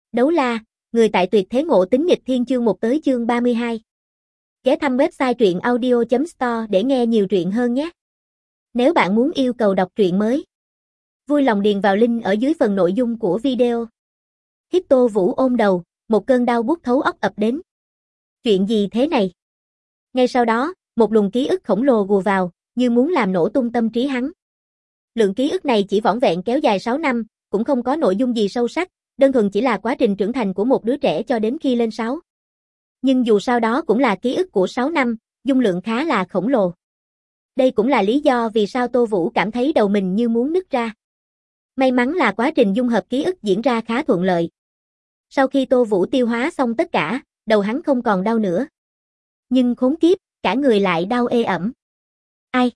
Đấu la, người tại tuyệt thế ngộ tính nghịch thiên chương 1 tới chương 32. Ghé thăm website truyện audio.store để nghe nhiều truyện hơn nhé. Nếu bạn muốn yêu cầu đọc truyện mới, vui lòng điền vào link ở dưới phần nội dung của video. Hippo Vũ ôm đầu, một cơn đau buốt thấu óc ập đến. Chuyện gì thế này? Ngay sau đó, một luồng ký ức khổng lồ gùa vào, như muốn làm nổ tung tâm trí hắn. Lượng ký ức này chỉ vỏn vẹn kéo dài 6 năm, cũng không có nội dung gì sâu sắc, đơn thuần chỉ là quá trình trưởng thành của một đứa trẻ cho đến khi lên 6. Nhưng dù sao đó cũng là ký ức của 6 năm, dung lượng khá là khổng lồ. Đây cũng là lý do vì sao Tô Vũ cảm thấy đầu mình như muốn nứt ra. May mắn là quá trình dung hợp ký ức diễn ra khá thuận lợi. Sau khi Tô Vũ tiêu hóa xong tất cả, đầu hắn không còn đau nữa. Nhưng khốn kiếp, cả người lại đau ê ẩm. Ai?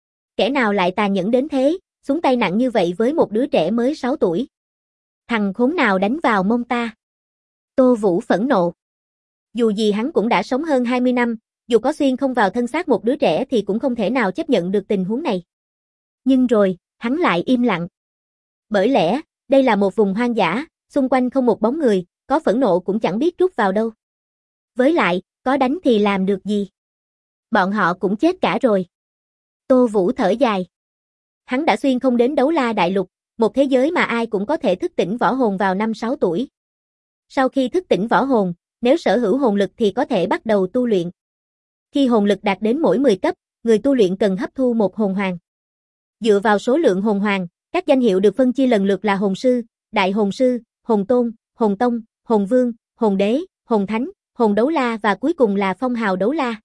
Kẻ nào lại tàn nhẫn đến thế, xuống tay nặng như vậy với một đứa trẻ mới 6 tuổi? Thằng khốn nào đánh vào mông ta? Tô Vũ phẫn nộ. Dù gì hắn cũng đã sống hơn 20 năm, dù có xuyên không vào thân xác một đứa trẻ thì cũng không thể nào chấp nhận được tình huống này. Nhưng rồi, hắn lại im lặng. Bởi lẽ, đây là một vùng hoang dã, xung quanh không một bóng người, có phẫn nộ cũng chẳng biết trút vào đâu. Với lại, có đánh thì làm được gì? Bọn họ cũng chết cả rồi. Tô Vũ thở dài. Hắn đã xuyên không đến Đấu La Đại Lục, một thế giới mà ai cũng có thể thức tỉnh võ hồn vào năm 6 tuổi. Sau khi thức tỉnh võ hồn, nếu sở hữu hồn lực thì có thể bắt đầu tu luyện. Khi hồn lực đạt đến mỗi 10 cấp, người tu luyện cần hấp thu một hồn hoàng. Dựa vào số lượng hồn hoàng, các danh hiệu được phân chia lần lượt là hồn sư, đại hồn sư, hồn tôn, hồn tông, hồn vương, hồn đế, hồn thánh, hồn đấu la và cuối cùng là phong hào đấu la.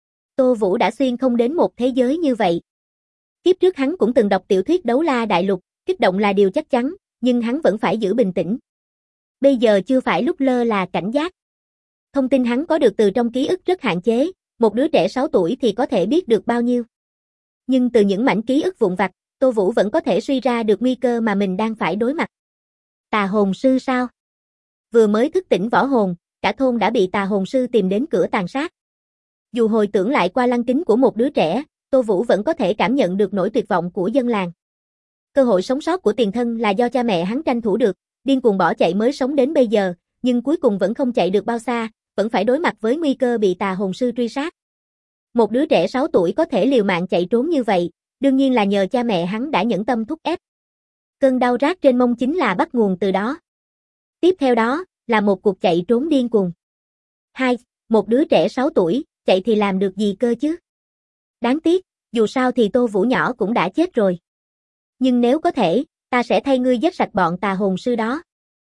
Tô Vũ đã xuyên không đến một thế giới như vậy. Kiếp trước hắn cũng từng đọc tiểu thuyết Đấu La Đại Lục, kích động là điều chắc chắn, nhưng hắn vẫn phải giữ bình tĩnh. Bây giờ chưa phải lúc lơ là cảnh giác. Thông tin hắn có được từ trong ký ức rất hạn chế, một đứa trẻ 6 tuổi thì có thể biết được bao nhiêu. Nhưng từ những mảnh ký ức vụn vặt, Tô Vũ vẫn có thể suy ra được nguy cơ mà mình đang phải đối mặt. Tà hồn sư sao? Vừa mới thức tỉnh võ hồn, cả thôn đã bị tà hồn sư tìm đến cửa tàn sát. Dù hồi tưởng lại qua lăng kính của một đứa trẻ, Tô Vũ vẫn có thể cảm nhận được nỗi tuyệt vọng của dân làng. Cơ hội sống sót của tiền thân là do cha mẹ hắn tranh thủ được, điên cuồng bỏ chạy mới sống đến bây giờ, nhưng cuối cùng vẫn không chạy được bao xa, vẫn phải đối mặt với nguy cơ bị tà hồn sư truy sát. Một đứa trẻ 6 tuổi có thể liều mạng chạy trốn như vậy, đương nhiên là nhờ cha mẹ hắn đã nhẫn tâm thúc ép. Cơn đau rát trên mông chính là bắt nguồn từ đó. Tiếp theo đó, là một cuộc chạy trốn điên cuồng. 2. Một đứa trẻ 6 tuổi, chạy thì làm được gì cơ chứ? Đáng tiếc, dù sao thì Tô Vũ nhỏ cũng đã chết rồi. Nhưng nếu có thể, ta sẽ thay ngươi giết sạch bọn tà hồn sư đó.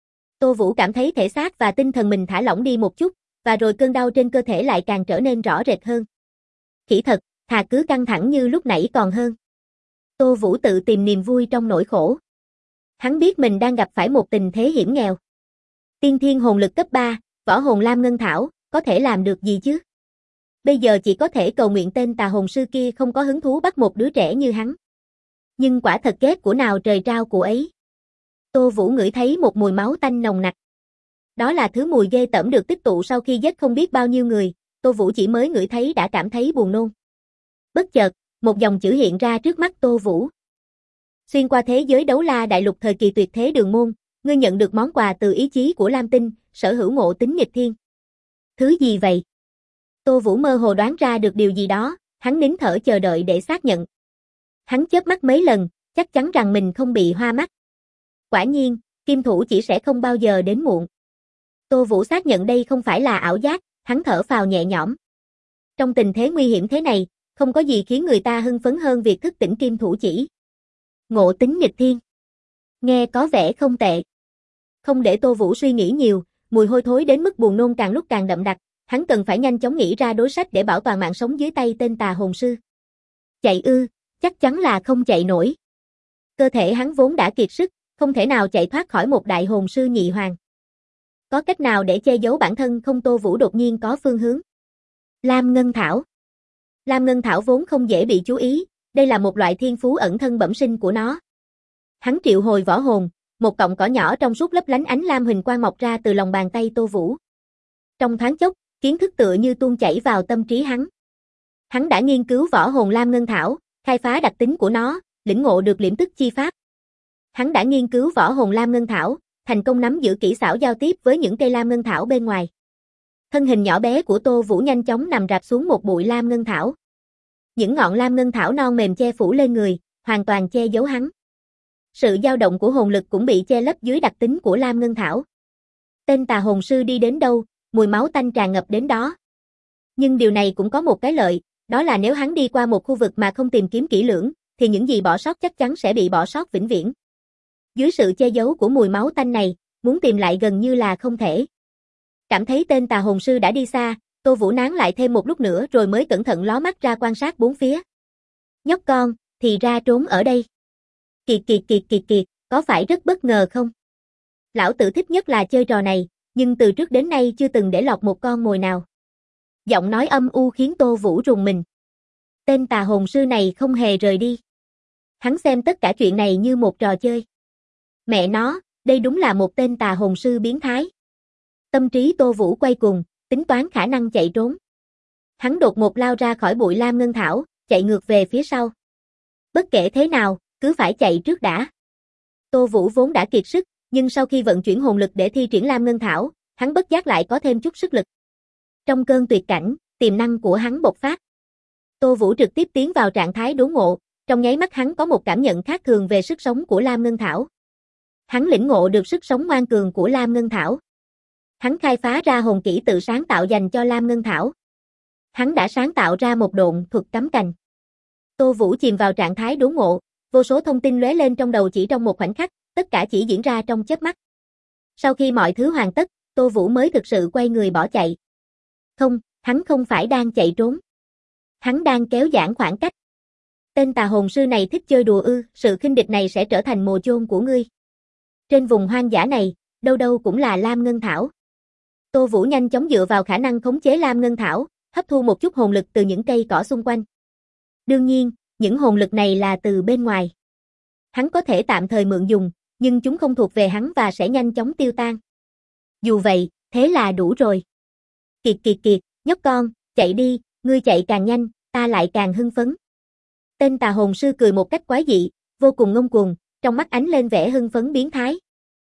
Tô Vũ cảm thấy thể xác và tinh thần mình thả lỏng đi một chút, và rồi cơn đau trên cơ thể lại càng trở nên rõ rệt hơn. Khỉ thật, thà cứ căng thẳng như lúc nãy còn hơn. Tô Vũ tự tìm niềm vui trong nỗi khổ. Hắn biết mình đang gặp phải một tình thế hiểm nghèo. Tiên thiên hồn lực cấp 3, võ hồn Lam Ngân Thảo, có thể làm được gì chứ? Bây giờ chỉ có thể cầu nguyện tên tà hồn sư kia không có hứng thú bắt một đứa trẻ như hắn. Nhưng quả thật ghét của nào trời trao của ấy. Tô Vũ ngửi thấy một mùi máu tanh nồng nặc. Đó là thứ mùi ghê tởm được tích tụ sau khi giết không biết bao nhiêu người, Tô Vũ chỉ mới ngửi thấy đã cảm thấy buồn nôn. Bất chợt, một dòng chữ hiện ra trước mắt Tô Vũ. Xuyên qua thế giới Đấu La Đại Lục thời kỳ tuyệt thế đường môn, ngươi nhận được món quà từ ý chí của Lam Tinh, sở hữu ngộ tính nghịch thiên. Thứ gì vậy? Tô Vũ mơ hồ đoán ra được điều gì đó, hắn nín thở chờ đợi để xác nhận. Hắn chớp mắt mấy lần, chắc chắn rằng mình không bị hoa mắt. Quả nhiên, kim thủ chỉ sẽ không bao giờ đến muộn. Tô Vũ xác nhận đây không phải là ảo giác, hắn thở phào nhẹ nhõm. Trong tình thế nguy hiểm thế này, không có gì khiến người ta hưng phấn hơn việc thức tỉnh kim thủ chỉ. Ngộ tính nghịch thiên. Nghe có vẻ không tệ. Không để Tô Vũ suy nghĩ nhiều, mùi hôi thối đến mức buồn nôn càng lúc càng đậm đặc, hắn cần phải nhanh chóng nghĩ ra đối sách để bảo toàn mạng sống dưới tay tên tà hồn sư. Chạy ư, chắc chắn là không chạy nổi. Cơ thể hắn vốn đã kiệt sức, không thể nào chạy thoát khỏi một đại hồn sư nhị hoàng. Có cách nào để che giấu bản thân không? Tô Vũ đột nhiên có phương hướng. Lam Ngân Thảo. Lam Ngân Thảo vốn không dễ bị chú ý, đây là một loại thiên phú ẩn thân bẩm sinh của nó. Hắn triệu hồi võ hồn, một cọng cỏ nhỏ trong suốt lấp lánh ánh lam huỳnh quang mọc ra từ lòng bàn tay Tô Vũ. Trong thoáng chốc, kiến thức tựa như tuôn chảy vào tâm trí hắn. Hắn đã nghiên cứu võ hồn Lam Ngân Thảo, khai phá đặc tính của nó, lĩnh ngộ được liễm tức chi pháp. Hắn đã nghiên cứu võ hồn Lam Ngân Thảo, thành công nắm giữ kỹ xảo giao tiếp với những cây lam ngân thảo bên ngoài. Thân hình nhỏ bé của Tô Vũ nhanh chóng nằm rạp xuống một bụi lam ngân thảo. Những ngọn lam ngân thảo non mềm che phủ lên người, hoàn toàn che giấu hắn. Sự dao động của hồn lực cũng bị che lấp dưới đặc tính của lam ngân thảo. Tên tà hồn sư đi đến đâu, mùi máu tanh tràn ngập đến đó. Nhưng điều này cũng có một cái lợi, đó là nếu hắn đi qua một khu vực mà không tìm kiếm kỹ lưỡng, thì những gì bỏ sót chắc chắn sẽ bị bỏ sót vĩnh viễn. Dưới sự che giấu của mùi máu tanh này, muốn tìm lại gần như là không thể. Cảm thấy tên tà hồn sư đã đi xa, Tô Vũ nán lại thêm một lúc nữa rồi mới cẩn thận ló mắt ra quan sát bốn phía. Nhóc con, thì ra trốn ở đây. Kiệt, có phải rất bất ngờ không? Lão tử thích nhất là chơi trò này, nhưng từ trước đến nay chưa từng để lọt một con mồi nào. Giọng nói âm u khiến Tô Vũ rùng mình. Tên tà hồn sư này không hề rời đi. Hắn xem tất cả chuyện này như một trò chơi. Mẹ nó, đây đúng là một tên tà hồn sư biến thái. Tâm trí Tô Vũ quay cuồng, tính toán khả năng chạy trốn. Hắn đột ngột lao ra khỏi bụi lam ngân thảo, chạy ngược về phía sau. Bất kể thế nào, cứ phải chạy trước đã. Tô Vũ vốn đã kiệt sức, nhưng sau khi vận chuyển hồn lực để thi triển lam ngân thảo, hắn bất giác lại có thêm chút sức lực. Trong cơn tuyệt cảnh, tiềm năng của hắn bộc phát. Tô Vũ trực tiếp tiến vào trạng thái đốn ngộ, trong nháy mắt hắn có một cảm nhận khác thường về sức sống của lam ngân thảo. Hắn lĩnh ngộ được sức sống ngoan cường của lam ngân thảo. Hắn khai phá ra hồn kỹ tự sáng tạo dành cho lam ngân thảo. Hắn đã sáng tạo ra một độn thuật cắm cành. Tô Vũ chìm vào trạng thái đốn ngộ, vô số thông tin lóe lên trong đầu chỉ trong một khoảnh khắc, tất cả chỉ diễn ra trong chớp mắt. Sau khi mọi thứ hoàn tất, Tô Vũ mới thực sự quay người bỏ chạy. Không, hắn không phải đang chạy trốn. Hắn đang kéo giãn khoảng cách. Tên tà hồn sư này thích chơi đùa ư, sự khinh địch này sẽ trở thành mồ chôn của ngươi. Trên vùng hoang dã này, đâu đâu cũng là lam ngân thảo. Tô Vũ nhanh chóng dựa vào khả năng khống chế lam ngân thảo, hấp thu một chút hồn lực từ những cây cỏ xung quanh. Đương nhiên, những hồn lực này là từ bên ngoài. Hắn có thể tạm thời mượn dùng, nhưng chúng không thuộc về hắn và sẽ nhanh chóng tiêu tan. Dù vậy, thế là đủ rồi. Kiệt, nhóc con, chạy đi, ngươi chạy càng nhanh, ta lại càng hưng phấn. Tên tà hồn sư cười một cách quái dị, vô cùng ngông cuồng, trong mắt ánh lên vẻ hưng phấn biến thái.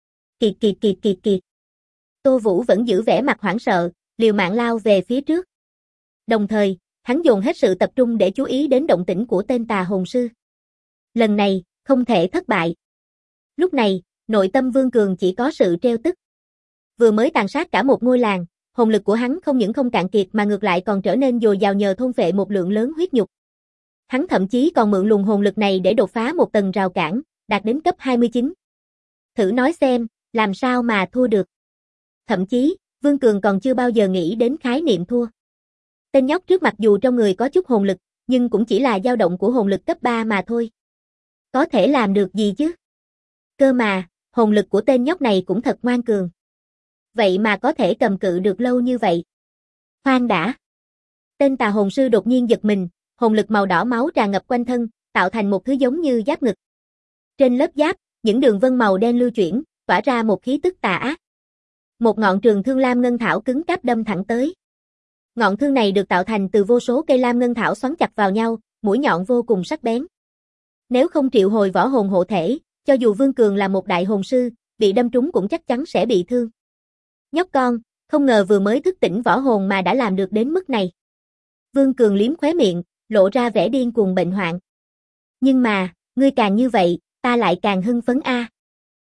Kiệt. Tô Vũ vẫn giữ vẻ mặt hoảng sợ, liều mạng lao về phía trước. Đồng thời, hắn dồn hết sự tập trung để chú ý đến động tĩnh của tên tà hồn sư. Lần này, không thể thất bại. Lúc này, nội tâm Vương Cường chỉ có sự trêu tức. Vừa mới tàn sát cả một ngôi làng, hồn lực của hắn không những không cạn kiệt mà ngược lại còn trở nên dồi dào nhờ thôn phệ một lượng lớn huyết nhục. Hắn thậm chí còn mượn luồng hồn lực này để đột phá một tầng rào cản, đạt đến cấp 29. Thử nói xem, làm sao mà thua được. Thậm chí, Vương Cường còn chưa bao giờ nghĩ đến khái niệm thua. Tên nhóc trước mặt dù trong người có chút hồn lực, nhưng cũng chỉ là dao động của hồn lực cấp 3 mà thôi. Có thể làm được gì chứ? Cơ mà, hồn lực của tên nhóc này cũng thật ngoan cường. Vậy mà có thể cầm cự được lâu như vậy. Khoan đã. Tên tà hồn sư đột nhiên giật mình, hồn lực màu đỏ máu tràn ngập quanh thân, tạo thành một thứ giống như giáp ngực. Trên lớp giáp, những đường vân màu đen lưu chuyển, tỏa ra một khí tức tà ác. Một ngọn trường thương lam ngân thảo cứng cáp đâm thẳng tới. Ngọn thương này được tạo thành từ vô số cây lam ngân thảo xoắn chặt vào nhau, mũi nhọn vô cùng sắc bén. Nếu không triệu hồi võ hồn hộ thể, cho dù Vương Cường là một đại hồn sư, bị đâm trúng cũng chắc chắn sẽ bị thương. Nhóc con, không ngờ vừa mới thức tỉnh võ hồn mà đã làm được đến mức này. Vương Cường liếm khóe miệng, lộ ra vẻ điên cuồng bệnh hoạn. Nhưng mà, ngươi càng như vậy, ta lại càng hưng phấn a.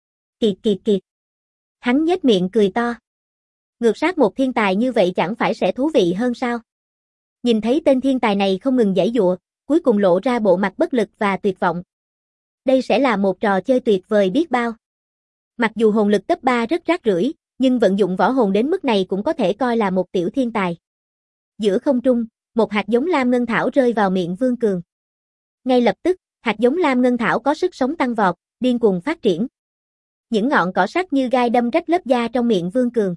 Kiệt. Hắn nhếch miệng cười to. Ngược sát một thiên tài như vậy chẳng phải sẽ thú vị hơn sao? Nhìn thấy tên thiên tài này không ngừng giãy giụa, cuối cùng lộ ra bộ mặt bất lực và tuyệt vọng. Đây sẽ là một trò chơi tuyệt vời biết bao. Mặc dù hồn lực cấp 3 rất rác rưởi, nhưng vận dụng võ hồn đến mức này cũng có thể coi là một tiểu thiên tài. Giữa không trung, một hạt giống lam ngân thảo rơi vào miệng Vương Cường. Ngay lập tức, hạt giống lam ngân thảo có sức sống tăng vọt, điên cuồng phát triển. Những ngọn cỏ sắc như gai đâm rách lớp da trong miệng Vương Cường.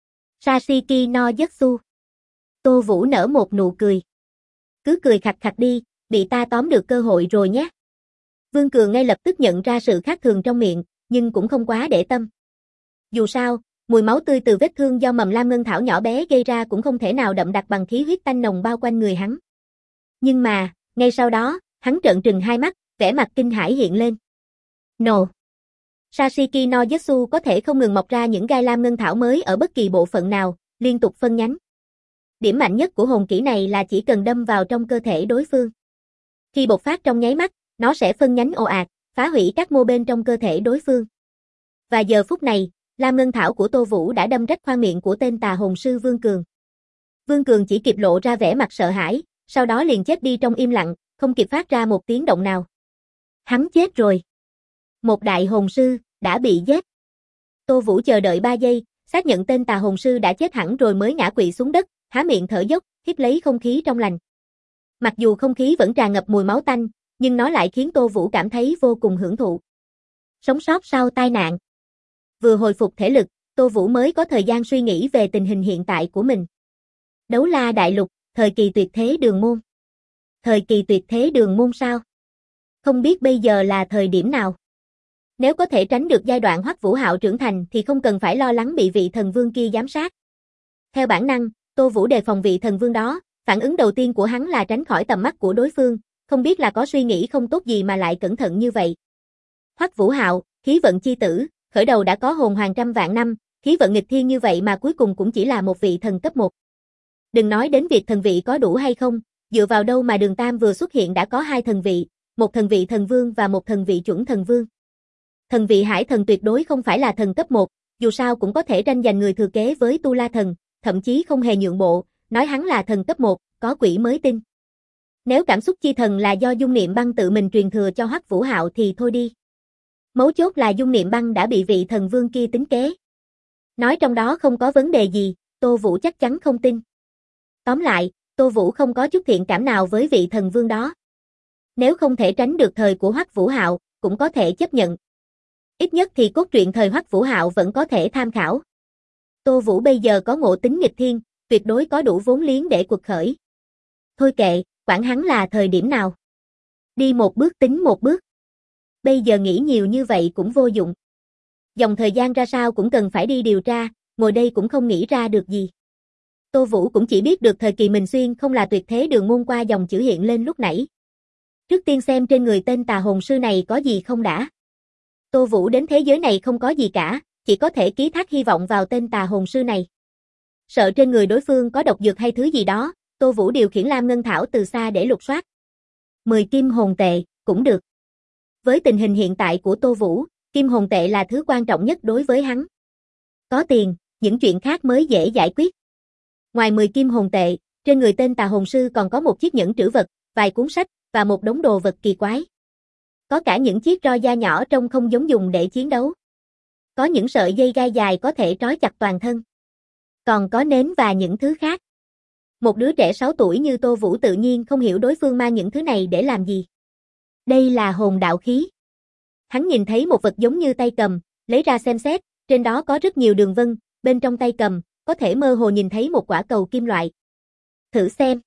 Sashiki no Jutsu. Tô Vũ nở một nụ cười. Cứ cười khặt khặt đi, bị ta tóm được cơ hội rồi nhé. Vương Cường ngay lập tức nhận ra sự khác thường trong miệng, nhưng cũng không quá để tâm. Dù sao, mùi máu tươi từ vết thương do mầm lam ngân thảo nhỏ bé gây ra cũng không thể nào đậm đặc bằng khí huyết tanh nồng bao quanh người hắn. Nhưng mà, ngay sau đó, hắn trợn trừng hai mắt, vẻ mặt kinh hãi hiện lên. Nồ! Sashiki no Jutsu có thể không ngừng mọc ra những gai lam ngân thảo mới ở bất kỳ bộ phận nào, liên tục phân nhánh. Điểm mạnh nhất của hồn kỹ này là chỉ cần đâm vào trong cơ thể đối phương. Khi bộc phát trong nháy mắt, nó sẽ phân nhánh ồ ạt, phá hủy các mô bên trong cơ thể đối phương. Và giờ phút này, lam ngân thảo của Tô Vũ đã đâm rách khoang miệng của tên tà hồn sư Vương Cường. Vương Cường chỉ kịp lộ ra vẻ mặt sợ hãi, sau đó liền chết đi trong im lặng, không kịp phát ra một tiếng động nào. Hắn chết rồi. Một đại hồn sư đã bị giết. Tô Vũ chờ đợi 3 giây, xác nhận tên tà hồn sư đã chết hẳn rồi mới ngã quỵ xuống đất, há miệng thở dốc, hít lấy không khí trong lành. Mặc dù không khí vẫn tràn ngập mùi máu tanh, nhưng nó lại khiến Tô Vũ cảm thấy vô cùng hưởng thụ. Sống sót sau tai nạn. Vừa hồi phục thể lực, Tô Vũ mới có thời gian suy nghĩ về tình hình hiện tại của mình. Đấu La Đại Lục, thời kỳ tuyệt thế đường môn. Thời kỳ tuyệt thế đường môn sao? Không biết bây giờ là thời điểm nào? Nếu có thể tránh được giai đoạn Hoắc Vũ Hạo trưởng thành thì không cần phải lo lắng bị vị thần vương kia giám sát. Theo bản năng, Tô Vũ đề phòng vị thần vương đó, phản ứng đầu tiên của hắn là tránh khỏi tầm mắt của đối phương, không biết là có suy nghĩ không tốt gì mà lại cẩn thận như vậy. Hoắc Vũ Hạo, khí vận chi tử, khởi đầu đã có hồn hoàng trăm vạn năm, khí vận nghịch thiên như vậy mà cuối cùng cũng chỉ là một vị thần cấp 1. Đừng nói đến việc thần vị có đủ hay không, dựa vào đâu mà Đường Tam vừa xuất hiện đã có 2 thần vị, một thần vị thần vương và một thần vị chuẩn thần vương. Thần vị hải thần tuyệt đối không phải là thần cấp 1, dù sao cũng có thể tranh giành người thừa kế với Tu La thần, thậm chí không hề nhượng bộ, nói hắn là thần cấp 1, có quỷ mới tin. Nếu cảm xúc chi thần là do Dung Niệm Băng tự mình truyền thừa cho Hoắc Vũ Hạo thì thôi đi. Mấu chốt là Dung Niệm Băng đã bị vị thần vương kia tính kế. Nói trong đó không có vấn đề gì, Tô Vũ chắc chắn không tin. Tóm lại, Tô Vũ không có chút thiện cảm nào với vị thần vương đó. Nếu không thể tránh được thời của Hoắc Vũ Hạo, cũng có thể chấp nhận. Ít nhất thì cốt truyện thời Hoắc Vũ Hạo vẫn có thể tham khảo. Tô Vũ bây giờ có ngộ tính nghịch thiên, tuyệt đối có đủ vốn liếng để quật khởi. Thôi kệ, quản hắn là thời điểm nào. Đi một bước tính một bước. Bây giờ nghĩ nhiều như vậy cũng vô dụng. Dòng thời gian ra sao cũng cần phải đi điều tra, ngồi đây cũng không nghĩ ra được gì. Tô Vũ cũng chỉ biết được thời kỳ mình xuyên không là tuyệt thế đường môn qua dòng chữ hiện lên lúc nãy. Trước tiên xem trên người tên tà hồn sư này có gì không đã. Tô Vũ đến thế giới này không có gì cả, chỉ có thể ký thác hy vọng vào tên tà hồn sư này. Sợ trên người đối phương có độc dược hay thứ gì đó, Tô Vũ điều khiển Lam Ngân Thảo từ xa để lục soát. 10 kim hồn tệ, cũng được. Với tình hình hiện tại của Tô Vũ, kim hồn tệ là thứ quan trọng nhất đối với hắn. Có tiền, những chuyện khác mới dễ giải quyết. Ngoài 10 kim hồn tệ, trên người tên tà hồn sư còn có một chiếc nhẫn trữ vật, vài cuốn sách, và một đống đồ vật kỳ quái. Có cả những chiếc roi da nhỏ trông không giống dùng để chiến đấu. Có những sợi dây gai dài có thể trói chặt toàn thân. Còn có nến và những thứ khác. Một đứa trẻ 6 tuổi như Tô Vũ tự nhiên không hiểu đối phương mang những thứ này để làm gì. Đây là hồn đạo khí. Hắn nhìn thấy một vật giống như tay cầm, lấy ra xem xét, trên đó có rất nhiều đường vân, bên trong tay cầm, có thể mơ hồ nhìn thấy một quả cầu kim loại. Thử xem.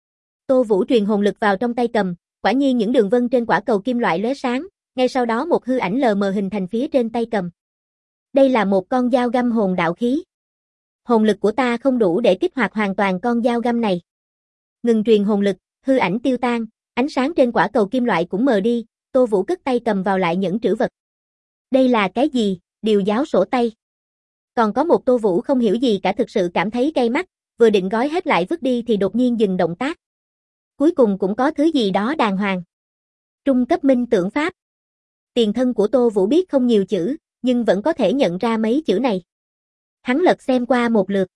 Tô Vũ truyền hồn lực vào trong tay cầm, quả nhiên những đường vân trên quả cầu kim loại lóe sáng, ngay sau đó một hư ảnh lờ mờ hình thành phía trên tay cầm. Đây là một con dao găm hồn đạo khí. Hồn lực của ta không đủ để kích hoạt hoàn toàn con dao găm này. Ngừng truyền hồn lực, hư ảnh tiêu tan, ánh sáng trên quả cầu kim loại cũng mờ đi, Tô Vũ cất tay cầm vào lại nhẫn trữ vật. Đây là cái gì? Điều giáo sổ tay. Còn có một Tô Vũ không hiểu gì cả, thực sự cảm thấy cay mắt, vừa định gói hết lại vứt đi thì đột nhiên dừng động tác. Cuối cùng cũng có thứ gì đó đàng hoàng. Trung cấp minh tưởng pháp. Tiền thân của Tô Vũ biết không nhiều chữ, nhưng vẫn có thể nhận ra mấy chữ này. Hắn lật xem qua một lượt.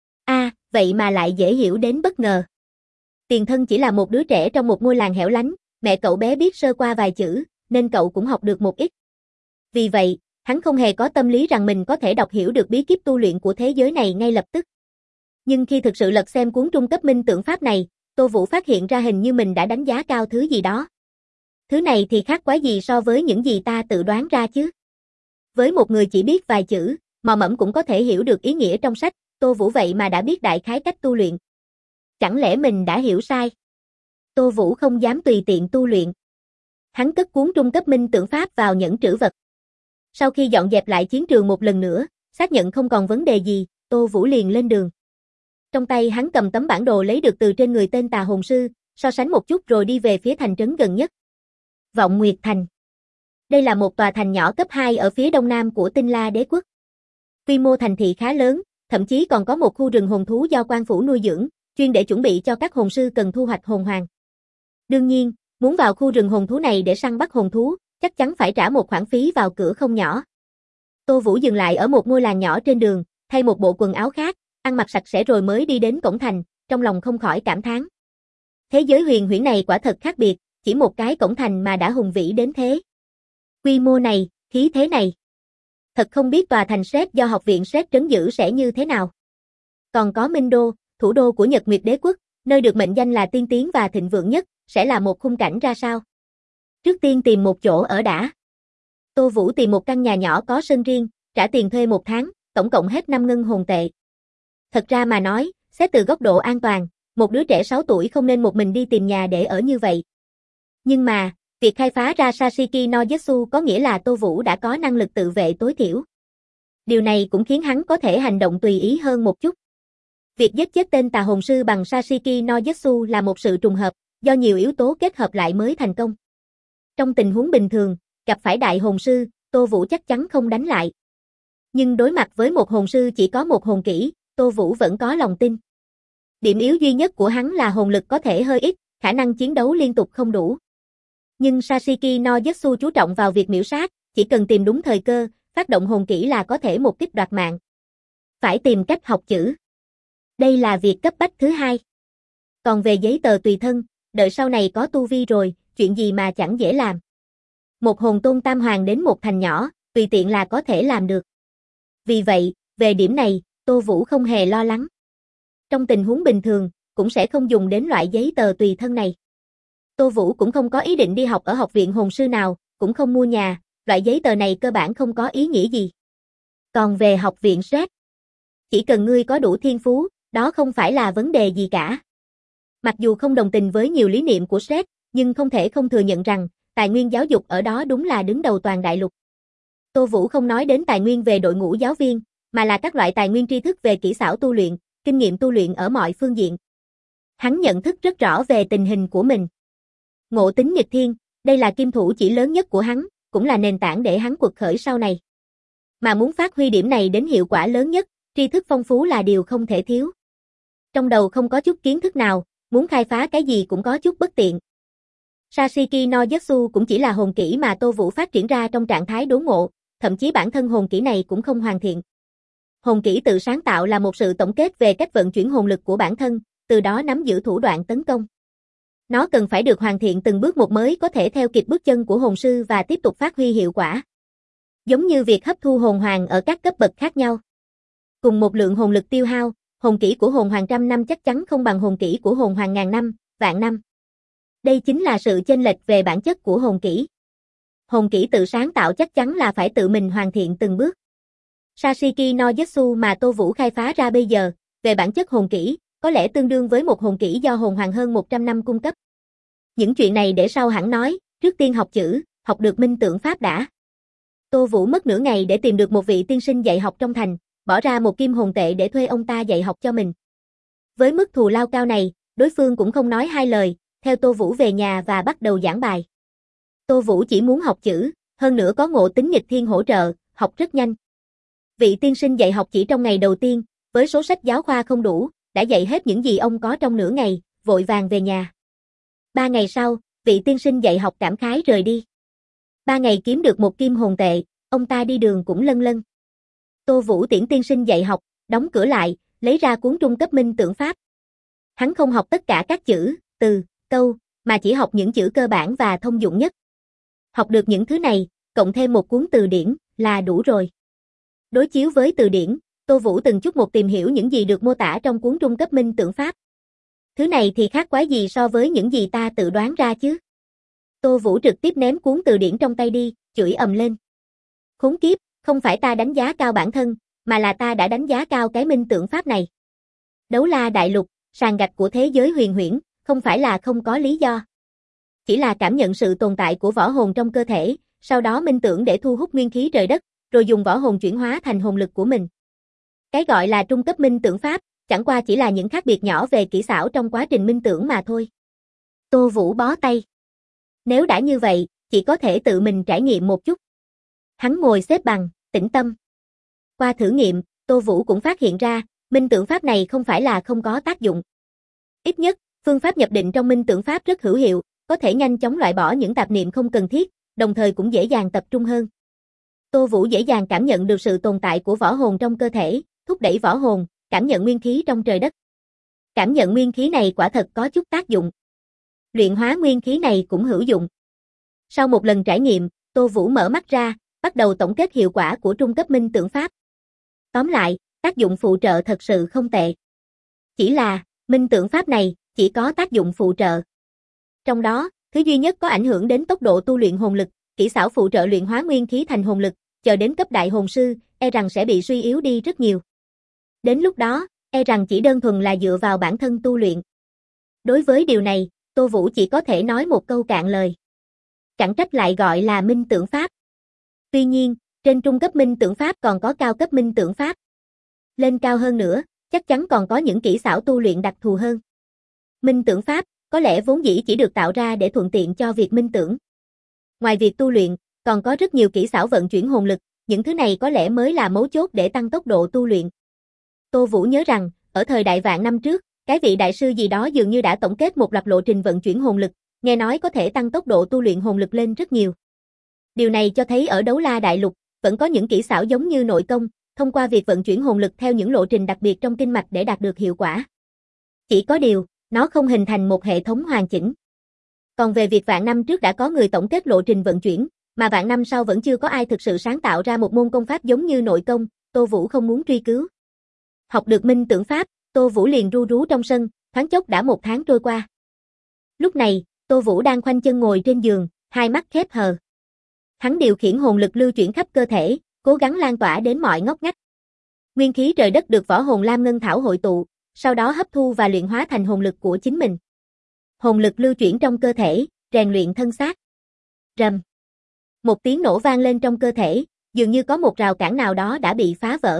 Vậy mà lại dễ hiểu đến bất ngờ. Tiền thân chỉ là một đứa trẻ trong một ngôi làng hẻo lánh, mẹ cậu bé biết sơ qua vài chữ, nên cậu cũng học được một ít. Vì vậy, hắn không hề có tâm lý rằng mình có thể đọc hiểu được bí kíp tu luyện của thế giới này ngay lập tức. Nhưng khi thực sự lật xem cuốn trung cấp minh tưởng pháp này, Tô Vũ phát hiện ra hình như mình đã đánh giá cao thứ gì đó. Thứ này thì khác quá gì so với những gì ta tự đoán ra chứ. Với một người chỉ biết vài chữ, mò mẫm cũng có thể hiểu được ý nghĩa trong sách, Tô Vũ vậy mà đã biết đại khái cách tu luyện. Chẳng lẽ mình đã hiểu sai? Tô Vũ không dám tùy tiện tu luyện. Hắn cất cuốn trung cấp minh tưởng pháp vào nhẫn trữ vật. Sau khi dọn dẹp lại chiến trường một lần nữa, xác nhận không còn vấn đề gì, Tô Vũ liền lên đường. Trong tay hắn cầm tấm bản đồ lấy được từ trên người tên tà hồn sư, so sánh một chút rồi đi về phía thành trấn gần nhất. Vọng Nguyệt Thành. Đây là một tòa thành nhỏ cấp 2 ở phía đông nam của Tinh La Đế quốc. Quy mô thành thị khá lớn, thậm chí còn có một khu rừng hồn thú do quan phủ nuôi dưỡng, chuyên để chuẩn bị cho các hồn sư cần thu hoạch hồn hoàng. Đương nhiên, muốn vào khu rừng hồn thú này để săn bắt hồn thú, chắc chắn phải trả một khoản phí vào cửa không nhỏ. Tô Vũ dừng lại ở một ngôi làng nhỏ trên đường, thay một bộ quần áo khác, ăn mặc sạch sẽ rồi mới đi đến cổng thành, trong lòng không khỏi cảm thán. Thế giới huyền huyễn này quả thật khác biệt, chỉ một cái cổng thành mà đã hùng vĩ đến thế. Quy mô này, khí thế này. Thật không biết tòa thành Sét do học viện Sét trấn giữ sẽ như thế nào. Còn có Minh Đô, thủ đô của Nhật Nguyệt Đế quốc, nơi được mệnh danh là tiên tiến và thịnh vượng nhất, sẽ là một khung cảnh ra sao? Trước tiên tìm một chỗ ở đã. Tô Vũ tìm một căn nhà nhỏ có sân riêng, trả tiền thuê một tháng, tổng cộng hết 5 ngân hồn tệ. Thật ra mà nói, xét từ góc độ an toàn, một đứa trẻ 6 tuổi không nên một mình đi tìm nhà để ở như vậy. Nhưng mà, việc khai phá ra Sashiki no Zetsu có nghĩa là Tô Vũ đã có năng lực tự vệ tối thiểu. Điều này cũng khiến hắn có thể hành động tùy ý hơn một chút. Việc giết chết tên tà hồn sư bằng Sashiki no Zetsu là một sự trùng hợp, do nhiều yếu tố kết hợp lại mới thành công. Trong tình huống bình thường, gặp phải đại hồn sư, Tô Vũ chắc chắn không đánh lại. Nhưng đối mặt với một hồn sư chỉ có một hồn kỹ, Tô Vũ vẫn có lòng tin. Điểm yếu duy nhất của hắn là hồn lực có thể hơi ít, khả năng chiến đấu liên tục không đủ. Nhưng Sashiki no Zetsu chú trọng vào việc miểu sát, chỉ cần tìm đúng thời cơ, phát động hồn kỹ là có thể một kích đoạt mạng. Phải tìm cách học chữ. Đây là việc cấp bách thứ hai. Còn về giấy tờ tùy thân, đợi sau này có tu vi rồi, chuyện gì mà chẳng dễ làm. Một hồn tôn tam hoàng đến một thành nhỏ, tùy tiện là có thể làm được. Vì vậy, về điểm này, Tô Vũ không hề lo lắng. Trong tình huống bình thường, cũng sẽ không dùng đến loại giấy tờ tùy thân này. Tô Vũ cũng không có ý định đi học ở học viện hồn sư nào, cũng không mua nhà, loại giấy tờ này cơ bản không có ý nghĩa gì. Còn về học viện Sét, chỉ cần ngươi có đủ thiên phú, đó không phải là vấn đề gì cả. Mặc dù không đồng tình với nhiều lý niệm của Sét, nhưng không thể không thừa nhận rằng, tài nguyên giáo dục ở đó đúng là đứng đầu toàn đại lục. Tô Vũ không nói đến tài nguyên về đội ngũ giáo viên, mà là các loại tài nguyên tri thức về kỹ xảo tu luyện, kinh nghiệm tu luyện ở mọi phương diện. Hắn nhận thức rất rõ về tình hình của mình. Ngộ tính nghịch thiên, đây là kim thủ chỉ lớn nhất của hắn, cũng là nền tảng để hắn quật khởi sau này. Mà muốn phát huy điểm này đến hiệu quả lớn nhất, tri thức phong phú là điều không thể thiếu. Trong đầu không có chút kiến thức nào, muốn khai phá cái gì cũng có chút bất tiện. Sashiki no Zetsu cũng chỉ là hồn kỹ mà Tô Vũ phát triển ra trong trạng thái đốn ngộ, thậm chí bản thân hồn kỹ này cũng không hoàn thiện. Hồn kỹ tự sáng tạo là một sự tổng kết về cách vận chuyển hồn lực của bản thân, từ đó nắm giữ thủ đoạn tấn công. Nó cần phải được hoàn thiện từng bước một mới có thể theo kịp bước chân của hồn sư và tiếp tục phát huy hiệu quả. Giống như việc hấp thu hồn hoàng ở các cấp bậc khác nhau. Cùng một lượng hồn lực tiêu hao, hồn kỹ của hồn hoàng trăm năm chắc chắn không bằng hồn kỹ của hồn hoàng ngàn năm, vạn năm. Đây chính là sự chênh lệch về bản chất của hồn kỹ. Hồn kỹ tự sáng tạo chắc chắn là phải tự mình hoàn thiện từng bước. Sashiki no Zetsu mà Tô Vũ khai phá ra bây giờ, về bản chất hồn kỹ, có lẽ tương đương với một hồn kỹ do hồn hoàng hơn 100 năm cung cấp. Những chuyện này để sau hẳn nói, trước tiên học chữ, học được minh tượng pháp đã. Tô Vũ mất nửa ngày để tìm được một vị tiên sinh dạy học trong thành, bỏ ra 1 kim hồn tệ để thuê ông ta dạy học cho mình. Với mức thù lao cao này, đối phương cũng không nói hai lời, theo Tô Vũ về nhà và bắt đầu giảng bài. Tô Vũ chỉ muốn học chữ, hơn nữa có ngộ tính nghịch thiên hỗ trợ, học rất nhanh. Vị tiên sinh dạy học chỉ trong ngày đầu tiên, với số sách giáo khoa không đủ, đã dạy hết những gì ông có trong nửa ngày, vội vàng về nhà. 3 ngày sau, vị tiên sinh dạy học cảm khái rời đi. 3 ngày kiếm được 1 kim hồn tệ, ông ta đi đường cũng lân lân. Tô Vũ tiễn tiên sinh dạy học, đóng cửa lại, lấy ra cuốn trung cấp minh tượng pháp. Hắn không học tất cả các chữ, từ, câu, mà chỉ học những chữ cơ bản và thông dụng nhất. Học được những thứ này, cộng thêm một cuốn từ điển, là đủ rồi. Đối chiếu với từ điển, Tô Vũ từng chút một tìm hiểu những gì được mô tả trong cuốn trung cấp minh tượng pháp. Thứ này thì khác quái gì so với những gì ta tự đoán ra chứ. Tô Vũ trực tiếp ném cuốn từ điển trong tay đi, chửi ầm lên. Khốn kiếp, không phải ta đánh giá cao bản thân, mà là ta đã đánh giá cao cái minh tượng pháp này. Đấu la đại lục, sàn gạch của thế giới huyền huyễn, không phải là không có lý do. Chỉ là cảm nhận sự tồn tại của võ hồn trong cơ thể, sau đó minh tưởng để thu hút nguyên khí trời đất, rồi dùng võ hồn chuyển hóa thành hồn lực của mình. Cái gọi là trung cấp minh tưởng pháp, chẳng qua chỉ là những khác biệt nhỏ về kỹ xảo trong quá trình minh tưởng mà thôi. Tô Vũ bó tay. Nếu đã như vậy, chỉ có thể tự mình trải nghiệm một chút. Hắn ngồi xếp bằng, tĩnh tâm. Qua thử nghiệm, Tô Vũ cũng phát hiện ra, minh tưởng pháp này không phải là không có tác dụng. Ít nhất, phương pháp nhập định trong minh tưởng pháp rất hữu hiệu, có thể nhanh chóng loại bỏ những tạp niệm không cần thiết, đồng thời cũng dễ dàng tập trung hơn. Tô Vũ dễ dàng cảm nhận được sự tồn tại của võ hồn trong cơ thể, thúc đẩy võ hồn, cảm nhận nguyên khí trong trời đất. Cảm nhận nguyên khí này quả thật có chút tác dụng. Luyện hóa nguyên khí này cũng hữu dụng. Sau một lần trải nghiệm, Tô Vũ mở mắt ra, bắt đầu tổng kết hiệu quả của trung cấp minh tưởng pháp. Tóm lại, tác dụng phụ trợ thật sự không tệ. Chỉ là, minh tưởng pháp này, chỉ có tác dụng phụ trợ. Trong đó, thứ duy nhất có ảnh hưởng đến tốc độ tu luyện hồn lực, kỹ xảo phụ trợ luyện hóa nguyên khí thành hồn lực, chờ đến cấp đại hồn sư, e rằng sẽ bị suy yếu đi rất nhiều. Đến lúc đó, e rằng chỉ đơn thuần là dựa vào bản thân tu luyện. Đối với điều này, Tô Vũ chỉ có thể nói một câu cạn lời. Chẳng trách lại gọi là minh tưởng pháp. Tuy nhiên, trên trung cấp minh tưởng pháp còn có cao cấp minh tưởng pháp. Lên cao hơn nữa, chắc chắn còn có những kỹ xảo tu luyện đặc thù hơn. Minh tưởng pháp, có lẽ vốn dĩ chỉ được tạo ra để thuận tiện cho việc minh tưởng. Ngoài việc tu luyện, còn có rất nhiều kỹ xảo vận chuyển hồn lực, những thứ này có lẽ mới là mấu chốt để tăng tốc độ tu luyện. Tô Vũ nhớ rằng, ở thời đại vạn năm trước, cái vị đại sư gì đó dường như đã tổng kết một loạt lộ trình vận chuyển hồn lực, nghe nói có thể tăng tốc độ tu luyện hồn lực lên rất nhiều. Điều này cho thấy ở Đấu La Đại Lục, vẫn có những kỹ xảo giống như nội công, thông qua việc vận chuyển hồn lực theo những lộ trình đặc biệt trong kinh mạch để đạt được hiệu quả. Chỉ có điều, nó không hình thành một hệ thống hoàn chỉnh. Còn về việc vạn năm trước đã có người tổng kết lộ trình vận chuyển, mà vạn năm sau vẫn chưa có ai thực sự sáng tạo ra một môn công pháp giống như nội công, Tô Vũ không muốn truy cứu. Học được minh tưởng pháp, Tô Vũ liền ru rú trong sân, thoáng chốc đã 1 tháng trôi qua. Lúc này, Tô Vũ đang khoanh chân ngồi trên giường, hai mắt khép hờ. Hắn điều khiển hồn lực lưu chuyển khắp cơ thể, cố gắng lan tỏa đến mọi ngóc ngách. Nguyên khí trời đất được võ hồn Lam Ngân Thảo hội tụ, sau đó hấp thu và luyện hóa thành hồn lực của chính mình. Hồn lực lưu chuyển trong cơ thể, rèn luyện thân xác. Rầm. Một tiếng nổ vang lên trong cơ thể, dường như có một rào cản nào đó đã bị phá vỡ.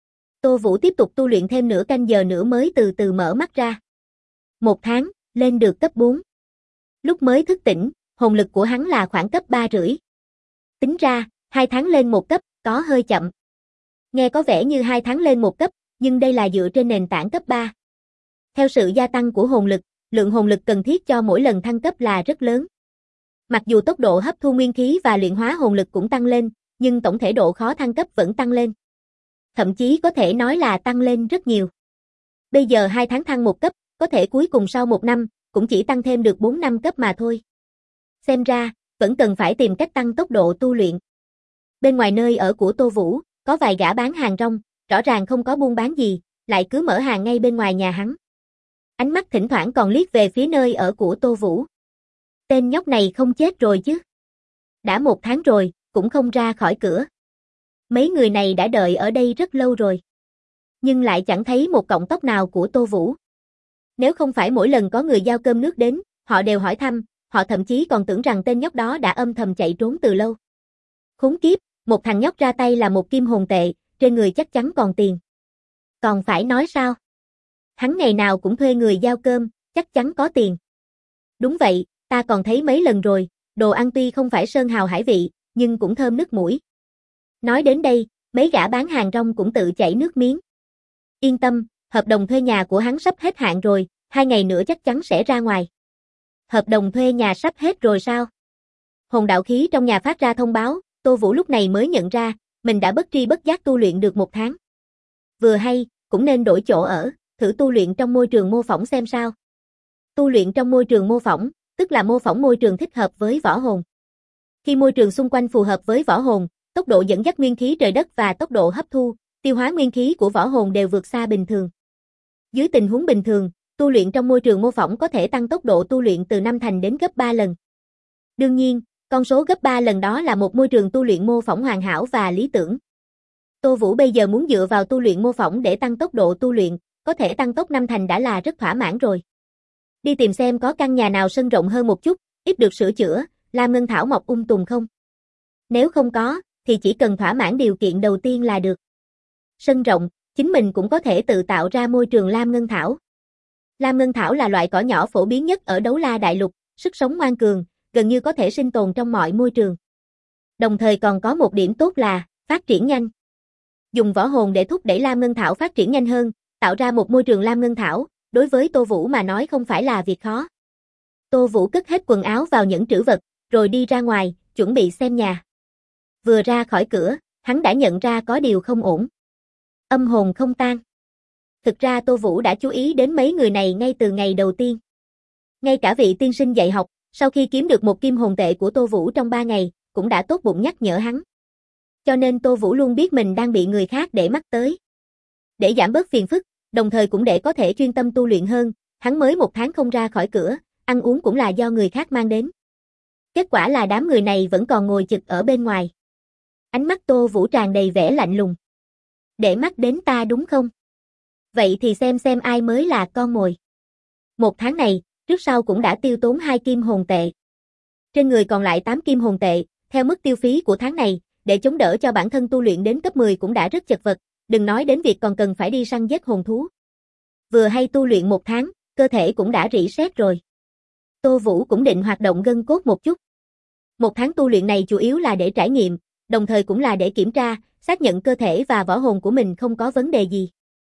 Tô Vũ tiếp tục tu luyện thêm nửa canh giờ nữa mới từ từ mở mắt ra. 1 tháng, lên được cấp 4. Lúc mới thức tỉnh, hồn lực của hắn là khoảng cấp 3,5. Tính ra, 2 tháng lên 1 cấp, có hơi chậm. Nghe có vẻ như 2 tháng lên 1 cấp, nhưng đây là dựa trên nền tảng cấp 3. Theo sự gia tăng của hồn lực, lượng hồn lực cần thiết cho mỗi lần thăng cấp là rất lớn. Mặc dù tốc độ hấp thu nguyên khí và luyện hóa hồn lực cũng tăng lên, nhưng tổng thể độ khó thăng cấp vẫn tăng lên. Thậm chí có thể nói là tăng lên rất nhiều. Bây giờ 2 tháng thăng 1 cấp, có thể cuối cùng sau 1 năm, cũng chỉ tăng thêm được 4 năm cấp mà thôi. Xem ra, vẫn cần phải tìm cách tăng tốc độ tu luyện. Bên ngoài nơi ở của Tô Vũ, có vài gã bán hàng rong, rõ ràng không có buôn bán gì, lại cứ mở hàng ngay bên ngoài nhà hắn. Ánh mắt thỉnh thoảng còn liếc về phía nơi ở của Tô Vũ. Tên nhóc này không chết rồi chứ? Đã 1 tháng rồi, cũng không ra khỏi cửa. Mấy người này đã đợi ở đây rất lâu rồi. Nhưng lại chẳng thấy một cọng tóc nào của Tô Vũ. Nếu không phải mỗi lần có người giao cơm nước đến, họ đều hỏi thăm, họ thậm chí còn tưởng rằng tên nhóc đó đã âm thầm chạy trốn từ lâu. Khốn kiếp, một thằng nhóc ra tay là 1 kim hồn tệ, trên người chắc chắn còn tiền. Còn phải nói sao? Hắn ngày nào cũng thuê người giao cơm, chắc chắn có tiền. Đúng vậy, ta còn thấy mấy lần rồi, đồ ăn tuy không phải sơn hào hải vị, nhưng cũng thơm nước mũi. Nói đến đây, mấy gã bán hàng rong cũng tự chảy nước miếng. Yên tâm, hợp đồng thuê nhà của hắn sắp hết hạn rồi, 2 ngày nữa chắc chắn sẽ ra ngoài. Hợp đồng thuê nhà sắp hết rồi sao? Hồn đạo khí trong nhà phát ra thông báo, Tô Vũ lúc này mới nhận ra, mình đã bất tri bất giác tu luyện được 1 tháng. Vừa hay, cũng nên đổi chỗ ở, thử tu luyện trong môi trường mô phỏng xem sao. Tu luyện trong môi trường mô phỏng, tức là mô phỏng môi trường thích hợp với võ hồn. Khi môi trường xung quanh phù hợp với võ hồn, tốc độ dẫn dắt nguyên khí trời đất và tốc độ hấp thu, tiêu hóa nguyên khí của võ hồn đều vượt xa bình thường. Dưới tình huống bình thường, tu luyện trong môi trường mô phỏng có thể tăng tốc độ tu luyện từ 5 thành đến gấp 3 lần. Đương nhiên, con số gấp 3 lần đó là một môi trường tu luyện mô phỏng hoàn hảo và lý tưởng. Tô Vũ bây giờ muốn dựa vào tu luyện mô phỏng để tăng tốc độ tu luyện, có thể tăng tốc 5 thành đã là rất thỏa mãn rồi. Đi tìm xem có căn nhà nào sân rộng hơn một chút, ít được sửa chữa, Lam Ngân Thảo mọc tùng không. Nếu không có, thì chỉ cần thỏa mãn điều kiện đầu tiên là được. Sân rộng, chính mình cũng có thể tự tạo ra môi trường Lam Ngân Thảo. Lam Ngân Thảo là loại cỏ nhỏ phổ biến nhất ở Đấu La Đại Lục, sức sống ngoan cường, gần như có thể sinh tồn trong mọi môi trường. Đồng thời còn có một điểm tốt là, phát triển nhanh. Dùng võ hồn để thúc đẩy Lam Ngân Thảo phát triển nhanh hơn, tạo ra một môi trường Lam Ngân Thảo, đối với Tô Vũ mà nói không phải là việc khó. Tô Vũ cất hết quần áo vào những trữ vật, rồi đi ra ngoài, chuẩn bị xem nhà. Vừa ra khỏi cửa, hắn đã nhận ra có điều không ổn. Âm hồn không tan. Thực ra Tô Vũ đã chú ý đến mấy người này ngay từ ngày đầu tiên. Ngay cả vị tiên sinh dạy học, sau khi kiếm được một kim hồn tệ của Tô Vũ trong 3 ngày, cũng đã tốt bụng nhắc nhở hắn. Cho nên Tô Vũ luôn biết mình đang bị người khác để mắt tới. Để giảm bớt phiền phức, đồng thời cũng để có thể chuyên tâm tu luyện hơn, hắn mới 1 tháng không ra khỏi cửa, ăn uống cũng là do người khác mang đến. Kết quả là đám người này vẫn còn ngồi chực ở bên ngoài. Ánh mắt Tô Vũ tràn đầy vẻ lạnh lùng. Để mắt đến ta đúng không? Vậy thì xem ai mới là con mồi. 1 tháng này, trước sau cũng đã tiêu tốn 2 kim hồn tệ. Trên người còn lại 8 kim hồn tệ, theo mức tiêu phí của tháng này, để chống đỡ cho bản thân tu luyện đến cấp 10 cũng đã rất chật vật, đừng nói đến việc còn cần phải đi săn giết hồn thú. Vừa hay tu luyện 1 tháng, cơ thể cũng đã rỉ sét rồi. Tô Vũ cũng định hoạt động gân cốt một chút. 1 tháng tu luyện này chủ yếu là để trải nghiệm, đồng thời cũng là để kiểm tra, xác nhận cơ thể và võ hồn của mình không có vấn đề gì.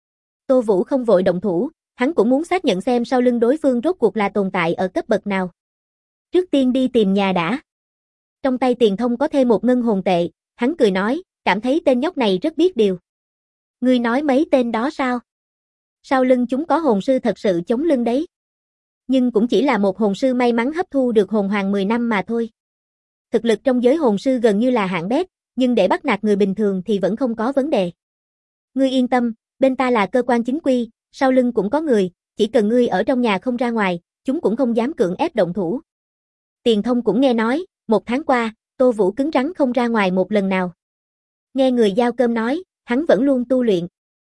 Tô Vũ không vội động thủ, hắn cũng muốn xác nhận xem sau lưng đối phương rốt cuộc là tồn tại ở cấp bậc nào. Trước tiên đi tìm nhà đã. Trong tay Tiền Thông có thêm 1 ngân hồn tệ, hắn cười nói, cảm thấy tên nhóc này rất biết điều. Ngươi nói mấy tên đó sao? Sau lưng chúng có hồn sư thật sự chống lưng đấy. Nhưng cũng chỉ là một hồn sư may mắn hấp thu được hồn hoàng 10 năm mà thôi. Thực lực trong giới hồn sư gần như là hạng bét, nhưng để bắt nạt người bình thường thì vẫn không có vấn đề. Ngươi yên tâm, bên ta là cơ quan chính quy, sau lưng cũng có người, chỉ cần ngươi ở trong nhà không ra ngoài, chúng cũng không dám cưỡng ép động thủ. Tiền Thông cũng nghe nói, 1 tháng qua, Tô Vũ cứng rắn không ra ngoài một lần nào. Nghe người giao cơm nói, hắn vẫn luôn tu luyện.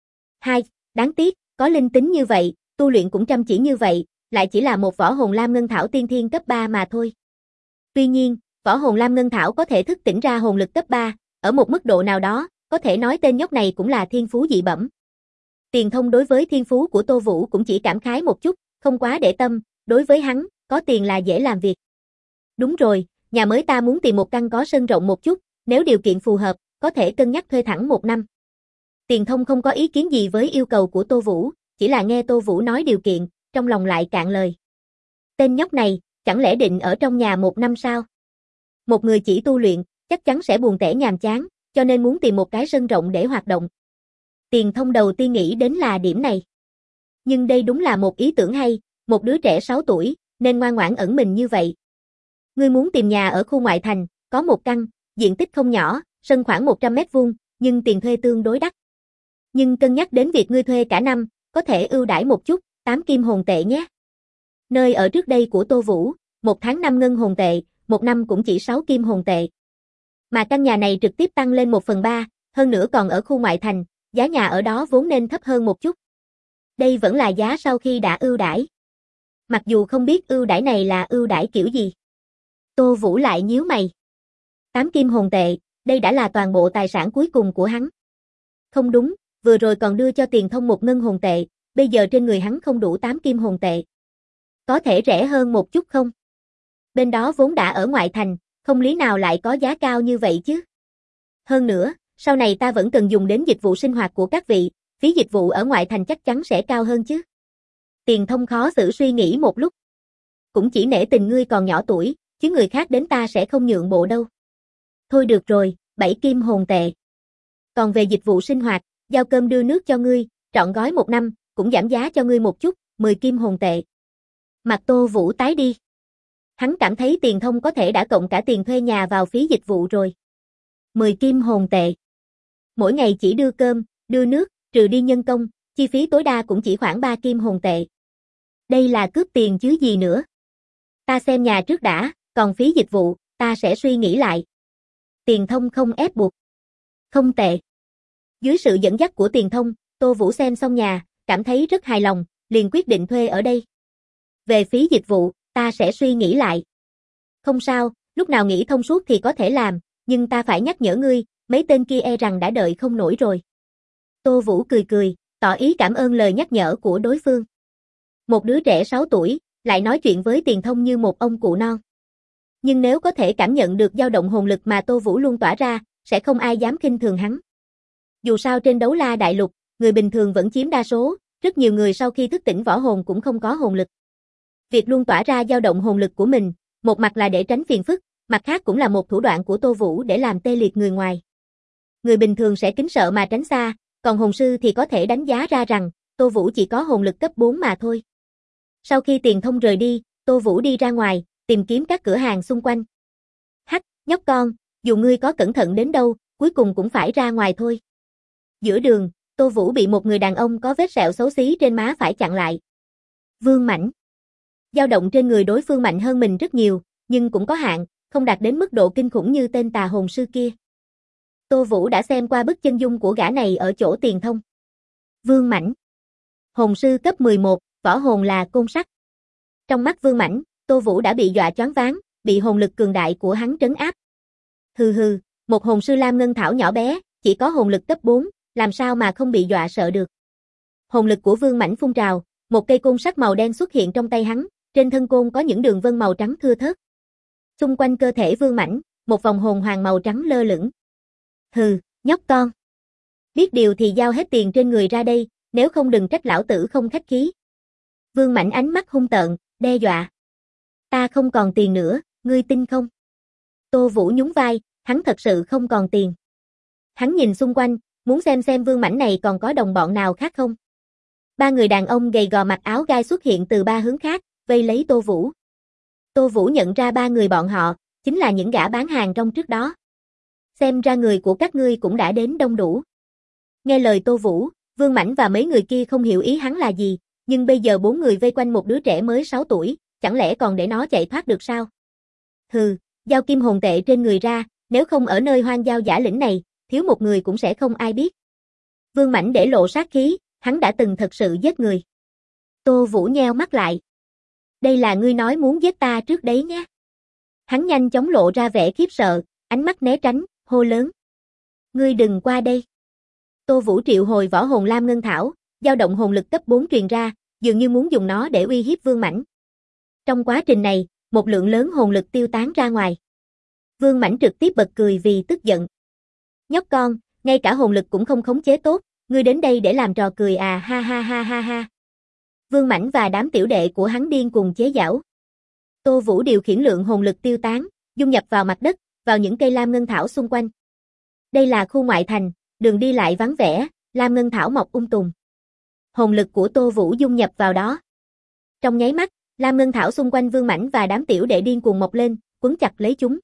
Đáng tiếc, có linh tính như vậy, tu luyện cũng chăm chỉ như vậy, lại chỉ là một võ hồn Lam Ngân Thảo tiên thiên cấp 3 mà thôi. Tuy nhiên, võ hồn Lam Ngân Thảo có thể thức tỉnh ra hồn lực cấp 3, ở một mức độ nào đó, có thể nói tên nhóc này cũng là thiên phú dị bẩm. Tiền Thông đối với thiên phú của Tô Vũ cũng chỉ cảm khái một chút, không quá để tâm, đối với hắn, có tiền là dễ làm việc. Đúng rồi, nhà mới ta muốn tìm một căn có sân rộng một chút, nếu điều kiện phù hợp, có thể cân nhắc thuê thẳng 1 năm. Tiền Thông không có ý kiến gì với yêu cầu của Tô Vũ, chỉ là nghe Tô Vũ nói điều kiện, trong lòng lại cạn lời. Tên nhóc này, chẳng lẽ định ở trong nhà 1 năm sao? Một người chỉ tu luyện, chắc chắn sẽ buồn tẻ nhàm chán, cho nên muốn tìm một cái sân rộng để hoạt động. Tiền Thông đầu tiên nghĩ đến là điểm này. Nhưng đây đúng là một ý tưởng hay, một đứa trẻ 6 tuổi, nên ngoan ngoãn ẩn mình như vậy. Ngươi muốn tìm nhà ở khu ngoại thành, có 1 căn, diện tích không nhỏ, sân khoảng 100 mét vuông, nhưng tiền thuê tương đối đắt. Nhưng cân nhắc đến việc ngươi thuê cả năm, có thể ưu đãi một chút, 8 kim hồn tệ nhé. Nơi ở trước đây của Tô Vũ, 1 tháng 5 ngân hồn tệ, 1 năm cũng chỉ 6 kim hồn tệ. Mà căn nhà này trực tiếp tăng lên 1/3, hơn nữa còn ở khu ngoại thành, giá nhà ở đó vốn nên thấp hơn một chút. Đây vẫn là giá sau khi đã ưu đãi. Mặc dù không biết ưu đãi này là ưu đãi kiểu gì. Tô Vũ lại nhíu mày. 8 kim hồn tệ, đây đã là toàn bộ tài sản cuối cùng của hắn. Không đúng, vừa rồi còn đưa cho Tiền Thông 1 ngân hồn tệ, bây giờ trên người hắn không đủ 8 kim hồn tệ. Có thể rẻ hơn một chút không? Bên đó vốn đã ở ngoại thành, không lý nào lại có giá cao như vậy chứ. Hơn nữa, sau này ta vẫn cần dùng đến dịch vụ sinh hoạt của các vị, phí dịch vụ ở ngoại thành chắc chắn sẽ cao hơn chứ. Tiền Thông khó xử suy nghĩ một lúc. Cũng chỉ nể tình ngươi còn nhỏ tuổi, chứ người khác đến ta sẽ không nhượng bộ đâu. Thôi được rồi, 7 kim hồn tệ. Còn về dịch vụ sinh hoạt, giao cơm đưa nước cho ngươi, trọn gói 1 năm, cũng giảm giá cho ngươi một chút, 10 kim hồn tệ. Mặt Tô Vũ tái đi. Hắn cảm thấy Tiền Thông có thể đã cộng cả tiền thuê nhà vào phí dịch vụ rồi. 10 kim hồn tệ. Mỗi ngày chỉ đưa cơm, đưa nước, trừ đi nhân công, chi phí tối đa cũng chỉ khoảng 3 kim hồn tệ. Đây là cướp tiền chứ gì nữa. Ta xem nhà trước đã, còn phí dịch vụ, ta sẽ suy nghĩ lại. Tiền Thông không ép buộc. Không tệ. Dưới sự dẫn dắt của Tiền Thông, Tô Vũ xem xong nhà, cảm thấy rất hài lòng, liền quyết định thuê ở đây. Về phí dịch vụ, ta sẽ suy nghĩ lại. Không sao, lúc nào nghĩ thông suốt thì có thể làm, nhưng ta phải nhắc nhở ngươi, mấy tên kia e rằng đã đợi không nổi rồi. Tô Vũ cười cười, tỏ ý cảm ơn lời nhắc nhở của đối phương. Một đứa trẻ 6 tuổi, lại nói chuyện với Tiền Thông như một ông cụ non. Nhưng nếu có thể cảm nhận được dao động hồn lực mà Tô Vũ luôn tỏa ra, sẽ không ai dám khinh thường hắn. Dù sao trên đấu la đại lục, người bình thường vẫn chiếm đa số, rất nhiều người sau khi thức tỉnh võ hồn cũng không có hồn lực. Việc luôn tỏa ra dao động hồn lực của mình, một mặt là để tránh phiền phức, mặt khác cũng là một thủ đoạn của Tô Vũ để làm tê liệt người ngoài. Người bình thường sẽ kính sợ mà tránh xa, còn hồn sư thì có thể đánh giá ra rằng, Tô Vũ chỉ có hồn lực cấp 4 mà thôi. Sau khi Tiền Thông rời đi, Tô Vũ đi ra ngoài, tìm kiếm các cửa hàng xung quanh. Hắc, nhóc con, dù ngươi có cẩn thận đến đâu, cuối cùng cũng phải ra ngoài thôi. Giữa đường, Tô Vũ bị một người đàn ông có vết sẹo xấu xí trên má phải chặn lại. Vương Mãnh. Dao động trên người đối phương mạnh hơn mình rất nhiều, nhưng cũng có hạn, không đạt đến mức độ kinh khủng như tên tà hồn sư kia. Tô Vũ đã xem qua bức chân dung của gã này ở chỗ Tiền Thông. Vương Mãnh. Hồn sư cấp 11, võ hồn là côn sắt. Trong mắt Vương Mãnh, Tô Vũ đã bị dọa choáng váng, bị hồn lực cường đại của hắn trấn áp. Hừ hừ, một hồn sư lam ngân thảo nhỏ bé, chỉ có hồn lực cấp 4, làm sao mà không bị dọa sợ được. Hồn lực của Vương Mãnh phun trào, một cây côn sắt màu đen xuất hiện trong tay hắn, trên thân côn có những đường vân màu trắng thưa thớt. Xung quanh cơ thể Vương Mãnh, một vòng hồn hoàng màu trắng lơ lửng. Hừ, nhóc con. Biết điều thì giao hết tiền trên người ra đây, nếu không đừng trách lão tử không khách khí. Vương Mãnh ánh mắt hung tợn, đe dọa. Ta không còn tiền nữa, ngươi tin không? Tô Vũ nhún vai, hắn thật sự không còn tiền. Hắn nhìn xung quanh, muốn xem Vương Mãnh này còn có đồng bọn nào khác không. Ba người đàn ông gầy gò mặc áo gai xuất hiện từ ba hướng khác, vây lấy Tô Vũ. Tô Vũ nhận ra ba người bọn họ, chính là những gã bán hàng rong trước đó. Xem ra người của các ngươi cũng đã đến đông đủ. Nghe lời Tô Vũ, Vương Mãnh và mấy người kia không hiểu ý hắn là gì, nhưng bây giờ bốn người vây quanh một đứa trẻ mới 6 tuổi, chẳng lẽ còn để nó chạy thoát được sao? Hừ, giao kim hồn tệ trên người ra, nếu không ở nơi hoang giao giả lĩnh này, thiếu một người cũng sẽ không ai biết. Vương Mãnh để lộ sát khí, hắn đã từng thật sự giết người. Tô Vũ nheo mắt lại. Đây là ngươi nói muốn giết ta trước đấy nhé. Hắn nhanh chóng lộ ra vẻ khiếp sợ, ánh mắt né tránh, hô lớn. Ngươi đừng qua đây. Tô Vũ triệu hồi võ hồn lam ngân thảo, dao động hồn lực cấp 4 truyền ra, dường như muốn dùng nó để uy hiếp Vương Mãnh. Trong quá trình này, một lượng lớn hồn lực tiêu tán ra ngoài. Vương Mãnh trực tiếp bật cười vì tức giận. Nhóc con, ngay cả hồn lực cũng không khống chế tốt, ngươi đến đây để làm trò cười à, ha ha ha ha ha. Vương Mãnh và đám tiểu đệ của hắn điên cùng chế giễu. Tô Vũ điều khiển lượng hồn lực tiêu tán, dung nhập vào mặt đất, vào những cây lam ngân thảo xung quanh. Đây là khu ngoại thành, đường đi lại vắng vẻ, lam ngân thảo mọc tùng. Hồn lực của Tô Vũ dung nhập vào đó. Trong nháy mắt, lam ngân thảo xung quanh Vương Mãnh và đám tiểu đệ điên cuồng mọc lên, quấn chặt lấy chúng.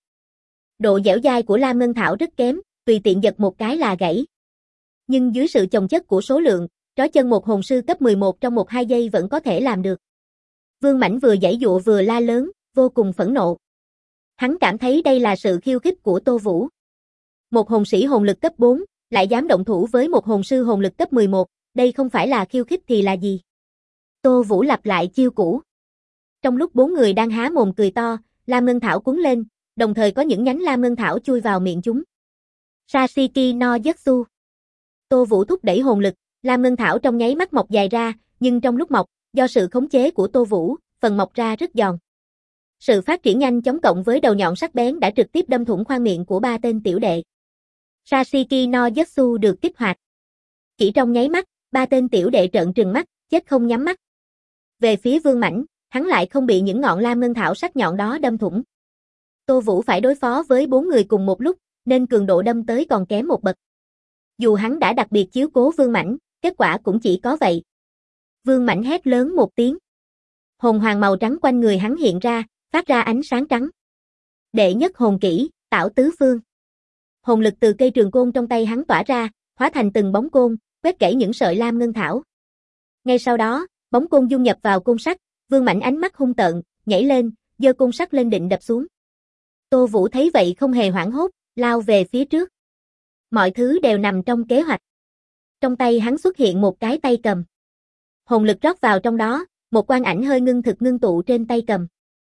Độ dẻo dai của lam ngân thảo rất kém, tùy tiện giật một cái là gãy. Nhưng dưới sự chồng chất của số lượng, trói chân một hồn sư cấp 11 trong 1-2 giây vẫn có thể làm được. Vương Mãnh vừa giãy giụa vừa la lớn, vô cùng phẫn nộ. Hắn cảm thấy đây là sự khiêu khích của Tô Vũ. Một hồn sĩ hồn lực cấp 4, lại dám động thủ với một hồn sư hồn lực cấp 11, đây không phải là khiêu khích thì là gì? Tô Vũ lặp lại chiêu cũ. Trong lúc bốn người đang há mồm cười to, lam ngân thảo cuốn lên, đồng thời có những nhánh lam ngân thảo chui vào miệng chúng. Sashiki no Yatsu. Tô Vũ thúc đẩy hồn lực, lam ngân thảo trong nháy mắt mọc dài ra, nhưng trong lúc mọc, do sự khống chế của Tô Vũ, phần mọc ra rất giòn. Sự phát triển nhanh chóng cộng với đầu nhọn sắc bén đã trực tiếp đâm thủng khoang miệng của ba tên tiểu đệ. Sashiki no Yatsu được kích hoạt. Chỉ trong nháy mắt, ba tên tiểu đệ trợn trừng mắt, chết không nhắm mắt. Về phía Vương Mãnh, hắn lại không bị những ngọn lam ngân thảo sắc nhọn đó đâm thủng. Tô Vũ phải đối phó với 4 người cùng một lúc, nên cường độ đâm tới còn kém một bậc. Dù hắn đã đặc biệt chiếu cố Vương Mãnh, kết quả cũng chỉ có vậy. Vương Mãnh hét lớn một tiếng. Hồn hoàng màu trắng quanh người hắn hiện ra, phát ra ánh sáng trắng. Đệ nhất hồn kỹ, Tảo Tứ Phương. Hồn lực từ cây trường côn trong tay hắn tỏa ra, hóa thành từng bóng côn, quét gãy những sợi lam ngân thảo. Ngay sau đó, bóng côn dung nhập vào côn sắt, Vương Mãnh ánh mắt hung tợn, nhảy lên, giơ côn sắt lên định đập xuống. Tô Vũ thấy vậy không hề hoảng hốt, lao về phía trước. Mọi thứ đều nằm trong kế hoạch. Trong tay hắn xuất hiện một cái tay cầm. Hồn lực rót vào trong đó, một quang ảnh hơi ngưng thực ngưng tụ trên tay cầm.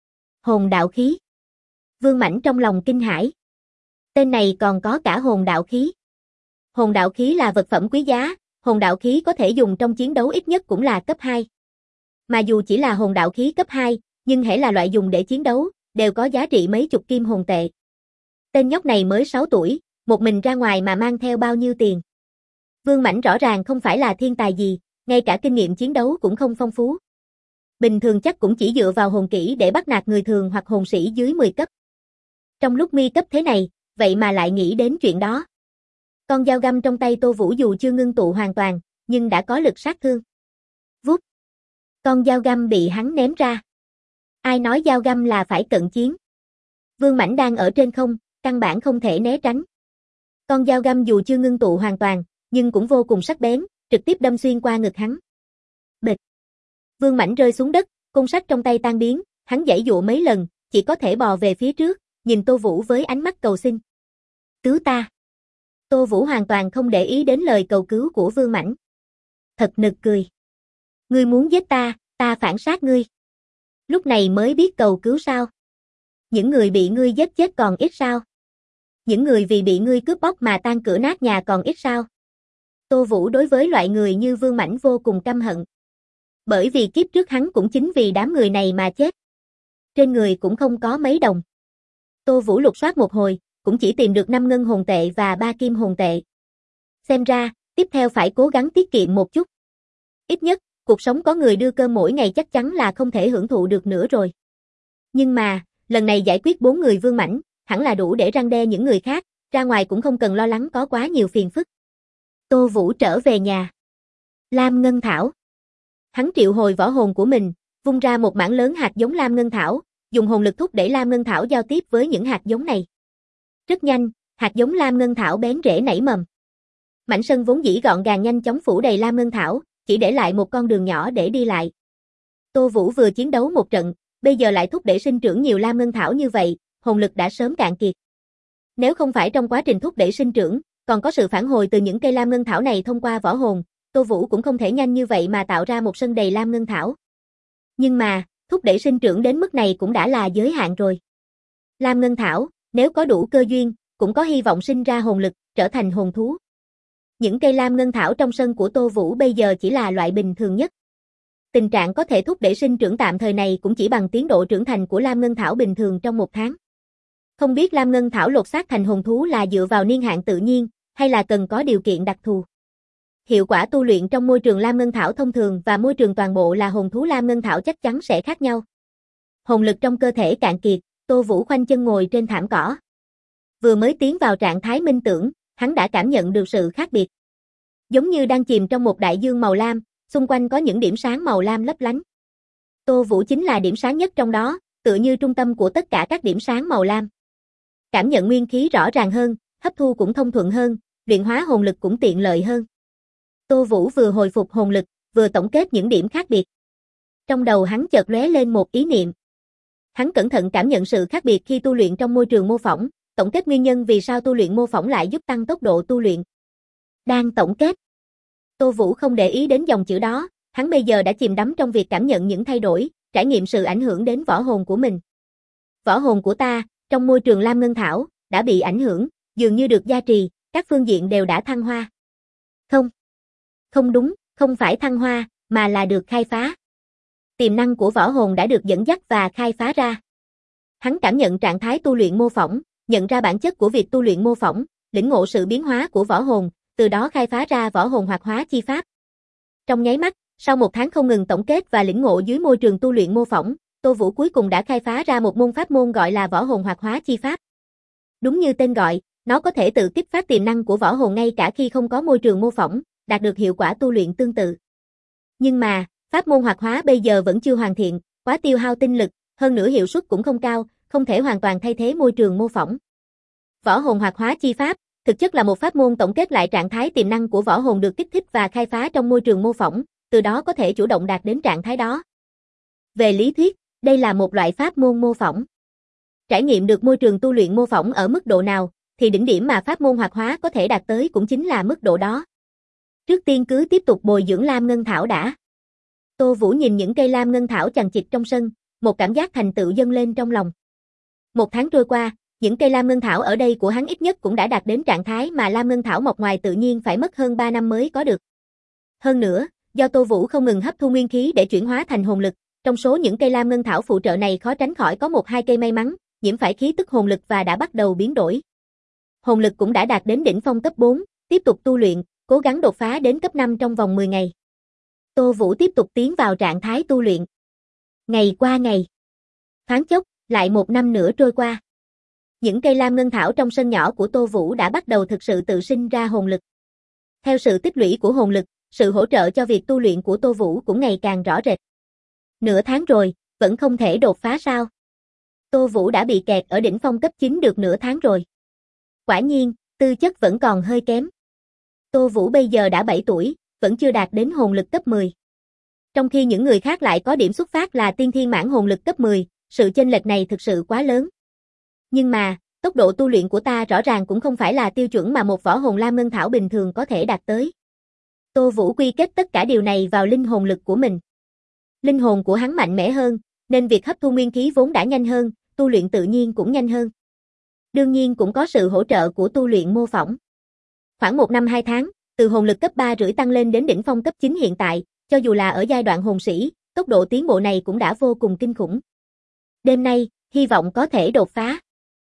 Hồn đạo khí. Vương Mãnh trong lòng kinh hãi. Tên này còn có cả hồn đạo khí. Hồn đạo khí là vật phẩm quý giá, hồn đạo khí có thể dùng trong chiến đấu ít nhất cũng là cấp 2. Mà dù chỉ là hồn đạo khí cấp 2, nhưng hễ là loại dùng để chiến đấu, đều có giá trị mấy chục kim hồn tệ. Tên nhóc này mới 6 tuổi, một mình ra ngoài mà mang theo bao nhiêu tiền. Vương Mãnh rõ ràng không phải là thiên tài gì, ngay cả kinh nghiệm chiến đấu cũng không phong phú. Bình thường chắc cũng chỉ dựa vào hồn kỹ để bắt nạt người thường hoặc hồn sĩ dưới 10 cấp. Trong lúc nguy cấp thế này, vậy mà lại nghĩ đến chuyện đó. Con dao găm trong tay Tô Vũ dù chưa ngưng tụ hoàn toàn, nhưng đã có lực sát thương. Vút. Con dao găm bị hắn ném ra. Ai nói dao găm là phải cận chiến? Vương Mãnh đang ở trên không, căn bản không thể né tránh. Con dao găm dù chưa ngưng tụ hoàn toàn, nhưng cũng vô cùng sắc bén, trực tiếp đâm xuyên qua ngực hắn. Bịch. Vương Mãnh rơi xuống đất, côn sắt trong tay tan biến, hắn giãy giụa mấy lần, chỉ có thể bò về phía trước, nhìn Tô Vũ với ánh mắt cầu xin. Cứu ta. Tô Vũ hoàn toàn không để ý đến lời cầu cứu của Vương Mãnh. Thật nực cười. Ngươi muốn giết ta, ta phản sát ngươi. Lúc này mới biết cầu cứu sao? Những người bị ngươi giết chết còn ít sao? Những người vì bị ngươi cướp bóc mà tan cửa nát nhà còn ít sao? Tô Vũ đối với loại người như Vương Mãnh vô cùng căm hận. Bởi vì kiếp trước hắn cũng chính vì đám người này mà chết. Trên người cũng không có mấy đồng. Tô Vũ lục soát một hồi, cũng chỉ tìm được 5 ngân hồn tệ và 3 kim hồn tệ. Xem ra, tiếp theo phải cố gắng tiết kiệm một chút. Ít nhất, cuộc sống có người đưa cơm mỗi ngày chắc chắn là không thể hưởng thụ được nữa rồi. Nhưng mà, lần này giải quyết 4 người Vương Mãnh, hẳn là đủ để răn đe những người khác, ra ngoài cũng không cần lo lắng có quá nhiều phiền phức. Tô Vũ trở về nhà. Lam Ngân Thảo. Hắn triệu hồi võ hồn của mình, vung ra một mảng lớn hạt giống Lam Ngân Thảo, dùng hồn lực thúc đẩy Lam Ngân Thảo giao tiếp với những hạt giống này. Rất nhanh, hạt giống Lam Ngân Thảo bén rễ nảy mầm. Mảnh sân vốn dĩ gọn gàng nhanh chóng phủ đầy Lam Ngân Thảo, chỉ để lại một con đường nhỏ để đi lại. Tô Vũ vừa chiến đấu một trận, bây giờ lại thúc đẩy sinh trưởng nhiều Lam Ngân Thảo như vậy, hồn lực đã sớm cạn kiệt. Nếu không phải trong quá trình thúc đẩy sinh trưởng, còn có sự phản hồi từ những cây Lam Ngân Thảo này thông qua võ hồn, Tô Vũ cũng không thể nhanh như vậy mà tạo ra một sân đầy Lam Ngân Thảo. Nhưng mà, thúc đẩy sinh trưởng đến mức này cũng đã là giới hạn rồi. Lam Ngân Thảo, nếu có đủ cơ duyên, cũng có hy vọng sinh ra hồn lực, trở thành hồn thú. Những cây Lam Ngân Thảo trong sân của Tô Vũ bây giờ chỉ là loại bình thường nhất. Tình trạng có thể thúc đẩy sinh trưởng tạm thời này cũng chỉ bằng tiến độ trưởng thành của Lam Ngân Thảo bình thường trong 1 tháng. Không biết Lam Ngân Thảo lột xác thành hồn thú là dựa vào niên hạn tự nhiên, hay là cần có điều kiện đặc thù. Hiệu quả tu luyện trong môi trường Lam Ngân Thảo thông thường và môi trường toàn bộ là hồn thú Lam Ngân Thảo chắc chắn sẽ khác nhau. Hồn lực trong cơ thể cạn kiệt, Tô Vũ khoanh chân ngồi trên thảm cỏ. Vừa mới tiến vào trạng thái minh tưởng, hắn đã cảm nhận được sự khác biệt. Giống như đang chìm trong một đại dương màu lam, xung quanh có những điểm sáng màu lam lấp lánh. Tô Vũ chính là điểm sáng nhất trong đó, tựa như trung tâm của tất cả các điểm sáng màu lam. Cảm nhận nguyên khí rõ ràng hơn, hấp thu cũng thông thuận hơn, luyện hóa hồn lực cũng tiện lợi hơn. Tô Vũ vừa hồi phục hồn lực, vừa tổng kết những điểm khác biệt. Trong đầu hắn chợt lóe lên một ý niệm. Hắn cẩn thận cảm nhận sự khác biệt khi tu luyện trong môi trường mô phỏng, tổng kết nguyên nhân vì sao tu luyện mô phỏng lại giúp tăng tốc độ tu luyện. Đang tổng kết. Tô Vũ không để ý đến dòng chữ đó, hắn bây giờ đã chìm đắm trong việc cảm nhận những thay đổi, trải nghiệm sự ảnh hưởng đến võ hồn của mình. Võ hồn của ta, trong môi trường Lam Ngân Thảo, đã bị ảnh hưởng, dường như được gia trì, các phương diện đều đã thăng hoa. Không đúng, không phải thăng hoa, mà là được khai phá. Tiềm năng của võ hồn đã được dẫn dắt và khai phá ra. Hắn cảm nhận trạng thái tu luyện mô phỏng, nhận ra bản chất của việc tu luyện mô phỏng, lĩnh ngộ sự biến hóa của võ hồn, từ đó khai phá ra võ hồn hoạt hóa chi pháp. Trong nháy mắt, sau 1 tháng không ngừng tổng kết và lĩnh ngộ dưới môi trường tu luyện mô phỏng, Tô Vũ cuối cùng đã khai phá ra một môn pháp môn gọi là võ hồn hoạt hóa chi pháp. Đúng như tên gọi, nó có thể tự kích phát tiềm năng của võ hồn ngay cả khi không có môi trường mô phỏng, đạt được hiệu quả tu luyện tương tự. Nhưng mà, pháp môn hoạt hóa bây giờ vẫn chưa hoàn thiện, quá tiêu hao tinh lực, hơn nữa hiệu suất cũng không cao, không thể hoàn toàn thay thế môi trường mô phỏng. Võ hồn hoạt hóa chi pháp, thực chất là một pháp môn tổng kết lại trạng thái tiềm năng của võ hồn được kích thích và khai phá trong môi trường mô phỏng, từ đó có thể chủ động đạt đến trạng thái đó. Về lý thuyết, đây là một loại pháp môn mô phỏng. Trải nghiệm được môi trường tu luyện mô phỏng ở mức độ nào, thì đỉnh điểm mà pháp môn hoạt hóa có thể đạt tới cũng chính là mức độ đó. Trước tiên cứ tiếp tục bồi dưỡng Lam Ngân Thảo đã. Tô Vũ nhìn những cây Lam Ngân Thảo chằng chịt trong sân, một cảm giác thành tựu dâng lên trong lòng. 1 tháng trôi qua, những cây Lam Ngân Thảo ở đây của hắn ít nhất cũng đã đạt đến trạng thái mà Lam Ngân Thảo mọc ngoài tự nhiên phải mất hơn 3 năm mới có được. Hơn nữa, do Tô Vũ không ngừng hấp thu nguyên khí để chuyển hóa thành hồn lực, Trong số những cây lam ngân thảo phụ trợ này khó tránh khỏi có một hai cây may mắn, nhiễm phải khí tức hồn lực và đã bắt đầu biến đổi. Hồn lực cũng đã đạt đến đỉnh phong cấp 4, tiếp tục tu luyện, cố gắng đột phá đến cấp 5 trong vòng 10 ngày. Tô Vũ tiếp tục tiến vào trạng thái tu luyện. Ngày qua ngày. Thoáng chốc, lại một năm nữa trôi qua. Những cây lam ngân thảo trong sân nhỏ của Tô Vũ đã bắt đầu thực sự tự sinh ra hồn lực. Theo sự tích lũy của hồn lực, sự hỗ trợ cho việc tu luyện của Tô Vũ cũng ngày càng rõ rệt. Nửa tháng rồi, vẫn không thể đột phá sao? Tô Vũ đã bị kẹt ở đỉnh phong cấp 9 được nửa tháng rồi. Quả nhiên, tư chất vẫn còn hơi kém. Tô Vũ bây giờ đã 7 tuổi, vẫn chưa đạt đến hồn lực cấp 10. Trong khi những người khác lại có điểm xuất phát là tiên thiên mãn hồn lực cấp 10, sự chênh lệch này thực sự quá lớn. Nhưng mà, tốc độ tu luyện của ta rõ ràng cũng không phải là tiêu chuẩn mà một võ hồn lam ngân thảo bình thường có thể đạt tới. Tô Vũ quy kết tất cả điều này vào linh hồn lực của mình. Linh hồn của hắn mạnh mẽ hơn, nên việc hấp thu nguyên khí vốn đã nhanh hơn, tu luyện tự nhiên cũng nhanh hơn. Đương nhiên cũng có sự hỗ trợ của tu luyện mô phỏng. Khoảng 1 năm 2 tháng, từ hồn lực cấp 3 rưỡi tăng lên đến đỉnh phong cấp 9 hiện tại, cho dù là ở giai đoạn hồn sĩ, tốc độ tiến bộ này cũng đã vô cùng kinh khủng. Đêm nay, hy vọng có thể đột phá.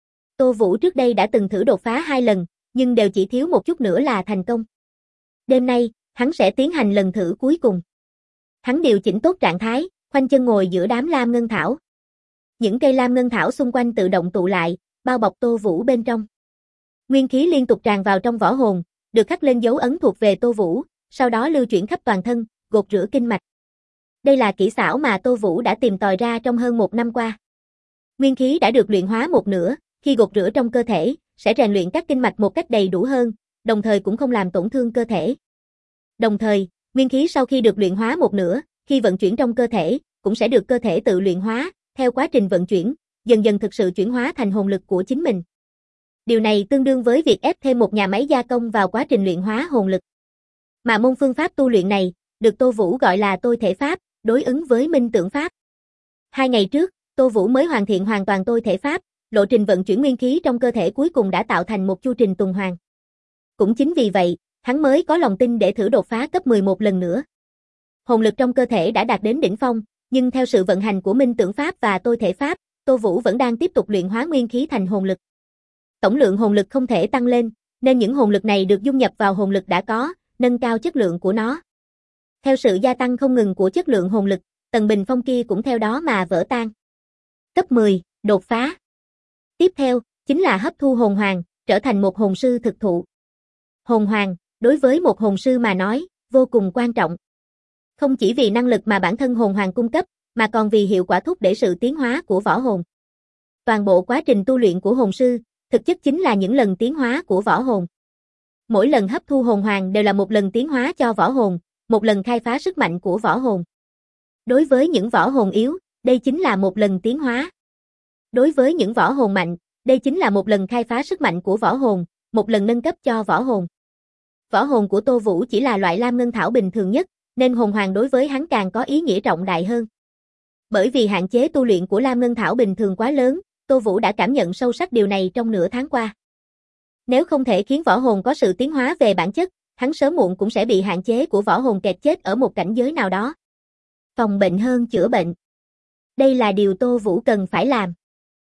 Tô Vũ trước đây đã từng thử đột phá 2 lần, nhưng đều chỉ thiếu một chút nữa là thành công. Đêm nay, hắn sẽ tiến hành lần thử cuối cùng. Hắn điều chỉnh tốt trạng thái, khoanh chân ngồi giữa đám lam ngân thảo. Những cây lam ngân thảo xung quanh tự động tụ lại, bao bọc Tô Vũ bên trong. Nguyên khí liên tục tràn vào trong võ hồn, được khắc lên dấu ấn thuộc về Tô Vũ, sau đó lưu chuyển khắp toàn thân, gột rửa kinh mạch. Đây là kỹ xảo mà Tô Vũ đã tìm tòi ra trong hơn 1 năm qua. Nguyên khí đã được luyện hóa một nửa, khi gột rửa trong cơ thể, sẽ rèn luyện các kinh mạch một cách đầy đủ hơn, đồng thời cũng không làm tổn thương cơ thể. Đồng thời, nguyên khí sau khi được luyện hóa một nửa, khi vận chuyển trong cơ thể, cũng sẽ được cơ thể tự luyện hóa, theo quá trình vận chuyển, dần dần thực sự chuyển hóa thành hồn lực của chính mình. Điều này tương đương với việc ép thêm một nhà máy gia công vào quá trình luyện hóa hồn lực. Mà môn phương pháp tu luyện này, được Tô Vũ gọi là tôi thể pháp, đối ứng với minh tưởng pháp. 2 ngày trước, Tô Vũ mới hoàn thiện hoàn toàn tôi thể pháp, lộ trình vận chuyển nguyên khí trong cơ thể cuối cùng đã tạo thành một chu trình tuần hoàn. Cũng chính vì vậy, hắn mới có lòng tin để thử đột phá cấp 11 lần nữa. Hồn lực trong cơ thể đã đạt đến đỉnh phong, nhưng theo sự vận hành của minh tưởng pháp và tôi thể pháp, Tô Vũ vẫn đang tiếp tục luyện hóa nguyên khí thành hồn lực. Tổng lượng hồn lực không thể tăng lên, nên những hồn lực này được dung nhập vào hồn lực đã có, nâng cao chất lượng của nó. Theo sự gia tăng không ngừng của chất lượng hồn lực, tầng bình phong kia cũng theo đó mà vỡ tan. Cấp 10, đột phá. Tiếp theo, chính là hấp thu hồn hoàng, trở thành một hồn sư thực thụ. Hồn hoàng, đối với một hồn sư mà nói, vô cùng quan trọng. Không chỉ vì năng lực mà bản thân hồn hoàng cung cấp, mà còn vì hiệu quả thúc đẩy sự tiến hóa của võ hồn. Toàn bộ quá trình tu luyện của hồn sư, thực chất chính là những lần tiến hóa của võ hồn. Mỗi lần hấp thu hồn hoàng đều là một lần tiến hóa cho võ hồn, một lần khai phá sức mạnh của võ hồn. Đối với những võ hồn yếu, đây chính là một lần tiến hóa. Đối với những võ hồn mạnh, đây chính là một lần khai phá sức mạnh của võ hồn, một lần nâng cấp cho võ hồn. Võ hồn của Tô Vũ chỉ là loại lam ngân thảo bình thường nhất, nên hồn hoàng đối với hắn càng có ý nghĩa trọng đại hơn. Bởi vì hạn chế tu luyện của lam ngân thảo bình thường quá lớn, Tô Vũ đã cảm nhận sâu sắc điều này trong nửa tháng qua. Nếu không thể khiến võ hồn có sự tiến hóa về bản chất, hắn sớm muộn cũng sẽ bị hạn chế của võ hồn kẹt chết ở một cảnh giới nào đó. Phòng bệnh hơn chữa bệnh. Đây là điều Tô Vũ cần phải làm.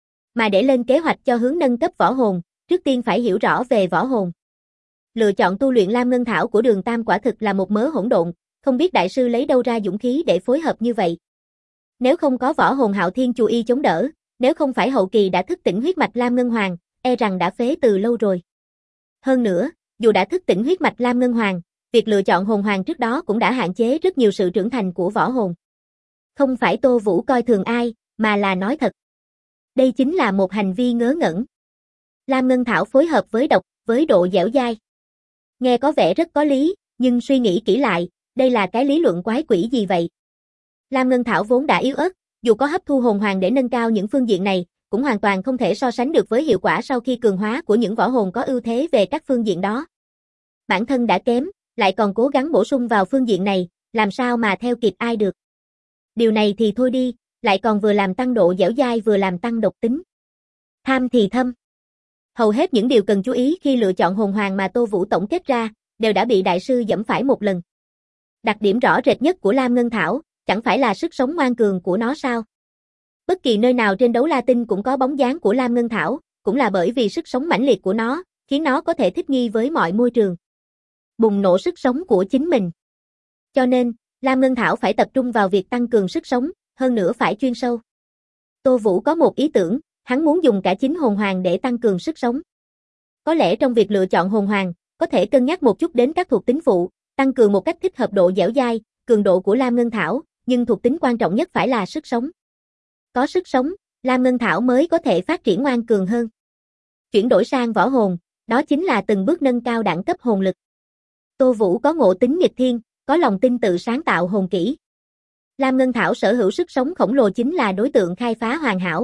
Mà để lên kế hoạch cho hướng nâng cấp võ hồn, trước tiên phải hiểu rõ về võ hồn. Lựa chọn tu luyện lam ngân thảo của Đường Tam quả thực là một mớ hỗn độn, không biết đại sư lấy đâu ra dũng khí để phối hợp như vậy. Nếu không có võ hồn Hạo Thiên Chu Y chống đỡ, nếu không phải hậu kỳ đã thức tỉnh huyết mạch lam ngân hoàng, e rằng đã phế từ lâu rồi. Hơn nữa, dù đã thức tỉnh huyết mạch lam ngân hoàng, việc lựa chọn hồn hoàng trước đó cũng đã hạn chế rất nhiều sự trưởng thành của võ hồn. Không phải Tô Vũ coi thường ai, mà là nói thật. Đây chính là một hành vi ngớ ngẩn. Lam ngân thảo phối hợp với độc, với độ dẻo dai. Nghe có vẻ rất có lý, nhưng suy nghĩ kỹ lại, đây là cái lý luận quái quỷ gì vậy? Lam ngân thảo vốn đã yếu ớt, dù có hấp thu hồn hoàng để nâng cao những phương diện này, cũng hoàn toàn không thể so sánh được với hiệu quả sau khi cường hóa của những võ hồn có ưu thế về các phương diện đó. Bản thân đã kém, lại còn cố gắng bổ sung vào phương diện này, làm sao mà theo kịp ai được. Điều này thì thôi đi, lại còn vừa làm tăng độ dẻo dai vừa làm tăng độc tính. Tham thì thâm. Hầu hết những điều cần chú ý khi lựa chọn hồn hoàng mà Tô Vũ tổng kết ra, đều đã bị đại sư giẫm phải một lần. Đặc điểm rõ rệt nhất của Lam Ngân Thảo, chẳng phải là sức sống ngoan cường của nó sao? Bất kỳ nơi nào trên đấu la tinh cũng có bóng dáng của Lam Ngân Thảo, cũng là bởi vì sức sống mãnh liệt của nó, khiến nó có thể thích nghi với mọi môi trường. Bùng nổ sức sống của chính mình. Cho nên, Lam Ngân Thảo phải tập trung vào việc tăng cường sức sống, hơn nữa phải chuyên sâu. Tô Vũ có một ý tưởng, hắn muốn dùng cả 9 hồn hoàng để tăng cường sức sống. Có lẽ trong việc lựa chọn hồn hoàng, có thể cân nhắc một chút đến các thuộc tính phụ, tăng cường một cách thích hợp độ dẻo dai, cường độ của Lam Ngân Thảo, nhưng thuộc tính quan trọng nhất phải là sức sống. Có sức sống, Lam Ngân Thảo mới có thể phát triển ngoan cường hơn. Chuyển đổi sang võ hồn, đó chính là từng bước nâng cao đẳng cấp hồn lực. Tô Vũ có ngộ tính nghịch thiên, có lòng tin tự sáng tạo hồn kỹ. Lam Ngân Thảo sở hữu sức sống khổng lồ chính là đối tượng khai phá hoàn hảo.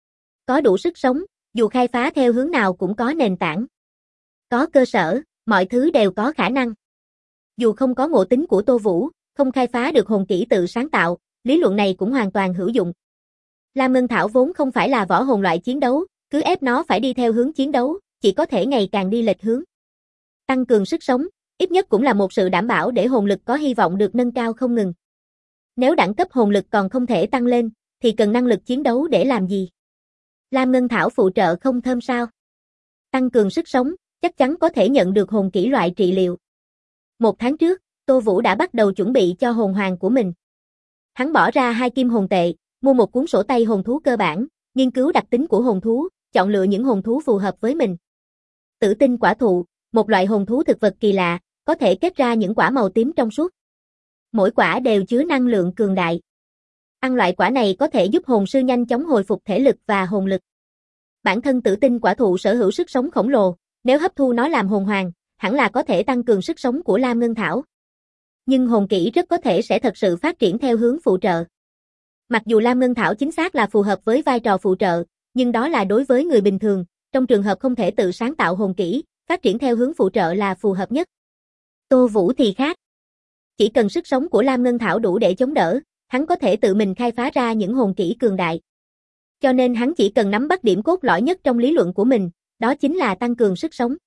Có đủ sức sống, dù khai phá theo hướng nào cũng có nền tảng. Có cơ sở, mọi thứ đều có khả năng. Dù không có ngộ tính của Tô Vũ, không khai phá được hồn kỹ tự sáng tạo, lý luận này cũng hoàn toàn hữu dụng. Lam Ngân Thảo vốn không phải là võ hồn loại chiến đấu, cứ ép nó phải đi theo hướng chiến đấu, chỉ có thể ngày càng đi lệch hướng. Tăng cường sức sống, ít nhất cũng là một sự đảm bảo để hồn lực có hy vọng được nâng cao không ngừng. Nếu đẳng cấp hồn lực còn không thể tăng lên, thì cần năng lực chiến đấu để làm gì? Lam Ngân Thảo phụ trợ không thơm sao? Tăng cường sức sống, chắc chắn có thể nhận được hồn kỹ loại trị liệu. 1 tháng trước, Tô Vũ đã bắt đầu chuẩn bị cho hồn hoàng của mình. Hắn bỏ ra 2 kim hồn tệ, mua một cuốn sổ tay hồn thú cơ bản, nghiên cứu đặc tính của hồn thú, chọn lựa những hồn thú phù hợp với mình. Tử tinh quả thụ, một loại hồn thú thực vật kỳ lạ, có thể kết ra những quả màu tím trong suốt. Mỗi quả đều chứa năng lượng cường đại. Ăn loại quả này có thể giúp hồn sư nhanh chóng hồi phục thể lực và hồn lực. Bản thân tử tinh quả thụ sở hữu sức sống khổng lồ, nếu hấp thu nó làm hồn hoàng, hẳn là có thể tăng cường sức sống của Lam Ngân Thảo. Nhưng hồn kỹ rất có thể sẽ thật sự phát triển theo hướng phụ trợ. Mặc dù Lam Ngân Thảo chính xác là phù hợp với vai trò phụ trợ, nhưng đó là đối với người bình thường, trong trường hợp không thể tự sáng tạo hồn kỹ, phát triển theo hướng phụ trợ là phù hợp nhất. Tô Vũ thì khác. Chỉ cần sức sống của Lam Ngân Thảo đủ để chống đỡ, hắn có thể tự mình khai phá ra những hồn kỹ cường đại. Cho nên hắn chỉ cần nắm bắt điểm cốt lõi nhất trong lý luận của mình, đó chính là tăng cường sức sống.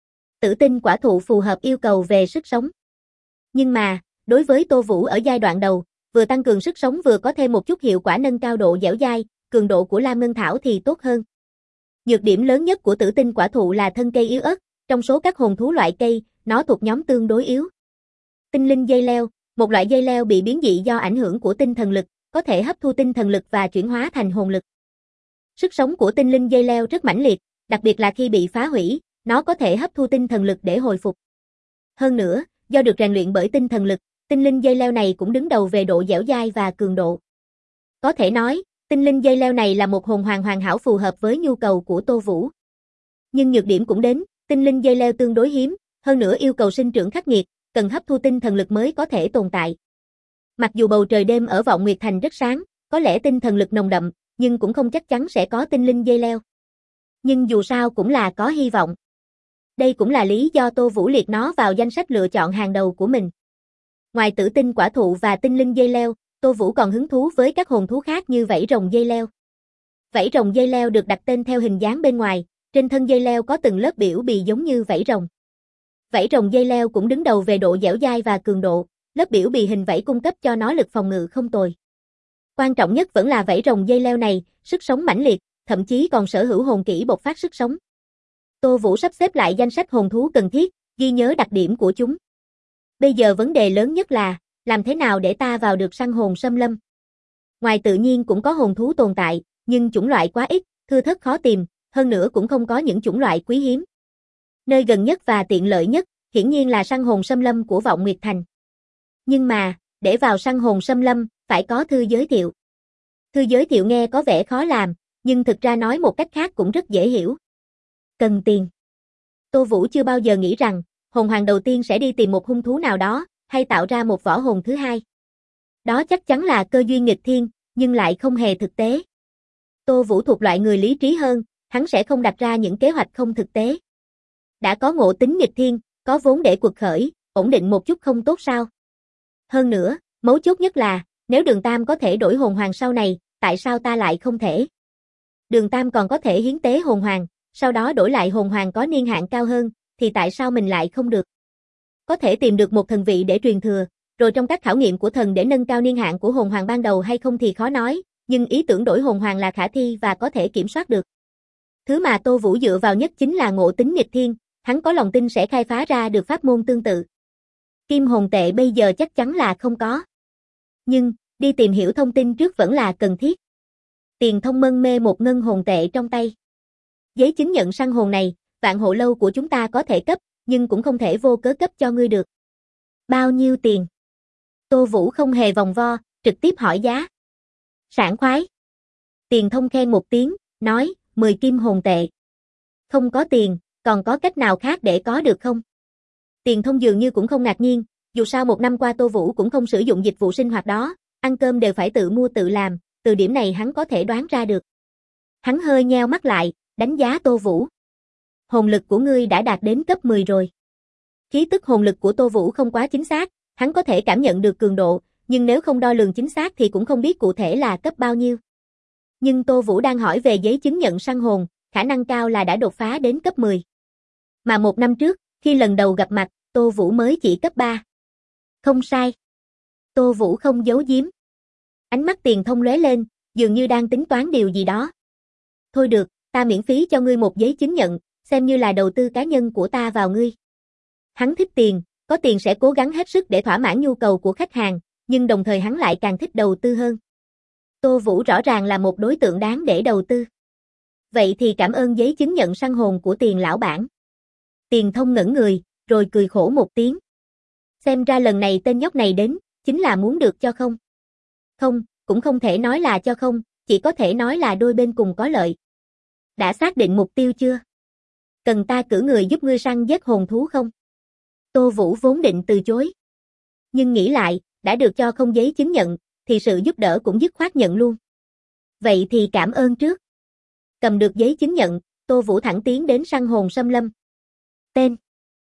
Tử tinh quả thụ phù hợp yêu cầu về sức sống. Nhưng mà, đối với Tô Vũ ở giai đoạn đầu, vừa tăng cường sức sống vừa có thêm một chút hiệu quả nâng cao độ dẻo dai, cường độ của Lam Ngân Thảo thì tốt hơn. Nhược điểm lớn nhất của tử tinh quả thụ là thân cây yếu ớt, trong số các hồn thú loại cây, nó thuộc nhóm tương đối yếu. Tinh linh dây leo, một loại dây leo bị biến dị do ảnh hưởng của tinh thần lực, có thể hấp thu tinh thần lực và chuyển hóa thành hồn lực. Sức sống của tinh linh dây leo rất mãnh liệt, đặc biệt là khi bị phá hủy, nó có thể hấp thu tinh thần lực để hồi phục. Hơn nữa, do được rèn luyện bởi tinh thần lực, tinh linh dây leo này cũng đứng đầu về độ dẻo dai và cường độ. Có thể nói, tinh linh dây leo này là một hồn hoàng hoàn hảo phù hợp với nhu cầu của Tô Vũ. Nhưng nhược điểm cũng đến, tinh linh dây leo tương đối hiếm, hơn nữa yêu cầu sinh trưởng khắc nghiệt, cần hấp thu tinh thần lực mới có thể tồn tại. Mặc dù bầu trời đêm ở Vọng Nguyệt Thành rất sáng, có lẽ tinh thần lực nồng đậm, nhưng cũng không chắc chắn sẽ có tinh linh dây leo. Nhưng dù sao cũng là có hy vọng. Đây cũng là lý do Tô Vũ liệt nó vào danh sách lựa chọn hàng đầu của mình. Ngoài tử tinh quả thụ và tinh linh dây leo, Tô Vũ còn hứng thú với các hồn thú khác như vảy rồng dây leo. Vảy rồng dây leo được đặt tên theo hình dáng bên ngoài, trên thân dây leo có từng lớp biểu bì giống như vảy rồng. Vảy rồng dây leo cũng đứng đầu về độ dẻo dai và cường độ, lớp biểu bì hình vảy cung cấp cho nó lực phòng ngự không tồi. Quan trọng nhất vẫn là vảy rồng dây leo này, sức sống mãnh liệt, thậm chí còn sở hữu hồn kỹ bộc phát sức sống. Tô Vũ sắp xếp lại danh sách hồn thú cần thiết, ghi nhớ đặc điểm của chúng. Bây giờ vấn đề lớn nhất là, làm thế nào để ta vào được săn hồn xâm lâm? Ngoài tự nhiên cũng có hồn thú tồn tại, nhưng chủng loại quá ít, thưa thớt khó tìm, hơn nữa cũng không có những chủng loại quý hiếm. Nơi gần nhất và tiện lợi nhất, hiển nhiên là săn hồn xâm lâm của Vọng Nguyệt Thành. Nhưng mà, để vào săn hồn xâm lâm, phải có thư giới thiệu. Thư giới thiệu nghe có vẻ khó làm, nhưng thực ra nói một cách khác cũng rất dễ hiểu. Cần tiền. Tô Vũ chưa bao giờ nghĩ rằng, hồn hoàng đầu tiên sẽ đi tìm một hung thú nào đó, hay tạo ra một võ hồn thứ hai. Đó chắc chắn là cơ duyên nghịch thiên, nhưng lại không hề thực tế. Tô Vũ thuộc loại người lý trí hơn, hắn sẽ không đặt ra những kế hoạch không thực tế. Đã có ngộ tính nghịch thiên, có vốn để quật khởi, ổn định một chút không tốt sao? Hơn nữa, mấu chốt nhất là, nếu Đường Tam có thể đổi hồn hoàng sau này, tại sao ta lại không thể? Đường Tam còn có thể hiến tế hồn hoàng, sau đó đổi lại hồn hoàng có niên hạn cao hơn, thì tại sao mình lại không được? Có thể tìm được một thần vị để truyền thừa, rồi trong các khảo nghiệm của thần để nâng cao niên hạn của hồn hoàng ban đầu hay không thì khó nói, nhưng ý tưởng đổi hồn hoàng là khả thi và có thể kiểm soát được. Thứ mà Tô Vũ dựa vào nhất chính là ngộ tính nghịch thiên, hắn có lòng tin sẽ khai phá ra được pháp môn tương tự. Kim hồn tệ bây giờ chắc chắn là không có. Nhưng, đi tìm hiểu thông tin trước vẫn là cần thiết. Tiền Thông mân mê một ngân hồn tệ trong tay. Giấy chứng nhận săn hồn này, Vạn Hộ Lâu của chúng ta có thể cấp, nhưng cũng không thể vô cớ cấp cho ngươi được. Bao nhiêu tiền? Tô Vũ không hề vòng vo, trực tiếp hỏi giá. Sảng khoái. Tiền Thông khen một tiếng, nói, 10 kim hồn tệ. Không có tiền, còn có cách nào khác để có được không? Tiền Thông dường như cũng không ngạc nhiên, dù sao một năm qua Tô Vũ cũng không sử dụng dịch vụ sinh hoạt đó, ăn cơm đều phải tự mua tự làm, từ điểm này hắn có thể đoán ra được. Hắn hơi nheo mắt lại, đánh giá Tô Vũ. Hồn lực của ngươi đã đạt đến cấp 10 rồi. Khí tức hồn lực của Tô Vũ không quá chính xác, hắn có thể cảm nhận được cường độ, nhưng nếu không đo lường chính xác thì cũng không biết cụ thể là cấp bao nhiêu. Nhưng Tô Vũ đang hỏi về giấy chứng nhận săn hồn, khả năng cao là đã đột phá đến cấp 10. Mà một năm trước, khi lần đầu gặp mặt, Tô Vũ mới chỉ cấp 3. Không sai. Tô Vũ không giấu giếm. Ánh mắt Tiền Thông lóe lên, dường như đang tính toán điều gì đó. Thôi được, ta miễn phí cho ngươi một giấy chứng nhận, xem như là đầu tư cá nhân của ta vào ngươi. Hắn thích tiền, có tiền sẽ cố gắng hết sức để thỏa mãn nhu cầu của khách hàng, nhưng đồng thời hắn lại càng thích đầu tư hơn. Tô Vũ rõ ràng là một đối tượng đáng để đầu tư. Vậy thì cảm ơn giấy chứng nhận săn hồn của Tiền lão bản. Tiền Thông ngẩn người, rồi cười khổ một tiếng. Xem ra lần này tên nhóc này đến, chính là muốn được cho không? Không, cũng không thể nói là cho không, chỉ có thể nói là đôi bên cùng có lợi. Đã xác định mục tiêu chưa? Cần ta cử người giúp ngươi săn giết hồn thú không? Tô Vũ vốn định từ chối. Nhưng nghĩ lại, đã được cho không giấy chứng nhận, thì sự giúp đỡ cũng dứt khoát nhận luôn. Vậy thì cảm ơn trước. Cầm được giấy chứng nhận, Tô Vũ thẳng tiến đến săn hồn xâm lâm. Tên: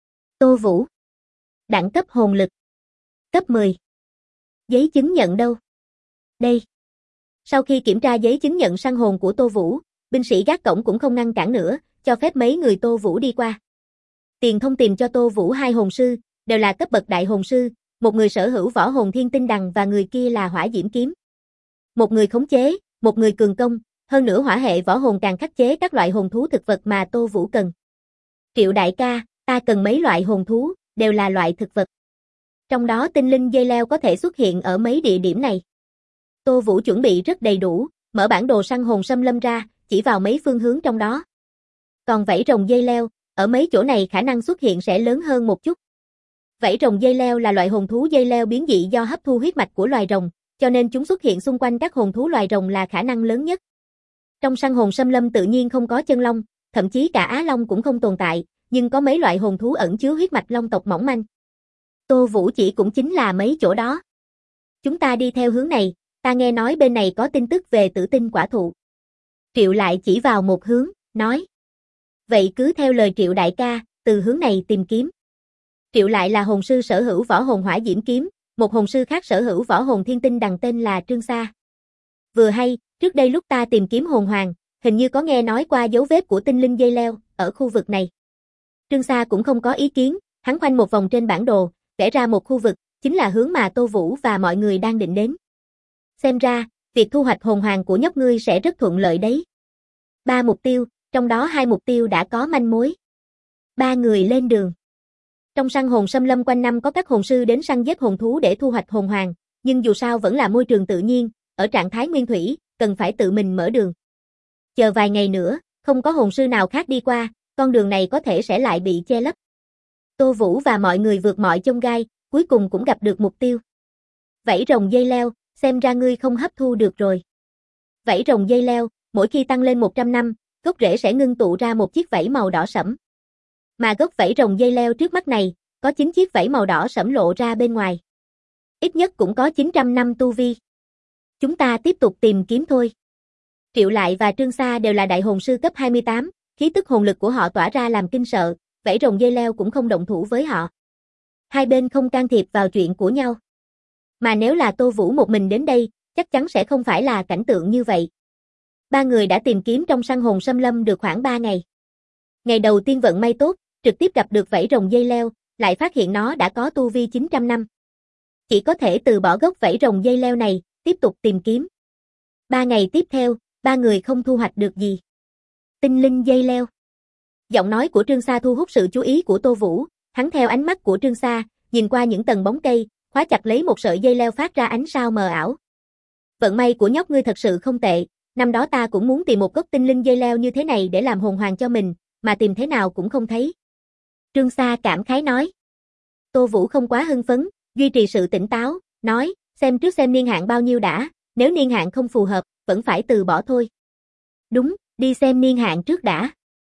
Tô Vũ. Đẳng cấp hồn lực: cấp 10. Giấy chứng nhận đâu? Đây. Sau khi kiểm tra giấy chứng nhận săn hồn của Tô Vũ, binh sĩ gác cổng cũng không ngăn cản nữa, cho phép mấy người Tô Vũ đi qua. Tiền Thông tìm cho Tô Vũ 2 hồn sư, đều là cấp bậc đại hồn sư, một người sở hữu võ hồn thiên tinh đằng và người kia là hỏa diễm kiếm. Một người khống chế, một người cường công, hơn nữa hỏa hệ võ hồn càng khắc chế các loại hồn thú thực vật mà Tô Vũ cần. Triệu đại ca, ta cần mấy loại hồn thú, đều là loại thực vật. Trong đó tinh linh dây leo có thể xuất hiện ở mấy địa điểm này. Tô Vũ chuẩn bị rất đầy đủ, mở bản đồ săn hồn xâm lâm ra, chỉ vào mấy phương hướng trong đó. Còn vảy rồng dây leo, ở mấy chỗ này khả năng xuất hiện sẽ lớn hơn một chút. Vảy rồng dây leo là loại hồn thú dây leo biến dị do hấp thu huyết mạch của loài rồng, cho nên chúng xuất hiện xung quanh các hồn thú loài rồng là khả năng lớn nhất. Trong săn hồn xâm lâm tự nhiên không có chân long, thậm chí cả á long cũng không tồn tại, nhưng có mấy loại hồn thú ẩn chứa huyết mạch long tộc mỏng manh. Tô Vũ chỉ cũng chính là mấy chỗ đó. Chúng ta đi theo hướng này, ta nghe nói bên này có tin tức về tử tinh quả thụ. Triệu lại chỉ vào một hướng, nói. Vậy cứ theo lời Triệu đại ca, từ hướng này tìm kiếm. Triệu lại là hồn sư sở hữu võ hồn hỏa diễm kiếm, một hồn sư khác sở hữu võ hồn thiên tinh đằng tên là Trương Sa. Vừa hay, trước đây lúc ta tìm kiếm hồn hoàng, hình như có nghe nói qua dấu vết của tinh linh dây leo, ở khu vực này. Trương Sa cũng không có ý kiến, hắn khoanh một vòng trên bản đồ, vẽ ra một khu vực, chính là hướng mà Tô Vũ và mọi người đang định đến. Xem ra, việc thu hoạch hồn hoàng của nhóc ngươi sẽ rất thuận lợi đấy. 3 mục tiêu, trong đó 2 mục tiêu đã có manh mối. 3 người lên đường. Trong săn hồn xâm lâm quanh năm có các hồn sư đến săn giết hồn thú để thu hoạch hồn hoàng, nhưng dù sao vẫn là môi trường tự nhiên, ở trạng thái nguyên thủy, cần phải tự mình mở đường. Chờ vài ngày nữa, không có hồn sư nào khác đi qua, con đường này có thể sẽ lại bị che lấp. Tô Vũ và mọi người vượt mọi chông gai, cuối cùng cũng gặp được mục tiêu. Vảy rồng dây leo, xem ra ngươi không hấp thu được rồi. Vảy rồng dây leo, mỗi khi tăng lên 100 năm, gốc rễ sẽ ngưng tụ ra một chiếc vảy màu đỏ sẫm. Mà gốc vảy rồng dây leo trước mắt này, có 9 chiếc vảy màu đỏ sẫm lộ ra bên ngoài. Ít nhất cũng có 900 năm tu vi. Chúng ta tiếp tục tìm kiếm thôi. Triệu lại và Trương Sa đều là đại hồn sư cấp 28, khí tức hồn lực của họ tỏa ra làm kinh sợ, vảy rồng dây leo cũng không động thủ với họ. Hai bên không can thiệp vào chuyện của nhau. Mà nếu là Tô Vũ một mình đến đây, chắc chắn sẽ không phải là cảnh tượng như vậy. 3 người đã tìm kiếm trong săn hồn xâm lâm được khoảng 3 ngày. Ngày đầu tiên vận may tốt, trực tiếp gặp được vảy rồng dây leo, lại phát hiện nó đã có tu vi 900 năm. Chỉ có thể từ bỏ gốc vảy rồng dây leo này, tiếp tục tìm kiếm. 3 ngày tiếp theo, 3 người không thu hoạch được gì. Tinh linh dây leo. Giọng nói của Trương Sa thu hút sự chú ý của Tô Vũ, hắn theo ánh mắt của Trương Sa, nhìn qua những tầng bóng cây, khóa chặt lấy một sợi dây leo phát ra ánh sao mờ ảo. Vận may của nhóc ngươi thật sự không tệ, năm đó ta cũng muốn tìm một gốc tinh linh dây leo như thế này để làm hồn hoàng cho mình, mà tìm thế nào cũng không thấy. Trương Sa cảm khái nói. Tô Vũ không quá hưng phấn, duy trì sự tỉnh táo, nói, xem trước xem niên hạn bao nhiêu đã, nếu niên hạn không phù hợp, vẫn phải từ bỏ thôi. Đúng, đi xem niên hạn trước đã.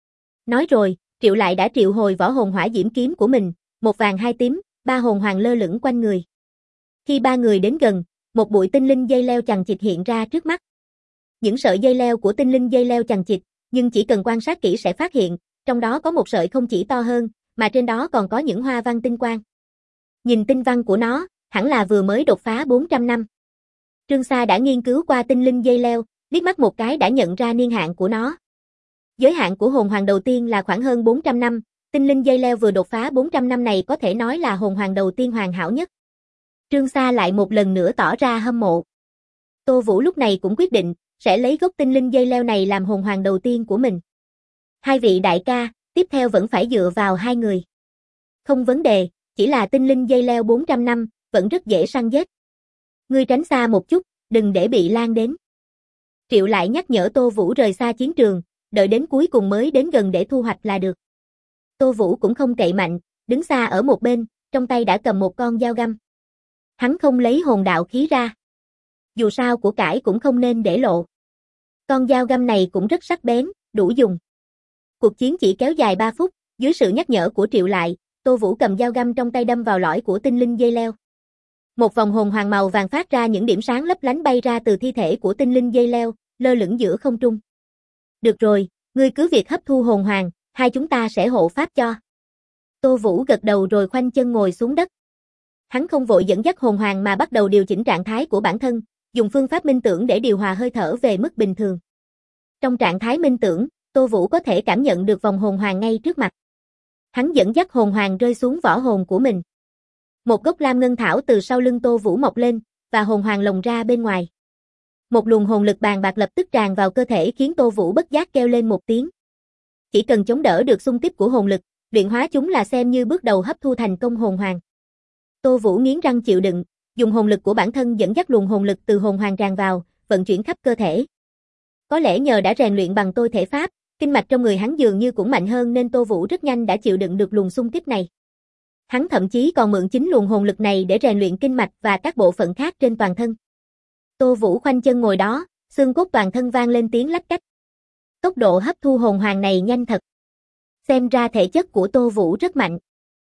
Nói rồi, Triệu Lại đã triệu hồi võ hồn hỏa diễm kiếm của mình, 1 vàng 2 tím, 3 hồn hoàng lơ lửng quanh người. Khi 3 người đến gần, một bụi tinh linh dây leo chằng chịt hiện ra trước mắt. Những sợi dây leo của tinh linh dây leo chằng chịt, nhưng chỉ cần quan sát kỹ sẽ phát hiện, trong đó có một sợi không chỉ to hơn, mà trên đó còn có những hoa văn tinh quang. Nhìn tinh văn của nó, hẳn là vừa mới đột phá 400 năm. Trương Sa đã nghiên cứu qua tinh linh dây leo, liếc mắt một cái đã nhận ra niên hạn của nó. Giới hạn của hồn hoàng đầu tiên là khoảng hơn 400 năm, tinh linh dây leo vừa đột phá 400 năm này có thể nói là hồn hoàng đầu tiên hoàn hảo nhất. Trương Sa lại một lần nữa tỏ ra hâm mộ. Tô Vũ lúc này cũng quyết định, sẽ lấy gốc tinh linh dây leo này làm hồn hoàng đầu tiên của mình. Hai vị đại ca, tiếp theo vẫn phải dựa vào hai người. Không vấn đề, chỉ là tinh linh dây leo 400 năm, vẫn rất dễ săn giết. Ngươi tránh xa một chút, đừng để bị lan đến. Triệu Lại nhắc nhở Tô Vũ rời xa chiến trường, đợi đến cuối cùng mới đến gần để thu hoạch là được. Tô Vũ cũng không cậy mạnh, đứng xa ở một bên, trong tay đã cầm một con dao găm. Hắn không lấy hồn đạo khí ra. Dù sao của cải cũng không nên để lộ. Con dao găm này cũng rất sắc bén, đủ dùng. Cuộc chiến chỉ kéo dài 3 phút, dưới sự nhắc nhở của Triệu Lại, Tô Vũ cầm dao găm trong tay đâm vào lõi của tinh linh dây leo. Một vòng hồn hoàng màu vàng phát ra những điểm sáng lấp lánh bay ra từ thi thể của tinh linh dây leo, lơ lửng giữa không trung. Được rồi, ngươi cứ việc hấp thu hồn hoàng, hai chúng ta sẽ hộ pháp cho. Tô Vũ gật đầu rồi khoanh chân ngồi xuống đất. Hắn không vội dẫn dắt hồn hoàng mà bắt đầu điều chỉnh trạng thái của bản thân, dùng phương pháp minh tưởng để điều hòa hơi thở về mức bình thường. Trong trạng thái minh tưởng, Tô Vũ có thể cảm nhận được vòng hồn hoàng ngay trước mặt. Hắn dẫn dắt hồn hoàng rơi xuống võ hồn của mình. Một gốc lam ngân thảo từ sau lưng Tô Vũ mọc lên, và hồn hoàng lồng ra bên ngoài. Một luồng hồn lực bàng bạc lập tức tràn vào cơ thể khiến Tô Vũ bất giác kêu lên một tiếng. Chỉ cần chống đỡ được xung kích của hồn lực, luyện hóa chúng là xem như bước đầu hấp thu thành công hồn hoàng. Tô Vũ nghiến răng chịu đựng, dùng hồn lực của bản thân dẫn dắt luồng hồn lực từ hồn hoàng tràn vào, vận chuyển khắp cơ thể. Có lẽ nhờ đã rèn luyện bằng tôi thể pháp, kinh mạch trong người hắn dường như cũng mạnh hơn nên Tô Vũ rất nhanh đã chịu đựng được luồng xung kích này. Hắn thậm chí còn mượn chính luồng hồn lực này để rèn luyện kinh mạch và các bộ phận khác trên toàn thân. Tô Vũ khoanh chân ngồi đó, xương cốt toàn thân vang lên tiếng lách cách. Tốc độ hấp thu hồn hoàng này nhanh thật. Xem ra thể chất của Tô Vũ rất mạnh.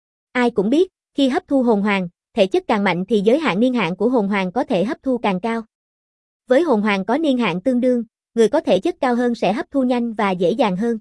Ai cũng biết, khi hấp thu hồn hoàng, thể chất càng mạnh thì giới hạn niên hạn của hồn hoàng có thể hấp thu càng cao. Với hồn hoàng có niên hạn tương đương, người có thể chất cao hơn sẽ hấp thu nhanh và dễ dàng hơn.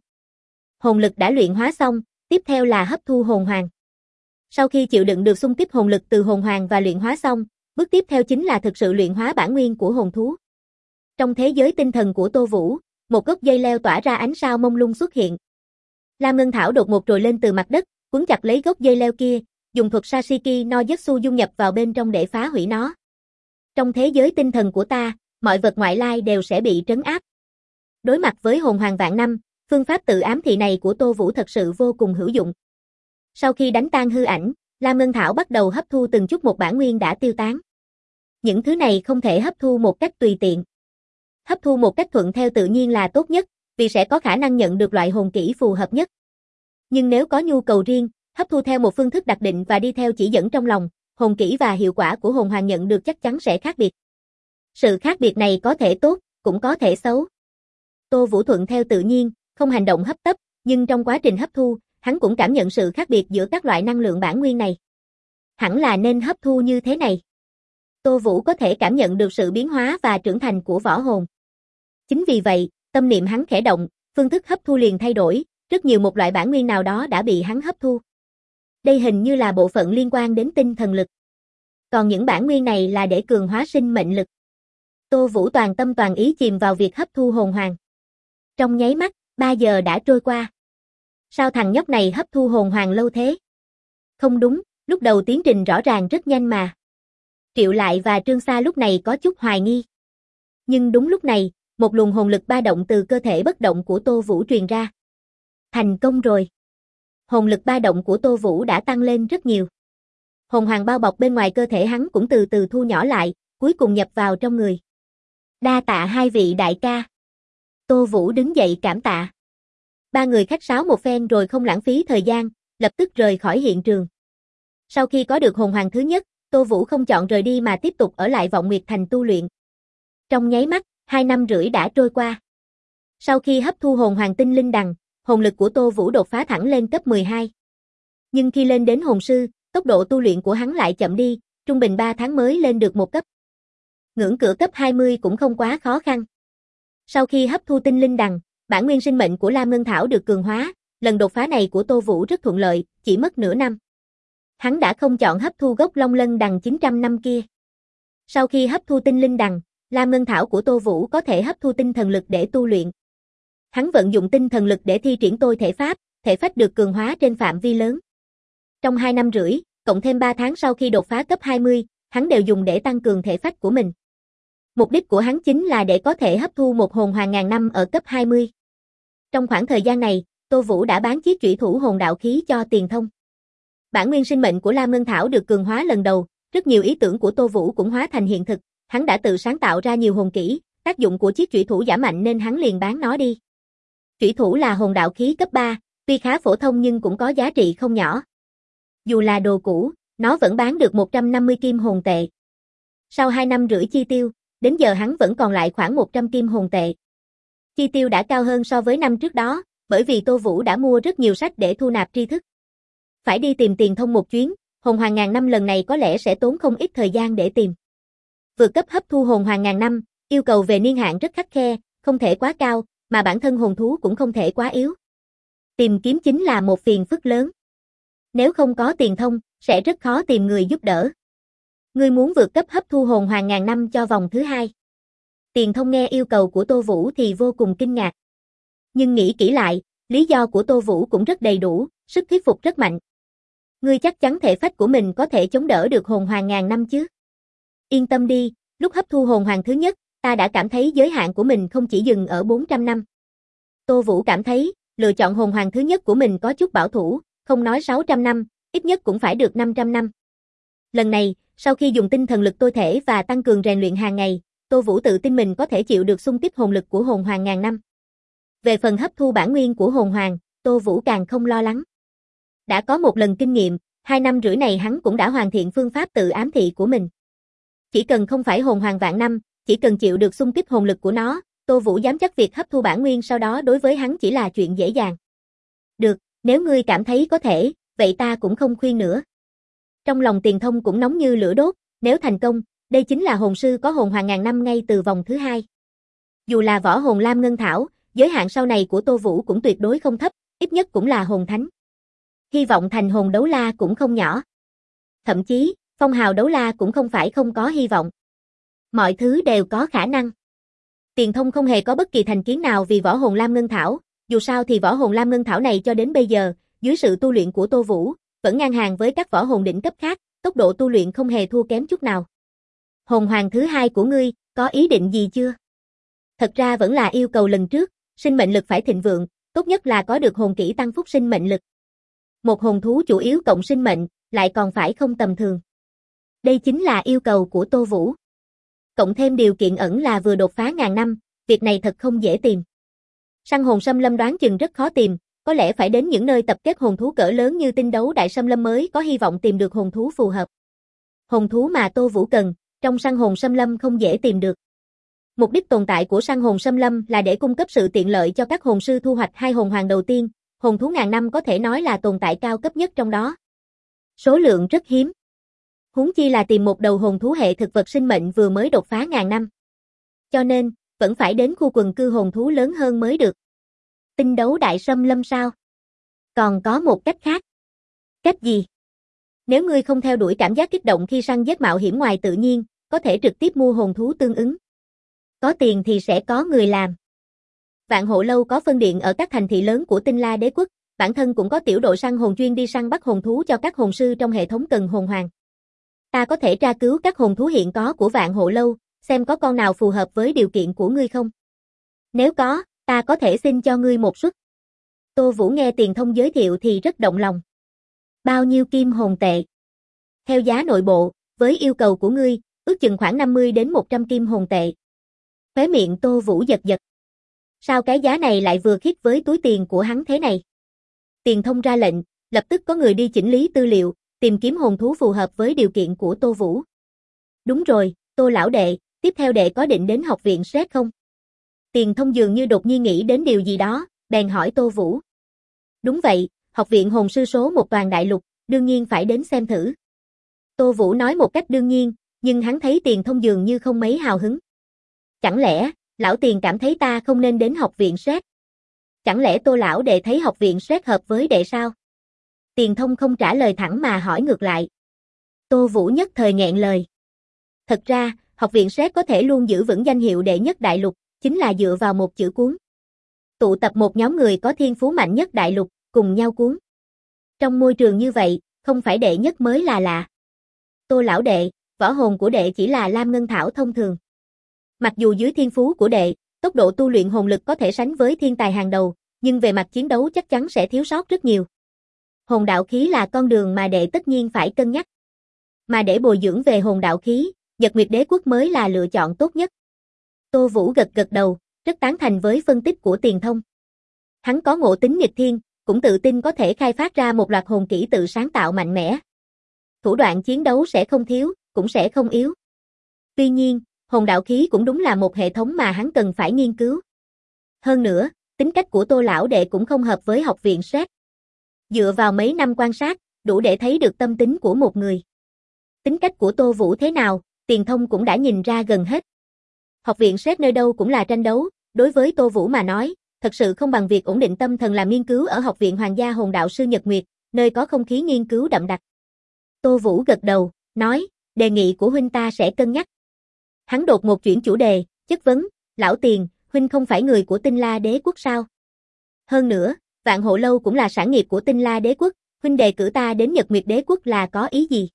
Hồn lực đã luyện hóa xong, tiếp theo là hấp thu hồn hoàng. Sau khi chịu đựng được xung kích hồn lực từ hồn hoàng và luyện hóa xong, bước tiếp theo chính là thực sự luyện hóa bản nguyên của hồn thú. Trong thế giới tinh thần của Tô Vũ, một gốc dây leo tỏa ra ánh sao mông lung xuất hiện. Lam Ngân Thảo đột ngột trồi lên từ mặt đất, quấn chặt lấy gốc dây leo kia, dùng thuật Sashiki no Jutsu dung nhập vào bên trong để phá hủy nó. Trong thế giới tinh thần của ta, mọi vật ngoại lai đều sẽ bị trấn áp. Đối mặt với hồn hoàng vạn năm, phương pháp tự ám thị này của Tô Vũ thật sự vô cùng hữu dụng. Sau khi đánh tan hư ảnh, Lam Ngân Thảo bắt đầu hấp thu từng chút một bản nguyên đã tiêu tán. Những thứ này không thể hấp thu một cách tùy tiện. Hấp thu một cách thuận theo tự nhiên là tốt nhất, vì sẽ có khả năng nhận được loại hồn kỹ phù hợp nhất. Nhưng nếu có nhu cầu riêng, hấp thu theo một phương thức đặc định và đi theo chỉ dẫn trong lòng, hồn kỹ và hiệu quả của hồn hoàng nhận được chắc chắn sẽ khác biệt. Sự khác biệt này có thể tốt, cũng có thể xấu. Tô Vũ thuận theo tự nhiên, không hành động hấp tấp, nhưng trong quá trình hấp thu, hắn cũng cảm nhận sự khác biệt giữa các loại năng lượng bản nguyên này. Hẳn là nên hấp thu như thế này. Tô Vũ có thể cảm nhận được sự biến hóa và trưởng thành của võ hồn. Chính vì vậy, tâm niệm hắn khẽ động, phương thức hấp thu liền thay đổi, rất nhiều một loại bản nguyên nào đó đã bị hắn hấp thu. Đây hình như là bộ phận liên quan đến tinh thần lực. Còn những bản nguyên này là để cường hóa sinh mệnh lực. Tô Vũ toàn tâm toàn ý chìm vào việc hấp thu hồn hoàng. Trong nháy mắt, 3 giờ đã trôi qua. Sao thằng nhóc này hấp thu hồn hoàng lâu thế? Không đúng, lúc đầu tiến trình rõ ràng rất nhanh mà. Triệu Lại và Trương Sa lúc này có chút hoài nghi. Nhưng đúng lúc này, một luồng hồn lực ba động từ cơ thể bất động của Tô Vũ truyền ra. Thành công rồi. Hồn lực ba động của Tô Vũ đã tăng lên rất nhiều. Hồn hoàng bao bọc bên ngoài cơ thể hắn cũng từ từ thu nhỏ lại, cuối cùng nhập vào trong người. Đa tạ hai vị đại ca. Tô Vũ đứng dậy cảm tạ. Ba người khách sáo một phen rồi không lãng phí thời gian, lập tức rời khỏi hiện trường. Sau khi có được hồn hoàng thứ nhất, Tô Vũ không chọn rời đi mà tiếp tục ở lại Vọng Nguyệt Thành tu luyện. Trong nháy mắt, 2 năm rưỡi đã trôi qua. Sau khi hấp thu hồn hoàng tinh linh đằng, hồn lực của Tô Vũ đột phá thẳng lên cấp 12. Nhưng khi lên đến hồn sư, tốc độ tu luyện của hắn lại chậm đi, trung bình 3 tháng mới lên được một cấp. Ngưỡng cửa cấp 20 cũng không quá khó khăn. Sau khi hấp thu tinh linh đằng, bản nguyên sinh mệnh của Lam Ngân Thảo được cường hóa, lần đột phá này của Tô Vũ rất thuận lợi, chỉ mất nửa năm. Hắn đã không chọn hấp thu gốc Long Lân đằng 900 năm kia. Sau khi hấp thu tinh linh đằng, Lam Ngân Thảo của Tô Vũ có thể hấp thu tinh thần lực để tu luyện. Hắn vận dụng tinh thần lực để thi triển tôi thể pháp, thể phách được cường hóa trên phạm vi lớn. Trong 2 năm rưỡi, cộng thêm 3 tháng sau khi đột phá cấp 20, hắn đều dùng để tăng cường thể phách của mình. Mục đích của hắn chính là để có thể hấp thu một hồn hoàng ngàn năm ở cấp 20. Trong khoảng thời gian này, Tô Vũ đã bán chiếc chủy thủ hồn đạo khí cho Tiền Thông. Bản nguyên sinh mệnh của Lam Ngân Thảo được cường hóa lần đầu, rất nhiều ý tưởng của Tô Vũ cũng hóa thành hiện thực, hắn đã tự sáng tạo ra nhiều hồn kỹ, tác dụng của chiếc chủy thủ giảm mạnh nên hắn liền bán nó đi. Chủy thủ là hồn đạo khí cấp 3, tuy khá phổ thông nhưng cũng có giá trị không nhỏ. Dù là đồ cũ, nó vẫn bán được 150 kim hồn tệ. Sau 2 năm rưỡi chi tiêu, đến giờ hắn vẫn còn lại khoảng 100 kim hồn tệ. Chi tiêu đã cao hơn so với năm trước đó, bởi vì Tô Vũ đã mua rất nhiều sách để thu nạp tri thức. Phải đi tìm Tiền Thông một chuyến, hồn hoàng ngàn năm lần này có lẽ sẽ tốn không ít thời gian để tìm. Vượt cấp hấp thu hồn hoàng ngàn năm, yêu cầu về niên hạn rất khắt khe, không thể quá cao, mà bản thân hồn thú cũng không thể quá yếu. Tìm kiếm chính là một phiền phức lớn. Nếu không có Tiền Thông, sẽ rất khó tìm người giúp đỡ. Ngươi muốn vượt cấp hấp thu hồn hoàng ngàn năm cho vòng thứ 2. Tiền Thông nghe yêu cầu của Tô Vũ thì vô cùng kinh ngạc. Nhưng nghĩ kỹ lại, lý do của Tô Vũ cũng rất đầy đủ, sức thuyết phục rất mạnh. Ngươi chắc chắn thể phách của mình có thể chống đỡ được hồn hoàng ngàn năm chứ? Yên tâm đi, lúc hấp thu hồn hoàng thứ nhất, ta đã cảm thấy giới hạn của mình không chỉ dừng ở 400 năm. Tô Vũ cảm thấy, lựa chọn hồn hoàng thứ nhất của mình có chút bảo thủ, không nói 600 năm, ít nhất cũng phải được 500 năm. Lần này, sau khi dùng tinh thần lực tôi thể và tăng cường rèn luyện hàng ngày, Tô Vũ tự tin mình có thể chịu được xung kích hồn lực của hồn hoàng ngàn năm. Về phần hấp thu bản nguyên của hồn hoàng, Tô Vũ càng không lo lắng. Đã có một lần kinh nghiệm, 2 năm rưỡi này hắn cũng đã hoàn thiện phương pháp tự ám thị của mình. Chỉ cần không phải hồn hoàng vạn năm, chỉ cần chịu được xung kích hồn lực của nó, Tô Vũ dám chắc việc hấp thu bản nguyên sau đó đối với hắn chỉ là chuyện dễ dàng. Được, nếu ngươi cảm thấy có thể, vậy ta cũng không khuyên nữa. Trong lòng Tiền Thông cũng nóng như lửa đốt, nếu thành công, đây chính là hồn sư có hồn hoàng ngàn năm ngay từ vòng thứ 2. Dù là võ hồn Lam Ngân Thảo, giới hạn sau này của Tô Vũ cũng tuyệt đối không thấp, ít nhất cũng là hồn thánh. Hy vọng thành hồn đấu la cũng không nhỏ. Thậm chí, phong hào đấu la cũng không phải không có hy vọng. Mọi thứ đều có khả năng. Tiền Thông không hề có bất kỳ thành kiến nào vì võ hồn Lam Ngân Thảo, dù sao thì võ hồn Lam Ngân Thảo này cho đến bây giờ, dưới sự tu luyện của Tô Vũ, vẫn ngang hàng với các võ hồn đỉnh cấp khác, tốc độ tu luyện không hề thua kém chút nào. Hồn hoàng thứ 2 của ngươi, có ý định gì chưa? Thật ra vẫn là yêu cầu lần trước, sinh mệnh lực phải thịnh vượng, tốt nhất là có được hồn kỹ tăng phúc sinh mệnh lực. Một hồn thú chủ yếu cộng sinh mệnh, lại còn phải không tầm thường. Đây chính là yêu cầu của Tô Vũ. Cộng thêm điều kiện ẩn là vừa đột phá ngàn năm, việc này thật không dễ tìm. Săn hồn xâm lâm đoán chừng rất khó tìm, có lẽ phải đến những nơi tập kết hồn thú cỡ lớn như tinh đấu đại xâm lâm mới có hy vọng tìm được hồn thú phù hợp. Hồn thú mà Tô Vũ cần, trong săn hồn xâm lâm không dễ tìm được. Mục đích tồn tại của săn hồn xâm lâm là để cung cấp sự tiện lợi cho các hồn sư thu hoạch 2 hồn hoàng đầu tiên, hồn thú ngàn năm có thể nói là tồn tại cao cấp nhất trong đó. Số lượng rất hiếm. Huống chi là tìm một đầu hồn thú hệ thực vật sinh mệnh vừa mới đột phá ngàn năm. Cho nên, vẫn phải đến khu quần cư hồn thú lớn hơn mới được. Tinh đấu đại xâm lâm sao? Còn có một cách khác. Cách gì? Nếu ngươi không theo đuổi cảm giác kích động khi săn giết mạo hiểm ngoài tự nhiên, có thể trực tiếp mua hồn thú tương ứng. Có tiền thì sẽ có người làm. Vạn Hộ Lâu có phân điện ở các thành thị lớn của Tinh La Đế quốc, bản thân cũng có tiểu đội săn hồn chuyên đi săn bắt hồn thú cho các hồn sư trong hệ thống cần hồn hoàng. Ta có thể tra cứu các hồn thú hiện có của Vạn Hộ Lâu, xem có con nào phù hợp với điều kiện của ngươi không? Nếu có, ta có thể xin cho ngươi một suất. Tô Vũ nghe Tiền Thông giới thiệu thì rất động lòng. Bao nhiêu kim hồn tệ? Theo giá nội bộ, với yêu cầu của ngươi, ước chừng khoảng 50 đến 100 kim hồn tệ. Khóe miệng Tô Vũ giật giật. Sao cái giá này lại vừa khít với túi tiền của hắn thế này? Tiền Thông ra lệnh, lập tức có người đi chỉnh lý tư liệu, tìm kiếm hồn thú phù hợp với điều kiện của Tô Vũ. Đúng rồi, Tô lão đệ, tiếp theo đệ có định đến học viện SET không? Tiền Thông dường như đột nhiên nghĩ đến điều gì đó, bèn hỏi Tô Vũ. Đúng vậy, học viện hồn sư số 1 toàn đại lục, đương nhiên phải đến xem thử. Tô Vũ nói một cách đương nhiên, nhưng hắn thấy Tiền Thông dường như không mấy hào hứng. Chẳng lẽ, lão Tiền cảm thấy ta không nên đến học viện SET? Chẳng lẽ Tô lão đệ thấy học viện SET hợp với đệ sao? Tiền Thông không trả lời thẳng mà hỏi ngược lại. Tô Vũ nhất thời nghẹn lời. Thật ra, học viện SET có thể luôn giữ vững danh hiệu đệ nhất đại lục, chính là dựa vào một chữ cuốn. Tụ tập một nhóm người có thiên phú mạnh nhất đại lục, cùng nhau cuốn. Trong môi trường như vậy, không phải đệ nhất mới là lạ. Tô lão đệ, võ hồn của đệ chỉ là Lam Ngân Thảo thông thường. Mặc dù dưới thiên phú của đệ, tốc độ tu luyện hồn lực có thể sánh với thiên tài hàng đầu, nhưng về mặt chiến đấu chắc chắn sẽ thiếu sót rất nhiều. Hồn đạo khí là con đường mà đệ tất nhiên phải cân nhắc. Mà để bồi dưỡng về hồn đạo khí, Nhật Nguyệt Đế Quốc mới là lựa chọn tốt nhất. Tô Vũ gật gật đầu, rất tán thành với phân tích của Tiền Thông. Hắn có ngộ tính nghịch thiên, cũng tự tin có thể khai phát ra một loạt hồn kỹ tự sáng tạo mạnh mẽ. Thủ đoạn chiến đấu sẽ không thiếu, cũng sẽ không yếu. Tuy nhiên, hồn đạo khí cũng đúng là một hệ thống mà hắn cần phải nghiên cứu. Hơn nữa, tính cách của Tô lão đệ cũng không hợp với học viện SET. Dựa vào mấy năm quan sát, đủ để thấy được tâm tính của một người. Tính cách của Tô Vũ thế nào, Tiền Thông cũng đã nhìn ra gần hết. Học viện SET nơi đâu cũng là tranh đấu, đối với Tô Vũ mà nói, thật sự không bằng việc ổn định tâm thần làm nghiên cứu ở Học viện Hoàng gia Hồn đạo sư Nhật Nguyệt, nơi có không khí nghiên cứu đậm đặc. Tô Vũ gật đầu, nói, đề nghị của huynh ta sẽ cân nhắc. Hắn đột ngột chuyển chủ đề, chất vấn, lão Tiền, huynh không phải người của Tinh La Đế Quốc sao? Hơn nữa, Vạn Hộ Lâu cũng là sản nghiệp của Tinh La Đế Quốc, huynh đề cử ta đến Nhật Nguyệt Đế Quốc là có ý gì?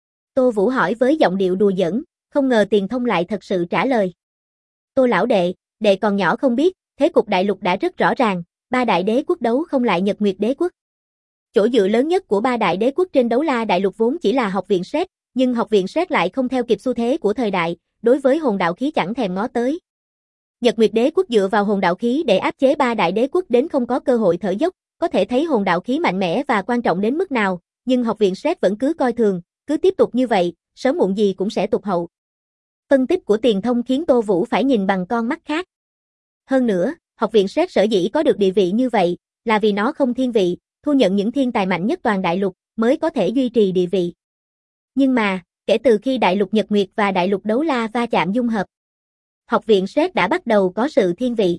Tô Vũ hỏi với giọng điệu đùa giỡn, không ngờ Tiền Thông lại thật sự trả lời. Tô lão đệ, đệ còn nhỏ không biết, thế cục đại lục đã rất rõ ràng, ba đại đế quốc đấu không lại Nhật Nguyệt Đế Quốc. Chỗ dựa lớn nhất của ba đại đế quốc trên đấu la đại lục vốn chỉ là học viện SET, nhưng học viện SET lại không theo kịp xu thế của thời đại, đối với hồn đạo khí chẳng thèm ngó tới. Nhật Nguyệt Đế Quốc dựa vào hồn đạo khí để áp chế ba đại đế quốc đến không có cơ hội thở dốc, có thể thấy hồn đạo khí mạnh mẽ và quan trọng đến mức nào, nhưng học viện SET vẫn cứ coi thường, cứ tiếp tục như vậy, sớm muộn gì cũng sẽ tụt hậu. Phân tích của Tiền Thông khiến Tô Vũ phải nhìn bằng con mắt khác. Hơn nữa, học viện SET sở dĩ có được địa vị như vậy, là vì nó không thiên vị, thu nhận những thiên tài mạnh nhất toàn đại lục, mới có thể duy trì địa vị. Nhưng mà, kể từ khi đại lục Nhật Nguyệt và đại lục Đấu La va chạm dung hợp, học viện SET đã bắt đầu có sự thiên vị.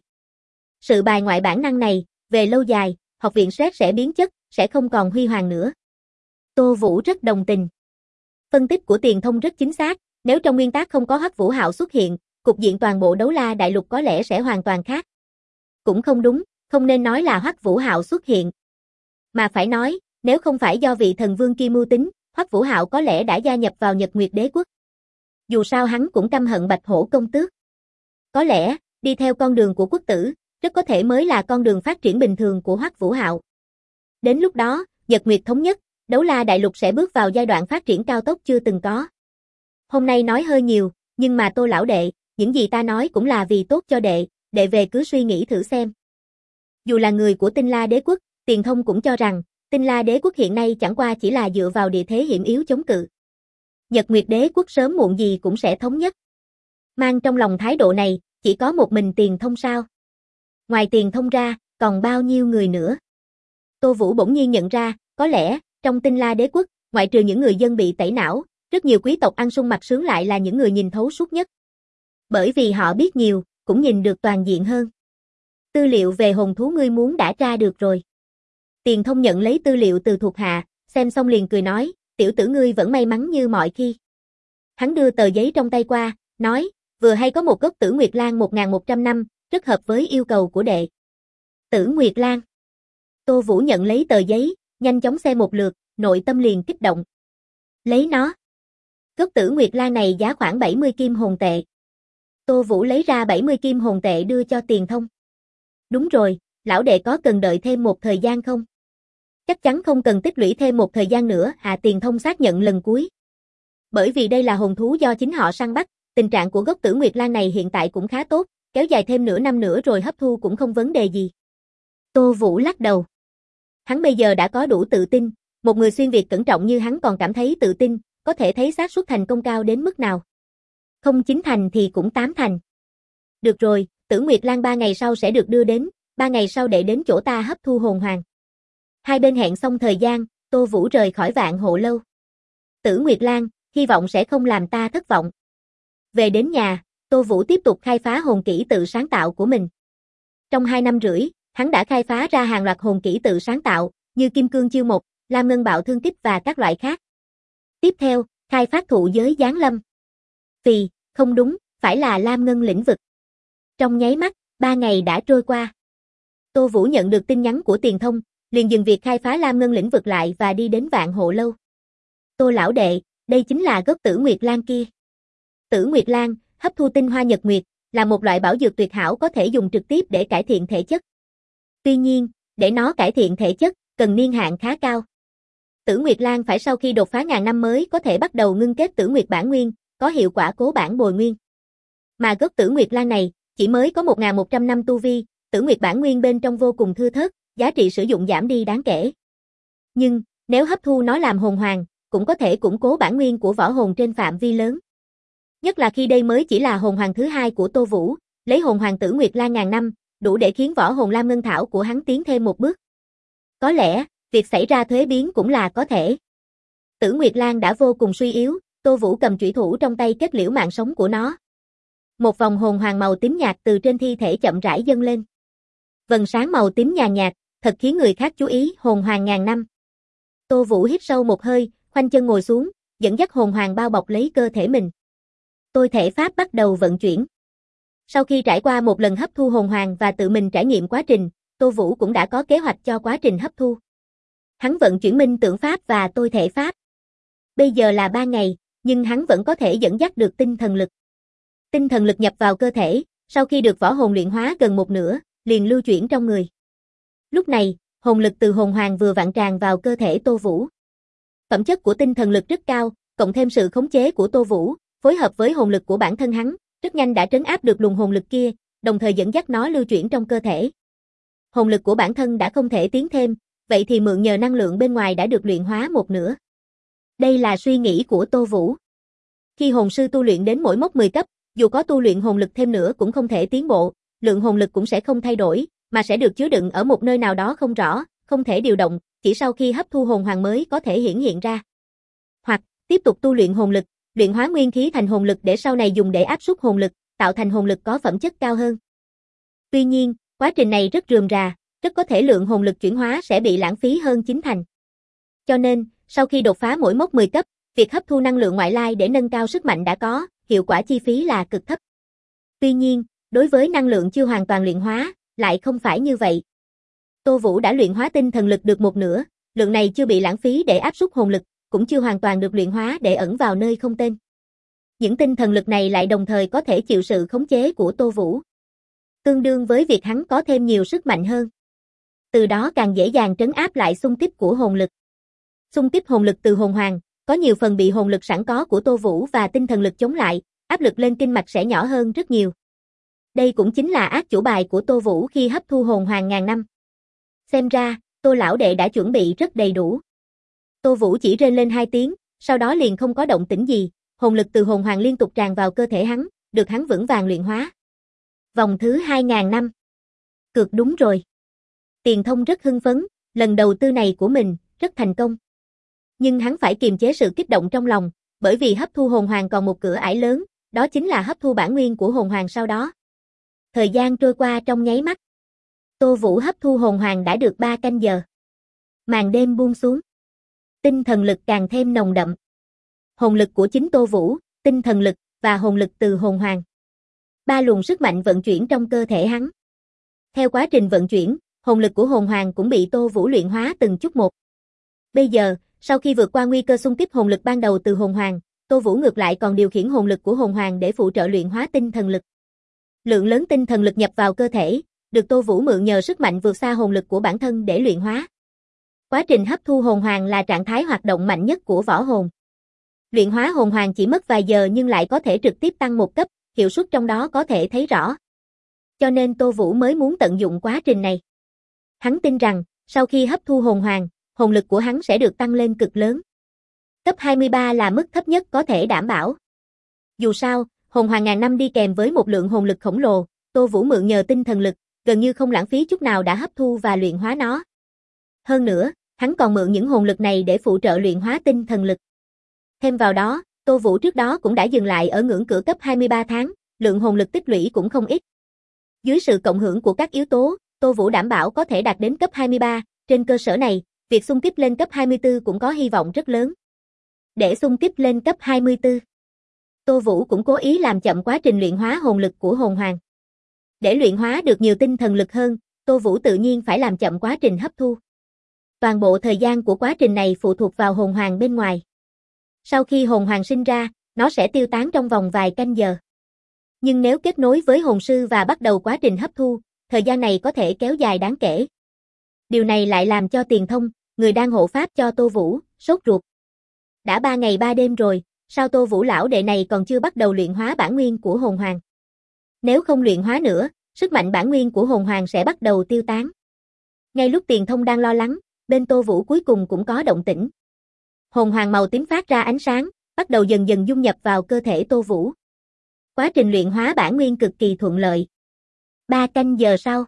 Sự bài ngoại bản năng này, về lâu dài, học viện SET sẽ biến chất, sẽ không còn huy hoàng nữa. Tô Vũ rất đồng tình. Phân tích của Tiền Thông rất chính xác, nếu trong nguyên tắc không có Hoắc Vũ Hạo xuất hiện, cục diện toàn bộ Đấu La đại lục có lẽ sẽ hoàn toàn khác. Cũng không đúng, không nên nói là Hoắc Vũ Hạo xuất hiện, mà phải nói, nếu không phải do vị thần vương kia mưu tính, Hoắc Vũ Hạo có lẽ đã gia nhập vào Nhật Nguyệt Đế Quốc. Dù sao hắn cũng căm hận Bạch Hổ công tước. Có lẽ, đi theo con đường của quốc tử, rất có thể mới là con đường phát triển bình thường của Hoắc Vũ Hạo. Đến lúc đó, Nhật Nguyệt thống nhất, Đấu La đại lục sẽ bước vào giai đoạn phát triển cao tốc chưa từng có. Hôm nay nói hơi nhiều, nhưng mà Tô lão đệ, những gì ta nói cũng là vì tốt cho đệ, đệ về cứ suy nghĩ thử xem. Dù là người của Tinh La Đế Quốc, Tiền Thông cũng cho rằng, Tinh La Đế Quốc hiện nay chẳng qua chỉ là dựa vào địa thế hiểm yếu chống cự. Nhật Nguyệt Đế Quốc sớm muộn gì cũng sẽ thống nhất. Mang trong lòng thái độ này, chỉ có một mình Tiền Thông sao? Ngoài Tiền Thông ra, còn bao nhiêu người nữa? Tô Vũ bỗng nhiên nhận ra, có lẽ, trong Tinh La Đế Quốc, ngoại trừ những người dân bị tẩy não, rất nhiều quý tộc ăn sung mặc sướng lại là những người nhìn thấu suốt nhất. Bởi vì họ biết nhiều, cũng nhìn được toàn diện hơn. Tư liệu về hồn thú ngươi muốn đã tra được rồi. Tiền Thông nhận lấy tư liệu từ thuộc hạ, xem xong liền cười nói, tiểu tử ngươi vẫn may mắn như mọi khi. Hắn đưa tờ giấy trong tay qua, nói, vừa hay có một gốc Tử Nguyệt Lan 1100 năm, rất hợp với yêu cầu của đệ. Tử Nguyệt Lan. Tô Vũ nhận lấy tờ giấy, nhanh chóng xem một lượt, nội tâm liền kích động. Lấy nó. Gốc Tử Nguyệt Lan này giá khoảng 70 kim hồn tệ. Tô Vũ lấy ra 70 kim hồn tệ đưa cho Tiền Thông. Đúng rồi, lão đệ có cần đợi thêm một thời gian không? Chắc chắn không cần tích lũy thêm một thời gian nữa, Tiền Thông xác nhận lần cuối. Bởi vì đây là hồn thú do chính họ săn bắt, tình trạng của Gốc Tử Nguyệt Lan này hiện tại cũng khá tốt, kéo dài thêm nửa năm nữa rồi hấp thu cũng không vấn đề gì. Tô Vũ lắc đầu. Hắn bây giờ đã có đủ tự tin, một người xuyên việt cẩn trọng như hắn còn cảm thấy tự tin, có thể thấy xác suất thành công cao đến mức nào. Không 9 thành thì cũng 8 thành. Được rồi, Tử Nguyệt Lan 3 ngày sau sẽ được đưa đến, 3 ngày sau để đến chỗ ta hấp thu hồn hoàng. Hai bên hẹn xong thời gian, Tô Vũ rời khỏi Vạn Hộ Lâu. Tử Nguyệt Lan, hy vọng sẽ không làm ta thất vọng. Về đến nhà, Tô Vũ tiếp tục khai phá hồn kỹ tự sáng tạo của mình. Trong 2 năm rưỡi, hắn đã khai phá ra hàng loạt hồn kỹ tự sáng tạo, như Kim Cương Chiêu Một, Lam Ngân Bạo Thương Kích và các loại khác. Tiếp theo, khai phát thụ giới giáng lâm. Không đúng, phải là Lam Ngân lĩnh vực. Trong nháy mắt, 3 ngày đã trôi qua. Tô Vũ nhận được tin nhắn của Tiền Thông, liền dừng việc khai phá Lam Ngân lĩnh vực lại và đi đến Vạn Hộ Lâu. Tô lão đệ, đây chính là gốc Tử Nguyệt Lan kia. Tử Nguyệt Lan, hấp thu tinh hoa nhật nguyệt, là một loại bảo dược tuyệt hảo có thể dùng trực tiếp để cải thiện thể chất. Tuy nhiên, để nó cải thiện thể chất, cần niên hạn khá cao. Tử Nguyệt Lan phải sau khi đột phá ngàn năm mới có thể bắt đầu ngưng kết Tử Nguyệt bản nguyên, có hiệu quả cố bản bồi nguyên. Mà gốc Tử Nguyệt Lan này, chỉ mới có 1.100 năm tu vi, Tử Nguyệt bản nguyên bên trong vô cùng thưa thớt, giá trị sử dụng giảm đi đáng kể. Nhưng, nếu hấp thu nó làm hồn hoàng, cũng có thể củng cố bản nguyên của võ hồn trên phạm vi lớn. Nhất là khi đây mới chỉ là hồn hoàng thứ 2 của Tô Vũ, lấy hồn hoàng Tử Nguyệt Lan ngàn năm, đủ để khiến võ hồn Lam Ngân Thảo của hắn tiến thêm một bước. Có lẽ, việc xảy ra thuế biến cũng là có thể. Tử Nguyệt Lan đã vô cùng suy yếu, Tô Vũ cầm chủy thủ trong tay kết liễu mạng sống của nó. Một vòng hồn hoàng màu tím nhạt từ trên thi thể chậm rãi dâng lên. Vầng sáng màu tím nhàn nhạt, thật khiến người khác chú ý, hồn hoàng ngàn năm. Tô Vũ hít sâu một hơi, khoanh chân ngồi xuống, dẫn dắt hồn hoàng bao bọc lấy cơ thể mình. Tôi thể pháp bắt đầu vận chuyển. Sau khi trải qua một lần hấp thu hồn hoàng và tự mình trải nghiệm quá trình, Tô Vũ cũng đã có kế hoạch cho quá trình hấp thu. Hắn vận chuyển minh tượng pháp và tôi thể pháp. Bây giờ là 3 ngày, nhưng hắn vẫn có thể dẫn dắt được tinh thần lực. Tinh thần lực nhập vào cơ thể, sau khi được võ hồn luyện hóa gần một nửa, liền lưu chuyển trong người. Lúc này, hồn lực từ hồn hoàng vừa vặn tràn vào cơ thể Tô Vũ. Phẩm chất của tinh thần lực rất cao, cộng thêm sự khống chế của Tô Vũ, phối hợp với hồn lực của bản thân hắn, rất nhanh đã trấn áp được luồng hồn lực kia, đồng thời dẫn dắt nó lưu chuyển trong cơ thể. Hồn lực của bản thân đã không thể tiến thêm, vậy thì mượn nhờ năng lượng bên ngoài đã được luyện hóa một nửa. Đây là suy nghĩ của Tô Vũ. Khi hồn sư tu luyện đến mỗi mốc 10 cấp, dù có tu luyện hồn lực thêm nữa cũng không thể tiến bộ, lượng hồn lực cũng sẽ không thay đổi, mà sẽ được chứa đựng ở một nơi nào đó không rõ, không thể điều động, chỉ sau khi hấp thu hồn hoàng mới có thể hiển hiện ra. Hoặc, tiếp tục tu luyện hồn lực, luyện hóa nguyên khí thành hồn lực để sau này dùng để áp suất hồn lực, tạo thành hồn lực có phẩm chất cao hơn. Tuy nhiên, quá trình này rất rườm rà, rất có thể lượng hồn lực chuyển hóa sẽ bị lãng phí hơn 9 thành. Cho nên, sau khi đột phá mỗi mốc 10 cấp, việc hấp thu năng lượng ngoại lai để nâng cao sức mạnh đã có, hiệu quả chi phí là cực thấp. Tuy nhiên, đối với năng lượng chưa hoàn toàn luyện hóa, lại không phải như vậy. Tô Vũ đã luyện hóa tinh thần lực được một nửa, lượng này chưa bị lãng phí để áp suất hồn lực, cũng chưa hoàn toàn được luyện hóa để ẩn vào nơi không tên. Những tinh thần lực này lại đồng thời có thể chịu sự khống chế của Tô Vũ. Tương đương với việc hắn có thêm nhiều sức mạnh hơn. Từ đó càng dễ dàng trấn áp lại xung kích của hồn lực. Xung kích hồn lực từ hồn hoàng, có nhiều phần bị hồn lực sẵn có của Tô Vũ và tinh thần lực chống lại, áp lực lên kinh mạch sẽ nhỏ hơn rất nhiều. Đây cũng chính là át chủ bài của Tô Vũ khi hấp thu hồn hoàng ngàn năm. Xem ra, Tô lão đệ đã chuẩn bị rất đầy đủ. Tô Vũ chỉ rên lên 2 tiếng, sau đó liền không có động tĩnh gì, hồn lực từ hồn hoàng liên tục tràn vào cơ thể hắn, được hắn vững vàng luyện hóa. Vòng thứ 2000 năm. Cược đúng rồi. Tiền Thông rất hưng phấn, lần đầu tư này của mình, rất thành công. Nhưng hắn phải kiềm chế sự kích động trong lòng, bởi vì hấp thu hồn hoàng còn một cửa ải lớn, đó chính là hấp thu bản nguyên của hồn hoàng sau đó. Thời gian trôi qua trong nháy mắt. Tô Vũ hấp thu hồn hoàng đã được 3 canh giờ. Màn đêm buông xuống. Tinh thần lực càng thêm nồng đậm. Hồn lực của chính Tô Vũ, tinh thần lực và hồn lực từ hồn hoàng. 3 luồng sức mạnh vận chuyển trong cơ thể hắn. Theo quá trình vận chuyển, hồn lực của hồn hoàng cũng bị Tô Vũ luyện hóa từng chút một. Bây giờ, sau khi vượt qua nguy cơ xung kích hồn lực ban đầu từ hồn hoàng, Tô Vũ ngược lại còn điều khiển hồn lực của hồn hoàng để phụ trợ luyện hóa tinh thần lực. Lượng lớn tinh thần lực nhập vào cơ thể, được Tô Vũ mượn nhờ sức mạnh vượt xa hồn lực của bản thân để luyện hóa. Quá trình hấp thu hồn hoàng là trạng thái hoạt động mạnh nhất của võ hồn. Luyện hóa hồn hoàng chỉ mất vài giờ nhưng lại có thể trực tiếp tăng một cấp, hiệu suất trong đó có thể thấy rõ. Cho nên Tô Vũ mới muốn tận dụng quá trình này. Hắn tin rằng, sau khi hấp thu hồn hoàng, hồn lực của hắn sẽ được tăng lên cực lớn. Cấp 23 là mức thấp nhất có thể đảm bảo. Dù sao, hồn hoàng ngàn năm đi kèm với một lượng hồn lực khổng lồ, Tô Vũ mượn nhờ tinh thần lực, gần như không lãng phí chút nào đã hấp thu và luyện hóa nó. Hơn nữa, hắn còn mượn những hồn lực này để phụ trợ luyện hóa tinh thần lực. Thêm vào đó, Tô Vũ trước đó cũng đã dừng lại ở ngưỡng cửa cấp 23 tháng, lượng hồn lực tích lũy cũng không ít. Dưới sự cộng hưởng của các yếu tố, Tô Vũ đảm bảo có thể đạt đến cấp 23, trên cơ sở này, việc xung kích lên cấp 24 cũng có hy vọng rất lớn. Để xung kích lên cấp 24, Tô Vũ cũng cố ý làm chậm quá trình luyện hóa hồn lực của hồn hoàng. Để luyện hóa được nhiều tinh thần lực hơn, Tô Vũ tự nhiên phải làm chậm quá trình hấp thu. Toàn bộ thời gian của quá trình này phụ thuộc vào hồn hoàng bên ngoài. Sau khi hồn hoàng sinh ra, nó sẽ tiêu tán trong vòng vài canh giờ. Nhưng nếu kết nối với hồn sư và bắt đầu quá trình hấp thu, thời gian này có thể kéo dài đáng kể. Điều này lại làm cho Tiền Thông, người đang hộ pháp cho Tô Vũ, sốt ruột. Đã 3 ngày 3 đêm rồi, sao Tô Vũ lão đệ này còn chưa bắt đầu luyện hóa bản nguyên của hồn hoàng? Nếu không luyện hóa nữa, sức mạnh bản nguyên của hồn hoàng sẽ bắt đầu tiêu tán. Ngay lúc Tiền Thông đang lo lắng, bên Tô Vũ cuối cùng cũng có động tĩnh. Hồn hoàng màu tím phát ra ánh sáng, bắt đầu dần dần dung nhập vào cơ thể Tô Vũ. Quá trình luyện hóa bản nguyên cực kỳ thuận lợi. 3 canh giờ sau,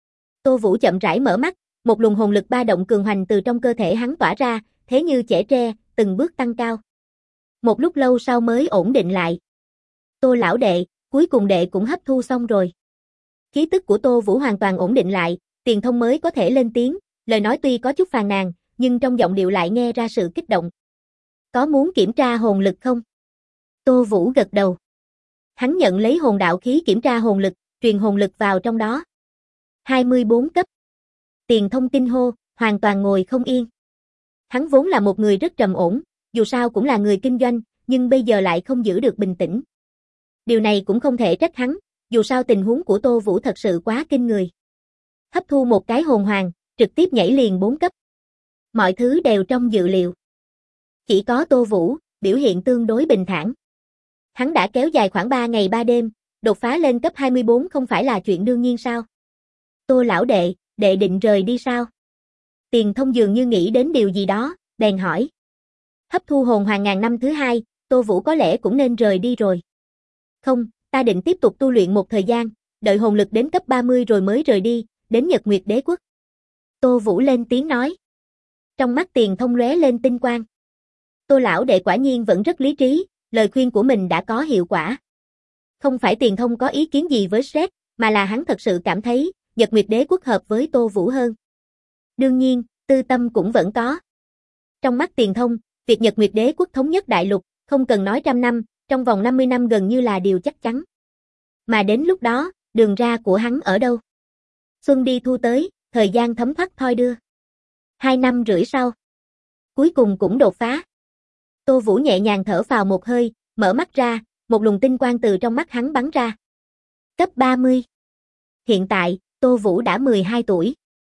Tô Vũ chậm rãi mở mắt, một luồng hồn lực ba động cường hoành từ trong cơ thể hắn tỏa ra, thế như chẻ tre, từng bước tăng cao. Một lúc lâu sau mới ổn định lại. Tô lão đệ, cuối cùng đệ cũng hấp thu xong rồi. Khí tức của Tô Vũ hoàn toàn ổn định lại, Tiền Thông mới có thể lên tiếng, lời nói tuy có chút phàn nàn, nhưng trong giọng điệu lại nghe ra sự kích động. Có muốn kiểm tra hồn lực không? Tô Vũ gật đầu. Hắn nhận lấy hồn đạo khí kiểm tra hồn lực, truyền hồn lực vào trong đó. 24 cấp. Tiền Thông kinh hô, hoàn toàn ngồi không yên. Hắn vốn là một người rất trầm ổn, dù sao cũng là người kinh doanh, nhưng bây giờ lại không giữ được bình tĩnh. Điều này cũng không thể trách hắn, dù sao tình huống của Tô Vũ thật sự quá kinh người. Hấp thu một cái hồn hoàng, trực tiếp nhảy liền 4 cấp. Mọi thứ đều trong dự liệu. Chỉ có Tô Vũ, biểu hiện tương đối bình thản. Hắn đã kéo dài khoảng 3 ngày 3 đêm, đột phá lên cấp 24 không phải là chuyện đương nhiên sao? Tô lão đệ, đệ định rời đi sao? Tiền Thông dường như nghĩ đến điều gì đó, bèn hỏi. Hấp thu hồn hoàng ngàn năm thứ 2, Tô Vũ có lẽ cũng nên rời đi rồi. Không, ta định tiếp tục tu luyện một thời gian, đợi hồn lực đến cấp 30 rồi mới rời đi, đến Nhật Nguyệt Đế Quốc. Tô Vũ lên tiếng nói. Trong mắt Tiền Thông lóe lên tinh quang. Tô lão đệ quả nhiên vẫn rất lý trí, lời khuyên của mình đã có hiệu quả. Không phải Tiền Thông có ý kiến gì với Shrek, mà là hắn thật sự cảm thấy, Nhật Nguyệt Đế Quốc hợp với Tô Vũ hơn. Đương nhiên, tư tâm cũng vẫn có. Trong mắt Tiền Thông, việc Nhật Nguyệt Đế Quốc thống nhất đại lục, không cần nói 100 năm, trong vòng 50 năm gần như là điều chắc chắn. Mà đến lúc đó, đường ra của hắn ở đâu? Xuân đi thu tới, thời gian thấm thoát thoi đưa. 2 năm rưỡi sau, cuối cùng cũng đột phá. Tô Vũ nhẹ nhàng thở phào một hơi, mở mắt ra, một luồng tinh quang từ trong mắt hắn bắn ra. Cấp 30. Hiện tại, Tô Vũ đã 12 tuổi.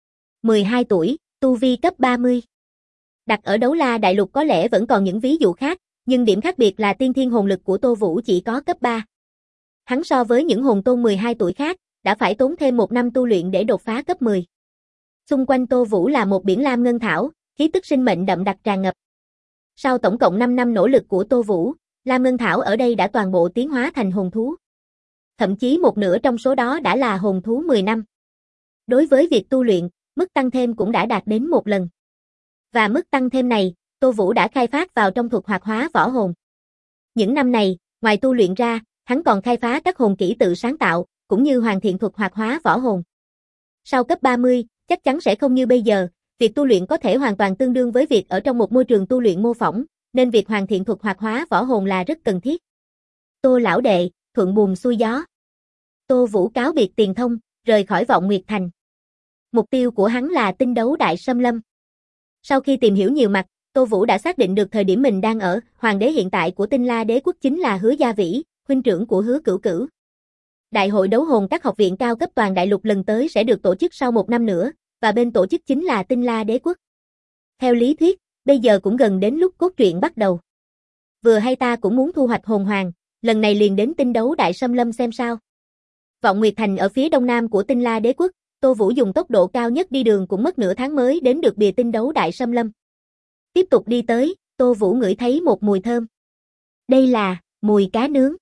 12 tuổi, tu vi cấp 30. Đặt ở Đấu La Đại Lục có lẽ vẫn còn những ví dụ khác, nhưng điểm khác biệt là tiên thiên hồn lực của Tô Vũ chỉ có cấp 3. Hắn so với những hồn tôn 12 tuổi khác, đã phải tốn thêm 1 năm tu luyện để đột phá cấp 10. Xung quanh Tô Vũ là một biển lam ngân thảo, khí tức sinh mệnh đậm đặc tràn ngập. Sau tổng cộng 5 năm nỗ lực của Tô Vũ, lam ngân thảo ở đây đã toàn bộ tiến hóa thành hồn thú. Thậm chí một nửa trong số đó đã là hồn thú 10 năm. Đối với việc tu luyện, mức tăng thêm cũng đã đạt đến 1 lần. Và mức tăng thêm này, Tô Vũ đã khai phát vào trong thuật hoạt hóa võ hồn. Những năm này, ngoài tu luyện ra, hắn còn khai phá các hồn kỹ tự sáng tạo, cũng như hoàn thiện thuật hoạt hóa võ hồn. Sau cấp 30, chắc chắn sẽ không như bây giờ, việc tu luyện có thể hoàn toàn tương đương với việc ở trong một môi trường tu luyện mô phỏng, nên việc hoàn thiện thuật hoạt hóa võ hồn là rất cần thiết. Tô lão đệ, thuận buồm xuôi gió. Tô Vũ cáo biệt Tiền Thông, rời khỏi Vọng Nguyệt Thành. Mục tiêu của hắn là tinh đấu đại xâm lâm. Sau khi tìm hiểu nhiều mặt, Tô Vũ đã xác định được thời điểm mình đang ở, hoàng đế hiện tại của Tinh La Đế quốc chính là Hứa Gia Vĩ, huynh trưởng của Hứa Cửu Cửu. Đại hội đấu hồn các học viện cao cấp toàn đại lục lần tới sẽ được tổ chức sau 1 năm nữa, và bên tổ chức chính là Tinh La Đế quốc. Theo lý thuyết, bây giờ cũng gần đến lúc cốt truyện bắt đầu. Vừa hay ta cũng muốn thu hoạch hồn hoàng, lần này liền đến tinh đấu đại xâm lâm xem sao. Vọng Nguyệt Thành ở phía đông nam của Tinh La Đế quốc, Tô Vũ dùng tốc độ cao nhất đi đường cũng mất nửa tháng mới đến được bìa tinh đấu đại xâm lâm. Tiếp tục đi tới, Tô Vũ ngửi thấy một mùi thơm. Đây là mùi cá nướng.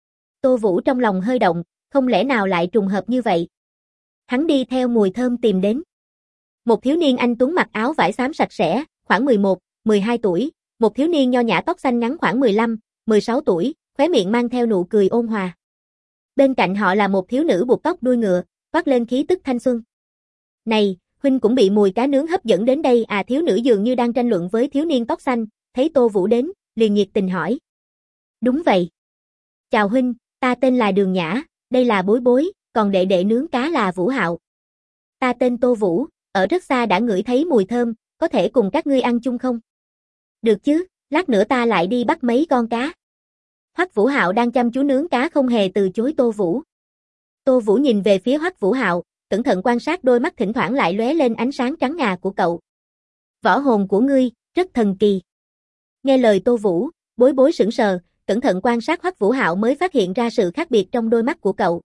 Tô Vũ trong lòng hơi động, không lẽ nào lại trùng hợp như vậy. Hắn đi theo mùi thơm tìm đến. Một thiếu niên anh tuấn mặc áo vải xám sạch sẽ, khoảng 11, 12 tuổi, một thiếu niên nho nhã tóc xanh ngắn khoảng 15, 16 tuổi, khóe miệng mang theo nụ cười ôn hòa. Bên cạnh họ là một thiếu nữ buộc tóc đuôi ngựa, toát lên khí tức thanh xuân. Này, huynh cũng bị mùi cá nướng hấp dẫn đến đây à? Thiếu nữ dường như đang tranh luận với thiếu niên tóc xanh, thấy Tô Vũ đến, liền nhiệt tình hỏi. Đúng vậy. Chào huynh, ta tên là Đường Nhã, đây là Bối Bối, còn đệ đệ nướng cá là Vũ Hạo. Ta tên Tô Vũ, ở rất xa đã ngửi thấy mùi thơm, có thể cùng các ngươi ăn chung không? Được chứ, lát nữa ta lại đi bắt mấy con cá. Hoắc Vũ Hạo đang chăm chú nướng cá không hề từ chối Tô Vũ. Tô Vũ nhìn về phía Hoắc Vũ Hạo, cẩn thận quan sát đôi mắt thỉnh thoảng lại lóe lên ánh sáng trắng ngà của cậu. Võ hồn của ngươi, rất thần kỳ. Nghe lời Tô Vũ, Bối Bối sững sờ, cẩn thận quan sát Hoắc Vũ Hạo mới phát hiện ra sự khác biệt trong đôi mắt của cậu.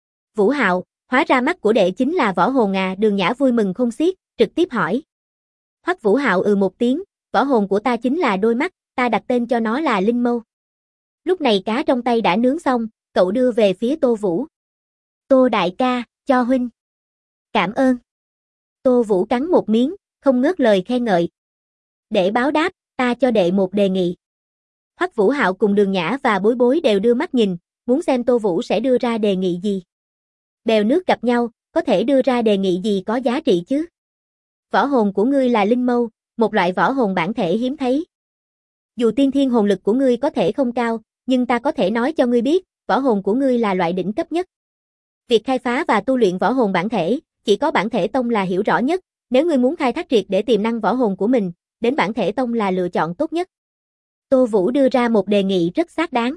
Vũ Hạo, hóa ra mắt của đệ chính là võ hồn à? Đường Nhã vui mừng không xiết, trực tiếp hỏi. Hoắc Vũ Hạo một tiếng, võ hồn của ta chính là đôi mắt, ta đặt tên cho nó là Linh Mâu. Lúc này cá trong tay đã nướng xong, cậu đưa về phía Tô Vũ. Tô đại ca, cho huynh. Cảm ơn. Tô Vũ cắn một miếng, không ngớt lời khen ngợi. Để báo đáp, ta cho đệ một đề nghị. Hoắc Vũ Hạo cùng Đường Nhã và Bối Bối đều đưa mắt nhìn, muốn xem Tô Vũ sẽ đưa ra đề nghị gì. Bèo nước gặp nhau, có thể đưa ra đề nghị gì có giá trị chứ? Võ hồn của ngươi là Linh Mâu, một loại võ hồn bản thể hiếm thấy. Dù tiên thiên hồn lực của ngươi có thể không cao, nhưng ta có thể nói cho ngươi biết, võ hồn của ngươi là loại đỉnh cấp nhất. Việc khai phá và tu luyện võ hồn bản thể, chỉ có bản thể tông là hiểu rõ nhất, nếu ngươi muốn khai thác triệt để tiềm năng võ hồn của mình, đến bản thể tông là lựa chọn tốt nhất. Tô Vũ đưa ra một đề nghị rất xác đáng.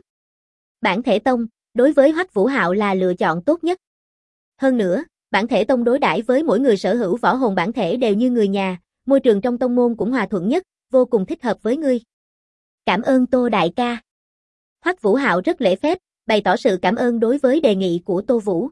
Bản thể tông, đối với Hoắc Vũ Hạo là lựa chọn tốt nhất. Hơn nữa, bản thể tông đối đãi với mỗi người sở hữu võ hồn bản thể đều như người nhà, môi trường trong tông môn cũng hòa thuận nhất, vô cùng thích hợp với ngươi. Cảm ơn Tô đại ca. Hoắc Vũ Hạo rất lễ phép, bày tỏ sự cảm ơn đối với đề nghị của Tô Vũ.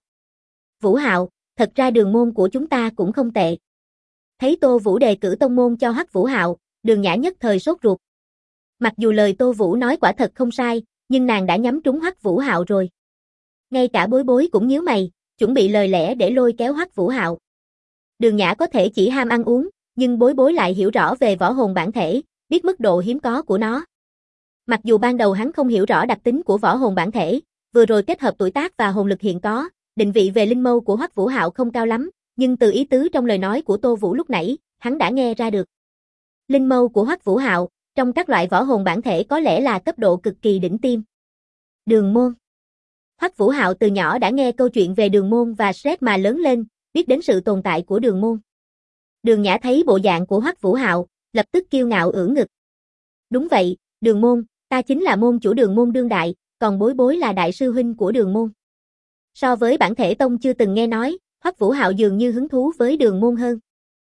Vũ Hạo, thật ra đường môn của chúng ta cũng không tệ. Thấy Tô Vũ đề cử tông môn cho Hoắc Vũ Hạo, Đường Nhã nhất thời sốt ruột. Mặc dù lời Tô Vũ nói quả thật không sai, nhưng nàng đã nhắm trúng Hoắc Vũ Hạo rồi. Ngay cả Bối Bối cũng nhíu mày, chuẩn bị lời lẽ để lôi kéo Hoắc Vũ Hạo. Đường Nhã có thể chỉ ham ăn uống, nhưng Bối Bối lại hiểu rõ về võ hồn bản thể, biết mức độ hiếm có của nó. Mặc dù ban đầu hắn không hiểu rõ đặc tính của võ hồn bản thể, vừa rồi kết hợp tuổi tác và hồn lực hiện có, định vị về Linh Mâu của Hoắc Vũ Hạo không cao lắm, nhưng từ ý tứ trong lời nói của Tô Vũ lúc nãy, hắn đã nghe ra được. Linh Mâu của Hoắc Vũ Hạo, trong các loại võ hồn bản thể có lẽ là cấp độ cực kỳ đỉnh tiêm. Đường môn. Hoắc Vũ Hạo từ nhỏ đã nghe câu chuyện về đường môn và Shrek mà lớn lên, biết đến sự tồn tại của đường môn. Đường Nhã thấy bộ dạng của Hoắc Vũ Hạo, lập tức kiêu ngạo ưỡn ngực. Đúng vậy, đường môn, ta chính là môn chủ đường môn đương đại, còn Bối Bối là đại sư huynh của đường môn. So với bản thể tông chưa từng nghe nói, Hoắc Vũ Hạo dường như hứng thú với đường môn hơn.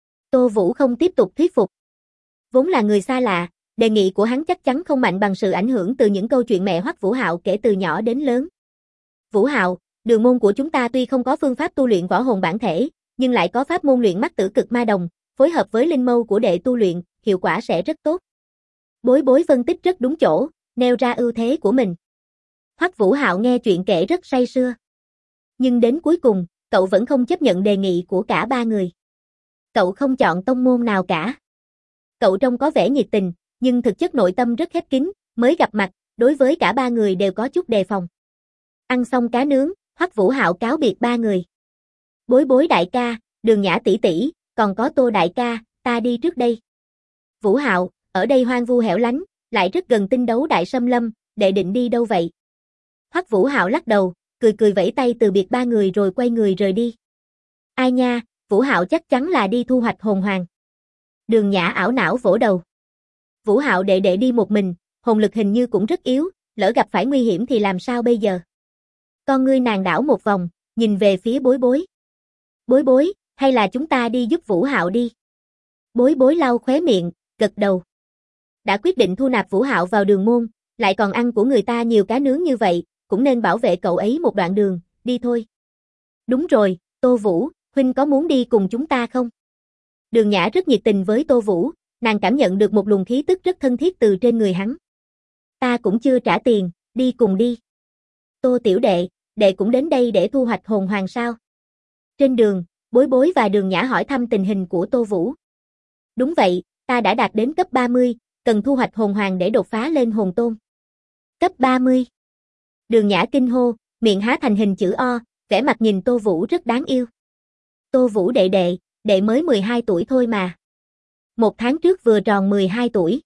Tô Vũ không tiếp tục thuyết phục. Vốn là người xa lạ, đề nghị của hắn chắc chắn không mạnh bằng sự ảnh hưởng từ những câu chuyện mẹ Hoắc Vũ Hạo kể từ nhỏ đến lớn. Vũ Hạo, đường môn của chúng ta tuy không có phương pháp tu luyện võ hồn bản thể, nhưng lại có pháp môn luyện mắt tử cực ma đồng, phối hợp với linh mâu của đệ tu luyện, hiệu quả sẽ rất tốt. Bối Bối phân tích rất đúng chỗ, nêu ra ưu thế của mình. Hoắc Vũ Hạo nghe chuyện kể rất say sưa. Nhưng đến cuối cùng, cậu vẫn không chấp nhận đề nghị của cả ba người. Cậu không chọn tông môn nào cả. Cậu trông có vẻ nhiệt tình, nhưng thực chất nội tâm rất khép kín, mới gặp mặt, đối với cả ba người đều có chút đề phòng. Ăn xong cá nướng, Hoắc Vũ Hạo cáo biệt ba người. Bối Bối đại ca, Đường Nhã tỷ tỷ, còn có Tô đại ca, ta đi trước đây. Vũ Hạo, ở đây hoang vu hẻo lánh, lại rất gần tinh đấu đại xâm lâm, đệ định đi đâu vậy? Hoắc Vũ Hạo lắc đầu, cười cười vẫy tay từ biệt ba người rồi quay người rời đi. Ai nha, Vũ Hạo chắc chắn là đi thu hoạch hồn hoàng. Đường Nhã ảo não vỗ đầu. Vũ Hạo đệ đệ đi một mình, hồn lực hình như cũng rất yếu, lỡ gặp phải nguy hiểm thì làm sao bây giờ? Con ngươi nàng đảo một vòng, nhìn về phía Bối Bối. Bối Bối, hay là chúng ta đi giúp Vũ Hạo đi? Bối Bối lau khóe miệng, gật đầu. Đã quyết định thu nạp Vũ Hạo vào đường môn, lại còn ăn của người ta nhiều cá nướng như vậy, cũng nên bảo vệ cậu ấy một đoạn đường, đi thôi. Đúng rồi, Tô Vũ, huynh có muốn đi cùng chúng ta không? Đường Nhã rất nhiệt tình với Tô Vũ, nàng cảm nhận được một luồng khí tức rất thân thiết từ trên người hắn. Ta cũng chưa trả tiền, đi cùng đi. Tô tiểu đệ, đệ cũng đến đây để thu hoạch hồn hoàng sao? Trên đường, Bối Bối và Đường Nhã hỏi thăm tình hình của Tô Vũ. Đúng vậy, ta đã đạt đến cấp 30, cần thu hoạch hồn hoàng để đột phá lên hồn tôn. Cấp 30. Đường Nhã kinh hô, miệng há thành hình chữ O, vẻ mặt nhìn Tô Vũ rất đáng yêu. Tô Vũ đệ đệ, đệ mới 12 tuổi thôi mà. Một tháng trước vừa tròn 12 tuổi.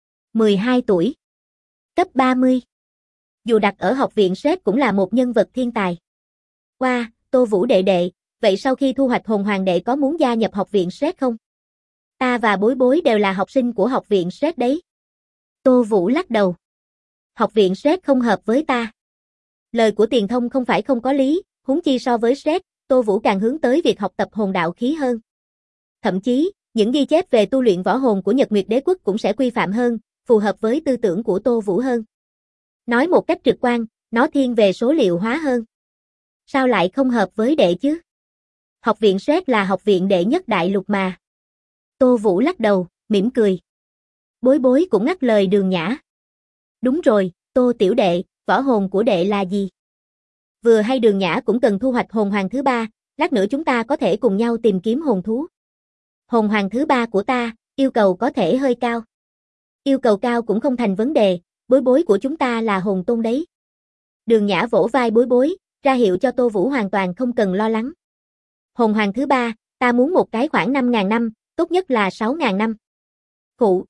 12 tuổi. Cấp 30. Dù đặt ở học viện Sét cũng là một nhân vật thiên tài. Wow, Tô Vũ đệ đệ, vậy sau khi thu hoạch hồn hoàng đệ có muốn gia nhập học viện Sét không? Ta và Bối Bối đều là học sinh của học viện Sét đấy. Tô Vũ lắc đầu. Học viện Sét không hợp với ta. Lời của Tiền Thông không phải không có lý, huống chi so với Sét, Tô Vũ càng hướng tới việc học tập hồn đạo khí hơn. Thậm chí, những ghi chép về tu luyện võ hồn của Nhật Nguyệt Đế Quốc cũng sẽ quy phạm hơn, phù hợp với tư tưởng của Tô Vũ hơn. Nói một cách trực quan, nó thiên về số liệu hóa hơn. Sao lại không hợp với đệ chứ? Học viện Sét là học viện đệ nhất đại lục mà. Tô Vũ lắc đầu, mỉm cười. Bối Bối cũng ngắt lời Đường Nhã. Đúng rồi, Tô tiểu đệ, võ hồn của đệ là gì? Vừa hay Đường Nhã cũng cần thu hoạch hồn hoàng thứ 3, lát nữa chúng ta có thể cùng nhau tìm kiếm hồn thú. Hồn hoàng thứ 3 của ta, yêu cầu có thể hơi cao. Yêu cầu cao cũng không thành vấn đề, Bối Bối của chúng ta là hồn tôn đấy. Đường Nhã vỗ vai Bối Bối, ra hiệu cho Tô Vũ hoàn toàn không cần lo lắng. Hồn hoàng thứ 3, ta muốn một cái khoảng 5.000 năm, tốt nhất là 6.000 năm. Khụ,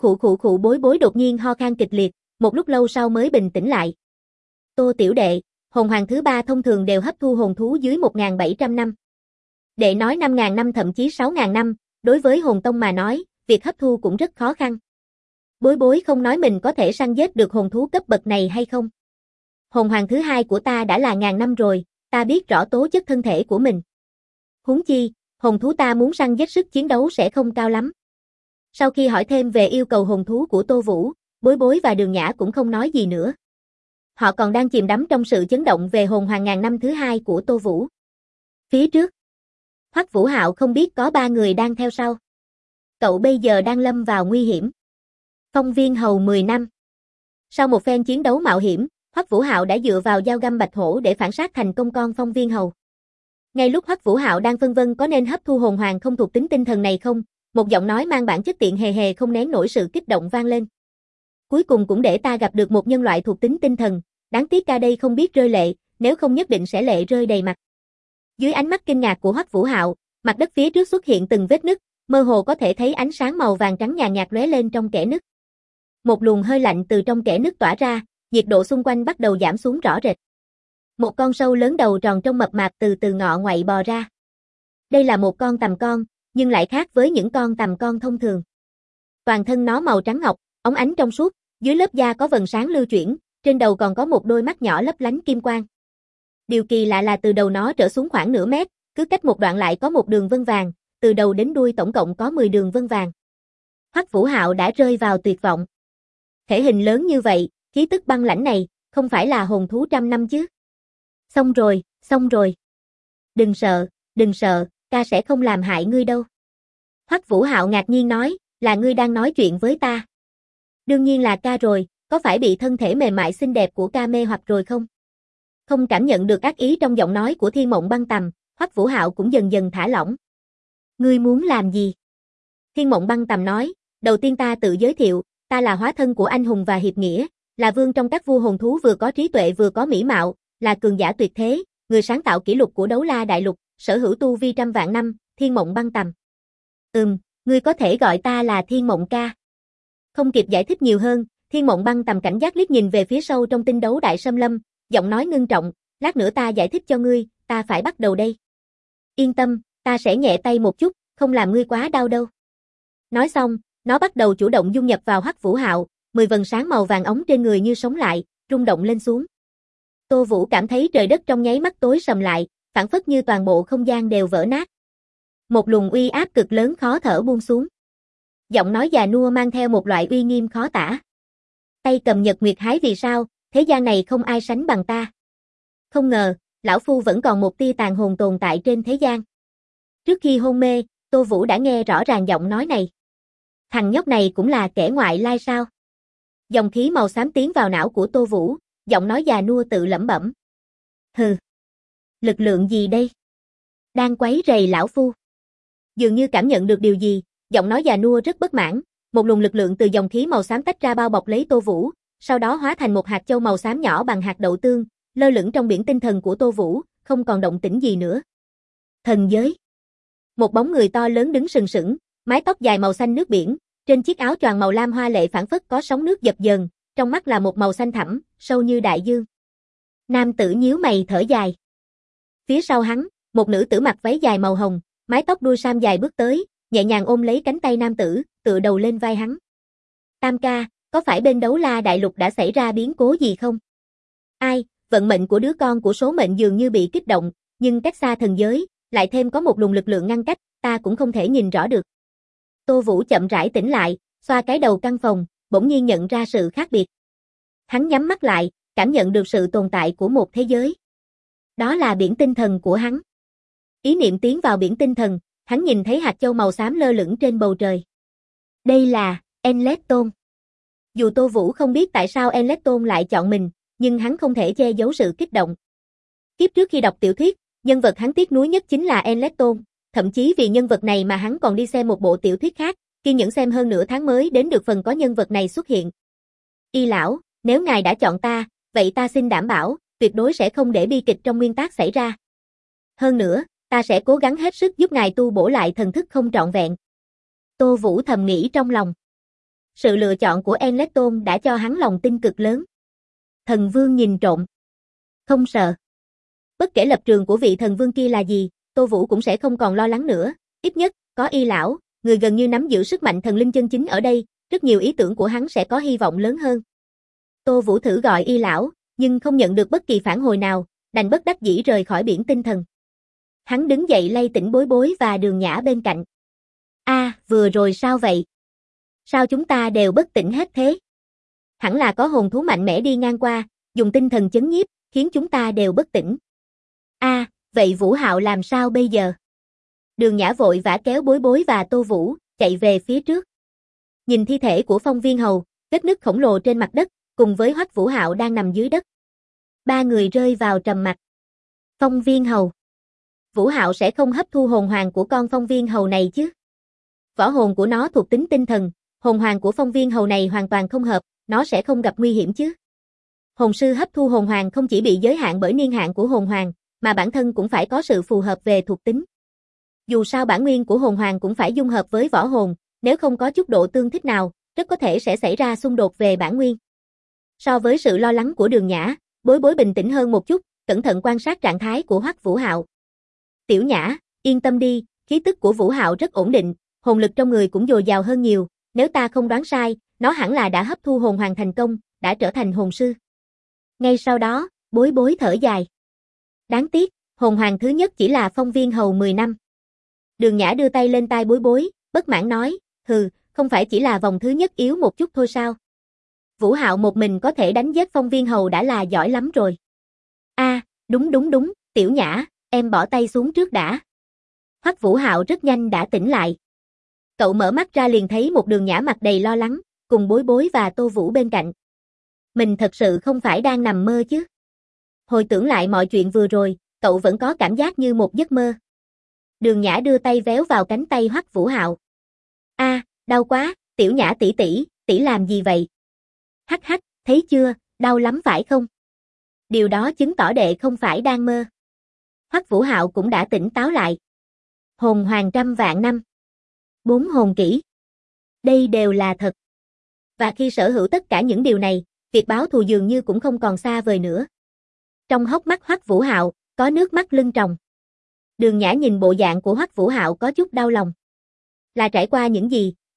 Bối Bối đột nhiên ho khan kịch liệt, một lúc lâu sau mới bình tĩnh lại. Tô tiểu đệ, hồn hoàng thứ 3 thông thường đều hấp thu hồn thú dưới 1.700 năm. Đệ nói 5.000 năm thậm chí 6.000 năm, đối với hồn tông mà nói, việc hấp thu cũng rất khó khăn. Bối Bối không nói mình có thể săn giết được hồn thú cấp bậc này hay không. Hồn hoàng thứ 2 của ta đã là ngàn năm rồi, ta biết rõ tố chất thân thể của mình. Huống chi, hồn thú ta muốn săn giết sức chiến đấu sẽ không cao lắm. Sau khi hỏi thêm về yêu cầu hồn thú của Tô Vũ, Bối Bối và Đường Nhã cũng không nói gì nữa. Họ còn đang chìm đắm trong sự chấn động về hồn hoàng ngàn năm thứ 2 của Tô Vũ. Phía trước, Hoắc Vũ Hạo không biết có 3 người đang theo sau. Cậu bây giờ đang lâm vào nguy hiểm. Phong Viên Hầu 10 năm. Sau một phen chiến đấu mạo hiểm, Hoắc Vũ Hạo đã dựa vào dao găm bạch hổ để phản sát thành công con Phong Viên Hầu. Ngay lúc Hoắc Vũ Hạo đang phân vân có nên hấp thu hồn hoàng không thuộc tính tinh thần này không, một giọng nói mang bản chất tiện hề hề không nén nổi sự kích động vang lên. Cuối cùng cũng để ta gặp được một nhân loại thuộc tính tinh thần, đáng tiếc ca đây không biết rơi lệ, nếu không nhất định sẽ lệ rơi đầy mặt. Dưới ánh mắt kinh ngạc của Hoắc Vũ Hạo, mặt đất phía trước xuất hiện từng vết nứt, mơ hồ có thể thấy ánh sáng màu vàng trắng nhàn nhạt lóe lên trong kẽ nứt. Một luồng hơi lạnh từ trong kẽ nứt tỏa ra, nhiệt độ xung quanh bắt đầu giảm xuống rõ rệt. Một con sâu lớn đầu tròn trong mập mạp từ từ ngọ ngoại bò ra. Đây là một con tằm con, nhưng lại khác với những con tằm con thông thường. Toàn thân nó màu trắng ngọc, óng ánh trong suốt, dưới lớp da có vầng sáng lưu chuyển, trên đầu còn có một đôi mắt nhỏ lấp lánh kim quang. Điều kỳ lạ là từ đầu nó trở xuống khoảng nửa mét, cứ cách một đoạn lại có một đường vân vàng, từ đầu đến đuôi tổng cộng có 10 đường vân vàng. Hoắc Vũ Hạo đã rơi vào tuyệt vọng. Thể hình lớn như vậy, khí tức băng lãnh này, không phải là hồn thú trăm năm chứ? Xong rồi, xong rồi. Đừng sợ, ta sẽ không làm hại ngươi đâu. Hoắc Vũ Hạo ngạc nhiên nói, là ngươi đang nói chuyện với ta. Đương nhiên là ca rồi, có phải bị thân thể mềm mại xinh đẹp của ca mê hoặc rồi không? Không cảm nhận được ác ý trong giọng nói của Thiên Mộng Băng Tầm, Hoắc Vũ Hạo cũng dần dần thả lỏng. Ngươi muốn làm gì? Thiên Mộng Băng Tầm nói, đầu tiên ta tự giới thiệu, ta là hóa thân của anh hùng và hiệp nghĩa, là vương trong các vua hồn thú vừa có trí tuệ vừa có mỹ mạo, là cường giả tuyệt thế, người sáng tạo kỷ lục của Đấu La Đại Lục, sở hữu tu vi trăm vạn năm, Thiên Mộng Băng Tầm. Ngươi có thể gọi ta là Thiên Mộng ca. Không kịp giải thích nhiều hơn, Thiên Mộng Băng Tầm cảnh giác liếc nhìn về phía sâu trong tinh đấu đại xâm lâm, giọng nói ngưng trọng, lát nữa ta giải thích cho ngươi, ta phải bắt đầu đây. Yên tâm, ta sẽ nhẹ tay một chút, không làm ngươi quá đau đâu. Nói xong, Nó bắt đầu chủ động dung nhập vào Hoắc Vũ Hạo, 10 vầng sáng màu vàng óng trên người như sống lại, rung động lên xuống. Tô Vũ cảm thấy trời đất trong nháy mắt tối sầm lại, phảng phất như toàn bộ không gian đều vỡ nát. Một luồng uy áp cực lớn khó thở buông xuống. Giọng nói già nua mang theo một loại uy nghiêm khó tả. Tay cầm nhật nguyệt hái vì sao, thế gian này không ai sánh bằng ta. Không ngờ, lão phu vẫn còn một tia tàn hồn tồn tại trên thế gian. Trước khi hôn mê, Tô Vũ đã nghe rõ ràng giọng nói này. Thằng nhóc này cũng là kẻ ngoại lai sao? Dòng khí màu xám tiến vào não của Tô Vũ, giọng nói già nua tự lẩm bẩm. Hừ. Lực lượng gì đây? Đang quấy rầy lão phu. Dường như cảm nhận được điều gì, giọng nói già nua rất bất mãn, một luồng lực lượng từ dòng khí màu xám tách ra bao bọc lấy Tô Vũ, sau đó hóa thành một hạt châu màu xám nhỏ bằng hạt đậu tương, lơ lửng trong biển tinh thần của Tô Vũ, không còn động tĩnh gì nữa. Thần giới. Một bóng người to lớn đứng sừng sững, mái tóc dài màu xanh nước biển, trên chiếc áo choàng màu lam hoa lệ phảng phất có sóng nước dập dờn, trong mắt là một màu xanh thẳm, sâu như đại dương. Nam tử nhíu mày thở dài. Phía sau hắn, một nữ tử mặc váy dài màu hồng, mái tóc đuôi sam dài bước tới, nhẹ nhàng ôm lấy cánh tay nam tử, tựa đầu lên vai hắn. Tam ca, có phải bên Đấu La Đại Lục đã xảy ra biến cố gì không? Ai, vận mệnh của đứa con của số mệnh dường như bị kích động, nhưng cách xa thần giới, lại thêm có một luồng lực lượng ngăn cách, ta cũng không thể nhìn rõ được. Tô Vũ chậm rãi tỉnh lại, xoa cái đầu căn phòng, bỗng nhiên nhận ra sự khác biệt. Hắn nhắm mắt lại, cảm nhận được sự tồn tại của một thế giới. Đó là biển tinh thần của hắn. Ý niệm tiến vào biển tinh thần, hắn nhìn thấy hạt châu màu xám lơ lửng trên bầu trời. Đây là Enleton. Dù Tô Vũ không biết tại sao Enleton lại chọn mình, nhưng hắn không thể che giấu sự kích động. Kiếp trước khi đọc tiểu thuyết, nhân vật hắn tiếc nuối nhất chính là Enleton, thậm chí vì nhân vật này mà hắn còn đi xem một bộ tiểu thuyết khác, kiên nhẫn xem hơn nửa tháng mới đến được phần có nhân vật này xuất hiện. Y lão, nếu ngài đã chọn ta, vậy ta xin đảm bảo, tuyệt đối sẽ không để bi kịch trong nguyên tác xảy ra. Hơn nữa, ta sẽ cố gắng hết sức giúp ngài tu bổ lại thần thức không trọn vẹn. Tô Vũ thầm nghĩ trong lòng. Sự lựa chọn của Enleton đã cho hắn lòng tin cực lớn. Thần vương nhìn trộm. Không sợ. Bất kể lập trường của vị thần vương kia là gì, Tô Vũ cũng sẽ không còn lo lắng nữa, ít nhất, có Y lão, người gần như nắm giữ sức mạnh thần linh chân chính ở đây, rất nhiều ý tưởng của hắn sẽ có hy vọng lớn hơn. Tô Vũ thử gọi Y lão, nhưng không nhận được bất kỳ phản hồi nào, đành bất đắc dĩ rời khỏi biển tinh thần. Hắn đứng dậy lay tỉnh Bối Bối và Đường Nhã bên cạnh. Vừa rồi sao vậy? Sao chúng ta đều bất tỉnh hết thế? Hẳn là có hồn thú mạnh mẽ đi ngang qua, dùng tinh thần chấn nhiếp, khiến chúng ta đều bất tỉnh. Vậy Vũ Hạo làm sao bây giờ? Đường Nhã vội vã kéo Bối Bối và Tô Vũ, chạy về phía trước. Nhìn thi thể của Phong Viên Hầu, vết nứt khổng lồ trên mặt đất, cùng với Hoắc Vũ Hạo đang nằm dưới đất. Ba người rơi vào trầm mặc. Phong Viên Hầu. Vũ Hạo sẽ không hấp thu hồn hoàng của con Phong Viên Hầu này chứ? Võ hồn của nó thuộc tính tinh thần, hồn hoàng của Phong Viên Hầu này hoàn toàn không hợp, nó sẽ không gặp nguy hiểm chứ? Hồn sư hấp thu hồn hoàng không chỉ bị giới hạn bởi niên hạn của hồn hoàng, mà bản thân cũng phải có sự phù hợp về thuộc tính. Dù sao bản nguyên của hồn hoàng cũng phải dung hợp với võ hồn, nếu không có chút độ tương thích nào, rất có thể sẽ xảy ra xung đột về bản nguyên. So với sự lo lắng của Đường Nhã, Bối Bối bình tĩnh hơn một chút, cẩn thận quan sát trạng thái của Hoắc Vũ Hạo. Tiểu Nhã, yên tâm đi, khí tức của Vũ Hạo rất ổn định, hồn lực trong người cũng dồi dào hơn nhiều, nếu ta không đoán sai, nó hẳn là đã hấp thu hồn hoàng thành công, đã trở thành hồn sư. Ngay sau đó, Bối Bối thở dài. Đáng tiếc, hồn hoàng thứ nhất chỉ là Phong Viên Hầu 10 năm. Đường Nhã đưa tay lên tai Bối Bối, bất mãn nói, không phải chỉ là vòng thứ nhất yếu một chút thôi sao? Vũ Hạo một mình có thể đánh giết Phong Viên Hầu đã là giỏi lắm rồi. Đúng, Tiểu Nhã, em bỏ tay xuống trước đã. Hoắc Vũ Hạo rất nhanh đã tỉnh lại. Cậu mở mắt ra liền thấy một Đường Nhã mặt đầy lo lắng, cùng Bối Bối và Tô Vũ bên cạnh. Mình thật sự không phải đang nằm mơ chứ? Hồi tưởng lại mọi chuyện vừa rồi, cậu vẫn có cảm giác như một giấc mơ. Đường Nhã đưa tay véo vào cánh tay Hoắc Vũ Hạo. Đau quá, Tiểu Nhã tỷ tỷ, tỷ làm gì vậy? Hắc, thấy chưa, đau lắm phải không? Điều đó chứng tỏ đệ không phải đang mơ. Hoắc Vũ Hạo cũng đã tỉnh táo lại. Hồn hoàng 100 vạn năm. 4 hồn kỹ. Đây đều là thật. Và khi sở hữu tất cả những điều này, việc báo thù dường như cũng không còn xa vời nữa. Trong hốc mắt Hoắc Vũ Hạo, có nước mắt lưng tròng. Đường Nhã nhìn bộ dạng của Hoắc Vũ Hạo có chút đau lòng. Là trải qua những gì,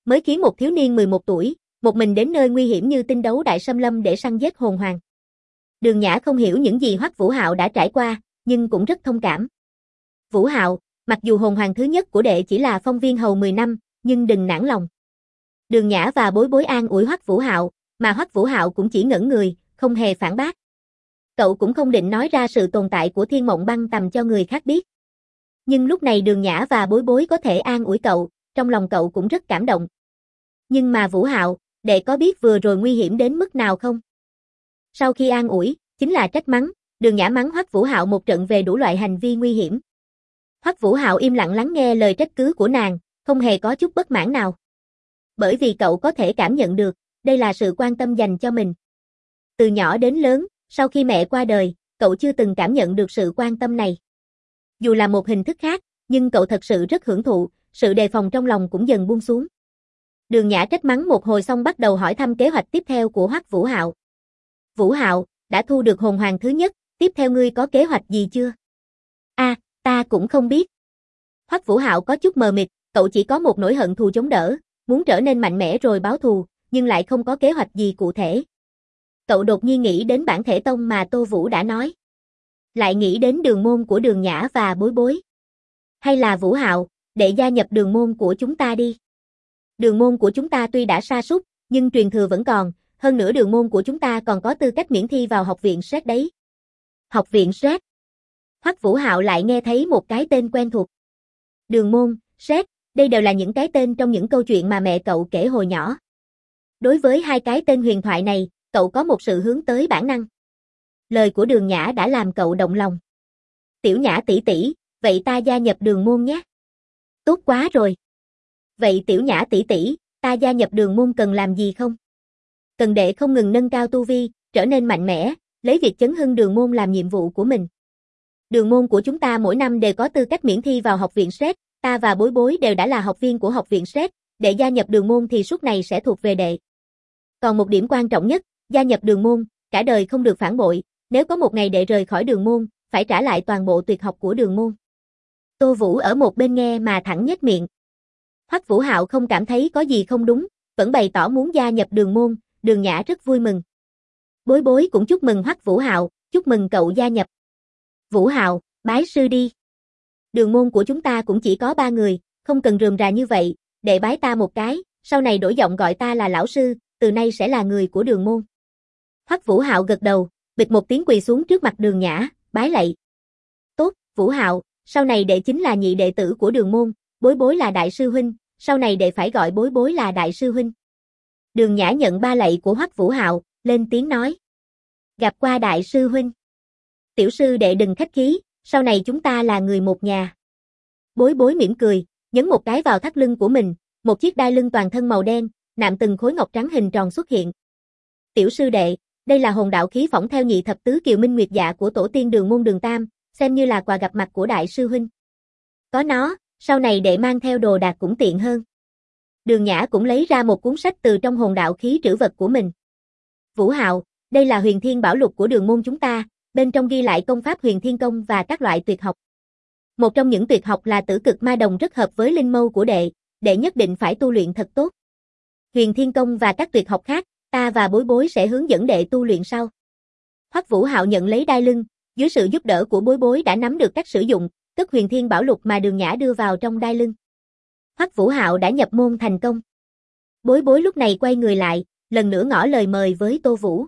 mới khiến một thiếu niên 11 tuổi, một mình đến nơi nguy hiểm như tinh đấu đại xâm lâm để săn giết hồn hoàng. Đường Nhã không hiểu những gì Hoắc Vũ Hạo đã trải qua, nhưng cũng rất thông cảm. Vũ Hạo, mặc dù hồn hoàng thứ nhất của đệ chỉ là phong viên hầu 10 năm, nhưng đừng nản lòng. Đường Nhã và Bối Bối an ủi Hoắc Vũ Hạo, mà Hoắc Vũ Hạo cũng chỉ ngẩn người, không hề phản bác. Cậu cũng không định nói ra sự tồn tại của Thiên Mộng Băng Tầm cho người khác biết. Nhưng lúc này Đường Nhã và Bối Bối có thể an ủi cậu, trong lòng cậu cũng rất cảm động. Nhưng mà Vũ Hạo, đệ có biết vừa rồi nguy hiểm đến mức nào không? Sau khi an ủi, chính là trách mắng, Đường Nhã mắng Hoắc Vũ Hạo một trận về đủ loại hành vi nguy hiểm. Hoắc Vũ Hạo im lặng lắng nghe lời trách cứ của nàng, không hề có chút bất mãn nào. Bởi vì cậu có thể cảm nhận được, đây là sự quan tâm dành cho mình. Từ nhỏ đến lớn, sau khi mẹ qua đời, cậu chưa từng cảm nhận được sự quan tâm này. Dù là một hình thức khác, nhưng cậu thật sự rất hưởng thụ, sự đề phòng trong lòng cũng dần buông xuống. Đường Nhã trách mắng một hồi xong bắt đầu hỏi thăm kế hoạch tiếp theo của Hoắc Vũ Hạo. Vũ Hạo, đã thu được hồn hoàng thứ nhất, tiếp theo ngươi có kế hoạch gì chưa? Ta cũng không biết. Hoắc Vũ Hạo có chút mờ mịt, cậu chỉ có một nỗi hận thù chống đỡ, muốn trở nên mạnh mẽ rồi báo thù, nhưng lại không có kế hoạch gì cụ thể. Cậu đột nhiên nghĩ đến bản thể tông mà Tô Vũ đã nói. Lại nghĩ đến đường môn của Đường Nhã và Bối Bối. Hay là Vũ Hạo, đệ gia nhập đường môn của chúng ta đi. Đường môn của chúng ta tuy đã sa sút, nhưng truyền thừa vẫn còn, hơn nữa đường môn của chúng ta còn có tư cách miễn thi vào học viện SET đấy. Học viện SET. Hoắc Vũ Hạo lại nghe thấy một cái tên quen thuộc. Đường môn, SET, đây đều là những cái tên trong những câu chuyện mà mẹ cậu kể hồi nhỏ. Đối với hai cái tên huyền thoại này, cậu có một sự hướng tới bản năng. Lời của Đường Nhã đã làm cậu động lòng. Tiểu Nhã tỷ tỷ, vậy ta gia nhập đường môn nhé. Tốt quá rồi. Vậy Tiểu Nhã tỷ tỷ, ta gia nhập đường môn cần làm gì không? Cần đệ không ngừng nâng cao tu vi, trở nên mạnh mẽ, lấy việc chấn hưng đường môn làm nhiệm vụ của mình. Đường môn của chúng ta mỗi năm đều có tư cách miễn thi vào học viện SET, ta và Bối Bối đều đã là học viên của học viện SET, đệ gia nhập đường môn thì suốt này sẽ thuộc về đệ. Còn một điểm quan trọng nhất, gia nhập đường môn, cả đời không được phản bội, nếu có một ngày đệ rời khỏi đường môn, phải trả lại toàn bộ tuyệt học của đường môn. Tô Vũ ở một bên nghe mà thẳng nhếch miệng. Hoắc Vũ Hạo không cảm thấy có gì không đúng, vẫn bày tỏ muốn gia nhập đường môn, Đường Nhã rất vui mừng. Bối Bối cũng chúc mừng Hoắc Vũ Hạo, chúc mừng cậu gia nhập. Vũ Hạo, bái sư đi. Đường môn của chúng ta cũng chỉ có 3 người, không cần rườm rà như vậy, đệ bái ta một cái, sau này đổi giọng gọi ta là lão sư, từ nay sẽ là người của đường môn. Hoắc Vũ Hạo gật đầu, bịch một tiếng quỳ xuống trước mặt Đường Nhã, bái lạy. Tốt, Vũ Hạo, sau này đệ chính là nhị đệ tử của đường môn, Bối Bối là đại sư huynh, sau này đệ phải gọi Bối Bối là đại sư huynh. Đường Nhã nhận ba lạy của Hoắc Vũ Hạo, lên tiếng nói. Gặp qua đại sư huynh. Tiểu sư đệ đừng khách khí, sau này chúng ta là người một nhà. Bối Bối mỉm cười, nhấn một cái vào thắt lưng của mình, một chiếc đai lưng toàn thân màu đen, nạm từng khối ngọc trắng hình tròn xuất hiện. Tiểu sư đệ, đây là hồn đạo khí phỏng theo nhị thập tứ kiều minh nguyệt dạ của tổ tiên đường môn Đường Tam, xem như là quà gặp mặt của đại sư huynh. Có nó, sau này đệ mang theo đồ đạc cũng tiện hơn. Đường Nhã cũng lấy ra một cuốn sách từ trong hồn đạo khí trữ vật của mình. Vũ Hạo, đây là Huyền Thiên Bảo Lục của đường môn chúng ta, bên trong ghi lại công pháp Huyền Thiên Công và các loại tuyệt học. Một trong những tuyệt học là Tử Cực Ma Đồng rất hợp với linh mâu của đệ, đệ nhất định phải tu luyện thật tốt. Huyền Thiên Công và các tuyệt học khác, ta và Bối Bối sẽ hướng dẫn đệ tu luyện sau. Hoắc Vũ Hạo nhận lấy đai lưng, dưới sự giúp đỡ của Bối Bối đã nắm được cách sử dụng, tức Huyền Thiên Bảo Lục mà Đường Nhã đưa vào trong đai lưng. Hoắc Vũ Hạo đã nhập môn thành công. Bối Bối lúc này quay người lại, lần nữa ngỏ lời mời với Tô Vũ.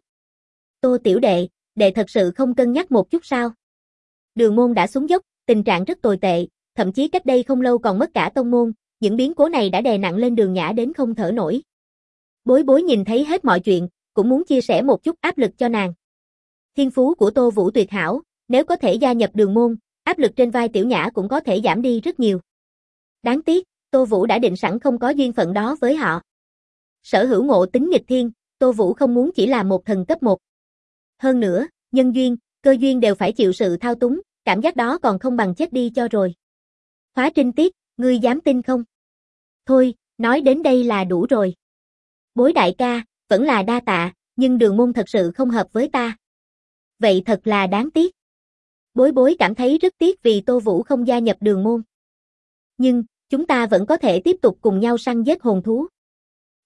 Tô tiểu đệ, đệ thật sự không cân nhắc một chút sao? Đường môn đã xuống dốc, tình trạng rất tồi tệ, thậm chí cách đây không lâu còn mất cả tông môn, những biến cố này đã đè nặng lên Đường Nhã đến không thở nổi. Bối Bối nhìn thấy hết mọi chuyện, cũng muốn chia sẻ một chút áp lực cho nàng. Thiên phú của Tô Vũ tuyệt hảo, nếu có thể gia nhập đường môn, áp lực trên vai Tiểu Nhã cũng có thể giảm đi rất nhiều. Đáng tiếc, Tô Vũ đã định sẵn không có duyên phận đó với họ. Sở hữu ngộ tính nghịch thiên, Tô Vũ không muốn chỉ là một thần cấp 1. Hơn nữa, nhân duyên, cơ duyên đều phải chịu sự thao túng, cảm giác đó còn không bằng chết đi cho rồi. Hóa Trinh Tiết, ngươi dám tin không? Thôi, nói đến đây là đủ rồi. Bối đại ca, vẫn là đa tạ, nhưng đường môn thật sự không hợp với ta. Vậy thật là đáng tiếc. Bối Bối cảm thấy rất tiếc vì Tô Vũ không gia nhập đường môn. Nhưng, chúng ta vẫn có thể tiếp tục cùng nhau săn giết hồn thú.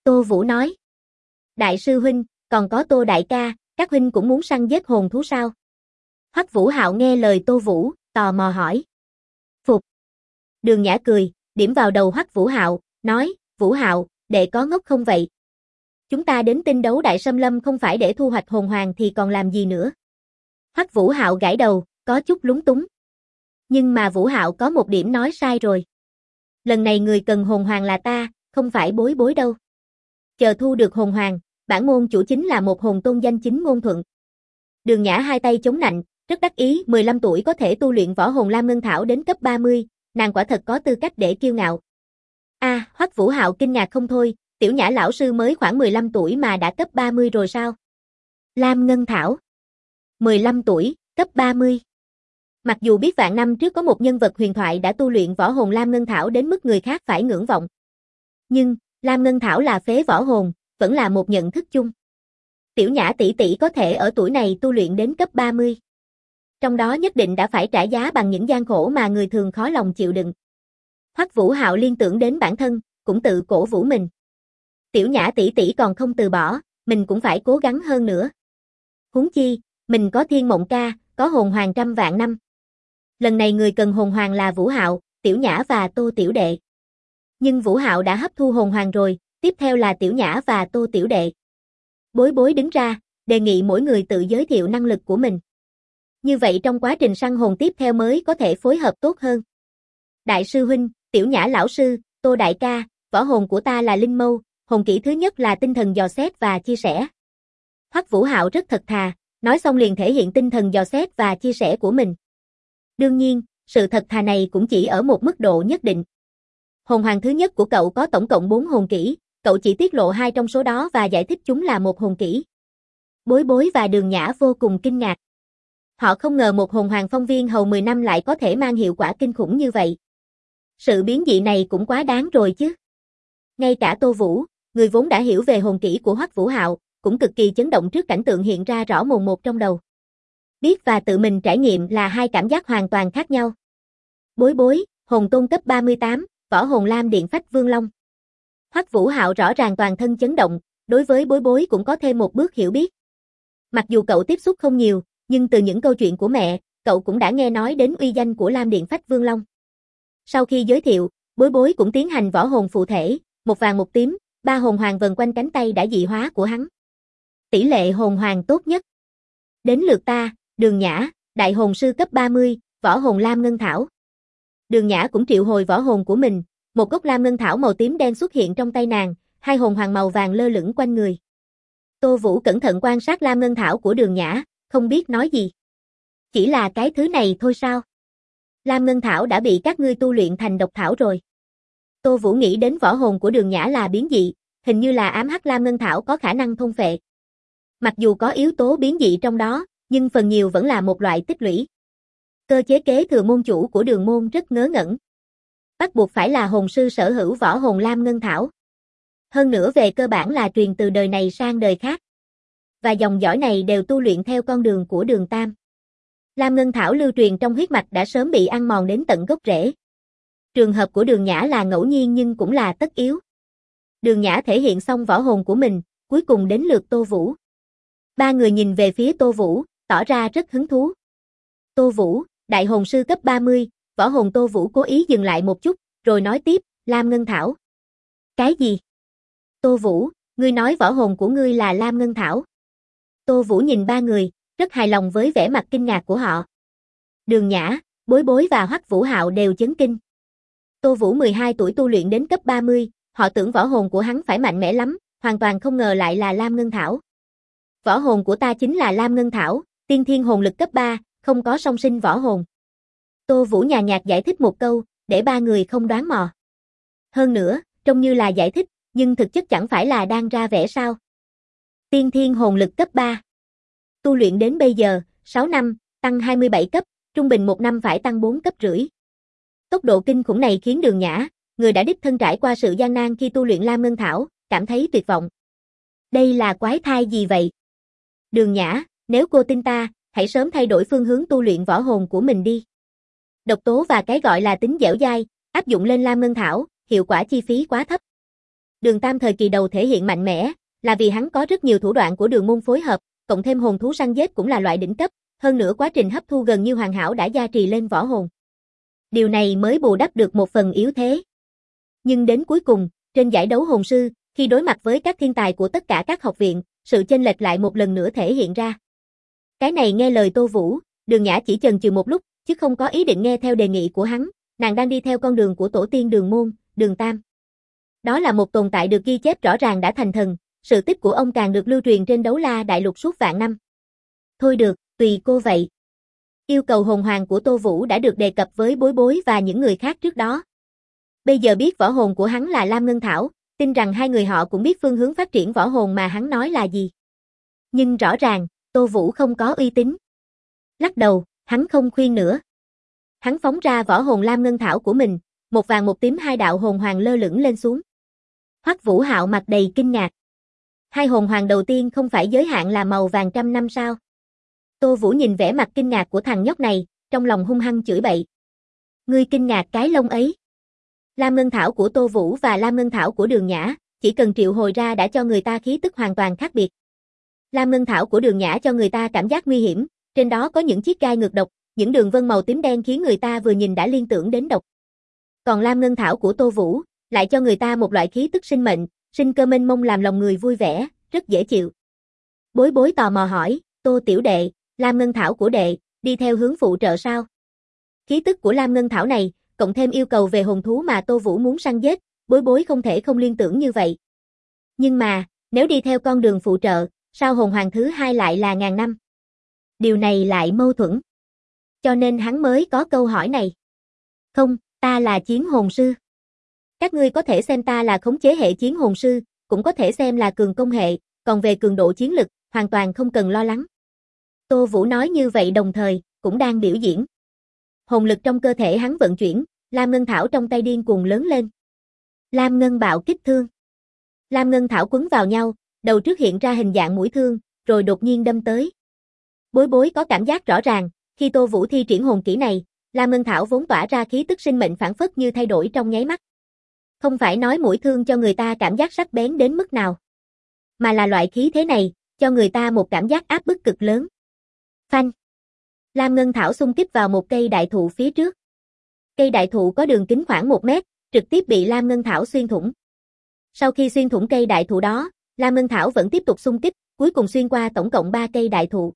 Tô Vũ nói. Đại sư huynh, còn có Tô đại ca, các huynh cũng muốn săn giết hồn thú sao? Hoắc Vũ Hạo nghe lời Tô Vũ, tò mò hỏi. Phục. Đường Nhã cười, điểm vào đầu Hoắc Vũ Hạo, nói, Vũ Hạo, đệ có ngốc không vậy? Chúng ta đến tinh đấu đại xâm lâm không phải để thu hoạch hồn hoàng thì còn làm gì nữa? Hoắc Vũ Hạo gãi đầu, có chút lúng túng. Nhưng mà Vũ Hạo có một điểm nói sai rồi. Lần này người cần hồn hoàng là ta, không phải Bối Bối đâu. Chờ thu được hồn hoàng, bản môn chủ chính là một hồn tôn danh chính ngôn thuận. Đường Nhã hai tay chống nạnh, rất đắc ý, 15 tuổi có thể tu luyện võ hồn Lam Ngân Thảo đến cấp 30, nàng quả thật có tư cách để kiêu ngạo. Hoắc Vũ Hạo kinh ngạc không thôi, Tiểu Nhã lão sư mới khoảng 15 tuổi mà đã cấp 30 rồi sao? Lam Ngân Thảo. 15 tuổi, cấp 30. Mặc dù biết vạn năm trước có một nhân vật huyền thoại đã tu luyện võ hồn Lam Ngân Thảo đến mức người khác phải ngưỡng vọng. Nhưng, Lam Ngân Thảo là phế võ hồn, vẫn là một nhận thức chung. Tiểu Nhã tỷ tỷ có thể ở tuổi này tu luyện đến cấp 30. Trong đó nhất định đã phải trả giá bằng những gian khổ mà người thường khó lòng chịu đựng. Hoắc Vũ Hạo liên tưởng đến bản thân, cũng tự cổ vũ mình. Tiểu Nhã tỷ tỷ còn không từ bỏ, mình cũng phải cố gắng hơn nữa. Huống chi, mình có Thiên Mộng ca, có hồn hoàng trăm vạn năm. Lần này người cần hồn hoàng là Vũ Hạo, Tiểu Nhã và Tô tiểu đệ. Nhưng Vũ Hạo đã hấp thu hồn hoàng rồi, tiếp theo là Tiểu Nhã và Tô tiểu đệ. Bối Bối đứng ra, đề nghị mỗi người tự giới thiệu năng lực của mình. Như vậy trong quá trình săn hồn tiếp theo mới có thể phối hợp tốt hơn. Đại sư huynh, Tiểu Nhã lão sư, Tô đại ca, võ hồn của ta là Linh Mâu, hồn kỹ thứ nhất là tinh thần dò xét và chia sẻ. Hoắc Vũ Hạo rất thật thà, nói xong liền thể hiện tinh thần dò xét và chia sẻ của mình. Đương nhiên, sự thật thà này cũng chỉ ở một mức độ nhất định. Hồn hoàng thứ nhất của cậu có tổng cộng 4 hồn kỹ, cậu chỉ tiết lộ 2 trong số đó và giải thích chúng là một hồn kỹ. Bối Bối và Đường Nhã vô cùng kinh ngạc. Họ không ngờ một hồn hoàng phong viên hầu 10 năm lại có thể mang hiệu quả kinh khủng như vậy. Sự biến dị này cũng quá đáng rồi chứ. Ngay cả Tô Vũ, người vốn đã hiểu về hồn kỹ của Hoắc Vũ Hạo, cũng cực kỳ chấn động trước cảnh tượng hiện ra rõ mồn một trong đầu. Biết và tự mình trải nghiệm là hai cảm giác hoàn toàn khác nhau. Bối Bối, hồn tôn cấp 38, võ hồn Lam Điện Phách Vương Long. Hoắc Vũ Hạo rõ ràng toàn thân chấn động, đối với Bối Bối cũng có thêm một bước hiểu biết. Mặc dù cậu tiếp xúc không nhiều, nhưng từ những câu chuyện của mẹ, cậu cũng đã nghe nói đến uy danh của Lam Điện Phách Vương Long. Sau khi giới thiệu, Bối Bối cũng tiến hành võ hồn phụ thể, một vàng một tím, 3 hồn hoàng vần quanh cánh tay đã dị hóa của hắn. Tỷ lệ hồn hoàng tốt nhất. Đến lượt ta, Đường Nhã, đại hồn sư cấp 30, võ hồn Lam Ngân Thảo. Đường Nhã cũng triệu hồi võ hồn của mình, một gốc Lam Ngân Thảo màu tím đen xuất hiện trong tay nàng, 2 hồn hoàng màu vàng lơ lửng quanh người. Tô Vũ cẩn thận quan sát Lam Ngân Thảo của Đường Nhã, không biết nói gì. Chỉ là cái thứ này thôi sao? Lam Ngân Thảo đã bị các ngươi tu luyện thành độc thảo rồi. Tô Vũ nghĩ đến võ hồn của Đường Nhã là biến dị, hình như là ám hắc Lam Ngân Thảo có khả năng thôn phệ. Mặc dù có yếu tố biến dị trong đó, nhưng phần nhiều vẫn là một loại tích lũy. Cơ chế kế thừa môn chủ của Đường môn rất ngớ ngẩn. Bắt buộc phải là hồn sư sở hữu võ hồn Lam Ngân Thảo. Hơn nữa về cơ bản là truyền từ đời này sang đời khác. Và dòng dõi này đều tu luyện theo con đường của Đường Tam. Lam Ngân Thảo lưu truyền trong huyết mạch đã sớm bị ăn mòn đến tận gốc rễ. Trường hợp của Đường Nhã là ngẫu nhiên nhưng cũng là tất yếu. Đường Nhã thể hiện xong võ hồn của mình, cuối cùng đến lượt Tô Vũ. Ba người nhìn về phía Tô Vũ, tỏ ra rất hứng thú. Tô Vũ, đại hồn sư cấp 30, võ hồn. Tô Vũ cố ý dừng lại một chút, rồi nói tiếp, Lam Ngân Thảo. Cái gì? Tô Vũ, ngươi nói võ hồn của ngươi là Lam Ngân Thảo. Tô Vũ nhìn ba người, rất hài lòng với vẻ mặt kinh ngạc của họ. Đường Nhã, Bối Bối và Hoắc Vũ Hạo đều chấn kinh. Tô Vũ 12 tuổi tu luyện đến cấp 30, họ tưởng võ hồn của hắn phải mạnh mẽ lắm, hoàn toàn không ngờ lại là Lam Ngân Thảo. Võ hồn của ta chính là Lam Ngân Thảo, tiên thiên hồn lực cấp 3, không có song sinh võ hồn. Tô Vũ nhàn nhạt giải thích một câu, để ba người không đoán mò. Hơn nữa, trông như là giải thích, nhưng thực chất chẳng phải là đang ra vẻ sao. Tiên thiên hồn lực cấp 3. Tu luyện đến bây giờ, 6 năm, tăng 27 cấp, trung bình 1 năm phải tăng 4 cấp rưỡi. Tốc độ kinh khủng này khiến Đường Nhã, người đã đích thân trải qua sự gian nan khi tu luyện Lam Ngân Thảo, cảm thấy tuyệt vọng. Đây là quái thai gì vậy? Đường Nhã, nếu cô tin ta, hãy sớm thay đổi phương hướng tu luyện võ hồn của mình đi. Độc tố và cái gọi là tính dẻo dai, áp dụng lên Lam Ngân Thảo, hiệu quả chi phí quá thấp. Đường Tam thời kỳ đầu thể hiện mạnh mẽ, là vì hắn có rất nhiều thủ đoạn của đường môn phối hợp, cộng thêm hồn thú săn giết cũng là loại đỉnh cấp, hơn nữa quá trình hấp thu gần như hoàn hảo đã gia trì lên võ hồn. Điều này mới bù đắp được một phần yếu thế. Nhưng đến cuối cùng, trên giải đấu hồn sư, khi đối mặt với các thiên tài của tất cả các học viện, sự chênh lệch lại một lần nữa thể hiện ra. Cái này nghe lời Tô Vũ, Đường Nhã chỉ chần chừ một lúc, chứ không có ý định nghe theo đề nghị của hắn, nàng đang đi theo con đường của tổ tiên Đường môn, Đường Tam. Đó là một tồn tại được ghi chép rõ ràng đã thành thần, sự tích của ông càng được lưu truyền trên Đấu La Đại Lục suốt vạn năm. Thôi được, tùy cô vậy. Yêu cầu hồn hoàng của Tô Vũ đã được đề cập với Bối Bối và những người khác trước đó. Bây giờ biết võ hồn của hắn là Lam Ngân Thảo, tin rằng hai người họ cũng biết phương hướng phát triển võ hồn mà hắn nói là gì. Nhưng rõ ràng, Tô Vũ không có uy tín. Lắc đầu, hắn không khuyên nữa. Hắn phóng ra võ hồn Lam Ngân Thảo của mình, một vàng một tím hai đạo hồn hoàng lơ lửng lên xuống. Hoắc Vũ Hạo mặt đầy kinh ngạc. Hai hồn hoàng đầu tiên không phải giới hạn là màu vàng trăm năm sao? Tô Vũ nhìn vẻ mặt kinh ngạc của thằng nhóc này, trong lòng hung hăng chửi bậy. Ngươi kinh ngạc cái lông ấy. Lam Ngân Thảo của Tô Vũ và Lam Ngân Thảo của Đường Nhã, chỉ cần triệu hồi ra đã cho người ta khí tức hoàn toàn khác biệt. Lam Ngân Thảo của Đường Nhã cho người ta cảm giác nguy hiểm, trên đó có những chiếc gai ngược độc, những đường vân màu tím đen khiến người ta vừa nhìn đã liên tưởng đến độc. Còn Lam Ngân Thảo của Tô Vũ, lại cho người ta một loại khí tức sinh mệnh, sinh cơ mênh mông làm lòng người vui vẻ, rất dễ chịu. Bối Bối tò mò hỏi, Tô tiểu đệ, Lam Ngân Thảo của đệ, đi theo hướng phụ trợ sao? Khí tức của Lam Ngân Thảo này, cộng thêm yêu cầu về hồn thú mà Tô Vũ muốn săn giết, Bối Bối không thể không liên tưởng như vậy. Nhưng mà, nếu đi theo con đường phụ trợ, sao hồn hoàng thứ hai lại là ngàn năm? Điều này lại mâu thuẫn. Cho nên hắn mới có câu hỏi này. Không, ta là chiến hồn sư. Các ngươi có thể xem ta là khống chế hệ chiến hồn sư, cũng có thể xem là cường công hệ, còn về cường độ chiến lực, hoàn toàn không cần lo lắng. Tô Vũ nói như vậy đồng thời, cũng đang biểu diễn. Hồn lực trong cơ thể hắn vận chuyển, Lam Ngân Thảo trong tay điên cuồng lớn lên. Lam Ngân bạo kích thương. Lam Ngân Thảo quấn vào nhau, đầu trước hiện ra hình dạng mũi thương, rồi đột nhiên đâm tới. Bối Bối có cảm giác rõ ràng, khi Tô Vũ thi triển hồn kỹ này, Lam Ngân Thảo vốn tỏa ra khí tức sinh mệnh phản phất như thay đổi trong nháy mắt. Không phải nói mũi thương cho người ta cảm giác sắc bén đến mức nào, mà là loại khí thế này, cho người ta một cảm giác áp bức cực lớn. Phanh. Lam Ngân Thảo xung kích vào một cây đại thụ phía trước. Cây đại thụ có đường kính khoảng 1 mét, trực tiếp bị Lam Ngân Thảo xuyên thủng. Sau khi xuyên thủng cây đại thụ đó, Lam Ngân Thảo vẫn tiếp tục xung kích, cuối cùng xuyên qua tổng cộng 3 cây đại thụ.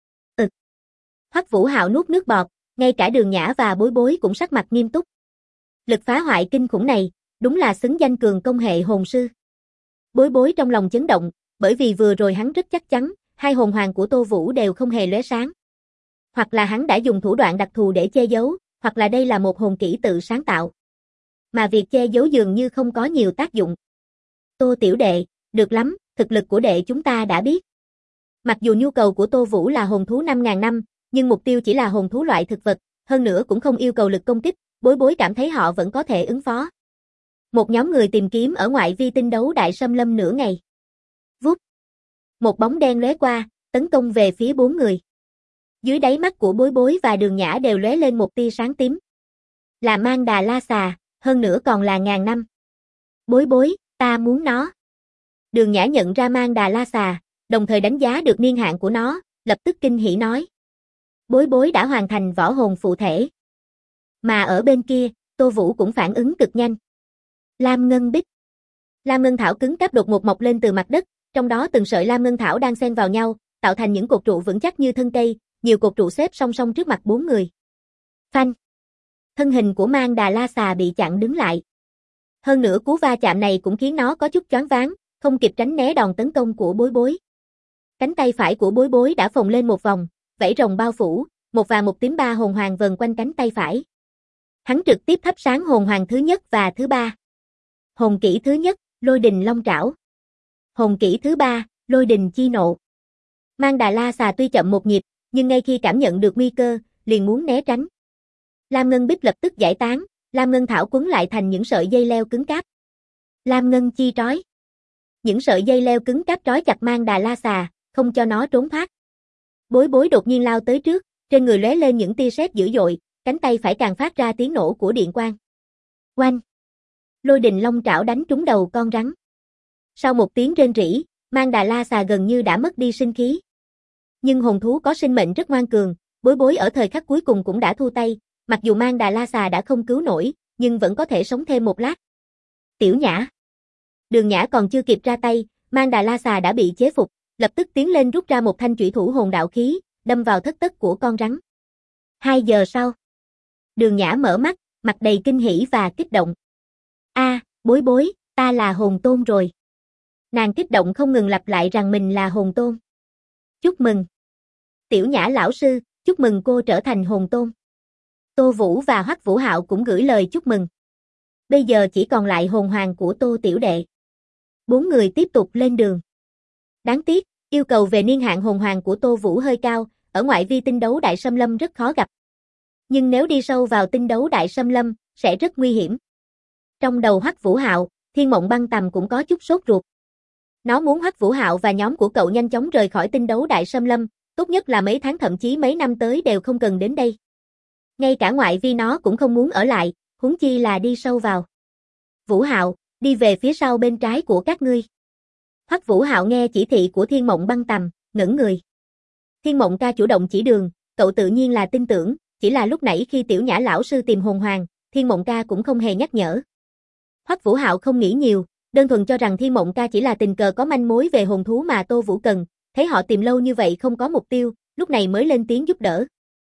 Hoắc Vũ Hạo nuốt nước bọt, ngay cả Đường Nhã và Bối Bối cũng sắc mặt nghiêm túc. Lực phá hoại kinh khủng này, đúng là xứng danh cường công hệ hồn sư. Bối Bối trong lòng chấn động, bởi vì vừa rồi hắn rất chắc chắn, hai hồn hoàng của Tô Vũ đều không hề lóe sáng. Hoặc là hắn đã dùng thủ đoạn đặc thù để che giấu, hoặc là đây là một hồn kỹ tự sáng tạo. Mà việc che giấu dường như không có nhiều tác dụng. Tô tiểu đệ, được lắm, thực lực của đệ chúng ta đã biết. Mặc dù nhu cầu của Tô Vũ là hồn thú 5.000 năm, nhưng mục tiêu chỉ là hồn thú loại thực vật, hơn nữa cũng không yêu cầu lực công kích, Bối Bối cảm thấy họ vẫn có thể ứng phó. Một nhóm người tìm kiếm ở ngoại vi tinh đấu đại xâm lâm nửa ngày. Vút. Một bóng đen lóe qua, tấn công về phía 4 người. Dưới đáy mắt của Bối Bối và Đường Nhã đều lóe lên một tia sáng tím. Là Mang Đà La Xà, hơn nữa còn là ngàn năm. Bối Bối, ta muốn nó. Đường Nhã nhận ra Mang Đà La Xà, đồng thời đánh giá được niên hạn của nó, lập tức kinh hỉ nói. Bối Bối đã hoàn thành võ hồn phụ thể. Mà ở bên kia, Tô Vũ cũng phản ứng cực nhanh. Lam Ngân Bích. Lam Ngân Thảo cứng cáp đột ngột mọc lên từ mặt đất, trong đó từng sợi Lam Ngân Thảo đang xen vào nhau, tạo thành những cột trụ vững chắc như thân cây, nhiều cột trụ xếp song song trước mặt 4 người. Phanh. Thân hình của Mang Đà La Xà bị chặn đứng lại. Hơn nữa cú va chạm này cũng khiến nó có chút choáng váng, không kịp tránh né đòn tấn công của Bối Bối. Cánh tay phải của Bối Bối đã phồng lên một vòng, vảy rồng bao phủ, một vàng một tím 3 hồn hoàng vần quanh cánh tay phải. Hắn trực tiếp thắp sáng hồn hoàng thứ nhất và thứ ba. Hồn kỹ thứ nhất, Lôi Đình Long Trảo. Hồn kỹ thứ ba, Lôi Đình Chi Nộ. Mang Đà La Xà tuy chậm một nhịp, nhưng ngay khi cảm nhận được nguy cơ, liền muốn né tránh. Lam Ngân Bích lập tức giải tán, Lam Ngân Thảo quấn lại thành những sợi dây leo cứng cáp. Lam Ngân Chi trói. Những sợi dây leo cứng cáp trói chặt Mang Đà La Xà, không cho nó trốn thoát. Bối Bối đột nhiên lao tới trước, trên người lóe lên những tia sét dữ dội, cánh tay phải càng phát ra tiếng nổ của điện quang. Oanh! Lôi Đình Long Trảo đánh trúng đầu con rắn. Sau một tiếng rên rỉ, Mang Đà La Xà gần như đã mất đi sinh khí. Nhưng hồn thú có sinh mệnh rất ngoan cường, Bối Bối ở thời khắc cuối cùng cũng đã thu tay, mặc dù Mang Đà La Xà đã không cứu nổi, nhưng vẫn có thể sống thêm một lát. Tiểu Nhã. Đường Nhã còn chưa kịp ra tay, Mang Đà La Xà đã bị chế phục, lập tức tiến lên rút ra một thanh chủy thủ hồn đạo khí, đâm vào thất tất của con rắn. 2 giờ sau, Đường Nhã mở mắt, mặt đầy kinh hỉ và kích động. Bối Bối, ta là hồn tôn rồi. Nàng kích động không ngừng lặp lại rằng mình là hồn tôn. Chúc mừng. Tiểu Nhã lão sư, chúc mừng cô trở thành hồn tôn. Tô Vũ và Hoắc Vũ Hạo cũng gửi lời chúc mừng. Bây giờ chỉ còn lại hồn hoàng của Tô tiểu đệ. 4 người tiếp tục lên đường. Đáng tiếc, yêu cầu về niên hạn hồn hoàng của Tô Vũ hơi cao, ở ngoại vi tinh đấu đại xâm lâm rất khó gặp. Nhưng nếu đi sâu vào tinh đấu đại xâm lâm, sẽ rất nguy hiểm. Trong đầu Hoắc Vũ Hạo, Thiên Mộng Băng Tầm cũng có chút sốt ruột. Nó muốn Hoắc Vũ Hạo và nhóm của cậu nhanh chóng rời khỏi tinh đấu đại xâm lâm, tốt nhất là mấy tháng thậm chí mấy năm tới đều không cần đến đây. Ngay cả ngoại vi nó cũng không muốn ở lại, huống chi là đi sâu vào. Vũ Hạo, đi về phía sau bên trái của các ngươi. Hoắc Vũ Hạo nghe chỉ thị của Thiên Mộng Băng Tầm, ngẩn người. Thiên Mộng ca chủ động chỉ đường, cậu tự nhiên là tin tưởng, chỉ là lúc nãy khi Tiểu Nhã lão sư tìm hồn hoàng, Thiên Mộng ca cũng không hề nhắc nhở. Hoắc Vũ Hạo không nghĩ nhiều, đơn thuần cho rằng Thiên Mộng ca chỉ là tình cờ có manh mối về hồn thú mà Tô Vũ cần, thấy họ tìm lâu như vậy không có mục tiêu, lúc này mới lên tiếng giúp đỡ.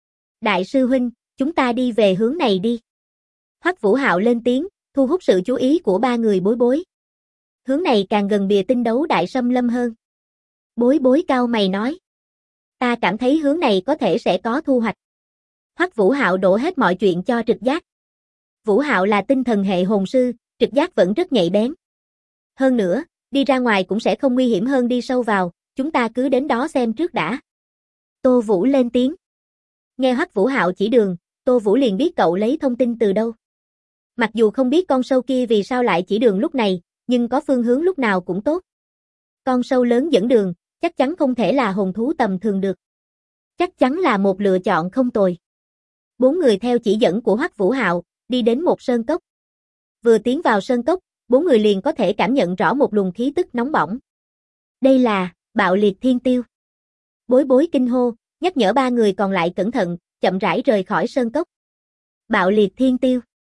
Đại sư huynh, chúng ta đi về hướng này đi. Hoắc Vũ Hạo lên tiếng, thu hút sự chú ý của 3 người Bối Bối. Hướng này càng gần bìa tinh đấu đại xâm lâm hơn. Bối Bối cau mày nói. Ta cảm thấy hướng này có thể sẽ có thu hoạch. Hoắc Vũ Hạo đổ hết mọi chuyện cho Trực Giác. Vũ Hạo là tinh thần hệ hồn sư, Trực Giác vẫn rất nhạy bén. Hơn nữa, đi ra ngoài cũng sẽ không nguy hiểm hơn đi sâu vào, chúng ta cứ đến đó xem trước đã. Tô Vũ lên tiếng. Nghe Hoắc Vũ Hạo chỉ đường, Tô Vũ liền biết cậu lấy thông tin từ đâu. Mặc dù không biết con sâu kia vì sao lại chỉ đường lúc này, nhưng có phương hướng lúc nào cũng tốt. Con sâu lớn dẫn đường, chắc chắn không thể là hồn thú tầm thường được. Chắc chắn là một lựa chọn không tồi. 4 người theo chỉ dẫn của Hoắc Vũ Hạo, đi đến một sơn cốc. Vừa tiến vào sơn cốc, 4 người liền có thể cảm nhận rõ một luồng khí tức nóng bỏng. Đây là Bạo Liệt Thiên Tiêu. Bối Bối kinh hô, nhắc nhở 3 người còn lại cẩn thận, chậm rãi rời khỏi sơn cốc. Bạo Liệt Thiên Tiêu.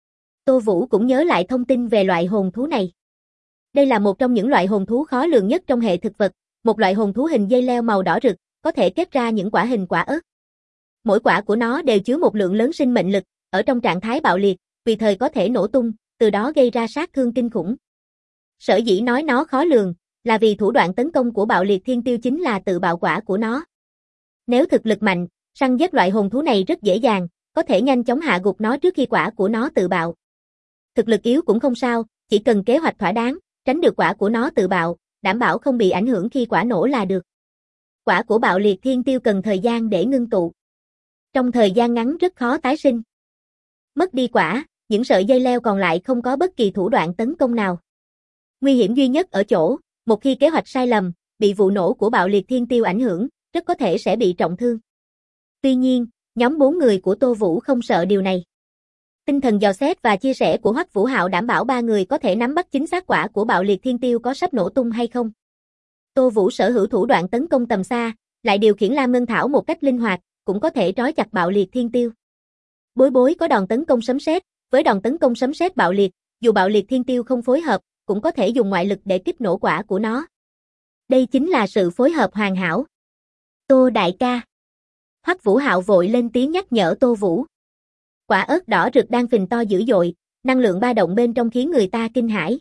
Tô Vũ cũng nhớ lại thông tin về loại hồn thú này. Đây là một trong những loại hồn thú khó lường nhất trong hệ thực vật, một loại hồn thú hình dây leo màu đỏ rực, có thể kết ra những quả hình quả ớt. Mỗi quả của nó đều chứa một lượng lớn sinh mệnh lực, ở trong trạng thái bạo liệt, tùy thời có thể nổ tung, từ đó gây ra sát thương kinh khủng. Sở dĩ nói nó khó lường, là vì thủ đoạn tấn công của Bạo Liệt Thiên Tiêu chính là tự bạo quả của nó. Nếu thực lực mạnh, săn giết loại hồn thú này rất dễ dàng, có thể nhanh chóng hạ gục nó trước khi quả của nó tự bạo. Thực lực yếu cũng không sao, chỉ cần kế hoạch thỏa đáng, tránh được quả của nó tự bạo, đảm bảo không bị ảnh hưởng khi quả nổ là được. Quả của Bạo Liệt Thiên Tiêu cần thời gian để ngưng tụ. Trong thời gian ngắn rất khó tái sinh. Mất đi quả, những sợi dây leo còn lại không có bất kỳ thủ đoạn tấn công nào. Nguy hiểm duy nhất ở chỗ, một khi kế hoạch sai lầm, bị vụ nổ của Bạo Liệt Thiên Tiêu ảnh hưởng, rất có thể sẽ bị trọng thương. Tuy nhiên, nhóm 4 người của Tô Vũ không sợ điều này. Tinh thần dò xét và chia sẻ của Hoắc Vũ Hạo đảm bảo 3 người có thể nắm bắt chính xác quả của Bạo Liệt Thiên Tiêu có sắp nổ tung hay không. Tô Vũ sở hữu thủ đoạn tấn công tầm xa, lại điều khiển Lam Ngân Thảo một cách linh hoạt, cũng có thể trói chặt Bạo Liệt Thiên Tiêu. Bối Bối có đòn tấn công sấm sét, với đòn tấn công sấm sét bạo liệt, dù Bạo Liệt Thiên Tiêu không phối hợp, cũng có thể dùng ngoại lực để kích nổ quả của nó. Đây chính là sự phối hợp hoàn hảo. Tô đại ca. Hoắc Vũ Hạo vội lên tiếng nhắc nhở Tô Vũ. Quả ớt đỏ rực đang phình to dữ dội, năng lượng ba động bên trong khiến người ta kinh hãi.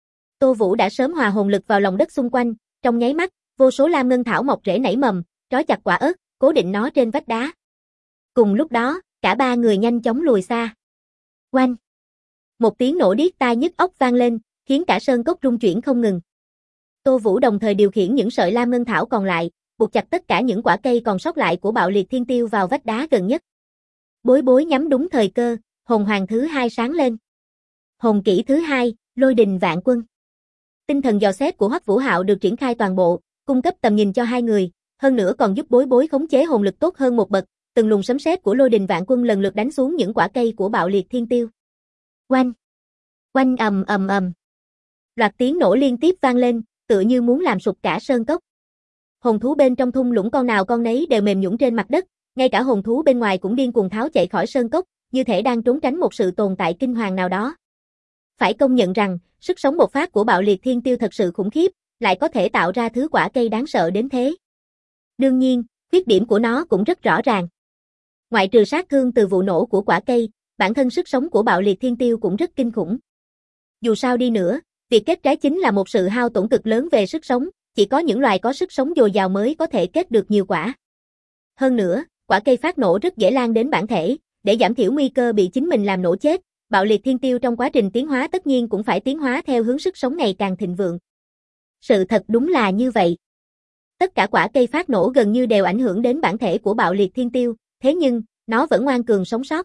Tô Vũ đã sớm hòa hồn lực vào lòng đất xung quanh, trong nháy mắt, vô số lam ngân thảo mọc rễ nảy mầm, trói chặt quả ớt, cố định nó trên vách đá. Cùng lúc đó, cả 3 người nhanh chóng lùi xa. Oanh! Một tiếng nổ điếc tai nhức óc vang lên, khiến cả sơn cốc rung chuyển không ngừng. Tô Vũ đồng thời điều khiển những sợi lam ngân thảo còn lại, buộc chặt tất cả những quả cây còn sót lại của Bạo Liệt Thiên Tiêu vào vách đá gần nhất. Bối Bối nhắm đúng thời cơ, hồn hoàng thứ 2 sáng lên. Hồn kỹ thứ 2, Lôi Đình Vạn Quân. Tinh thần dò xét của Hoắc Vũ Hạo được triển khai toàn bộ, cung cấp tầm nhìn cho 2 người, hơn nữa còn giúp Bối Bối khống chế hồn lực tốt hơn một bậc, từng luồng sấm sét của Lôi Đình Vạn Quân lần lượt đánh xuống những quả cây của Bạo Liệt Thiên Tiêu. Oanh! Oanh ầm ầm ầm. Loạt tiếng nổ liên tiếp vang lên, tựa như muốn làm sụp cả sơn cốc. Hồn thú bên trong thung lũng con nào con nấy đều mềm nhũn trên mặt đất, ngay cả hồn thú bên ngoài cũng điên cuồng tháo chạy khỏi sơn cốc, như thể đang trốn tránh một sự tồn tại kinh hoàng nào đó. Phải công nhận rằng, sức sống bộc phát của bạo liệt thiên tiêu thật sự khủng khiếp, lại có thể tạo ra thứ quả cây đáng sợ đến thế. Đương nhiên, khuyết điểm của nó cũng rất rõ ràng. Ngoại trừ sát thương từ vụ nổ của quả cây, bản thân sức sống của bạo liệt thiên tiêu cũng rất kinh khủng. Dù sao đi nữa, việc kết trái chính là một sự hao tổn cực lớn về sức sống, chỉ có những loài có sức sống dồi dào mới có thể kết được nhiều quả. Hơn nữa, quả cây phát nổ rất dễ lan đến bản thể, để giảm thiểu nguy cơ bị chính mình làm nổ chết, bạo liệt thiên tiêu trong quá trình tiến hóa tất nhiên cũng phải tiến hóa theo hướng sức sống ngày càng thịnh vượng. Sự thật đúng là như vậy. Tất cả quả cây phát nổ gần như đều ảnh hưởng đến bản thể của bạo liệt thiên tiêu, thế nhưng, nó vẫn ngoan cường sống sót.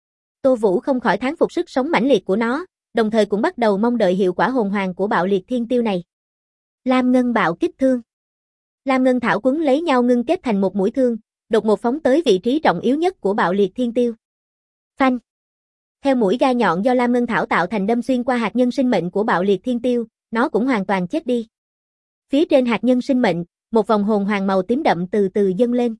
Tô Vũ không khỏi thán phục sức sống mãnh liệt của nó, đồng thời cũng bắt đầu mong đợi hiệu quả hồn hoàng của bạo liệt thiên tiêu này. Lam ngân bạo kích thương. Lam ngân thảo quấn lấy nhau ngưng kết thành một mũi thương, đột ngột phóng tới vị trí trọng yếu nhất của bạo liệt thiên tiêu. Phanh. Theo mũi gai nhọn do Lam ngân thảo tạo thành đâm xuyên qua hạt nhân sinh mệnh của bạo liệt thiên tiêu, nó cũng hoàn toàn chết đi. Phía trên hạt nhân sinh mệnh, một vòng hồn hoàng màu tím đậm từ từ dâng lên.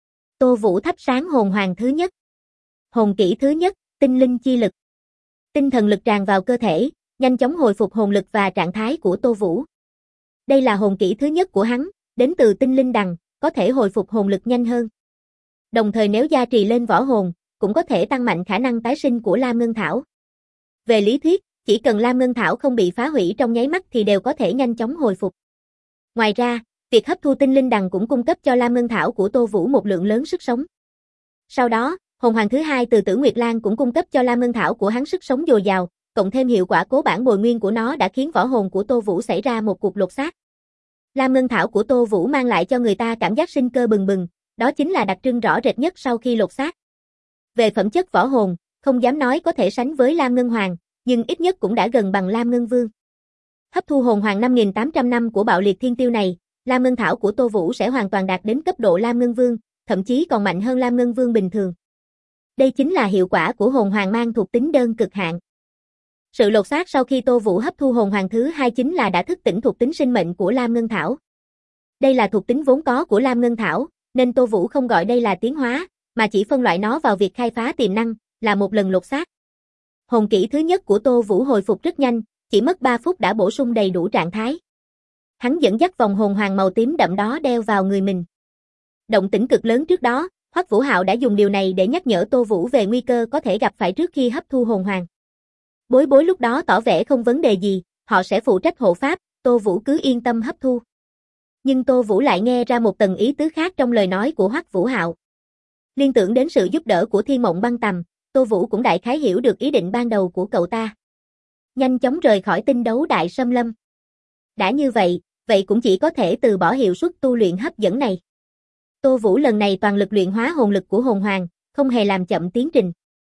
Tô Vũ thắp sáng hồn hoàng thứ nhất. Hồn kỹ thứ nhất, tinh linh chi lực. Tinh thần lực tràn vào cơ thể, nhanh chóng hồi phục hồn lực và trạng thái của Tô Vũ. Đây là hồn kỹ thứ nhất của hắn, đến từ tinh linh đằng, có thể hồi phục hồn lực nhanh hơn. Đồng thời nếu gia trì lên võ hồn, cũng có thể tăng mạnh khả năng tái sinh của Lam Ngân Thảo. Về lý thuyết, chỉ cần Lam Ngân Thảo không bị phá hủy trong nháy mắt thì đều có thể nhanh chóng hồi phục. Ngoài ra, việc hấp thu tinh linh đằng cũng cung cấp cho Lam Ngân Thảo của Tô Vũ một lượng lớn sức sống. Sau đó, hồn hoàng thứ hai từ Tử Nguyệt Lan cũng cung cấp cho Lam Ngân Thảo của hắn sức sống dồi dào, cộng thêm hiệu quả cố bản bồi nguyên của nó đã khiến võ hồn của Tô Vũ xảy ra một cuộc lột xác. Lam Ngân Thảo của Tô Vũ mang lại cho người ta cảm giác sinh cơ bừng bừng, đó chính là đặc trưng rõ rệt nhất sau khi lột xác. Về phẩm chất võ hồn, không dám nói có thể sánh với Lam Ngân Hoàng, nhưng ít nhất cũng đã gần bằng Lam Ngân Vương. Hấp thu hồn hoàng 5.800 năm của bạo liệt thiên tiêu này, Lam Ngân Thảo của Tô Vũ sẽ hoàn toàn đạt đến cấp độ Lam Ngân Vương, thậm chí còn mạnh hơn Lam Ngân Vương bình thường. Đây chính là hiệu quả của hồn hoàng mang thuộc tính đơn cực hạn. Sự lột xác sau khi Tô Vũ hấp thu hồn hoàng thứ hai chính là đã thức tỉnh thuộc tính sinh mệnh của Lam Ngân Thảo. Đây là thuộc tính vốn có của Lam Ngân Thảo, nên Tô Vũ không gọi đây là tiến hóa, mà chỉ phân loại nó vào việc khai phá tiềm năng, là một lần lột xác. Hồn kỹ thứ nhất của Tô Vũ hồi phục rất nhanh, chỉ mất 3 phút đã bổ sung đầy đủ trạng thái. Hắn dẫn dắt vòng hồn hoàng màu tím đậm đó đeo vào người mình. Động tĩnh cực lớn trước đó, Hoắc Vũ Hạo đã dùng điều này để nhắc nhở Tô Vũ về nguy cơ có thể gặp phải trước khi hấp thu hồn hoàng. Bối bối lúc đó tỏ vẻ không vấn đề gì, họ sẽ phụ trách hộ pháp, Tô Vũ cứ yên tâm hấp thu. Nhưng Tô Vũ lại nghe ra một tầng ý tứ khác trong lời nói của Hoắc Vũ Hạo. Liên tưởng đến sự giúp đỡ của Thiên Mộng Băng Tầm, Tô Vũ cũng đại khái hiểu được ý định ban đầu của cậu ta. Nhanh chóng rời khỏi tinh đấu đại xâm lâm. Đã như vậy, vậy cũng chỉ có thể từ bỏ hiệu suất tu luyện hấp dẫn này. Tô Vũ lần này toàn lực luyện hóa hồn lực của hồn hoàng, không hề làm chậm tiến trình.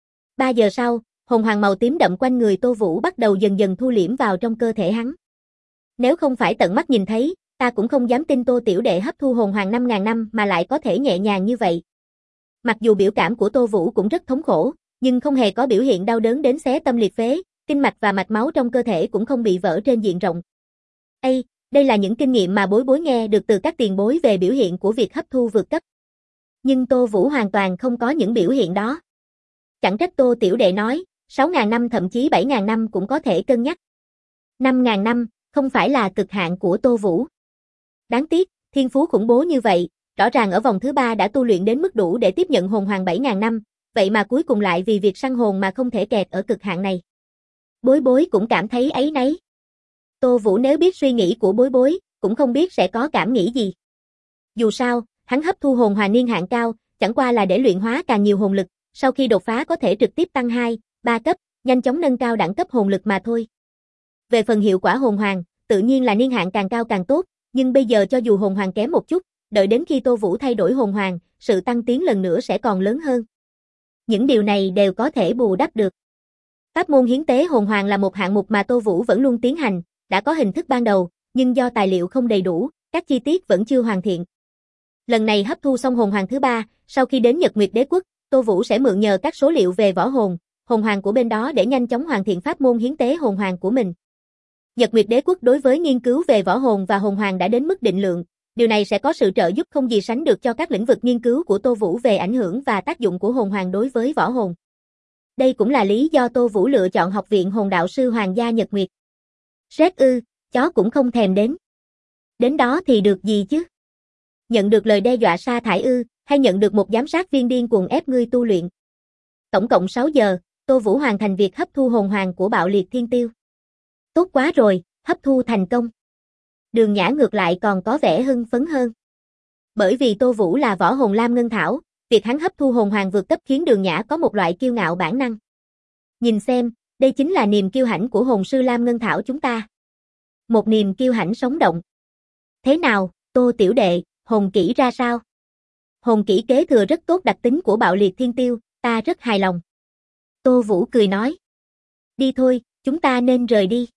3 giờ sau, hồn hoàng màu tím đậm quanh người Tô Vũ bắt đầu dần dần thu liễm vào trong cơ thể hắn. Nếu không phải tận mắt nhìn thấy, ta cũng không dám tin Tô tiểu đệ hấp thu hồn hoàng 5.000 năm mà lại có thể nhẹ nhàng như vậy. Mặc dù biểu cảm của Tô Vũ cũng rất thống khổ, nhưng không hề có biểu hiện đau đớn đến xé tâm liệt phế, kinh mạch và mạch máu trong cơ thể cũng không bị vỡ trên diện rộng. Ê, đây là những kinh nghiệm mà bối bối nghe được từ các tiền bối về biểu hiện của việc hấp thu vượt cấp. Nhưng Tô Vũ hoàn toàn không có những biểu hiện đó. Chẳng trách Tô tiểu đệ nói, 6.000 năm thậm chí 7.000 năm cũng có thể cân nhắc. 5.000 năm, không phải là cực hạn của Tô Vũ. Đáng tiếc, thiên phú khủng bố như vậy, rõ ràng ở vòng thứ 3 đã tu luyện đến mức đủ để tiếp nhận hồn hoàng 7.000 năm, vậy mà cuối cùng lại vì việc săn hồn mà không thể kẹt ở cực hạn này. Bối bối cũng cảm thấy áy náy. Tô Vũ nếu biết suy nghĩ của bối bối, cũng không biết sẽ có cảm nghĩ gì. Dù sao, hắn hấp thu hồn hoàng niên hạn cao, chẳng qua là để luyện hóa càng nhiều hồn lực, sau khi đột phá có thể trực tiếp tăng 2, 3 cấp, nhanh chóng nâng cao đẳng cấp hồn lực mà thôi. Về phần hiệu quả hồn hoàng, tự nhiên là niên hạn càng cao càng tốt, nhưng bây giờ cho dù hồn hoàng kém một chút, đợi đến khi Tô Vũ thay đổi hồn hoàng, sự tăng tiến lần nữa sẽ còn lớn hơn. Những điều này đều có thể bù đắp được. Pháp môn hiến tế hồn hoàng là một hạng mục mà Tô Vũ vẫn luôn tiến hành, đã có hình thức ban đầu, nhưng do tài liệu không đầy đủ, các chi tiết vẫn chưa hoàn thiện. Lần này hấp thu xong hồn hoàng thứ 3, sau khi đến Nhật Nguyệt Đế Quốc, Tô Vũ sẽ mượn nhờ các số liệu về võ hồn, hồn hoàng của bên đó để nhanh chóng hoàn thiện pháp môn hiến tế hồn hoàng của mình. Nhật Nguyệt Đế quốc đối với nghiên cứu về võ hồn và hồn hoàng đã đến mức định lượng, điều này sẽ có sự trợ giúp không gì sánh được cho các lĩnh vực nghiên cứu của Tô Vũ về ảnh hưởng và tác dụng của hồn hoàng đối với võ hồn. Đây cũng là lý do Tô Vũ lựa chọn Học viện Hồn Đạo sư Hoàng gia Nhật Nguyệt. Sét ư, chó cũng không thèm đến. Đến đó thì được gì chứ? Nhận được lời đe dọa sa thải ư, hay nhận được một giám sát viên điên cuồng ép ngươi tu luyện. Tổng cộng 6 giờ, Tô Vũ hoàn thành việc hấp thu hồn hoàng của Bạo Liệt Thiên Tiêu. Tốt quá rồi, hấp thu thành công. Đường Nhã ngược lại còn có vẻ hưng phấn hơn. Bởi vì Tô Vũ là võ hồn Lam Ngân Thảo, việc hắn hấp thu hồn hoàng vượt cấp khiến Đường Nhã có một loại kiêu ngạo bản năng. Nhìn xem, đây chính là niềm kiêu hãnh của hồn sư Lam Ngân Thảo chúng ta. Một niềm kiêu hãnh sống động. Thế nào, Tô tiểu đệ, hồn kỹ ra sao? Hồn kỹ kế thừa rất tốt đặc tính của Bạo Liệt Thiên Tiêu, ta rất hài lòng. Tô Vũ cười nói. Đi thôi, chúng ta nên rời đi.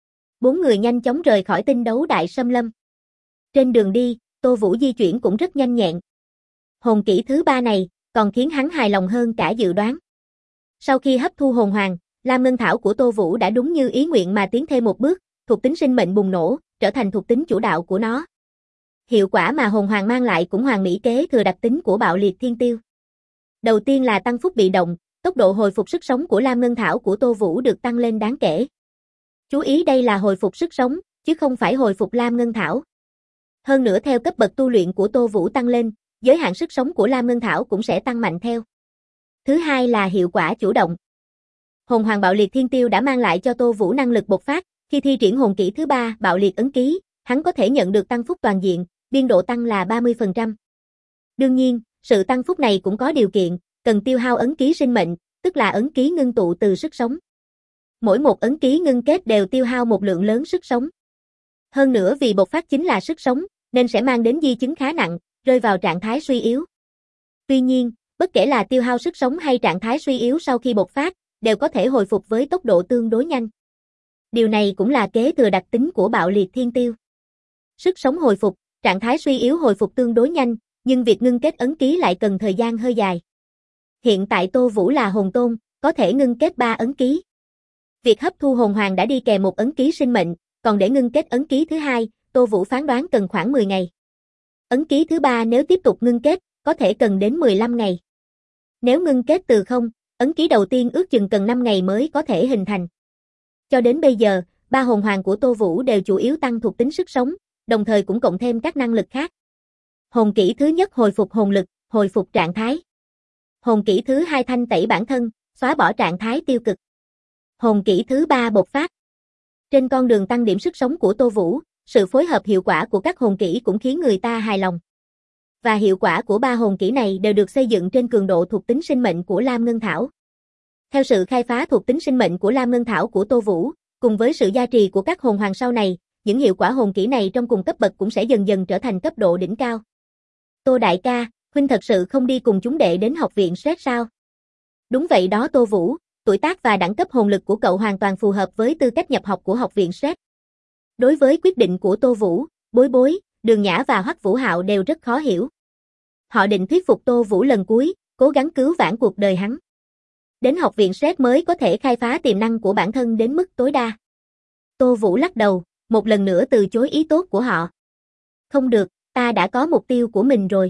4 người nhanh chóng rời khỏi tinh đấu đại xâm lâm. Trên đường đi, Tô Vũ di chuyển cũng rất nhanh nhẹn. Hồn kỹ thứ 3 này, còn khiến hắn hài lòng hơn cả dự đoán. Sau khi hấp thu hồn hoàng, Lam Ngân Thảo của Tô Vũ đã đúng như ý nguyện mà tiến thêm một bước, thuộc tính sinh mệnh bùng nổ, trở thành thuộc tính chủ đạo của nó. Hiệu quả mà hồn hoàng mang lại cũng hoàn mỹ kế thừa đặc tính của Bạo Liệt Thiên Tiêu. Đầu tiên là tăng phúc bị động, tốc độ hồi phục sức sống của Lam Ngân Thảo của Tô Vũ được tăng lên đáng kể. Chú ý đây là hồi phục sức sống, chứ không phải hồi phục Lam Ngân Thảo. Hơn nữa theo cấp bậc tu luyện của Tô Vũ tăng lên, giới hạn sức sống của Lam Ngân Thảo cũng sẽ tăng mạnh theo. Thứ hai là hiệu quả chủ động. Hồn hoàng Bạo Liệt Thiên Tiêu đã mang lại cho Tô Vũ năng lực bộc phát, khi thi triển hồn kỹ thứ 3 Bạo Liệt ấn ký, hắn có thể nhận được tăng phúc toàn diện, biên độ tăng là 30%. Đương nhiên, sự tăng phúc này cũng có điều kiện, cần tiêu hao ấn ký sinh mệnh, tức là ấn ký ngưng tụ từ sức sống. Mỗi một ấn ký ngưng kết đều tiêu hao một lượng lớn sức sống. Hơn nữa vì bộc phát chính là sức sống, nên sẽ mang đến di chứng khá nặng, rơi vào trạng thái suy yếu. Tuy nhiên, bất kể là tiêu hao sức sống hay trạng thái suy yếu sau khi bộc phát, đều có thể hồi phục với tốc độ tương đối nhanh. Điều này cũng là kế thừa đặc tính của Bạo Liệt Thiên Tiêu. Sức sống hồi phục, trạng thái suy yếu hồi phục tương đối nhanh, nhưng việc ngưng kết ấn ký lại cần thời gian hơi dài. Hiện tại Tô Vũ là hồn tôn, có thể ngưng kết 3 ấn ký. Việc hấp thu hồn hoàng đã đi kèm một ấn ký sinh mệnh, còn để ngưng kết ấn ký thứ 2, Tô Vũ phán đoán cần khoảng 10 ngày. Ấn ký thứ 3 nếu tiếp tục ngưng kết, có thể cần đến 15 ngày. Nếu ngưng kết từ không, ấn ký đầu tiên ước chừng cần 5 ngày mới có thể hình thành. Cho đến bây giờ, 3 hồn hoàng của Tô Vũ đều chủ yếu tăng thuộc tính sức sống, đồng thời cũng cộng thêm các năng lực khác. Hồn kỹ thứ nhất hồi phục hồn lực, hồi phục trạng thái. Hồn kỹ thứ 2 thanh tẩy bản thân, xóa bỏ trạng thái tiêu cực. Hồn kỹ thứ 3 bộc phát. Trên con đường tăng điểm sức sống của Tô Vũ, sự phối hợp hiệu quả của các hồn kỹ cũng khiến người ta hài lòng. Và hiệu quả của 3 hồn kỹ này đều được xây dựng trên cường độ thuộc tính sinh mệnh của Lam Ngân Thảo. Theo sự khai phá thuộc tính sinh mệnh của Lam Ngân Thảo của Tô Vũ, cùng với sự gia trì của các hồn hoàng sau này, những hiệu quả hồn kỹ này trong cùng cấp bậc cũng sẽ dần dần trở thành cấp độ đỉnh cao. Tô đại ca, huynh thật sự không đi cùng chúng đệ đến học viện Sét sao? Đúng vậy đó Tô Vũ, tuổi tác và đẳng cấp hồn lực của cậu hoàn toàn phù hợp với tư cách nhập học của học viện Sét. Đối với quyết định của Tô Vũ, Bối Bối, Đường Nhã và Hoắc Vũ Hạo đều rất khó hiểu. Họ định thuyết phục Tô Vũ lần cuối, cố gắng cứu vãn cuộc đời hắn. Đến học viện Sét mới có thể khai phá tiềm năng của bản thân đến mức tối đa. Tô Vũ lắc đầu, một lần nữa từ chối ý tốt của họ. Không được, ta đã có mục tiêu của mình rồi.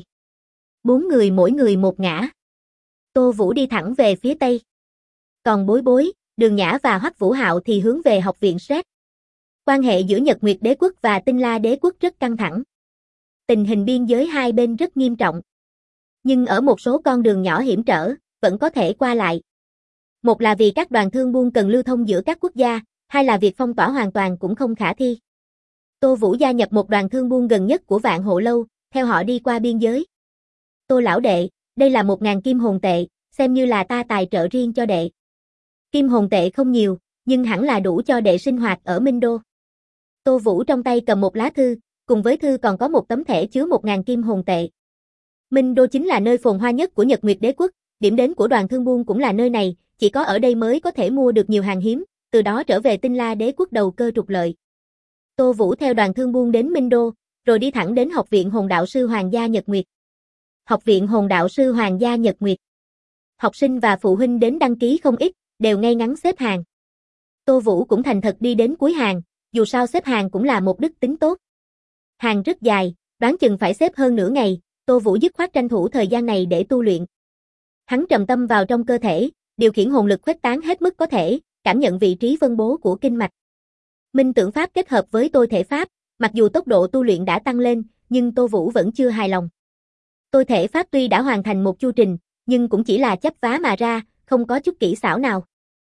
4 người mỗi người một ngã. Tô Vũ đi thẳng về phía Tây. Còn Bối Bối, Đường Nhã và Hoắc Vũ Hạo thì hướng về học viện Sét. Quan hệ giữa Nhật Nguyệt Đế quốc và Tinh La Đế quốc rất căng thẳng. Tình hình biên giới hai bên rất nghiêm trọng. Nhưng ở một số con đường nhỏ hiểm trở, vẫn có thể qua lại. Một là vì các đoàn thương buôn cần lưu thông giữa các quốc gia, hai là việc phong tỏa hoàn toàn cũng không khả thi. Tô Vũ gia nhập một đoàn thương buôn gần nhất của Vạn Hộ Lâu, theo họ đi qua biên giới. Tô lão đệ, đây là 1000 kim hồn tệ, xem như là ta tài trợ riêng cho đệ. Kim hồn tệ không nhiều, nhưng hẳn là đủ cho đệ sinh hoạt ở Minh Đô. Tô Vũ trong tay cầm một lá thư, cùng với thư còn có một tấm thẻ chứa 1000 kim hồn tệ. Minh Đô chính là nơi phồn hoa nhất của Nhật Nguyệt Đế quốc, điểm đến của đoàn thương buôn cũng là nơi này, chỉ có ở đây mới có thể mua được nhiều hàng hiếm, từ đó trở về Tinh La Đế quốc đầu cơ trục lợi. Tô Vũ theo đoàn thương buôn đến Minh Đô, rồi đi thẳng đến Học viện Hồn Đạo sư Hoàng gia Nhật Nguyệt. Học viện Hồn Đạo sư Hoàng gia Nhật Nguyệt. Học sinh và phụ huynh đến đăng ký không ít, đều ngay ngắn xếp hàng. Tô Vũ cũng thành thật đi đến cuối hàng, dù sao xếp hàng cũng là một đức tính tốt. Hàng rất dài, đoán chừng phải xếp hơn nửa ngày, Tô Vũ dứt khoát tranh thủ thời gian này để tu luyện. Hắn trầm tâm vào trong cơ thể, điều khiển hồn lực khuếch tán hết mức có thể, cảm nhận vị trí phân bố của kinh mạch. Minh tưởng pháp kết hợp với tôi thể pháp, mặc dù tốc độ tu luyện đã tăng lên, nhưng Tô Vũ vẫn chưa hài lòng. Tôi thể pháp tuy đã hoàn thành một chu trình, nhưng cũng chỉ là chấp vá mà ra, không có chút kỹ xảo nào.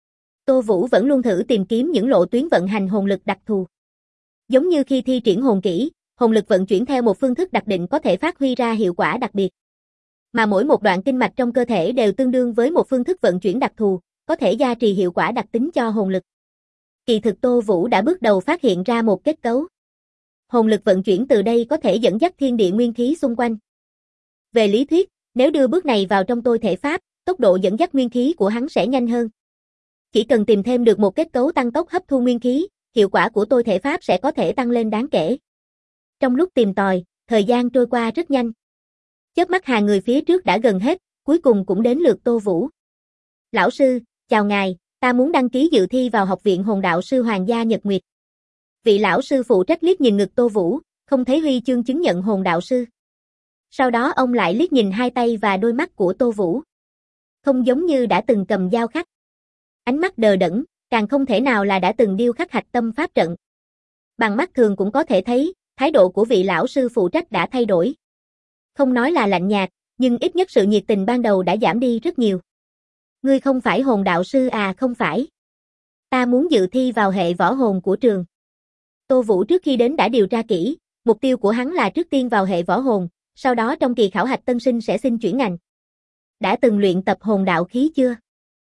Tô Vũ vẫn luôn thử tìm kiếm những lộ tuyến vận hành hồn lực đặc thù. Giống như khi thi triển hồn kỹ, hồn lực vận chuyển theo một phương thức đặc định có thể phát huy ra hiệu quả đặc biệt. Mà mỗi một đoạn kinh mạch trong cơ thể đều tương đương với một phương thức vận chuyển đặc thù, có thể gia trì hiệu quả đặc tính cho hồn lực. Kỳ thực Tô Vũ đã bước đầu phát hiện ra một kết cấu. Hồn lực vận chuyển từ đây có thể dẫn dắt thiên địa nguyên khí xung quanh. Về lý thuyết, nếu đưa bước này vào trong tôi thể pháp, tốc độ dẫn dắt nguyên khí của hắn sẽ nhanh hơn. Chỉ cần tìm thêm được một kết cấu tăng tốc hấp thu nguyên khí, hiệu quả của tôi thể pháp sẽ có thể tăng lên đáng kể. Trong lúc tìm tòi, thời gian trôi qua rất nhanh. Chớp mắt hàng người phía trước đã gần hết, cuối cùng cũng đến lượt Tô Vũ. Lão sư, chào ngài, ta muốn đăng ký dự thi vào học viện hồn đạo sư Hoàng gia Nhật Nguyệt. Vị lão sư phụ trách liếc nhìn ngực Tô Vũ, không thấy huy chương chứng nhận hồn đạo sư. Sau đó ông lại liếc nhìn hai tay và đôi mắt của Tô Vũ. Không giống như đã từng cầm dao khắc. Ánh mắt đờ đẫn, càng không thể nào là đã từng điêu khắc hạch tâm pháp trận. Bằng mắt thường cũng có thể thấy, thái độ của vị lão sư phụ trách đã thay đổi. Không nói là lạnh nhạt, nhưng ít nhất sự nhiệt tình ban đầu đã giảm đi rất nhiều. Ngươi không phải hồn đạo sư à? Không phải. Ta muốn dự thi vào hệ võ hồn của trường. Tô Vũ trước khi đến đã điều tra kỹ, mục tiêu của hắn là trước tiên vào hệ võ hồn, sau đó trong kỳ khảo hạch tân sinh sẽ xin chuyển ngành. Đã từng luyện tập hồn đạo khí chưa?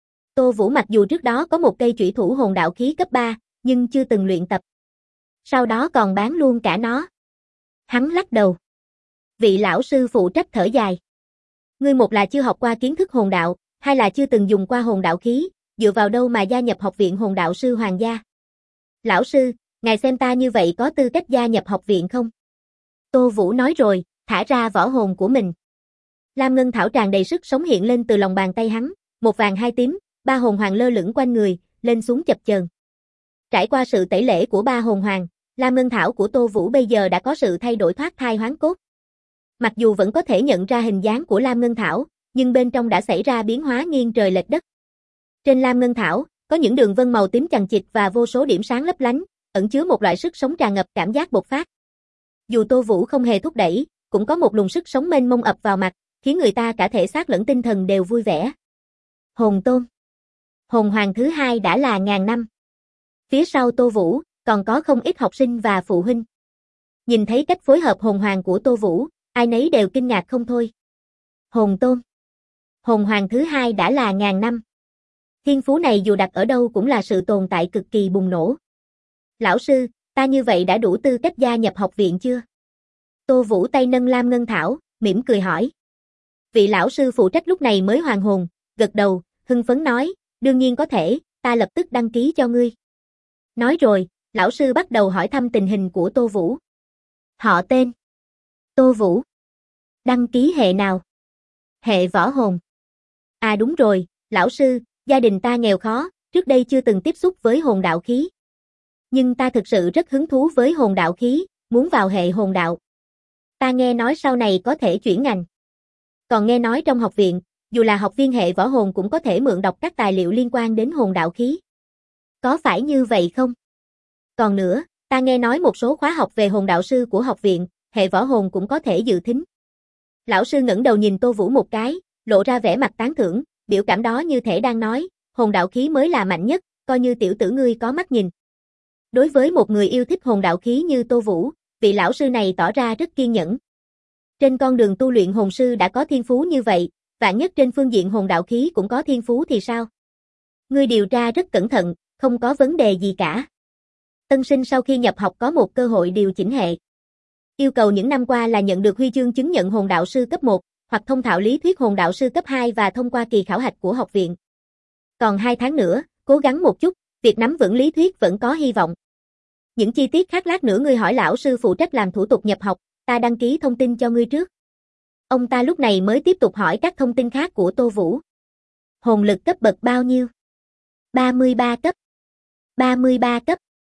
Tô Vũ mặc dù trước đó có một cây chủy thủ hồn đạo khí cấp 3, nhưng chưa từng luyện tập. Sau đó còn bán luôn cả nó. Hắn lắc đầu. Vị lão sư phụ trách thở dài. Ngươi một là chưa học qua kiến thức hồn đạo, hai là chưa từng dùng qua hồn đạo khí, dựa vào đâu mà gia nhập học viện hồn đạo sư Hoàng gia? Lão sư, ngài xem ta như vậy có tư cách gia nhập học viện không? Tô Vũ nói rồi, thả ra võ hồn của mình. Lam ngân thảo tràn đầy sức sống hiện lên từ lòng bàn tay hắn, một vàng hai tím, ba hồn hoàng lơ lửng quanh người, lên xuống chập chờn. Trải qua sự tẩy lễ của ba hồn hoàng, Lam ngân thảo của Tô Vũ bây giờ đã có sự thay đổi thoát thai hoán cốt. Mặc dù vẫn có thể nhận ra hình dáng của Lam ngân thảo, nhưng bên trong đã xảy ra biến hóa nghiêng trời lệch đất. Trên Lam ngân thảo, có những đường vân màu tím chằng chịt và vô số điểm sáng lấp lánh, ẩn chứa một loại sức sống tràn ngập cảm giác bộc phát. Dù Tô Vũ không hề thúc đẩy, cũng có một luồng sức sống mênh mông ập vào mặt, khiến người ta cả thể xác lẫn tinh thần đều vui vẻ. Hồn tôn. Hồn hoàng thứ hai đã là ngàn năm. Phía sau Tô Vũ, còn có không ít học sinh và phụ huynh. Nhìn thấy cách phối hợp hồn hoàng của Tô Vũ, ai nấy đều kinh ngạc không thôi. Hồn tôn. Hồn hoàng thứ hai đã là ngàn năm. Thiên phú này dù đặt ở đâu cũng là sự tồn tại cực kỳ bùng nổ. Lão sư, ta như vậy đã đủ tư cách gia nhập học viện chưa? Tô Vũ tay nâng Lam ngân thảo, mỉm cười hỏi. Vị lão sư phụ trách lúc này mới hoàn hồn, gật đầu, hưng phấn nói, đương nhiên có thể, ta lập tức đăng ký cho ngươi. Nói rồi, lão sư bắt đầu hỏi thăm tình hình của Tô Vũ. Họ tên. Tô Vũ. Đăng ký hệ nào? Hệ võ hồn. À đúng rồi, lão sư, gia đình ta nghèo khó, trước đây chưa từng tiếp xúc với hồn đạo khí. Nhưng ta thực sự rất hứng thú với hồn đạo khí, muốn vào hệ hồn đạo. Ta nghe nói sau này có thể chuyển ngành. Còn nghe nói trong học viện, dù là học viên hệ võ hồn cũng có thể mượn đọc các tài liệu liên quan đến hồn đạo khí. Có phải như vậy không? Còn nữa, ta nghe nói một số khóa học về hồn đạo sư của học viện, hệ võ hồn cũng có thể dự thính. Lão sư ngẩng đầu nhìn Tô Vũ một cái, lộ ra vẻ mặt tán thưởng, biểu cảm đó như thể đang nói, hồn đạo khí mới là mạnh nhất, coi như tiểu tử ngươi có mắt nhìn. Đối với một người yêu thích hồn đạo khí như Tô Vũ, vị lão sư này tỏ ra rất kiên nhẫn. Trên con đường tu luyện hồn sư đã có thiên phú như vậy, vạn nhất trên phương diện hồn đạo khí cũng có thiên phú thì sao? Ngươi điều tra rất cẩn thận, không có vấn đề gì cả. Tân sinh sau khi nhập học có một cơ hội điều chỉnh hệ. Yêu cầu những năm qua là nhận được huy chương chứng nhận hồn đạo sư cấp 1, hoặc thông thạo lý thuyết hồn đạo sư cấp 2 và thông qua kỳ khảo hạch của học viện. Còn 2 tháng nữa, cố gắng một chút, việc nắm vững lý thuyết vẫn có hy vọng. Những chi tiết khác lát nữa ngươi hỏi lão sư phụ trách làm thủ tục nhập học, ta đăng ký thông tin cho ngươi trước. Ông ta lúc này mới tiếp tục hỏi các thông tin khác của Tô Vũ. Hồn lực cấp bậc bao nhiêu? 33 cấp. 33 cấp.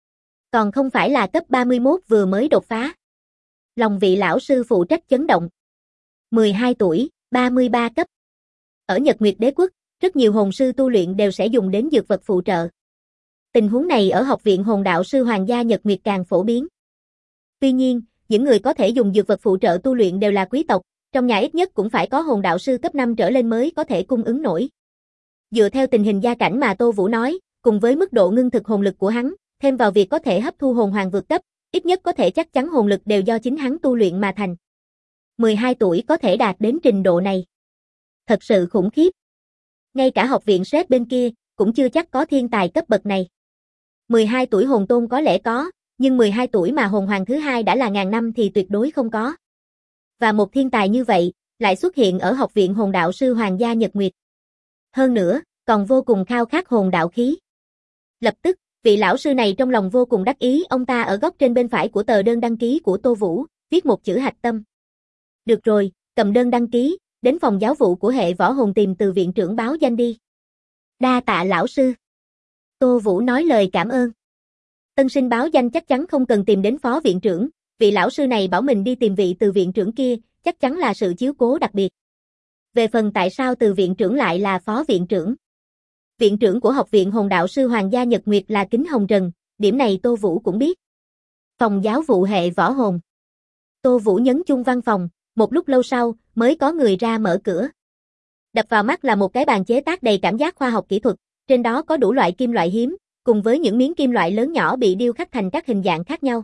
Còn không phải là cấp 31 vừa mới đột phá. Lòng vị lão sư phụ trách chấn động. 12 tuổi, 33 cấp. Ở Nhật Nguyệt Đế quốc, rất nhiều hồn sư tu luyện đều sẽ dùng đến dược vật phụ trợ. Tình huống này ở Học viện Hồn Đạo sư Hoàng gia Nhật Nguyệt càng phổ biến. Tuy nhiên, những người có thể dùng dược vật phụ trợ tu luyện đều là quý tộc, trong nhà ít nhất cũng phải có hồn đạo sư cấp 5 trở lên mới có thể cung ứng nổi. Dựa theo tình hình gia cảnh mà Tô Vũ nói, cùng với mức độ ngưng thực hồn lực của hắn, thêm vào việc có thể hấp thu hồn hoàng vượt cấp, ít nhất có thể chắc chắn hồn lực đều do chính hắn tu luyện mà thành. 12 tuổi có thể đạt đến trình độ này. Thật sự khủng khiếp. Ngay cả học viện Sret bên kia, cũng chưa chắc có thiên tài cấp bậc này. 12 tuổi hồn tôn có lẽ có, nhưng 12 tuổi mà hồn hoàng thứ hai đã là ngàn năm thì tuyệt đối không có. Và một thiên tài như vậy, lại xuất hiện ở Học viện Hồn Đạo sư Hoàng gia Nhật Nguyệt. Hơn nữa, còn vô cùng khao khát hồn đạo khí. Lập tức, vị lão sư này trong lòng vô cùng đắc ý, ông ta ở góc trên bên phải của tờ đơn đăng ký của Tô Vũ, viết một chữ hạch tâm. Được rồi, cầm đơn đăng ký, đến phòng giáo vụ của hệ võ hồn tìm từ viện trưởng báo danh đi. Đa tạ lão sư. Tô Vũ nói lời cảm ơn. Tân sinh báo danh chắc chắn không cần tìm đến phó viện trưởng, vị lão sư này bảo mình đi tìm vị từ viện trưởng kia, chắc chắn là sự chiếu cố đặc biệt. Về phần tại sao từ viện trưởng lại là phó viện trưởng? Viện trưởng của Học viện Hồn Đạo sư Hoàng gia Nhật Nguyệt là Kính Hồng Trần, điểm này Tô Vũ cũng biết. Phòng giáo vụ hệ võ hồn. Tô Vũ nhấn chuông văn phòng, một lúc lâu sau, mới có người ra mở cửa. Đập vào mắt là một cái bàn chế tác đầy cảm giác khoa học kỹ thuật, trên đó có đủ loại kim loại hiếm, cùng với những miếng kim loại lớn nhỏ bị điêu khắc thành các hình dạng khác nhau.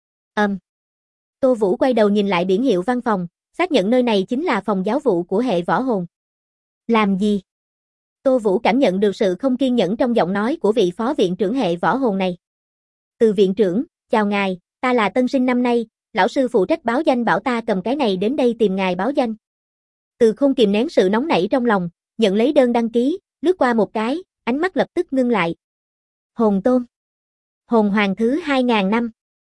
Tô Vũ quay đầu nhìn lại biển hiệu văn phòng, xác nhận nơi này chính là phòng giáo vụ của hệ võ hồn. Làm gì? Tô Vũ cảm nhận được sự không kiên nhẫn trong giọng nói của vị phó viện trưởng hệ võ hồn này. Từ viện trưởng, chào ngài, ta là tân sinh năm nay, lão sư phụ trách báo danh bảo ta cầm cái này đến đây tìm ngài báo danh. Từ không kìm nén sự nóng nảy trong lòng, nhận lấy đơn đăng ký, lướt qua một cái, ánh mắt lập tức ngưng lại. Hồn tôn. Hồn hoàng thứ 2000 năm.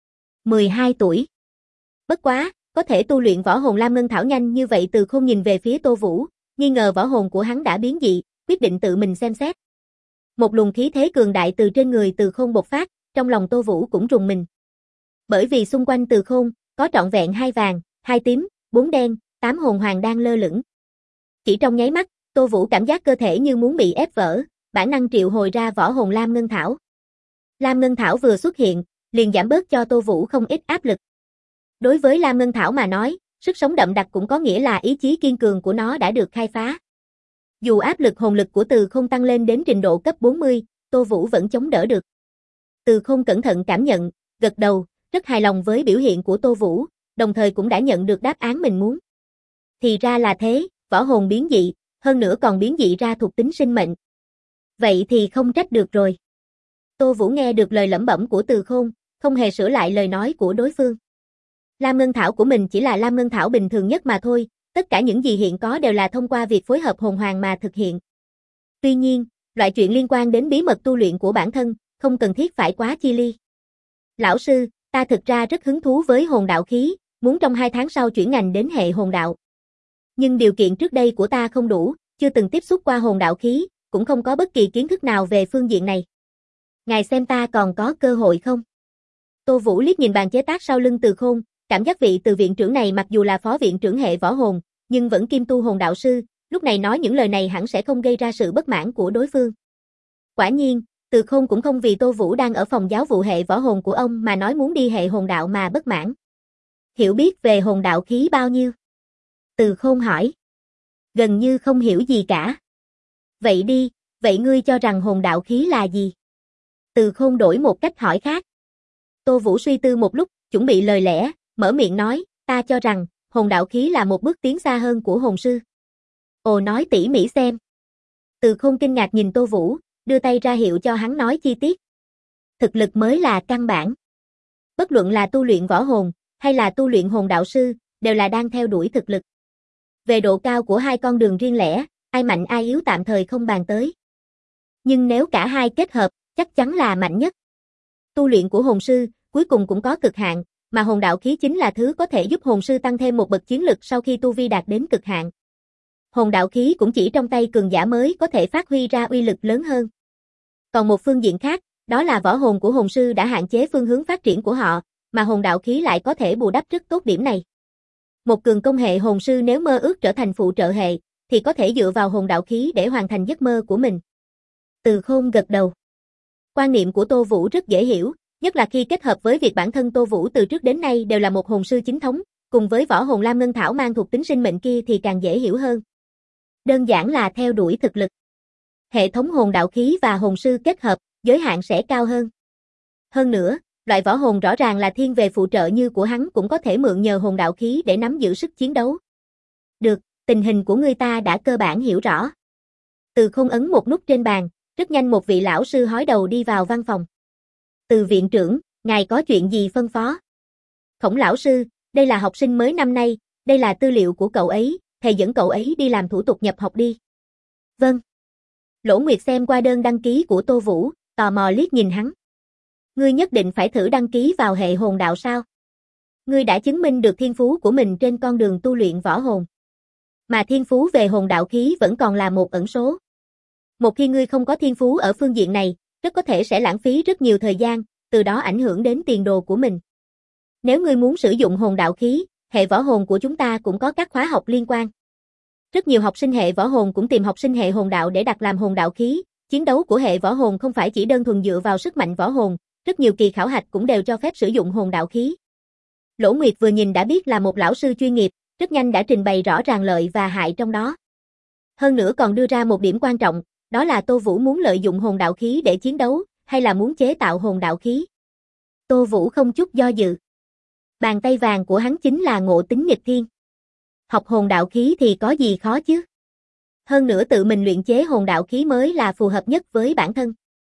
12 tuổi. Bất quá, có thể tu luyện võ hồn Lam Ngân Thảo nhanh như vậy Từ không nhìn về phía Tô Vũ, nghi ngờ võ hồn của hắn đã biến dị, quyết định tự mình xem xét. Một luồng khí thế cường đại từ trên người Từ Khôn bộc phát, trong lòng Tô Vũ cũng rùng mình. Bởi vì xung quanh Từ Khôn, có trọn vẹn 2 vàng, 2 tím, 4 đen, 8 hồn hoàng đang lơ lửng. Chỉ trong nháy mắt, Tô Vũ cảm giác cơ thể như muốn bị ép vỡ, bản năng triệu hồi ra võ hồn Lam Ngân Thảo. Lam Ngân Thảo vừa xuất hiện, liền giảm bớt cho Tô Vũ không ít áp lực. Đối với Lam Ngân Thảo mà nói, sức sống đậm đặc cũng có nghĩa là ý chí kiên cường của nó đã được khai phá. Dù áp lực hồn lực của Từ Không tăng lên đến trình độ cấp 40, Tô Vũ vẫn chống đỡ được. Từ Không cẩn thận cảm nhận, gật đầu, rất hài lòng với biểu hiện của Tô Vũ, đồng thời cũng đã nhận được đáp án mình muốn. Thì ra là thế, võ hồn biến dị, hơn nữa còn biến dị ra thuộc tính sinh mệnh. Vậy thì không trách được rồi. Tô Vũ nghe được lời lẩm bẩm của Từ Khôn, không hề sửa lại lời nói của đối phương. Lam Ngân Thảo của mình chỉ là Lam Ngân Thảo bình thường nhất mà thôi, tất cả những gì hiện có đều là thông qua việc phối hợp hồn hoàng mà thực hiện. Tuy nhiên, loại chuyện liên quan đến bí mật tu luyện của bản thân, không cần thiết phải quá chi ly. Lão sư, ta thực ra rất hứng thú với hồn đạo khí, muốn trong 2 tháng sau chuyển ngành đến hệ hồn đạo. Nhưng điều kiện trước đây của ta không đủ, chưa từng tiếp xúc qua hồn đạo khí, cũng không có bất kỳ kiến thức nào về phương diện này. Ngài xem ta còn có cơ hội không? Tô Vũ liếc nhìn bàn chế tác sau lưng Từ Khôn, cảm giác vị từ viện trưởng này mặc dù là phó viện trưởng hệ võ hồn, nhưng vẫn kim tu hồn đạo sư, lúc này nói những lời này hẳn sẽ không gây ra sự bất mãn của đối phương. Quả nhiên, Từ Khôn cũng không vì Tô Vũ đang ở phòng giáo vụ hệ võ hồn của ông mà nói muốn đi hệ hồn đạo mà bất mãn. Hiểu biết về hồn đạo khí bao nhiêu? Từ Khôn hỏi. Gần như không hiểu gì cả. Vậy đi, vậy ngươi cho rằng hồn đạo khí là gì? Từ Khôn đổi một cách hỏi khác. Tô Vũ suy tư một lúc, chuẩn bị lời lẽ, mở miệng nói, ta cho rằng, hồn đạo khí là một bước tiến xa hơn của hồn sư. Ồ, nói tỉ mỉ xem. Từ Khôn kinh ngạc nhìn Tô Vũ, đưa tay ra hiệu cho hắn nói chi tiết. Thực lực mới là căn bản. Bất luận là tu luyện võ hồn, hay là tu luyện hồn đạo sư, đều là đang theo đuổi thực lực. Về độ cao của hai con đường riêng lẻ, ai mạnh ai yếu tạm thời không bàn tới. Nhưng nếu cả hai kết hợp, chắc chắn là mạnh nhất. Tu luyện của hồn sư, cuối cùng cũng có cực hạn, mà hồn đạo khí chính là thứ có thể giúp hồn sư tăng thêm một bậc chiến lực sau khi tu vi đạt đến cực hạn. Hồn đạo khí cũng chỉ trong tay cường giả mới có thể phát huy ra uy lực lớn hơn. Còn một phương diện khác, Đó là võ hồn của hồn sư đã hạn chế phương hướng phát triển của họ, mà hồn đạo khí lại có thể bù đắp rất tốt điểm này. Một cường công hệ hồn sư nếu mơ ước trở thành phụ trợ hệ, thì có thể dựa vào hồn đạo khí để hoàn thành giấc mơ của mình. Từ Khôn gật đầu. Quan niệm của Tô Vũ rất dễ hiểu, nhất là khi kết hợp với việc bản thân Tô Vũ từ trước đến nay đều là một hồn sư chính thống, cùng với võ hồn Lam Ngân Thảo mang thuộc tính sinh mệnh kia thì càng dễ hiểu hơn. Đơn giản là theo đuổi thực lực. Hệ thống hồn đạo khí và hồn sư kết hợp, giới hạn sẽ cao hơn. Hơn nữa, loại võ hồn rõ ràng là thiên về phụ trợ như của hắn cũng có thể mượn nhờ hồn đạo khí để nắm giữ sức chiến đấu. Được, tình hình của ngươi ta đã cơ bản hiểu rõ. Từ Khôn ấn một nút trên bàn, rất nhanh một vị lão sư hói đầu đi vào văn phòng. Từ viện trưởng, ngài có chuyện gì phân phó? Khổng lão sư, đây là học sinh mới năm nay, đây là tư liệu của cậu ấy, thầy dẫn cậu ấy đi làm thủ tục nhập học đi. Vâng. Lỗ Nguyệt xem qua đơn đăng ký của Tô Vũ, tò mò liếc nhìn hắn. Ngươi nhất định phải thử đăng ký vào hệ hồn đạo sao? Ngươi đã chứng minh được thiên phú của mình trên con đường tu luyện võ hồn. Mà thiên phú về hồn đạo khí vẫn còn là một ẩn số. Một khi ngươi không có thiên phú ở phương diện này, rất có thể sẽ lãng phí rất nhiều thời gian, từ đó ảnh hưởng đến tiền đồ của mình. Nếu ngươi muốn sử dụng hồn đạo khí, hệ võ hồn của chúng ta cũng có các khóa học liên quan. Rất nhiều học sinh hệ võ hồn cũng tìm học sinh hệ hồn đạo để đặt làm hồn đạo khí. Chiến đấu của hệ võ hồn không phải chỉ đơn thuần dựa vào sức mạnh võ hồn, rất nhiều kỳ khảo hạch cũng đều cho phép sử dụng hồn đạo khí. Lỗ Nguyệt vừa nhìn đã biết là một lão sư chuyên nghiệp, rất nhanh đã trình bày rõ ràng lợi và hại trong đó. Hơn nữa còn đưa ra một điểm quan trọng, đó là Tô Vũ muốn lợi dụng hồn đạo khí để chiến đấu, hay là muốn chế tạo hồn đạo khí. Tô Vũ không chút do dự. Bàn tay vàng của hắn chính là ngộ tính nghịch thiên. Học hồn đạo khí thì có gì khó chứ? Hơn nữa tự mình luyện chế hồn đạo khí mới là phù hợp nhất với bản thân.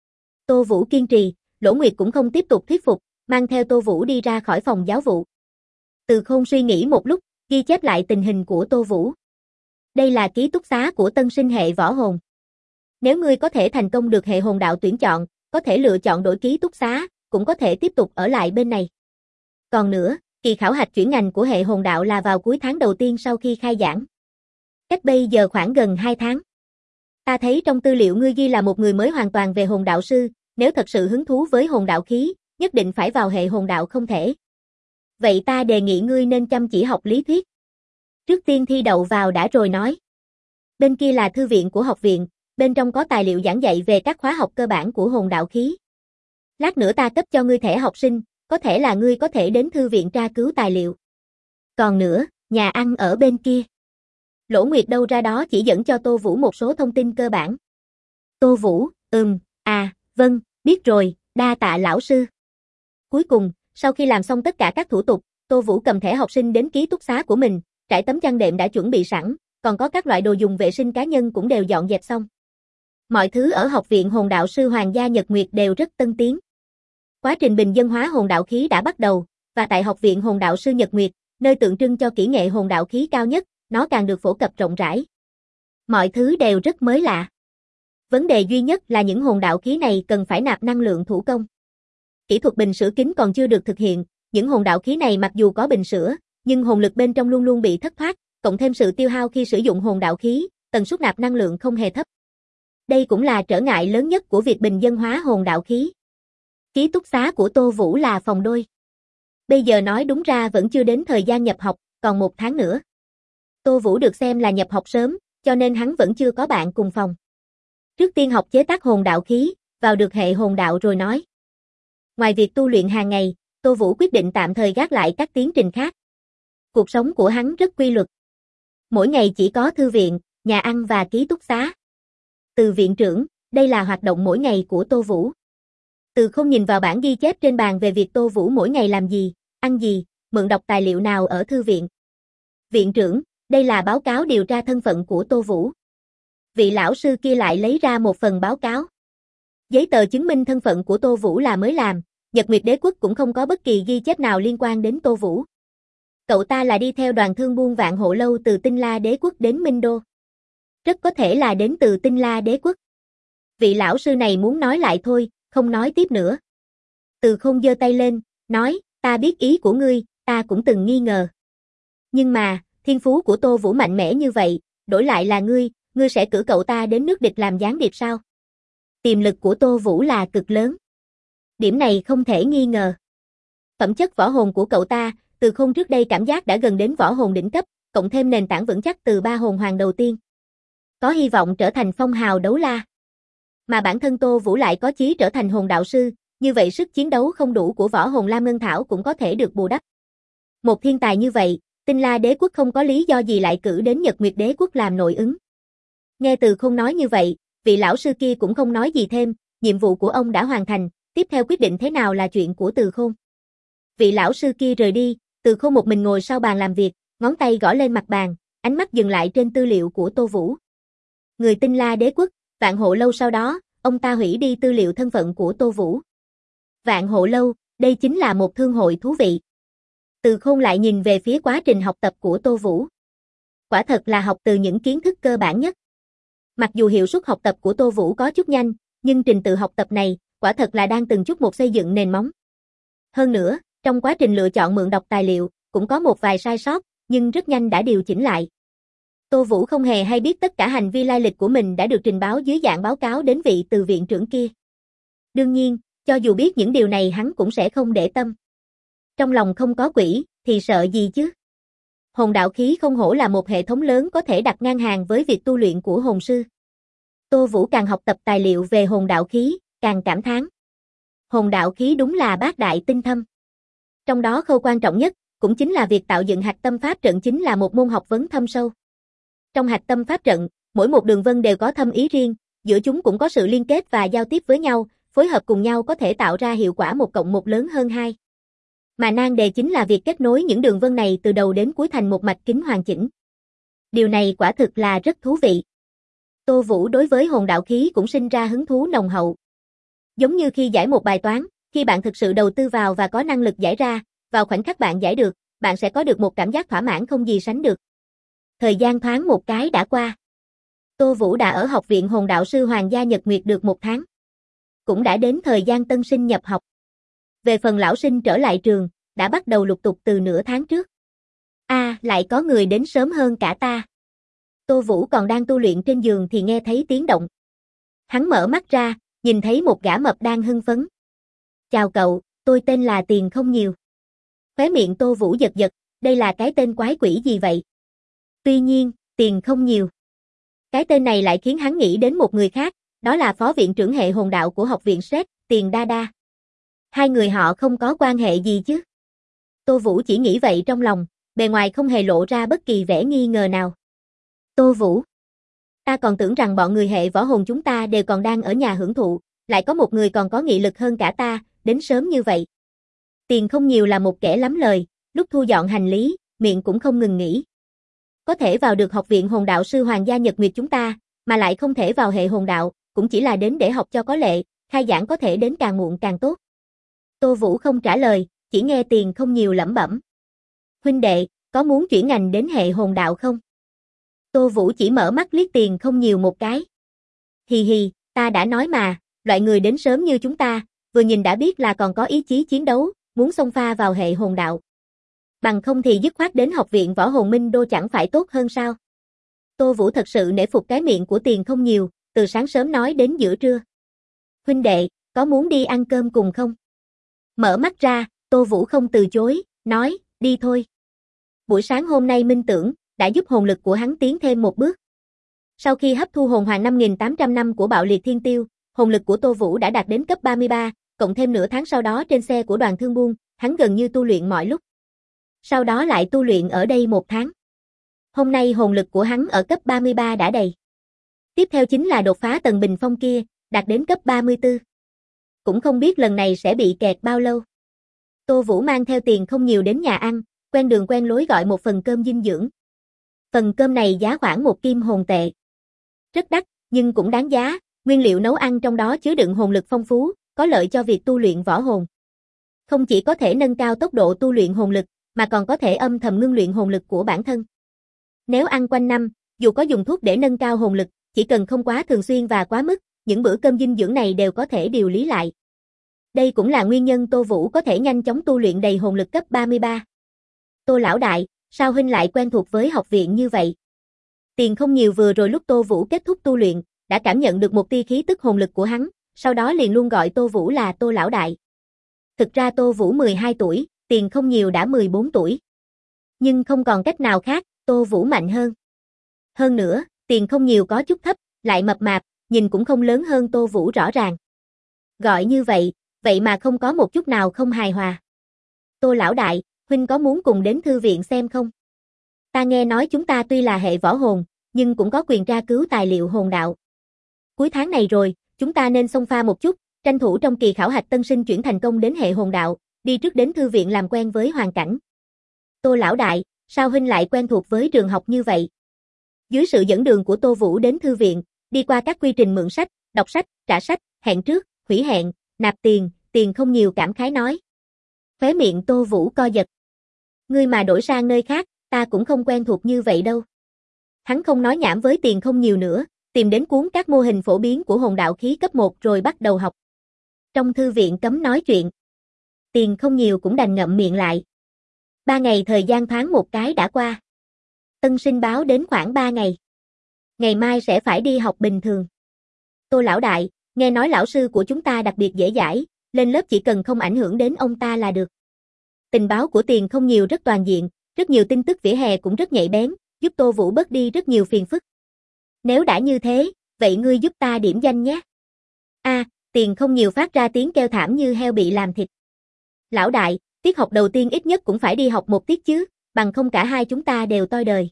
Tô Vũ kiên trì, Lỗ Nguyệt cũng không tiếp tục thuyết phục, mang theo Tô Vũ đi ra khỏi phòng giáo vụ. Từ Khôn suy nghĩ một lúc, ghi chép lại tình hình của Tô Vũ. Đây là ký túc xá của tân sinh hệ võ hồn. Nếu ngươi có thể thành công được hệ hồn đạo tuyển chọn, có thể lựa chọn đổi ký túc xá, cũng có thể tiếp tục ở lại bên này. Còn nữa, kỳ khảo hạch chuyển ngành của hệ hồn đạo là vào cuối tháng đầu tiên sau khi khai giảng. Cách bây giờ khoảng gần 2 tháng. Ta thấy trong tư liệu ngươi ghi là một người mới hoàn toàn về hồn đạo sư, nếu thật sự hứng thú với hồn đạo khí, nhất định phải vào hệ hồn đạo không thể. Vậy ta đề nghị ngươi nên chăm chỉ học lý thuyết. Trước tiên thi đậu vào đã rồi nói. Bên kia là thư viện của học viện, bên trong có tài liệu giảng dạy về các khóa học cơ bản của hồn đạo khí. Lát nữa ta cấp cho ngươi thẻ học sinh, có thể là ngươi có thể đến thư viện tra cứu tài liệu. Còn nữa, nhà ăn ở bên kia. Lỗ Nguyệt đâu ra đó chỉ dẫn cho Tô Vũ một số thông tin cơ bản. Tô Vũ, vâng, biết rồi, đa tạ lão sư. Cuối cùng, sau khi làm xong tất cả các thủ tục, Tô Vũ cầm thẻ học sinh đến ký túc xá của mình, trải tấm chăn đệm đã chuẩn bị sẵn, còn có các loại đồ dùng vệ sinh cá nhân cũng đều dọn dẹp xong. Mọi thứ ở học viện hồn đạo sư Hoàng gia Nhật Nguyệt đều rất tân tiến. Quá trình bình dân hóa hồn đạo khí đã bắt đầu, và tại học viện hồn đạo sư Nhật Nguyệt, nơi tượng trưng cho kỹ nghệ hồn đạo khí cao nhất, nó càng được phổ cập rộng rãi. Mọi thứ đều rất mới lạ. Vấn đề duy nhất là những hồn đạo khí này cần phải nạp năng lượng thủ công. Kỹ thuật bình sửa kính còn chưa được thực hiện, những hồn đạo khí này mặc dù có bình sửa, nhưng hồn lực bên trong luôn luôn bị thất thoát, cộng thêm sự tiêu hao khi sử dụng hồn đạo khí, tần suất nạp năng lượng không hề thấp. Đây cũng là trở ngại lớn nhất của việc bình dân hóa hồn đạo khí. Ký túc xá của Tô Vũ là phòng đôi. Bây giờ nói đúng ra vẫn chưa đến thời gian nhập học, còn 1 tháng nữa. Tô Vũ được xem là nhập học sớm, cho nên hắn vẫn chưa có bạn cùng phòng. Trước tiên học chế tác hồn đạo khí, vào được hệ hồn đạo rồi nói. Ngoài việc tu luyện hàng ngày, Tô Vũ quyết định tạm thời gác lại các tiến trình khác. Cuộc sống của hắn rất quy luật. Mỗi ngày chỉ có thư viện, nhà ăn và ký túc xá. Từ viện trưởng, đây là hoạt động mỗi ngày của Tô Vũ. Từ không nhìn vào bảng ghi chép trên bàn về việc Tô Vũ mỗi ngày làm gì, ăn gì, mượn đọc tài liệu nào ở thư viện. Viện trưởng, đây là báo cáo điều tra thân phận của Tô Vũ. Vị lão sư kia lại lấy ra một phần báo cáo. Giấy tờ chứng minh thân phận của Tô Vũ là mới làm, Nhật Nguyệt Đế quốc cũng không có bất kỳ ghi chép nào liên quan đến Tô Vũ. Cậu ta là đi theo đoàn thương buôn Vạn Hộ Lâu từ Tinh La Đế quốc đến Minh Đô. Rất có thể là đến từ Tinh La Đế quốc. Vị lão sư này muốn nói lại thôi, không nói tiếp nữa. Từ Khôn giơ tay lên, nói, ta biết ý của ngươi, ta cũng từng nghi ngờ. Nhưng mà, thiên phú của Tô Vũ mạnh mẽ như vậy, đổi lại là ngươi sẽ cử cậu ta đến nước địch làm gián điệp sao? Tiềm lực của Tô Vũ là cực lớn. Điểm này không thể nghi ngờ. Phẩm chất võ hồn của cậu ta, Từ Khôn trước đây cảm giác đã gần đến võ hồn đỉnh cấp, cộng thêm nền tảng vững chắc từ 3 hồn hoàng đầu tiên. Có hy vọng trở thành phong hào đấu la. Mà bản thân Tô Vũ lại có chí trở thành hồn đạo sư, như vậy sức chiến đấu không đủ của võ hồn Lam Ngân Thảo cũng có thể được bù đắp. Một thiên tài như vậy, Tinh La Đế Quốc không có lý do gì lại cử đến Nhật Nguyệt Đế Quốc làm nội ứng. Nghe Từ Khôn nói như vậy, vị lão sư kia cũng không nói gì thêm, nhiệm vụ của ông đã hoàn thành, tiếp theo quyết định thế nào là chuyện của Từ Khôn. Vị lão sư kia rời đi, Từ Khôn một mình ngồi sau bàn làm việc, ngón tay gõ lên mặt bàn, ánh mắt dừng lại trên tư liệu của Tô Vũ. Người Tinh La Đế Quốc, Vạn Hộ Lâu. Sau đó, ông ta hủy đi tư liệu thân phận của Tô Vũ. Vạn Hộ Lâu, đây chính là một thương hội thú vị. Từ Khôn lại nhìn về phía quá trình học tập của Tô Vũ. Quả thật là học từ những kiến thức cơ bản nhất. Mặc dù hiệu suất học tập của Tô Vũ có chút nhanh, nhưng trình tự học tập này, quả thật là đang từng chút một xây dựng nền móng. Hơn nữa, trong quá trình lựa chọn mượn đọc tài liệu, cũng có một vài sai sót, nhưng rất nhanh đã điều chỉnh lại. Tô Vũ không hề hay biết tất cả hành vi lai lịch của mình đã được trình báo dưới dạng báo cáo đến vị từ viện trưởng kia. Đương nhiên, cho dù biết những điều này hắn cũng sẽ không để tâm. Trong lòng không có quỷ, thì sợ gì chứ? Hồn đạo khí không hổ là một hệ thống lớn có thể đặt ngang hàng với việc tu luyện của hồn sư. Tô Vũ càng học tập tài liệu về hồn đạo khí, càng cảm thán. Hồn đạo khí đúng là bác đại tinh thâm. Trong đó khâu quan trọng nhất, cũng chính là việc tạo dựng hạch tâm pháp trận chính là một môn học vấn thâm sâu. Trong hạch tâm pháp trận, mỗi một đường vân đều có thâm ý riêng, giữa chúng cũng có sự liên kết và giao tiếp với nhau, phối hợp cùng nhau có thể tạo ra hiệu quả 1 cộng 1 lớn hơn 2. Mà nan đề chính là việc kết nối những đường vân này từ đầu đến cuối thành một mạch kính hoàn chỉnh. Điều này quả thực là rất thú vị. Tô Vũ đối với hồn đạo khí cũng sinh ra hứng thú nồng hậu. Giống như khi giải một bài toán, khi bạn thực sự đầu tư vào và có năng lực giải ra, vào khoảnh khắc bạn giải được, bạn sẽ có được một cảm giác thỏa mãn không gì sánh được. Thời gian thoáng một cái đã qua. Tô Vũ đã ở học viện hồn đạo sư Hoàng gia Nhật Nguyệt được 1 tháng. Cũng đã đến thời gian tân sinh nhập học. Về phần lão sinh trở lại trường, đã bắt đầu lục tục từ nửa tháng trước. Lại có người đến sớm hơn cả ta. Tô Vũ còn đang tu luyện trên giường thì nghe thấy tiếng động. Hắn mở mắt ra, nhìn thấy một gã mập đang hưng phấn. Chào cậu, tôi tên là Tiền Không Nhiều. Khóe miệng Tô Vũ giật giật, đây là cái tên quái quỷ gì vậy? Tuy nhiên, Tiền Không Nhiều. Cái tên này lại khiến hắn nghĩ đến một người khác, đó là phó viện trưởng hệ hồn đạo của học viện SET, Tiền Đa Đa. Hai người họ không có quan hệ gì chứ? Tô Vũ chỉ nghĩ vậy trong lòng, bề ngoài không hề lộ ra bất kỳ vẻ nghi ngờ nào. Tô Vũ, ta còn tưởng rằng bọn người hệ võ hồn chúng ta đều còn đang ở nhà hưởng thụ, lại có một người còn có nghị lực hơn cả ta, đến sớm như vậy. Tiền Không Nhiều là một kẻ lắm lời, lúc thu dọn hành lý, miệng cũng không ngừng nghỉ. Có thể vào được học viện hồn đạo sư Hoàng gia Nhật Nguyệt chúng ta, mà lại không thể vào hệ hồn đạo, cũng chỉ là đến để học cho có lệ, khai giảng có thể đến càng muộn càng tốt. Tô Vũ không trả lời, chỉ nghe Tiền Không Nhiều lẩm bẩm. Huynh đệ, có muốn chuyển ngành đến hệ hồn đạo không? Tô Vũ chỉ mở mắt liếc Tiền Không Nhiều một cái. Hì hì, ta đã nói mà, loại người đến sớm như chúng ta, vừa nhìn đã biết là còn có ý chí chiến đấu, muốn xông pha vào hệ hồn đạo. Bằng không thì dứt khoát đến học viện võ hồn Minh Đô chẳng phải tốt hơn sao? Tô Vũ thật sự nể phục cái miệng của Tiền Không Nhiều, từ sáng sớm nói đến giữa trưa. Huynh đệ, có muốn đi ăn cơm cùng không? Mở mắt ra, Tô Vũ không từ chối, nói, đi thôi. Buổi sáng hôm nay minh tưởng, đã giúp hồn lực của hắn tiến thêm một bước. Sau khi hấp thu hồn hoàng 5.800 năm của bạo liệt thiên tiêu, hồn lực của Tô Vũ đã đạt đến cấp 33, cộng thêm nửa tháng sau đó trên xe của đoàn thương buôn, hắn gần như tu luyện mọi lúc. Sau đó lại tu luyện ở đây 1 tháng. Hôm nay hồn lực của hắn ở cấp 33 đã đầy. Tiếp theo chính là đột phá tầng bình phong kia, đạt đến cấp 34. Cũng không biết lần này sẽ bị kẹt bao lâu. Tô Vũ mang theo Tiền Không Nhiều đến nhà ăn, quen đường quen lối gọi một phần cơm dinh dưỡng. Phần cơm này giá khoảng 1 kim hồn tệ. Rất đắt, nhưng cũng đáng giá, nguyên liệu nấu ăn trong đó chứa đựng hồn lực phong phú, có lợi cho việc tu luyện võ hồn. Không chỉ có thể nâng cao tốc độ tu luyện hồn lực, mà còn có thể âm thầm ngưng luyện hồn lực của bản thân. Nếu ăn quanh năm, dù có dùng thuốc để nâng cao hồn lực, chỉ cần không quá thường xuyên và quá mức, những bữa cơm dinh dưỡng này đều có thể điều lý lại. Đây cũng là nguyên nhân Tô Vũ có thể nhanh chóng tu luyện đầy hồn lực cấp 33. Tô lão đại, sao huynh lại quen thuộc với học viện như vậy? Tiền Không Nhiều vừa rồi lúc Tô Vũ kết thúc tu luyện, đã cảm nhận được một tia khí tức hồn lực của hắn, sau đó liền luôn gọi Tô Vũ là Tô lão đại. Thực ra Tô Vũ 12 tuổi, Tiền Không Nhiều đã 14 tuổi. Nhưng không còn cách nào khác, Tô Vũ mạnh hơn. Hơn nữa, Tiền Không Nhiều có chút thấp, lại mập mạp, nhìn cũng không lớn hơn Tô Vũ rõ ràng. Gọi như vậy, vậy mà không có một chút nào không hài hòa. Tô lão đại, huynh có muốn cùng đến thư viện xem không? Ta nghe nói chúng ta tuy là hệ võ hồn, nhưng cũng có quyền tra cứu tài liệu hồn đạo. Cuối tháng này rồi, chúng ta nên xông pha một chút, tranh thủ trong kỳ khảo hạch tân sinh chuyển thành công đến hệ hồn đạo, đi trước đến thư viện làm quen với hoàn cảnh. Tô lão đại, sao huynh lại quen thuộc với trường học như vậy? Dưới sự dẫn đường của Tô Vũ đến thư viện, đi qua các quy trình mượn sách, đọc sách, trả sách, hẹn trước, hủy hẹn, nạp tiền, Tiền Không Nhiều cảm khái nói. Khóe miệng Tô Vũ co giật. Ngươi mà đổi sang nơi khác, ta cũng không quen thuộc như vậy đâu. Hắn không nói nhảm với Tiền Không Nhiều nữa, tìm đến cuốn các mô hình phổ biến của hồn đạo khí cấp 1 rồi bắt đầu học. Trong thư viện cấm nói chuyện. Tiền Không Nhiều cũng đành ngậm miệng lại. 3 ngày thời gian thoáng một cái đã qua. Tân sinh báo đến khoảng 3 ngày. Ngày mai sẽ phải đi học bình thường. Tô lão đại, nghe nói lão sư của chúng ta đặc biệt dễ dãi, lên lớp chỉ cần không ảnh hưởng đến ông ta là được. Tình báo của Tiền Không Nhiều rất toàn diện, rất nhiều tin tức vỉa hè cũng rất nhạy bén, giúp Tô Vũ bớt đi rất nhiều phiền phức. Nếu đã như thế, vậy ngươi giúp ta điểm danh nhé. Tiền Không Nhiều phát ra tiếng kêu thảm như heo bị làm thịt. Lão đại, tiết học đầu tiên ít nhất cũng phải đi học một tiết chứ, bằng không cả hai chúng ta đều toi đời.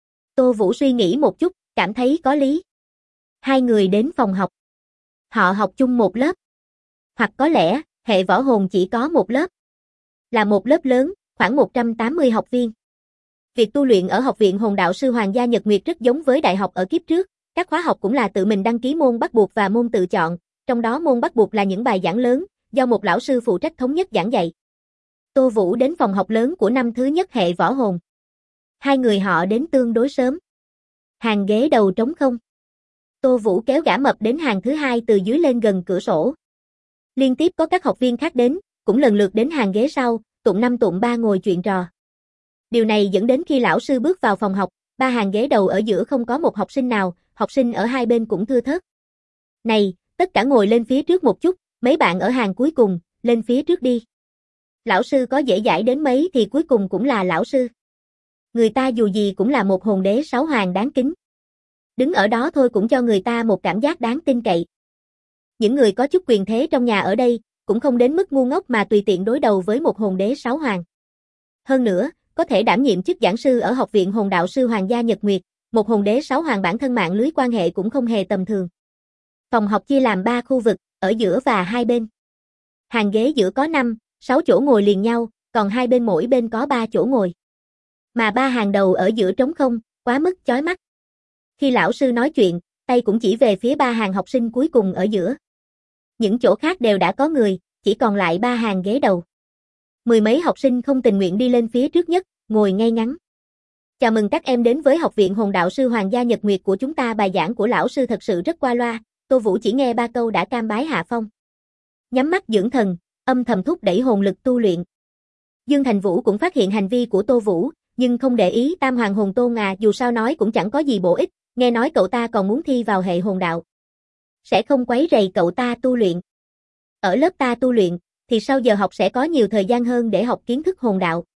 Tô Vũ suy nghĩ một chút, cảm thấy có lý. Hai người đến phòng học. Họ học chung một lớp. Hoặc có lẽ, hệ võ hồn chỉ có một lớp. Là một lớp lớn, khoảng 180 học viên. Việc tu luyện ở Học viện Hồn đạo sư Hoàng gia Nhật Nguyệt rất giống với đại học ở kiếp trước, các khóa học cũng là tự mình đăng ký môn bắt buộc và môn tự chọn, trong đó môn bắt buộc là những bài giảng lớn, do một lão sư phụ trách thống nhất giảng dạy. Tô Vũ đến phòng học lớn của năm thứ nhất hệ võ hồn. Hai người họ đến tương đối sớm. Hàng ghế đầu trống không. Tô Vũ kéo gã mập đến hàng thứ hai từ dưới lên gần cửa sổ. Liên tiếp có các học viên khác đến, cũng lần lượt đến hàng ghế sau, tụng 5 tụng 3 ngồi chuyện trò. Điều này dẫn đến khi lão sư bước vào phòng học, 3 hàng ghế đầu ở giữa không có một học sinh nào, học sinh ở hai bên cũng thưa thớt. Này, tất cả ngồi lên phía trước một chút, mấy bạn ở hàng cuối cùng, lên phía trước đi. Lão sư có dễ dãi đến mấy thì cuối cùng cũng là lão sư. Người ta dù gì cũng là một hồn đế 6 hoàng đáng kính. Đứng ở đó thôi cũng cho người ta một cảm giác đáng tin cậy. Những người có chút quyền thế trong nhà ở đây, cũng không đến mức ngu ngốc mà tùy tiện đối đầu với một hồn đế 6 hoàng. Hơn nữa, có thể đảm nhiệm chức giảng sư ở Học viện Hồn đạo sư Hoàng gia Nhật Nguyệt, một hồn đế 6 hoàng bản thân mạng lưới quan hệ cũng không hề tầm thường. Phòng học chia làm 3 khu vực, ở giữa và hai bên. Hàng ghế giữa có 5, 6 chỗ ngồi liền nhau, còn hai bên mỗi bên có 3 chỗ ngồi. Mà 3 hàng đầu ở giữa trống không, quá mức chói mắt. Khi lão sư nói chuyện, tay cũng chỉ về phía 3 hàng học sinh cuối cùng ở giữa. Những chỗ khác đều đã có người, chỉ còn lại 3 hàng ghế đầu. Mười mấy học sinh không tình nguyện đi lên phía trước nhất, ngồi ngay ngắn. Chào mừng các em đến với Học viện Hồn đạo sư Hoàng gia Nhật Nguyệt của chúng ta. Bài giảng của lão sư thật sự rất qua loa, Tô Vũ chỉ nghe 3 câu đã cam bái hạ phong. Nhắm mắt dưỡng thần, âm thầm thúc đẩy hồn lực tu luyện. Dương Thành Vũ cũng phát hiện hành vi của Tô Vũ, nhưng không để ý. Tam Hoàng Hồn Tôn dù sao nói cũng chẳng có gì bổ ích, nghe nói cậu ta còn muốn thi vào hệ hồn đạo. Sẽ không quấy rầy cậu ta tu luyện. Ở lớp ta tu luyện, thì sau giờ học sẽ có nhiều thời gian hơn để học kiến thức hồn đạo.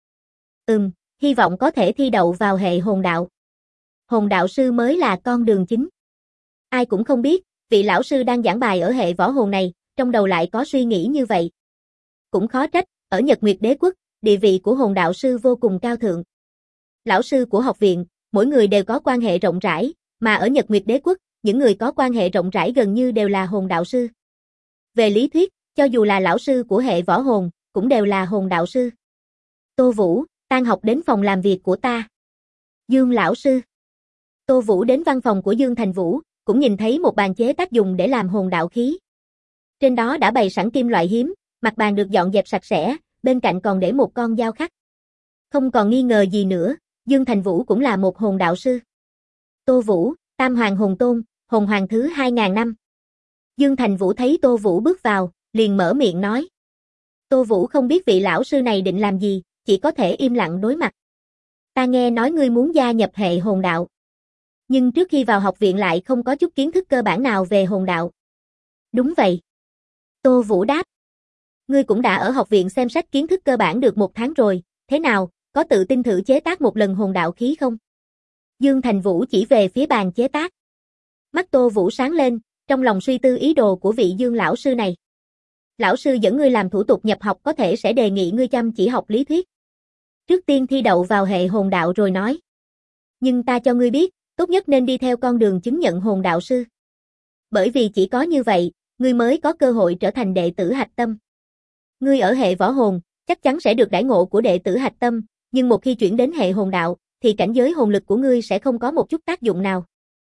Hy vọng có thể thi đậu vào hệ hồn đạo. Hồn đạo sư mới là con đường chính. Ai cũng không biết, vị lão sư đang giảng bài ở hệ võ hồn này, trong đầu lại có suy nghĩ như vậy. Cũng khó trách, ở Nhật Nguyệt Đế quốc, địa vị của hồn đạo sư vô cùng cao thượng. Lão sư của học viện, mỗi người đều có quan hệ rộng rãi, mà ở Nhật Nguyệt Đế quốc, những người có quan hệ rộng rãi gần như đều là hồn đạo sư. Về lý thuyết, cho dù là lão sư của hệ võ hồn, cũng đều là hồn đạo sư. Tô Vũ, tan học đến phòng làm việc của ta. Dương lão sư. Tô Vũ đến văn phòng của Dương Thành Vũ, cũng nhìn thấy một bàn chế tác dùng để làm hồn đạo khí. Trên đó đã bày sẵn kim loại hiếm, mặt bàn được dọn dẹp sạch sẽ, bên cạnh còn để một con dao khắc. Không còn nghi ngờ gì nữa, Dương Thành Vũ cũng là một hồn đạo sư. Tô Vũ, Tam Hoàng Hồn Tôn, hồn hoàng thứ 2000 năm. Dương Thành Vũ thấy Tô Vũ bước vào, liền mở miệng nói. Tô Vũ không biết vị lão sư này định làm gì, chỉ có thể im lặng đối mặt. Ta nghe nói ngươi muốn gia nhập hệ hồn đạo. Nhưng trước khi vào học viện lại không có chút kiến thức cơ bản nào về hồn đạo. Đúng vậy. Tô Vũ đáp. Ngươi cũng đã ở học viện xem sách kiến thức cơ bản được 1 tháng rồi, thế nào, có tự tin thử chế tác một lần hồn đạo khí không? Dương Thành Vũ chỉ về phía bàn chế tác. Mắt Tô Vũ sáng lên, trong lòng suy tư ý đồ của vị Dương lão sư này. Lão sư dẫn ngươi làm thủ tục nhập học có thể sẽ đề nghị ngươi chăm chỉ học lý thuyết. Trước tiên thi đậu vào hệ hồn đạo rồi nói. Nhưng ta cho ngươi biết, tốt nhất nên đi theo con đường chứng nhận hồn đạo sư. Bởi vì chỉ có như vậy, ngươi mới có cơ hội trở thành đệ tử hạch tâm. Ngươi ở hệ võ hồn, chắc chắn sẽ được đãi ngộ của đệ tử hạch tâm, nhưng một khi chuyển đến hệ hồn đạo, thì cảnh giới hồn lực của ngươi sẽ không có một chút tác dụng nào.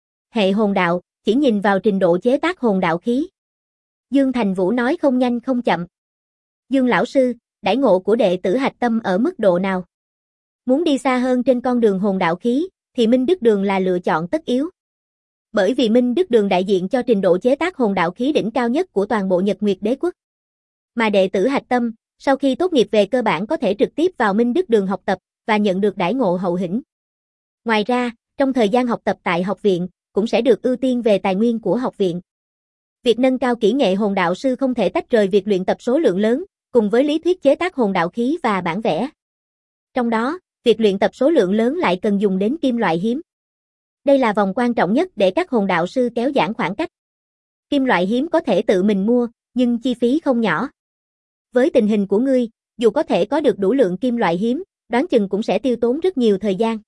Hệ hồn đạo, chỉ nhìn vào trình độ chế tác hồn đạo khí. Dương Thành Vũ nói không nhanh không chậm. Dương lão sư, đãi ngộ của đệ tử hạch tâm ở mức độ nào? Muốn đi xa hơn trên con đường hồn đạo khí, thì Minh Đức Đường là lựa chọn tất yếu. Bởi vì Minh Đức Đường đại diện cho trình độ chế tác hồn đạo khí đỉnh cao nhất của toàn bộ Nhật Nguyệt Đế quốc. Mà đệ tử hạch tâm, sau khi tốt nghiệp về cơ bản có thể trực tiếp vào Minh Đức Đường học tập và nhận được đãi ngộ hậu hĩnh. Ngoài ra, trong thời gian học tập tại học viện, cũng sẽ được ưu tiên về tài nguyên của học viện. Việc nâng cao kỹ nghệ hồn đạo sư không thể tách rời việc luyện tập số lượng lớn, cùng với lý thuyết chế tác hồn đạo khí và bản vẽ. Trong đó, việc luyện tập số lượng lớn lại cần dùng đến kim loại hiếm. Đây là vòng quan trọng nhất để các hồn đạo sư kéo giãn khoảng cách. Kim loại hiếm có thể tự mình mua, nhưng chi phí không nhỏ. Với tình hình của ngươi, dù có thể có được đủ lượng kim loại hiếm, đoán chừng cũng sẽ tiêu tốn rất nhiều thời gian.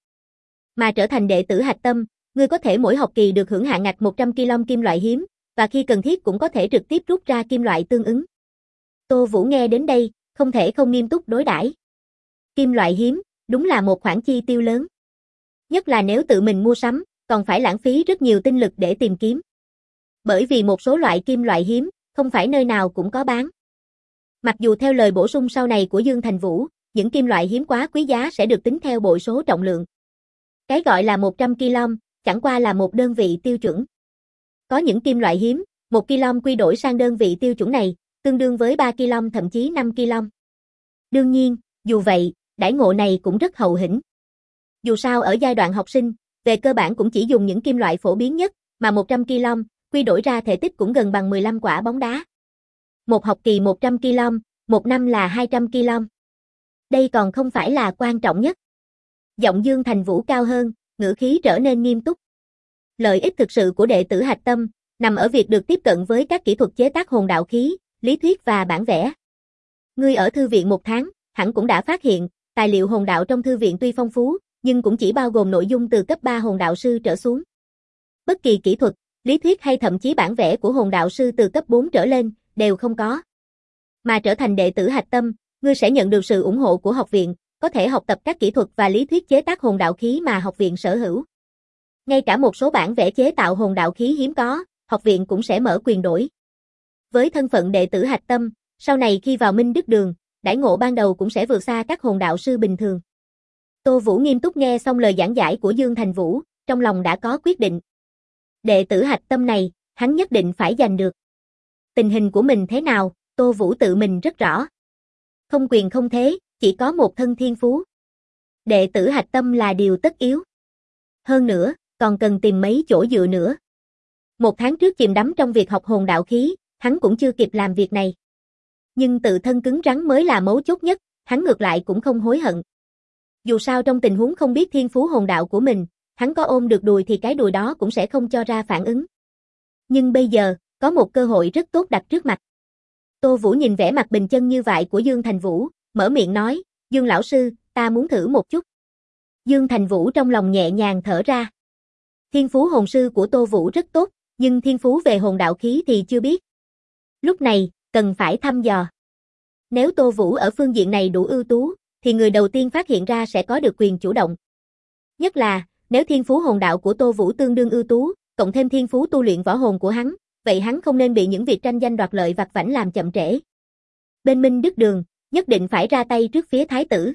Mà trở thành đệ tử hạch tâm, ngươi có thể mỗi học kỳ được hưởng hạn ngạch 100 kg kim loại hiếm, và khi cần thiết cũng có thể trực tiếp rút ra kim loại tương ứng. Tô Vũ nghe đến đây, không thể không nghiêm túc đối đãi. Kim loại hiếm, đúng là một khoản chi tiêu lớn. Nhất là nếu tự mình mua sắm, còn phải lãng phí rất nhiều tinh lực để tìm kiếm. Bởi vì một số loại kim loại hiếm, không phải nơi nào cũng có bán. Mặc dù theo lời bổ sung sau này của Dương Thành Vũ, những kim loại hiếm quá quý giá sẽ được tính theo bội số trọng lượng. Cái gọi là 100 kg, chẳng qua là một đơn vị tiêu chuẩn. Có những kim loại hiếm, 1 kg quy đổi sang đơn vị tiêu chuẩn này, tương đương với 3 kg thậm chí 5 kg. Đương nhiên, dù vậy, đãi ngộ này cũng rất hậu hĩnh. Dù sao ở giai đoạn học sinh, về cơ bản cũng chỉ dùng những kim loại phổ biến nhất, mà 100 kg, quy đổi ra thể tích cũng gần bằng 15 quả bóng đá. Một học kỳ 100 kg, một năm là 200 kg. Đây còn không phải là quan trọng nhất. Giọng Dương Thành Vũ cao hơn, ngữ khí trở nên nghiêm túc. Lợi ích thực sự của đệ tử hạch tâm nằm ở việc được tiếp cận với các kỹ thuật chế tác hồn đạo khí, lý thuyết và bản vẽ. Ngươi ở thư viện 1 tháng, hẳn cũng đã phát hiện, tài liệu hồn đạo trong thư viện tuy phong phú, nhưng cũng chỉ bao gồm nội dung từ cấp 3 hồn đạo sư trở xuống. Bất kỳ kỹ thuật, lý thuyết hay thậm chí bản vẽ của hồn đạo sư từ cấp 4 trở lên, đều không có. Mà trở thành đệ tử hạch tâm, ngươi sẽ nhận được sự ủng hộ của học viện, có thể học tập các kỹ thuật và lý thuyết chế tác hồn đạo khí mà học viện sở hữu. Ngay cả một số bản vẽ chế tạo hồn đạo khí hiếm có, học viện cũng sẽ mở quyền đổi. Với thân phận đệ tử hạch tâm, sau này khi vào Minh Đức Đường, đãi ngộ ban đầu cũng sẽ vượt xa các hồn đạo sư bình thường. Tô Vũ nghiêm túc nghe xong lời giảng giải của Dương Thành Vũ, trong lòng đã có quyết định. Đệ tử hạch tâm này, hắn nhất định phải giành được. Tình hình của mình thế nào, Tô Vũ tự mình rất rõ. Không quyền không thế, chỉ có một thân thiên phú. Đệ tử hạch tâm là điều tất yếu. Hơn nữa, còn cần tìm mấy chỗ dựa nữa. 1 tháng trước chìm đắm trong việc học hồn đạo khí, hắn cũng chưa kịp làm việc này. Nhưng tự thân cứng rắn mới là mấu chốt nhất, hắn ngược lại cũng không hối hận. Dù sao trong tình huống không biết thiên phú hồn đạo của mình, hắn có ôm được đùi thì cái đùi đó cũng sẽ không cho ra phản ứng. Nhưng bây giờ, có một cơ hội rất tốt đặt trước mặt. Tô Vũ nhìn vẻ mặt bình chân như vậy của Dương Thành Vũ, mở miệng nói, Dương lão sư, ta muốn thử một chút. Dương Thành Vũ trong lòng nhẹ nhàng thở ra. Thiên phú hồn sư của Tô Vũ rất tốt, nhưng thiên phú về hồn đạo khí thì chưa biết. Lúc này, cần phải thăm dò. Nếu Tô Vũ ở phương diện này đủ ưu tú, thì người đầu tiên phát hiện ra sẽ có được quyền chủ động. Nhất là, nếu thiên phú hồn đạo của Tô Vũ tương đương ưu tú, cộng thêm thiên phú tu luyện võ hồn của hắn, vậy hắn không nên bị những việc tranh danh đoạt lợi vặt vãnh làm chậm trễ. Bên Minh Đức Đường, nhất định phải ra tay trước phía thái tử.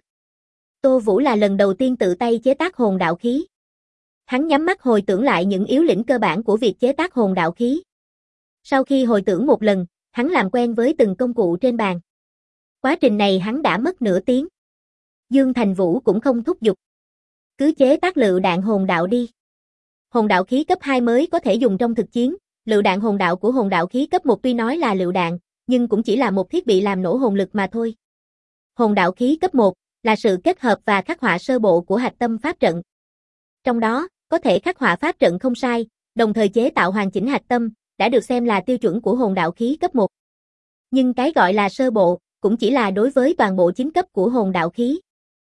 Tô Vũ là lần đầu tiên tự tay chế tác hồn đạo khí. Hắn nhắm mắt hồi tưởng lại những yếu lĩnh cơ bản của việc chế tác hồn đạo khí. Sau khi hồi tưởng một lần, hắn làm quen với từng công cụ trên bàn. Quá trình này hắn đã mất nửa tiếng. Dương Thành Vũ cũng không thúc giục. Cứ chế tác lựu đạn hồn đạo đi. Hồn đạo khí cấp 2 mới có thể dùng trong thực chiến, lựu đạn hồn đạo của hồn đạo khí cấp 1 tuy nói là lựu đạn, nhưng cũng chỉ là một thiết bị làm nổ hồn lực mà thôi. Hồn đạo khí cấp 1 là sự kết hợp và khắc họa sơ bộ của hạch tâm pháp trận. Trong đó, có thể khắc họa pháp trận không sai, đồng thời chế tạo hoàn chỉnh hạch tâm, đã được xem là tiêu chuẩn của hồn đạo khí cấp 1. Nhưng cái gọi là sơ bộ, cũng chỉ là đối với toàn bộ chính cấp của hồn đạo khí.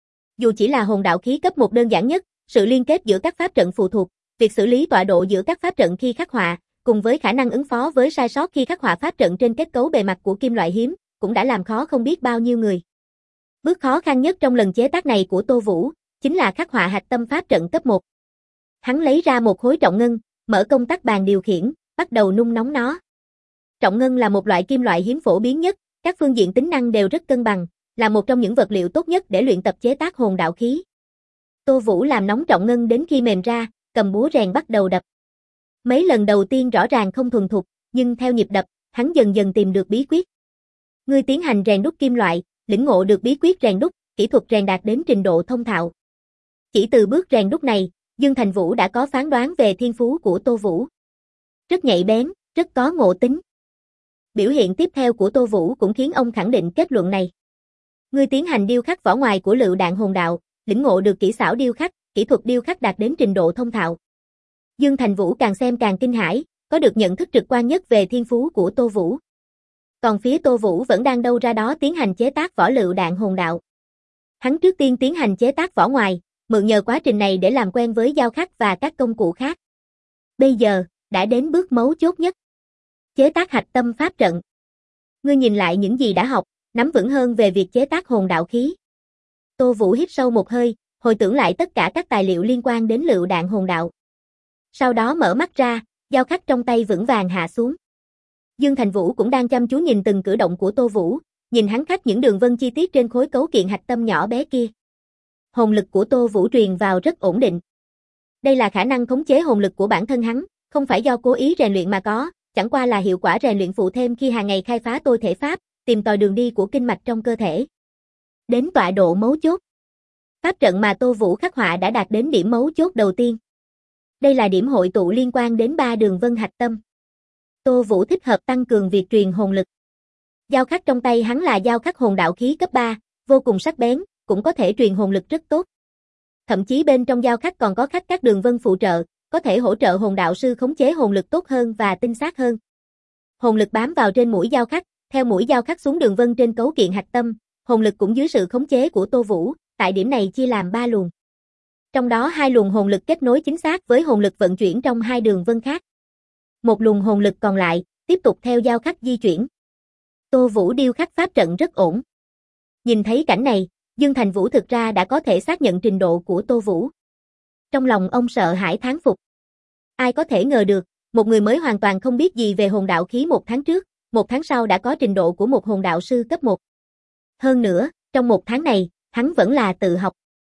Dù chỉ là hồn đạo khí cấp 1 đơn giản nhất, sự liên kết giữa các pháp trận phụ thuộc, việc xử lý tọa độ giữa các pháp trận khi khắc họa, cùng với khả năng ứng phó với sai sót khi khắc họa pháp trận trên kết cấu bề mặt của kim loại hiếm, cũng đã làm khó không biết bao nhiêu người. Bước khó khăn nhất trong lần chế tác này của Tô Vũ, chính là khắc họa hạch tâm pháp trận cấp 1. Hắn lấy ra một khối trọng ngân, mở công tắc bàn điều khiển, bắt đầu nung nóng nó. Trọng ngân là một loại kim loại hiếm phổ biến nhất, các phương diện tính năng đều rất cân bằng, là một trong những vật liệu tốt nhất để luyện tập chế tác hồn đạo khí. Tô Vũ làm nóng trọng ngân đến khi mềm ra, cầm búa rèn bắt đầu đập. Mấy lần đầu tiên rõ ràng không thuần thục, nhưng theo nhịp đập, hắn dần dần tìm được bí quyết. Ngươi tiến hành rèn đúc kim loại, lĩnh ngộ được bí quyết rèn đúc, kỹ thuật rèn đạt đến trình độ thông thạo. Chỉ từ bước rèn đúc này, Dương Thành Vũ đã có phán đoán về thiên phú của Tô Vũ. Rất nhạy bén, rất có ngộ tính. Biểu hiện tiếp theo của Tô Vũ cũng khiến ông khẳng định kết luận này. Ngươi tiến hành điêu khắc vỏ ngoài của lựu đạn hồn đạo, lĩnh ngộ được kỹ xảo điêu khắc, kỹ thuật điêu khắc đạt đến trình độ thông thạo. Dương Thành Vũ càng xem càng kinh hãi, có được nhận thức trực quan nhất về thiên phú của Tô Vũ. Còn phía Tô Vũ vẫn đang đâu ra đó tiến hành chế tác vỏ lựu đạn hồn đạo. Hắn trước tiên tiến hành chế tác vỏ ngoài, mượn nhờ quá trình này để làm quen với dao khắc và các công cụ khác. Bây giờ, đã đến bước mấu chốt nhất. Chế tác hạch tâm pháp trận. Ngươi nhìn lại những gì đã học, nắm vững hơn về việc chế tác hồn đạo khí. Tô Vũ hít sâu một hơi, hồi tưởng lại tất cả các tài liệu liên quan đến lựu đạn hồn đạo. Sau đó mở mắt ra, dao khắc trong tay vững vàng hạ xuống. Dương Thành Vũ cũng đang chăm chú nhìn từng cử động của Tô Vũ, nhìn hắn khắc những đường vân chi tiết trên khối cấu kiện hạch tâm nhỏ bé kia. Hồn lực của Tô Vũ truyền vào rất ổn định. Đây là khả năng khống chế hồn lực của bản thân hắn, không phải do cố ý rèn luyện mà có, chẳng qua là hiệu quả rèn luyện phụ thêm khi hàng ngày khai phá tôi thể pháp, tìm tòi đường đi của kinh mạch trong cơ thể. Đến tọa độ mấu chốt. Pháp trận mà Tô Vũ khắc họa đã đạt đến điểm mấu chốt đầu tiên. Đây là điểm hội tụ liên quan đến 3 đường vân hạch tâm. Tô Vũ thích hợp tăng cường việc truyền hồn lực. Dao khắc trong tay hắn là dao khắc hồn đạo khí cấp 3, vô cùng sắc bén, cũng có thể truyền hồn lực rất tốt. Thậm chí bên trong dao khắc còn có khắc các đường vân phụ trợ, có thể hỗ trợ hồn đạo sư khống chế hồn lực tốt hơn và tinh xác hơn. Hồn lực bám vào trên mũi dao khắc, theo mũi dao khắc xuống đường vân trên cấu kiện hạch tâm, hồn lực cũng dưới sự khống chế của Tô Vũ, tại điểm này chia làm 3 luồng. Trong đó 2 luồng hồn lực kết nối chính xác với hồn lực vận chuyển trong 2 đường vân khác. Một luồng hồn lực còn lại, tiếp tục theo dao khắc di chuyển. Tô Vũ điêu khắc pháp trận rất ổn. Nhìn thấy cảnh này, Dương Thành Vũ thực ra đã có thể xác nhận trình độ của Tô Vũ. Trong lòng ông sợ hãi thán phục. Ai có thể ngờ được, một người mới hoàn toàn không biết gì về hồn đạo khí 1 tháng trước, 1 tháng sau đã có trình độ của một hồn đạo sư cấp 1. Hơn nữa, trong 1 tháng này, hắn vẫn là tự học.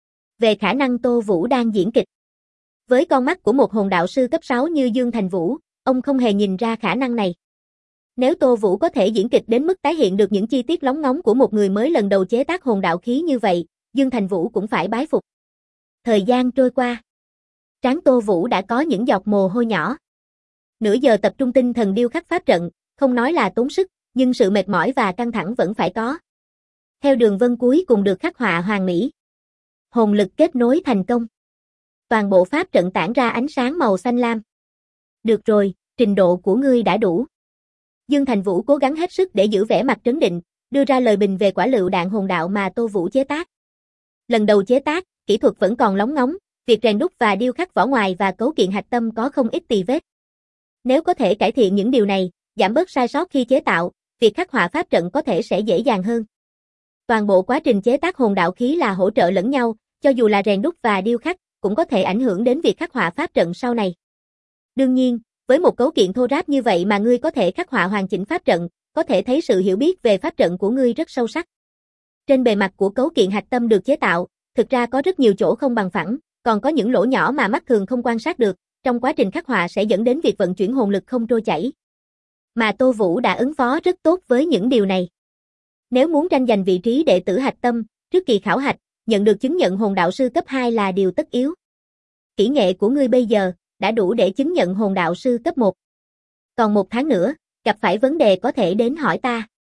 Về khả năng Tô Vũ đang diễn kịch. Với con mắt của một hồn đạo sư cấp 6 như Dương Thành Vũ, ông không hề nhìn ra khả năng này. Nếu Tô Vũ có thể diễn kịch đến mức tái hiện được những chi tiết lóng ngóng của một người mới lần đầu chế tác hồn đạo khí như vậy, Dương Thành Vũ cũng phải bái phục. Thời gian trôi qua. Trán Tô Vũ đã có những giọt mồ hôi nhỏ. Nửa giờ tập trung tinh thần điêu khắc pháp trận, không nói là tốn sức, nhưng sự mệt mỏi và căng thẳng vẫn phải có. Theo đường vân cuối cùng được khắc họa hoàn mỹ. Hồn lực kết nối thành công. Toàn bộ pháp trận tản ra ánh sáng màu xanh lam. Được rồi, trình độ của ngươi đã đủ. Dương Thành Vũ cố gắng hết sức để giữ vẻ mặt trấn định, đưa ra lời bình về quả lựu đạn hồn đạo mà Tô Vũ chế tác. Lần đầu chế tác, kỹ thuật vẫn còn lóng ngóng, việc rèn đúc và điêu khắc vỏ ngoài và cấu kiện hạch tâm có không ít tì vết. Nếu có thể cải thiện những điều này, giảm bớt sai sót khi chế tạo, việc khắc họa pháp trận có thể sẽ dễ dàng hơn. Toàn bộ quá trình chế tác hồn đạo khí là hỗ trợ lẫn nhau, cho dù là rèn đúc và điêu khắc, cũng có thể ảnh hưởng đến việc khắc họa pháp trận sau này. Đương nhiên, với một cấu kiện thô ráp như vậy mà ngươi có thể khắc họa hoàn chỉnh pháp trận, có thể thấy sự hiểu biết về pháp trận của ngươi rất sâu sắc. Trên bề mặt của cấu kiện hạch tâm được chế tạo, thực ra có rất nhiều chỗ không bằng phẳng, còn có những lỗ nhỏ mà mắt thường không quan sát được, trong quá trình khắc họa sẽ dẫn đến việc vận chuyển hồn lực không trôi chảy. Mà Tô Vũ đã ứng phó rất tốt với những điều này. Nếu muốn tranh giành vị trí đệ tử hạch tâm, trước kỳ khảo hạch, nhận được chứng nhận hồn đạo sư cấp 2 là điều tất yếu. Kỹ nghệ của ngươi bây giờ đã đủ để chứng nhận hồn đạo sư cấp 1. Còn 1 tháng nữa, gặp phải vấn đề có thể đến hỏi ta.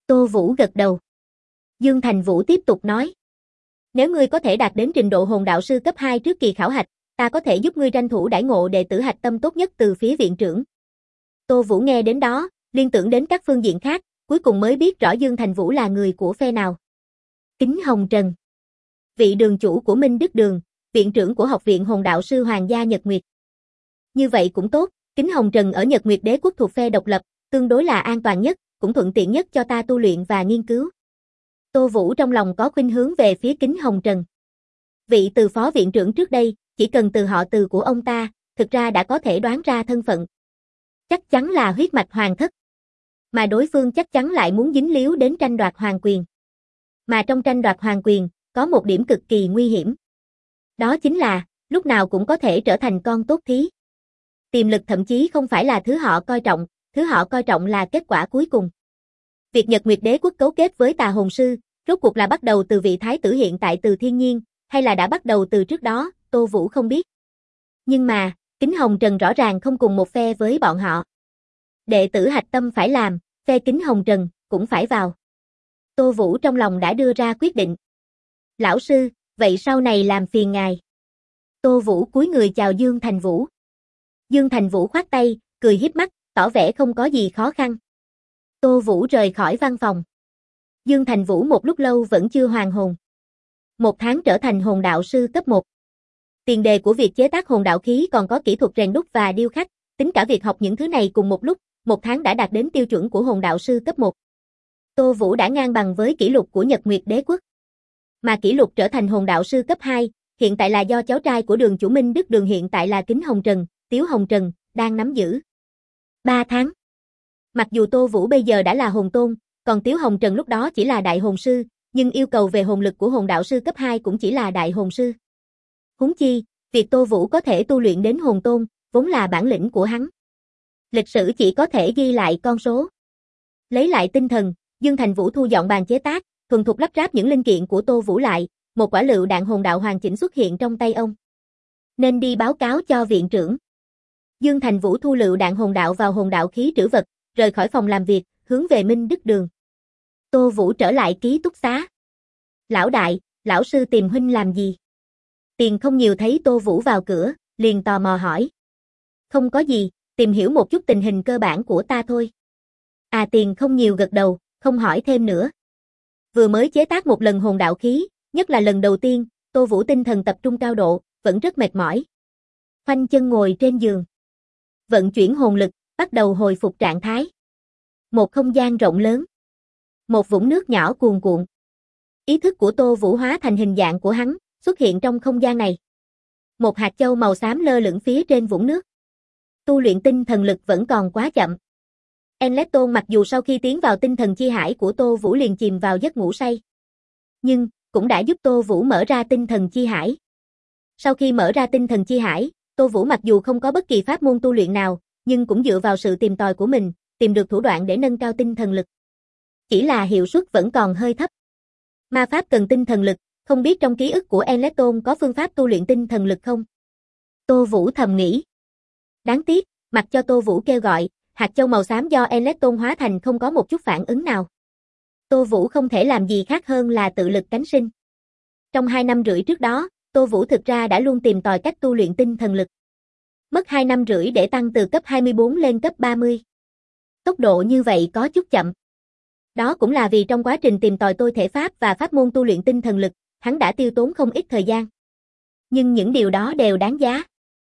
Tô Vũ gật đầu. Dương Thành Vũ tiếp tục nói. Nếu ngươi có thể đạt đến trình độ hồn đạo sư cấp 2 trước kỳ khảo hạch, ta có thể giúp ngươi tranh thủ đãi ngộ đệ tử hạch tâm tốt nhất từ phía viện trưởng. Tô Vũ nghe đến đó, liên tưởng đến các phương diện khác, cuối cùng mới biết rõ Dương Thành Vũ là người của phe nào. Kính Hồng Trần, vị đường chủ của Minh Đức Đường, viện trưởng của Học viện Hồn đạo sư Hoàng gia Nhật Nguyệt. Như vậy cũng tốt, Kính Hồng Trần ở Nhật Nguyệt Đế quốc thuộc phe độc lập, tương đối là an toàn nhất, cũng thuận tiện nhất cho ta tu luyện và nghiên cứu. Tô Vũ trong lòng có khuynh hướng về phía Kính Hồng Trần. Vị từ phó viện trưởng trước đây, chỉ cần từ họ từ của ông ta, thực ra đã có thể đoán ra thân phận. Chắc chắn là huyết mạch hoàng thất. Mà đối phương chắc chắn lại muốn dính líu đến tranh đoạt hoàng quyền. Mà trong tranh đoạt hoàng quyền, có một điểm cực kỳ nguy hiểm. Đó chính là, lúc nào cũng có thể trở thành con tốt thí. Tiềm lực thậm chí không phải là thứ họ coi trọng, thứ họ coi trọng là kết quả cuối cùng. Việc Nhật Nguyệt Đế quốc cấu kết với Tà Hồn Sư, rốt cuộc là bắt đầu từ vị thái tử hiện tại Từ Thiên Nhiên, hay là đã bắt đầu từ trước đó, Tô Vũ không biết. Nhưng mà, Kính Hồng Trần rõ ràng không cùng một phe với bọn họ. Đệ tử hạch tâm phải làm, phe Kính Hồng Trần cũng phải vào. Tô Vũ trong lòng đã đưa ra quyết định. Lão sư, vậy sau này làm phiền ngài. Tô Vũ cúi người chào Dương Thành Vũ. Dương Thành Vũ khoát tay, cười hiếp mắt, tỏ vẻ không có gì khó khăn. Tô Vũ rời khỏi văn phòng. Dương Thành Vũ một lúc lâu vẫn chưa hoàn hồn. 1 tháng trở thành hồn đạo sư cấp 1. Tiền đề của việc chế tác hồn đạo khí còn có kỹ thuật rèn đúc và điêu khắc, tính cả việc học những thứ này cùng một lúc, 1 tháng đã đạt đến tiêu chuẩn của hồn đạo sư cấp 1. Tô Vũ đã ngang bằng với kỷ lục của Nhật Nguyệt Đế quốc. Mà kỷ lục trở thành hồn đạo sư cấp 2, hiện tại là do cháu trai của đường chủ Minh Đức Đường hiện tại là Kính Hồng Trần, Tiếu Hồng Trần, đang nắm giữ. 3 tháng. Mặc dù Tô Vũ bây giờ đã là hồn tôn, còn Tiếu Hồng Trần lúc đó chỉ là đại hồn sư, nhưng yêu cầu về hồn lực của hồn đạo sư cấp 2 cũng chỉ là đại hồn sư. Huống chi, việc Tô Vũ có thể tu luyện đến hồn tôn, vốn là bản lĩnh của hắn. Lịch sử chỉ có thể ghi lại con số. Lấy lại tinh thần, Dương Thành Vũ thu dọn bàn chế tác, thuần thục lắp ráp những linh kiện của Tô Vũ lại, một quả lựu đạn hồn đạo hoàn chỉnh xuất hiện trong tay ông. Nên đi báo cáo cho viện trưởng. Dương Thành Vũ thu lựu đạn hồn đạo vào hồn đạo khí trữ vật, rời khỏi phòng làm việc, hướng về Minh Đức Đường. Tô Vũ trở lại ký túc xá. Lão đại, lão sư tìm huynh làm gì? Tiền không nhiều thấy Tô Vũ vào cửa, liền tò mò hỏi. Không có gì, tìm hiểu một chút tình hình cơ bản của ta thôi. À, Tiền không nhiều gật đầu, không hỏi thêm nữa. Vừa mới chế tác một lần hồn đạo khí, nhất là lần đầu tiên, Tô Vũ tinh thần tập trung cao độ, vẫn rất mệt mỏi. Khoanh chân ngồi trên giường. Vận chuyển hồn lực, bắt đầu hồi phục trạng thái. Một không gian rộng lớn. Một vũng nước nhỏ cuồn cuộn. Ý thức của Tô Vũ hóa thành hình dạng của hắn, xuất hiện trong không gian này. Một hạt châu màu xám lơ lửng phía trên vũng nước. Tu luyện tinh thần lực vẫn còn quá chậm. Enleton mặc dù sau khi tiến vào tinh thần chi hải của Tô Vũ liền chìm vào giấc ngủ say, nhưng cũng đã giúp Tô Vũ mở ra tinh thần chi hải. Sau khi mở ra tinh thần chi hải, Tô Vũ mặc dù không có bất kỳ pháp môn tu luyện nào, nhưng cũng dựa vào sự tìm tòi của mình, tìm được thủ đoạn để nâng cao tinh thần lực. Chỉ là hiệu suất vẫn còn hơi thấp. Ma pháp cần tinh thần lực, không biết trong ký ức của Enleton có phương pháp tu luyện tinh thần lực không? Tô Vũ thầm nghĩ. Đáng tiếc, mặc cho Tô Vũ kêu gọi, hạt châu màu xám do Enleton hóa thành không có một chút phản ứng nào. Tô Vũ không thể làm gì khác hơn là tự lực cánh sinh. Trong 2 năm rưỡi trước đó, Tô Vũ thực ra đã luôn tìm tòi cách tu luyện tinh thần lực. Mất 2 năm rưỡi để tăng từ cấp 24 lên cấp 30. Tốc độ như vậy có chút chậm. Đó cũng là vì trong quá trình tìm tòi tôi thể pháp và pháp môn tu luyện tinh thần lực, hắn đã tiêu tốn không ít thời gian. Nhưng những điều đó đều đáng giá.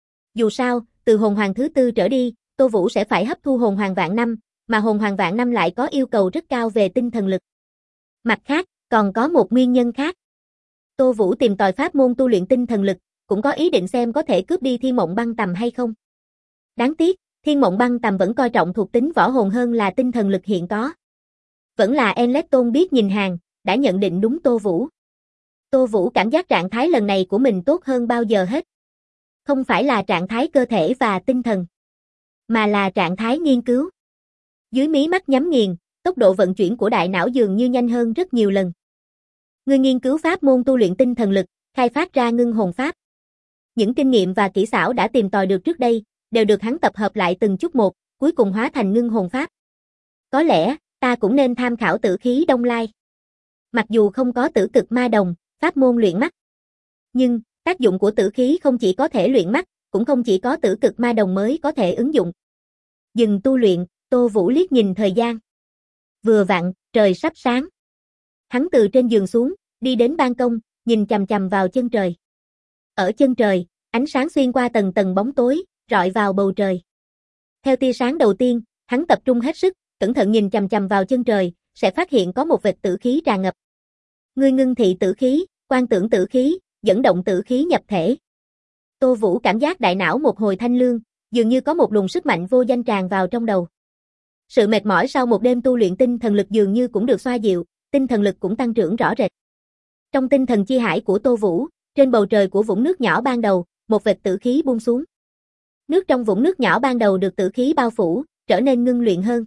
Dù sao, từ hồn hoàng thứ 4 trở đi, Tô Vũ sẽ phải hấp thu hồn hoàng vạn năm, mà hồn hoàng vạn năm lại có yêu cầu rất cao về tinh thần lực. Mặt khác, còn có một nguyên nhân khác. Tô Vũ tìm tòi pháp môn tu luyện tinh thần lực, cũng có ý định xem có thể cướp đi Thiên Mộng Băng Tầm hay không. Đáng tiếc, Thiên Mộng Băng Tầm vẫn coi trọng thuộc tính võ hồn hơn là tinh thần lực hiện có. Vẫn là Enleton biết nhìn hàng, đã nhận định đúng Tô Vũ. Tô Vũ cảm giác trạng thái lần này của mình tốt hơn bao giờ hết. Không phải là trạng thái cơ thể và tinh thần, mà là trạng thái nghiên cứu. Dưới mí mắt nhắm nghiền, tốc độ vận chuyển của đại não dường như nhanh hơn rất nhiều lần. Người nghiên cứu pháp môn tu luyện tinh thần lực, khai phát ra ngưng hồn pháp. Những kinh nghiệm và kỹ xảo đã tìm tòi được trước đây, đều được hắn tập hợp lại từng chút một, cuối cùng hóa thành ngưng hồn pháp. Có lẽ, Ta cũng nên tham khảo tử khí Đông Lai. Mặc dù không có tử cực ma đồng, pháp môn luyện mắt. Nhưng, tác dụng của tử khí không chỉ có thể luyện mắt, cũng không chỉ có tử cực ma đồng mới có thể ứng dụng. Dừng tu luyện, Tô Vũ liếc nhìn thời gian. Vừa vặn, trời sắp sáng. Hắn từ trên giường xuống, đi đến ban công, nhìn chằm chằm vào chân trời. Ở chân trời, ánh sáng xuyên qua tầng tầng bóng tối, rọi vào bầu trời. Theo tia sáng đầu tiên, hắn tập trung hết sức, cẩn thận nhìn chằm chằm vào chân trời, sẽ phát hiện có một vệt tử khí tràn ngập. Ngươi ngưng thị tử khí, quan tưởng tử khí, dẫn động tử khí nhập thể. Tô Vũ cảm giác đại não một hồi thanh lương, dường như có một luồng sức mạnh vô danh tràn vào trong đầu. Sự mệt mỏi sau một đêm tu luyện tinh thần lực dường như cũng được xoa dịu, tinh thần lực cũng tăng trưởng rõ rệt. Trong tinh thần chi hải của Tô Vũ, trên bầu trời của vũng nước nhỏ ban đầu, một vệt tử khí buông xuống. Nước trong vũng nước nhỏ ban đầu được tử khí bao phủ, trở nên ngưng luyện hơn.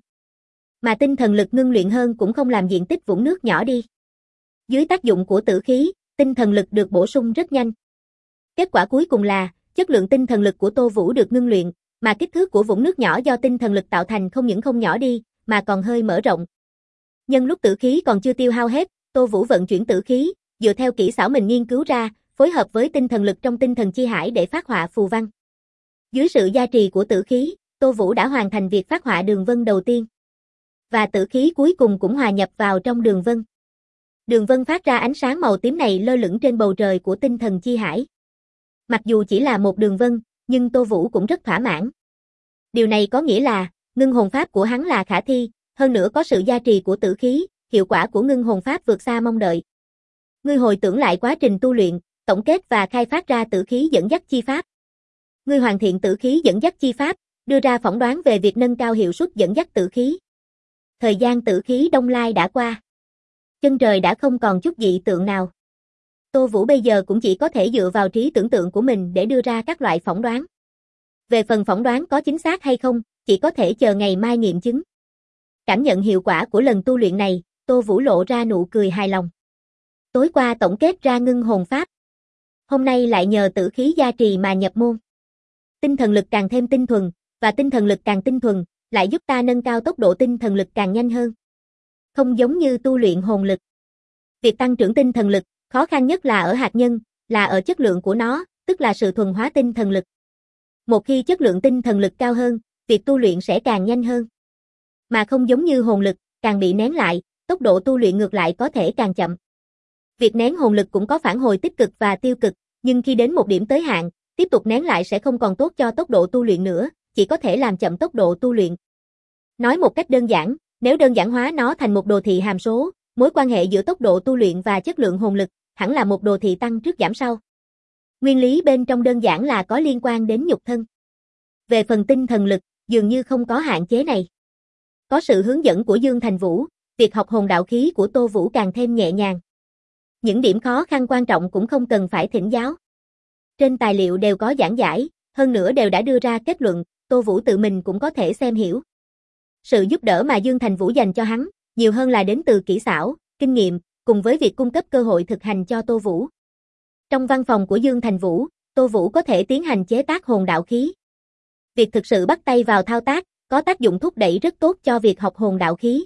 Mà tinh thần lực ngưng luyện hơn cũng không làm diện tích vũng nước nhỏ đi. Dưới tác dụng của tử khí, tinh thần lực được bổ sung rất nhanh. Kết quả cuối cùng là, chất lượng tinh thần lực của Tô Vũ được ngưng luyện, mà kích thước của vũng nước nhỏ do tinh thần lực tạo thành không những không nhỏ đi, mà còn hơi mở rộng. Nhân lúc tử khí còn chưa tiêu hao hết, Tô Vũ vận chuyển tử khí, dựa theo kỹ xảo mình nghiên cứu ra, phối hợp với tinh thần lực trong tinh thần chi hải để phát họa phù văn. Dưới sự gia trì của tử khí, Tô Vũ đã hoàn thành việc phát họa đường vân đầu tiên. Và tử khí cuối cùng cũng hòa nhập vào trong đường vân. Đường vân phát ra ánh sáng màu tím này lơ lửng trên bầu trời của tinh thần chi hải. Mặc dù chỉ là một đường vân, nhưng Tô Vũ cũng rất thỏa mãn. Điều này có nghĩa là, ngưng hồn pháp của hắn là khả thi, hơn nữa có sự gia trì của tử khí, hiệu quả của ngưng hồn pháp vượt xa mong đợi. Ngươi hồi tưởng lại quá trình tu luyện, tổng kết và khai phát ra tử khí dẫn dắt chi pháp. Ngươi hoàn thiện tử khí dẫn dắt chi pháp, đưa ra phỏng đoán về việc nâng cao hiệu suất dẫn dắt tử khí. Thời gian tử khí Đông Lai đã qua. Chân trời đã không còn chút dị tượng nào. Tô Vũ bây giờ cũng chỉ có thể dựa vào trí tưởng tượng của mình để đưa ra các loại phỏng đoán. Về phần phỏng đoán có chính xác hay không, chỉ có thể chờ ngày mai nghiệm chứng. Cảm nhận hiệu quả của lần tu luyện này, Tô Vũ lộ ra nụ cười hài lòng. Tối qua tổng kết ra ngưng hồn pháp. Hôm nay lại nhờ tử khí gia trì mà nhập môn. Tinh thần lực càng thêm tinh thuần, và tinh thần lực càng tinh thuần, lại giúp ta nâng cao tốc độ tinh thần lực càng nhanh hơn. Không giống như tu luyện hồn lực. Việc tăng trưởng tinh thần lực, khó khăn nhất là ở hạt nhân, là ở chất lượng của nó, tức là sự thuần hóa tinh thần lực. Một khi chất lượng tinh thần lực cao hơn, việc tu luyện sẽ càng nhanh hơn. Mà không giống như hồn lực, càng bị nén lại, tốc độ tu luyện ngược lại có thể càng chậm. Việc nén hồn lực cũng có phản hồi tích cực và tiêu cực, nhưng khi đến một điểm tới hạn, tiếp tục nén lại sẽ không còn tốt cho tốc độ tu luyện nữa, chỉ có thể làm chậm tốc độ tu luyện. Nói một cách đơn giản, nếu đơn giản hóa nó thành một đồ thị hàm số, mối quan hệ giữa tốc độ tu luyện và chất lượng hồn lực, hẳn là một đồ thị tăng trước giảm sau. Nguyên lý bên trong đơn giản là có liên quan đến nhục thân. Về phần tinh thần lực, dường như không có hạn chế này. Có sự hướng dẫn của Dương Thành Vũ, việc học hồn đạo khí của Tô Vũ càng thêm nhẹ nhàng. Những điểm khó khăn quan trọng cũng không cần phải thỉnh giáo. Trên tài liệu đều có giảng giải, hơn nữa đều đã đưa ra kết luận, Tô Vũ tự mình cũng có thể xem hiểu. Sự giúp đỡ mà Dương Thành Vũ dành cho hắn, nhiều hơn là đến từ kỹ xảo, kinh nghiệm, cùng với việc cung cấp cơ hội thực hành cho Tô Vũ. Trong văn phòng của Dương Thành Vũ, Tô Vũ có thể tiến hành chế tác hồn đạo khí. Việc thực sự bắt tay vào thao tác, có tác dụng thúc đẩy rất tốt cho việc học hồn đạo khí.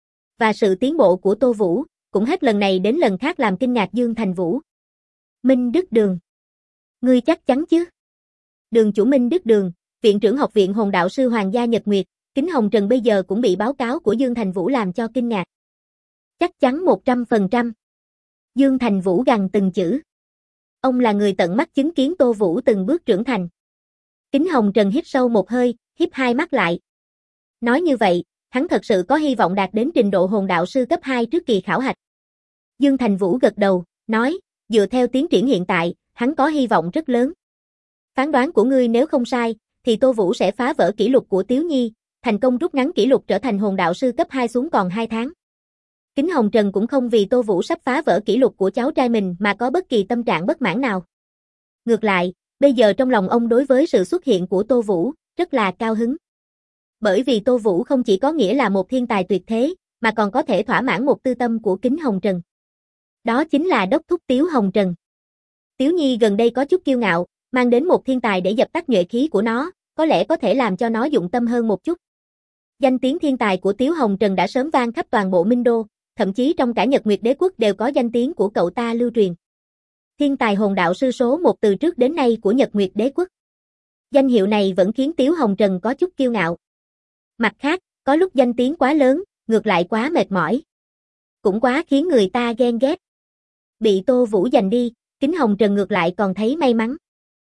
Và sự tiến bộ của Tô Vũ, cũng hết lần này đến lần khác làm kinh ngạc Dương Thành Vũ. Minh Đức Đường. Ngươi chắc chắn chứ? Đường chủ Minh Đức Đường, viện trưởng học viện hồn đạo sư Hoàng gia Nhật Nguyệt, Kính Hồng Trần bây giờ cũng bị báo cáo của Dương Thành Vũ làm cho kinh ngạc. Chắc chắn 100%. Dương Thành Vũ gằn từng chữ. Ông là người tận mắt chứng kiến Tô Vũ từng bước trưởng thành. Kính Hồng Trần hít sâu một hơi, híp hai mắt lại. Nói như vậy, hắn thật sự có hy vọng đạt đến trình độ hồn đạo sư cấp 2 trước kỳ khảo hạch. Dương Thành Vũ gật đầu, nói, dựa theo tiến triển hiện tại, hắn có hy vọng rất lớn. Phán đoán của ngươi nếu không sai, thì Tô Vũ sẽ phá vỡ kỷ lục của Tiếu Nhi, thành công rút ngắn kỷ lục trở thành hồn đạo sư cấp 2 xuống còn 2 tháng. Kính Hồng Trần cũng không vì Tô Vũ sắp phá vỡ kỷ lục của cháu trai mình mà có bất kỳ tâm trạng bất mãn nào. Ngược lại, bây giờ trong lòng ông đối với sự xuất hiện của Tô Vũ, rất là cao hứng. Bởi vì Tô Vũ không chỉ có nghĩa là một thiên tài tuyệt thế, mà còn có thể thỏa mãn một tư tâm của Kính Hồng Trần. Đó chính là đốc thúc Tiếu Hồng Trần. Tiếu Nhi gần đây có chút kiêu ngạo, mang đến một thiên tài để dập tắt nhuệ khí của nó, có lẽ có thể làm cho nó dụng tâm hơn một chút. Danh tiếng thiên tài của Tiếu Hồng Trần đã sớm vang khắp toàn bộ Minh Đô, thậm chí trong cả Nhật Nguyệt Đế quốc đều có danh tiếng của cậu ta lưu truyền. Thiên tài hồn đạo sư số 1 từ trước đến nay của Nhật Nguyệt Đế quốc. Danh hiệu này vẫn khiến Tiếu Hồng Trần có chút kiêu ngạo. Mặt khác, có lúc danh tiếng quá lớn, ngược lại quá mệt mỏi. Cũng quá khiến người ta ghen ghét. Bị Tô Vũ giành đi, Kính Hồng Trần ngược lại còn thấy may mắn.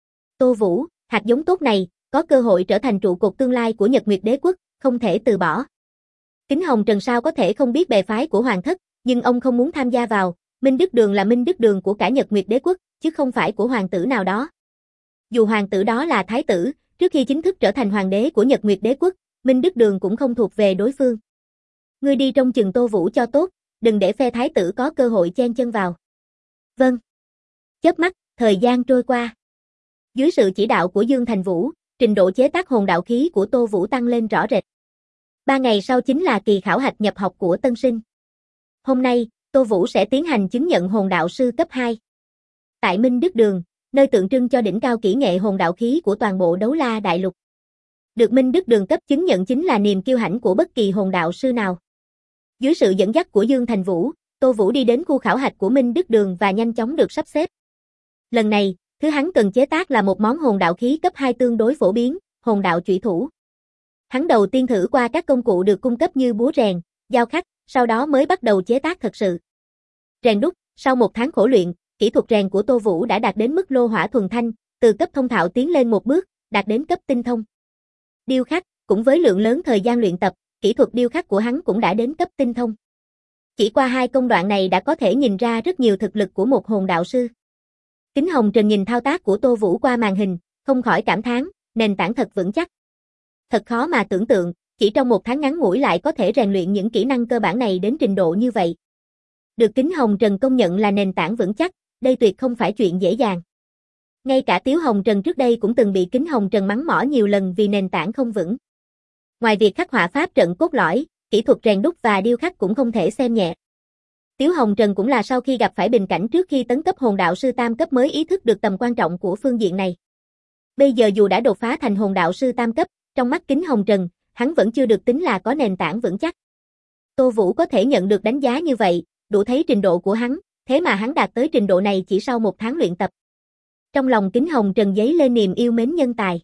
Tô Vũ, hạt giống tốt này, có cơ hội trở thành trụ cột tương lai của Nhật Nguyệt Đế quốc, không thể từ bỏ. Kính Hồng Trần sao có thể không biết bè phái của Hoàng thất, nhưng ông không muốn tham gia vào. Minh Đức Đường là Minh Đức Đường của cả Nhật Nguyệt Đế quốc, chứ không phải của hoàng tử nào đó. Dù hoàng tử đó là thái tử, trước khi chính thức trở thành hoàng đế của Nhật Nguyệt Đế quốc, Minh Đức Đường cũng không thuộc về đối phương. Ngươi đi trông chừng Tô Vũ cho tốt, đừng để phe thái tử có cơ hội chen chân vào. Vâng. Chớp mắt, thời gian trôi qua. Dưới sự chỉ đạo của Dương Thành Vũ, trình độ chế tác hồn đạo khí của Tô Vũ tăng lên rõ rệt. 3 ngày sau chính là kỳ khảo hạch nhập học của tân sinh. Hôm nay, Tô Vũ sẽ tiến hành chứng nhận hồn đạo sư cấp 2. Tại Minh Đức Đường, nơi tượng trưng cho đỉnh cao kỹ nghệ hồn đạo khí của toàn bộ Đấu La Đại Lục. Được Minh Đức Đường cấp chứng nhận chính là niềm kiêu hãnh của bất kỳ hồn đạo sư nào. Dưới sự dẫn dắt của Dương Thành Vũ, Tô Vũ đi đến khu khảo hạch của Minh Đức Đường và nhanh chóng được sắp xếp. Lần này, thứ hắn cần chế tác là một món hồn đạo khí cấp 2 tương đối phổ biến, hồn đạo chủy thủ. Hắn đầu tiên thử qua các công cụ được cung cấp như búa rèn, dao khắc, sau đó mới bắt đầu chế tác thật sự. Rèn đúc, sau 1 tháng khổ luyện, kỹ thuật rèn của Tô Vũ đã đạt đến mức lô hỏa thuần thanh, từ cấp thông thạo tiến lên một bước, đạt đến cấp tinh thông. Điêu khắc, cũng với lượng lớn thời gian luyện tập, kỹ thuật điêu khắc của hắn cũng đã đến cấp tinh thông. Chỉ qua 2 công đoạn này đã có thể nhìn ra rất nhiều thực lực của một hồn đạo sư. Kính Hồng Trần nhìn thao tác của Tô Vũ qua màn hình, không khỏi cảm thán, nền tảng thật vững chắc. Thật khó mà tưởng tượng, chỉ trong 1 tháng ngắn ngủi lại có thể rèn luyện những kỹ năng cơ bản này đến trình độ như vậy. Được Kính Hồng Trần công nhận là nền tảng vững chắc, đây tuyệt không phải chuyện dễ dàng. Ngay cả Tiếu Hồng Trần trước đây cũng từng bị Kính Hồng Trần mắng mỏ nhiều lần vì nền tảng không vững. Ngoài việc khắc họa pháp trận cốt lõi, kỹ thuật rèn đúc và điêu khắc cũng không thể xem nhẹ. Tiếu Hồng Trần cũng là sau khi gặp phải bình cảnh trước khi tấn cấp hồn đạo sư tam cấp mới ý thức được tầm quan trọng của phương diện này. Bây giờ dù đã đột phá thành hồn đạo sư tam cấp, trong mắt Kính Hồng Trần, hắn vẫn chưa được tính là có nền tảng vững chắc. Tô Vũ có thể nhận được đánh giá như vậy, đủ thấy trình độ của hắn, thế mà hắn đạt tới trình độ này chỉ sau 1 tháng luyện tập. Trong lòng Kính Hồng Trần dấy lên niềm yêu mến nhân tài.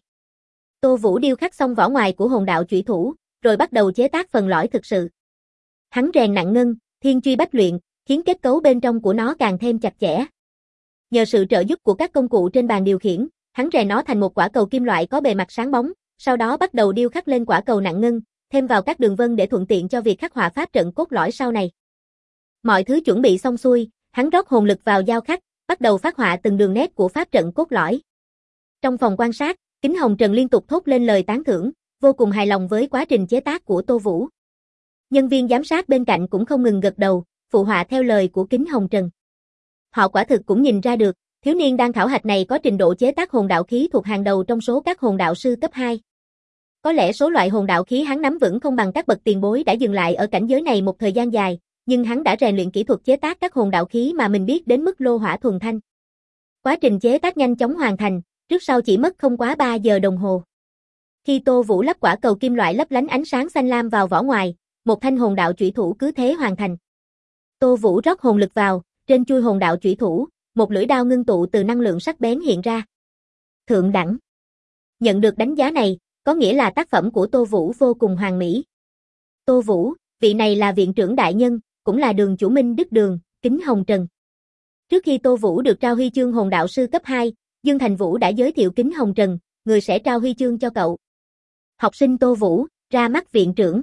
Tô Vũ điêu khắc xong vỏ ngoài của hồn đạo chủy thủ, rồi bắt đầu chế tác phần lõi thực sự. Hắn rèn nặng ngân, thiên truy bách luyện, khiến kết cấu bên trong của nó càng thêm chặt chẽ. Nhờ sự trợ giúp của các công cụ trên bàn điều khiển, hắn rèn nó thành một quả cầu kim loại có bề mặt sáng bóng, sau đó bắt đầu điêu khắc lên quả cầu nặng ngân, thêm vào các đường vân để thuận tiện cho việc khắc họa pháp trận cốt lõi sau này. Mọi thứ chuẩn bị xong xuôi, hắn rót hồn lực vào dao khắc, bắt đầu phác họa từng đường nét của pháp trận cốt lõi. Trong phòng quan sát, Kính Hồng Trần liên tục thốt lên lời tán thưởng, vô cùng hài lòng với quá trình chế tác của Tô Vũ. Nhân viên giám sát bên cạnh cũng không ngừng gật đầu, phụ họa theo lời của Kính Hồng Trần. Họ quả thực cũng nhìn ra được, thiếu niên đang khảo hạch này có trình độ chế tác hồn đạo khí thuộc hàng đầu trong số các hồn đạo sư cấp 2. Có lẽ số loại hồn đạo khí hắn nắm vững không bằng các bậc tiền bối đã dừng lại ở cảnh giới này một thời gian dài, nhưng hắn đã rèn luyện kỹ thuật chế tác các hồn đạo khí mà mình biết đến mức lô hỏa thuần thanh. Quá trình chế tác nhanh chóng hoàn thành, trước sau chỉ mất không quá 3 giờ đồng hồ. Khi Tô Vũ lắp quả cầu kim loại lấp lánh ánh sáng xanh lam vào vỏ ngoài, một thanh hồn đạo chủy thủ cứ thế hoàn thành. Tô Vũ rót hồn lực vào, trên chuôi hồn đạo chủy thủ, một lưỡi đao ngưng tụ từ năng lượng sắc bén hiện ra. Thượng đẳng. Nhận được đánh giá này, có nghĩa là tác phẩm của Tô Vũ vô cùng hoàn mỹ. Tô Vũ, vị này là viện trưởng đại nhân, cũng là đường chủ Minh Đức Đường, Kính Hồng Trần. Trước khi Tô Vũ được trao huy chương hồn đạo sư cấp 2, Dương Thành Vũ đã giới thiệu Kính Hồng Trần, người sẽ trao huy chương cho cậu. Học sinh Tô Vũ, ra mắt viện trưởng.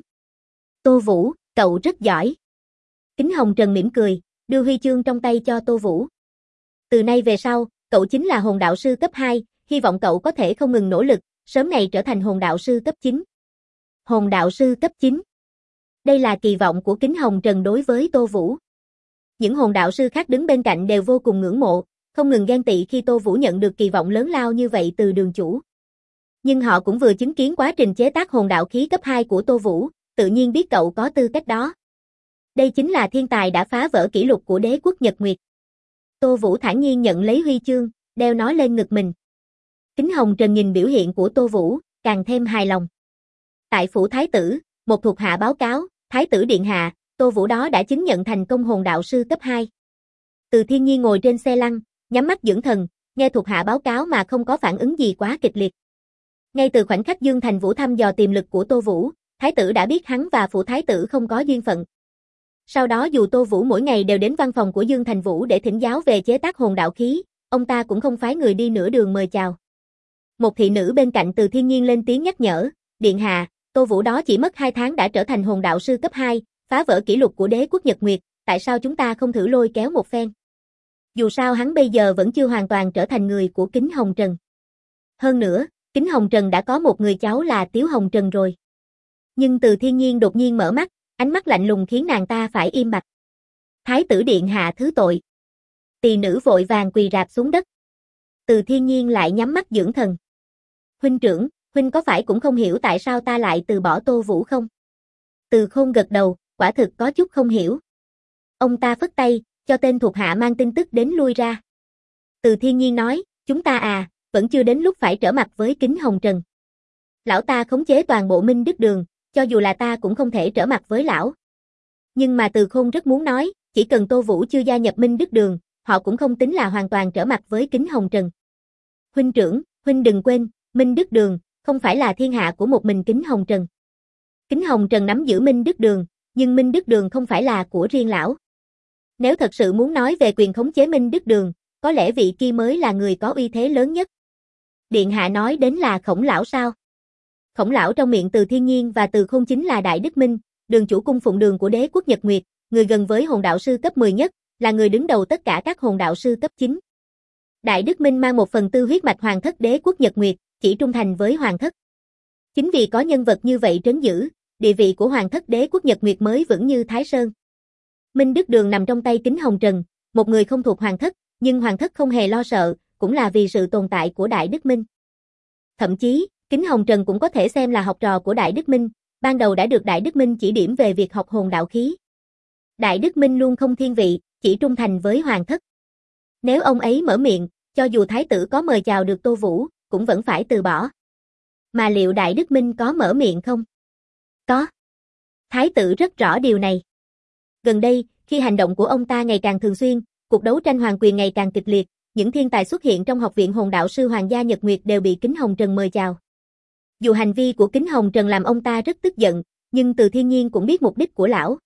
Tô Vũ, cậu rất giỏi. Kính Hồng Trần mỉm cười, đưa huy chương trong tay cho Tô Vũ. Từ nay về sau, cậu chính là hồn đạo sư cấp 2, hy vọng cậu có thể không ngừng nỗ lực, sớm ngày trở thành hồn đạo sư cấp 9. Hồn đạo sư cấp 9. Đây là kỳ vọng của Kính Hồng Trần đối với Tô Vũ. Những hồn đạo sư khác đứng bên cạnh đều vô cùng ngưỡng mộ, không ngừng ghen tị khi Tô Vũ nhận được kỳ vọng lớn lao như vậy từ đường chủ. Nhưng họ cũng vừa chứng kiến quá trình chế tác hồn đạo khí cấp 2 của Tô Vũ, tự nhiên biết cậu có tư cách đó. Đây chính là thiên tài đã phá vỡ kỷ lục của đế quốc Nhật Nguyệt. Tô Vũ thản nhiên nhận lấy huy chương, đeo nó lên ngực mình. Kính Hồng Trần nhìn biểu hiện của Tô Vũ, càng thêm hài lòng. Tại phủ thái tử, Một thuộc hạ báo cáo, Thái tử điện hạ, Tô Vũ đó đã chứng nhận thành công hồn đạo sư cấp 2. Từ Thiên Nhiên ngồi trên xe lăn, nhắm mắt dưỡng thần, nghe thuộc hạ báo cáo mà không có phản ứng gì quá kịch liệt. Ngay từ khoảnh khắc Dương Thành Vũ thăm dò tiềm lực của Tô Vũ, Thái tử đã biết hắn và phụ thái tử không có duyên phận. Sau đó dù Tô Vũ mỗi ngày đều đến văn phòng của Dương Thành Vũ để thỉnh giáo về chế tác hồn đạo khí, ông ta cũng không phái người đi nửa đường mời chào. Một thị nữ bên cạnh Từ Thiên Nhiên lên tiếng nhắc nhở, điện hạ, Tô Vũ đó chỉ mất 2 tháng đã trở thành hồn đạo sư cấp 2, phá vỡ kỷ lục của đế quốc Nhật Nguyệt, tại sao chúng ta không thử lôi kéo một phen? Dù sao hắn bây giờ vẫn chưa hoàn toàn trở thành người của Kính Hồng Trần. Hơn nữa, Kính Hồng Trần đã có một người cháu là Tiếu Hồng Trần rồi. Nhưng Từ Thiên Nhiên đột nhiên mở mắt, ánh mắt lạnh lùng khiến nàng ta phải im bặt. Thái tử điện hạ thứ tội. Tỳ nữ vội vàng quỳ rạp xuống đất. Từ Thiên Nhiên lại nhắm mắt dưỡng thần. Huynh trưởng, huynh có phải cũng không hiểu tại sao ta lại từ bỏ Tô Vũ không? Từ Khôn gật đầu, quả thực có chút không hiểu. Ông ta phất tay, cho tên thuộc hạ mang tin tức đến lui ra. Từ Thiên Nhiên nói, chúng ta vẫn chưa đến lúc phải trở mặt với Kính Hồng Trần. Lão ta khống chế toàn bộ Minh Đức Đường, cho dù là ta cũng không thể trở mặt với lão. Nhưng mà Từ Khôn rất muốn nói, chỉ cần Tô Vũ chưa gia nhập Minh Đức Đường, họ cũng không tính là hoàn toàn trở mặt với Kính Hồng Trần. Huynh trưởng, huynh đừng quên, Minh Đức Đường không phải là thiên hạ của một mình Kính Hồng Trần. Kính Hồng Trần nắm giữ Minh Đức Đường, nhưng Minh Đức Đường không phải là của riêng lão. Nếu thật sự muốn nói về quyền khống chế Minh Đức Đường, có lẽ vị kia mới là người có uy thế lớn nhất. Điện hạ nói đến là Khổng lão sao? Khổng lão trong miệng Từ Thiên Nhiên và Từ Khôn chính là Đại Đức Minh, đường chủ cung phụng đường của đế quốc Nhật Nguyệt, người gần với hồn đạo sư cấp 10 nhất, là người đứng đầu tất cả các hồn đạo sư cấp 9. Đại Đức Minh mang 1/4 huyết mạch hoàng thất đế quốc Nhật Nguyệt, chỉ trung thành với hoàng thất. Chính vì có nhân vật như vậy trấn giữ, địa vị của hoàng thất đế quốc Nhật Nguyệt mới vững như Thái Sơn. Minh Đức Đường nằm trong tay Kính Hồng Trần, một người không thuộc hoàng thất, nhưng hoàng thất không hề lo sợ, cũng là vì sự tồn tại của Đại Đức Minh. Thậm chí, Kính Hồng Trần cũng có thể xem là học trò của Đại Đức Minh, ban đầu đã được Đại Đức Minh chỉ điểm về việc học hồn đạo khí. Đại Đức Minh luôn không thiên vị, chỉ trung thành với hoàng thất. Nếu ông ấy mở miệng, cho dù thái tử có mời chào được Tô Vũ, cũng vẫn phải từ bỏ. Mà liệu Đại Đức Minh có mở miệng không? Có. Thái tử rất rõ điều này. Gần đây, khi hành động của ông ta ngày càng thường xuyên, cuộc đấu tranh hoàng quyền ngày càng kịch liệt, những thiên tài xuất hiện trong học viện hồn đạo sư Hoàng gia Nhật Nguyệt đều bị Kính Hồng Trần mời chào. Dù hành vi của Kính Hồng Trần làm ông ta rất tức giận, nhưng Từ Thiên Nhiên cũng biết mục đích của lão.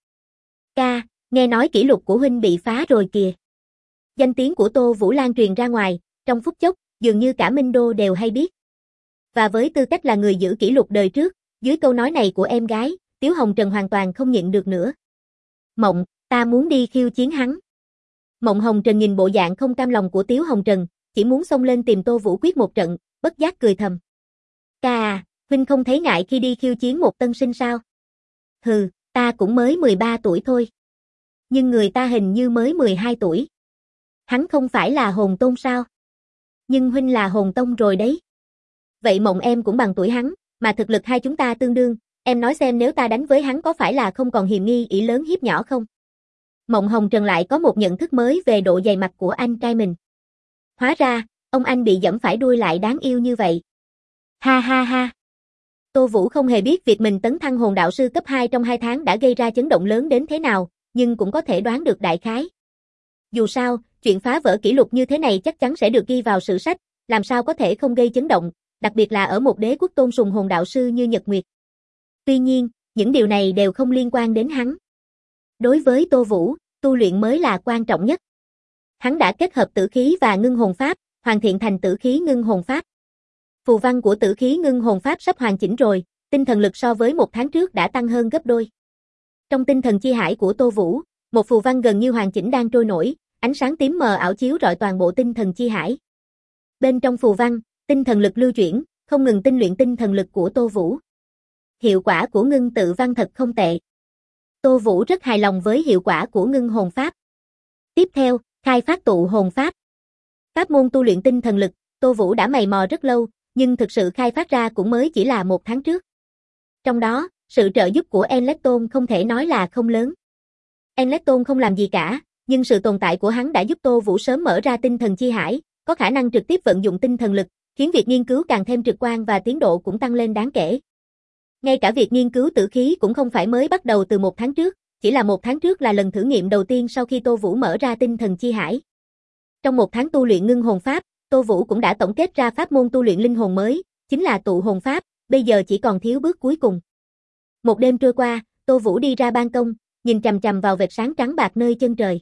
Ca, nghe nói kỷ lục của huynh bị phá rồi kìa. Danh tiếng của Tô Vũ lan truyền ra ngoài, trong phút chốc, dường như cả Minh Đô đều hay biết. Và với tư cách là người giữ kỷ lục đời trước, dưới câu nói này của em gái, Tiếu Hồng Trần hoàn toàn không nhịn được nữa. Mộng, ta muốn đi khiêu chiến hắn. Mộng Hồng Trần nhìn bộ dạng không cam lòng của Tiếu Hồng Trần, chỉ muốn xông lên tìm Tô Vũ quyết một trận, bất giác cười thầm. Ca huynh không thấy ngại khi đi khiêu chiến một tân sinh sao? Hừ, ta cũng mới 13 tuổi thôi. Nhưng người ta hình như mới 12 tuổi. Hắn không phải là hồn tôn sao? Nhưng huynh là hồn tông rồi đấy. Vậy Mộng em cũng bằng tuổi hắn, mà thực lực hai chúng ta tương đương, em nói xem nếu ta đánh với hắn có phải là không còn hiềm nghi ỷ lớn hiếp nhỏ không? Mộng Hồng Trần lại có một nhận thức mới về độ dày mặt của anh trai mình. Hóa ra, ông anh bị giẫm phải đuôi lại đáng yêu như vậy. Ha ha ha. Tô Vũ không hề biết việc mình tấn thăng hồn đạo sư cấp 2 trong 2 tháng đã gây ra chấn động lớn đến thế nào, nhưng cũng có thể đoán được đại khái. Dù sao, chuyện phá vỡ kỷ lục như thế này chắc chắn sẽ được ghi vào sử sách, làm sao có thể không gây chấn động, đặc biệt là ở một đế quốc tôn sùng hồn đạo sư như Nhật Nguyệt. Tuy nhiên, những điều này đều không liên quan đến hắn. Đối với Tô Vũ, tu luyện mới là quan trọng nhất. Hắn đã kết hợp tử khí và ngưng hồn pháp, hoàn thiện thành tử khí ngưng hồn pháp. Phù văn của tử khí ngưng hồn pháp sắp hoàn chỉnh rồi, tinh thần lực so với 1 tháng trước đã tăng hơn gấp đôi. Trong tinh thần chi hải của Tô Vũ, một phù văn gần như hoàn chỉnh đang trôi nổi, ánh sáng tím mờ ảo chiếu rọi toàn bộ tinh thần chi hải. Bên trong phù văn, tinh thần lực lưu chuyển, không ngừng tinh luyện tinh thần lực của Tô Vũ. Hiệu quả của ngưng tự văn thật không tệ. Tô Vũ rất hài lòng với hiệu quả của ngưng hồn pháp. Tiếp theo, khai phát tụ hồn pháp. Pháp môn tu luyện tinh thần lực, Tô Vũ đã mày mò rất lâu, nhưng thực sự khai phát ra cũng mới chỉ là 1 tháng trước. Trong đó, sự trợ giúp của Enlecton không thể nói là không lớn. Enlecton không làm gì cả, nhưng sự tồn tại của hắn đã giúp Tô Vũ sớm mở ra tinh thần chi hải, có khả năng trực tiếp vận dụng tinh thần lực, khiến việc nghiên cứu càng thêm trực quan và tiến độ cũng tăng lên đáng kể. Ngay cả việc nghiên cứu tử khí cũng không phải mới bắt đầu từ 1 tháng trước, chỉ là 1 tháng trước là lần thử nghiệm đầu tiên sau khi Tô Vũ mở ra tinh thần chi hải. Trong 1 tháng tu luyện ngưng hồn pháp, Tô Vũ cũng đã tổng kết ra pháp môn tu luyện linh hồn mới, chính là tụ hồn pháp, bây giờ chỉ còn thiếu bước cuối cùng. Một đêm trôi qua, Tô Vũ đi ra ban công, nhìn chằm chằm vào vệt sáng trắng bạc nơi chân trời.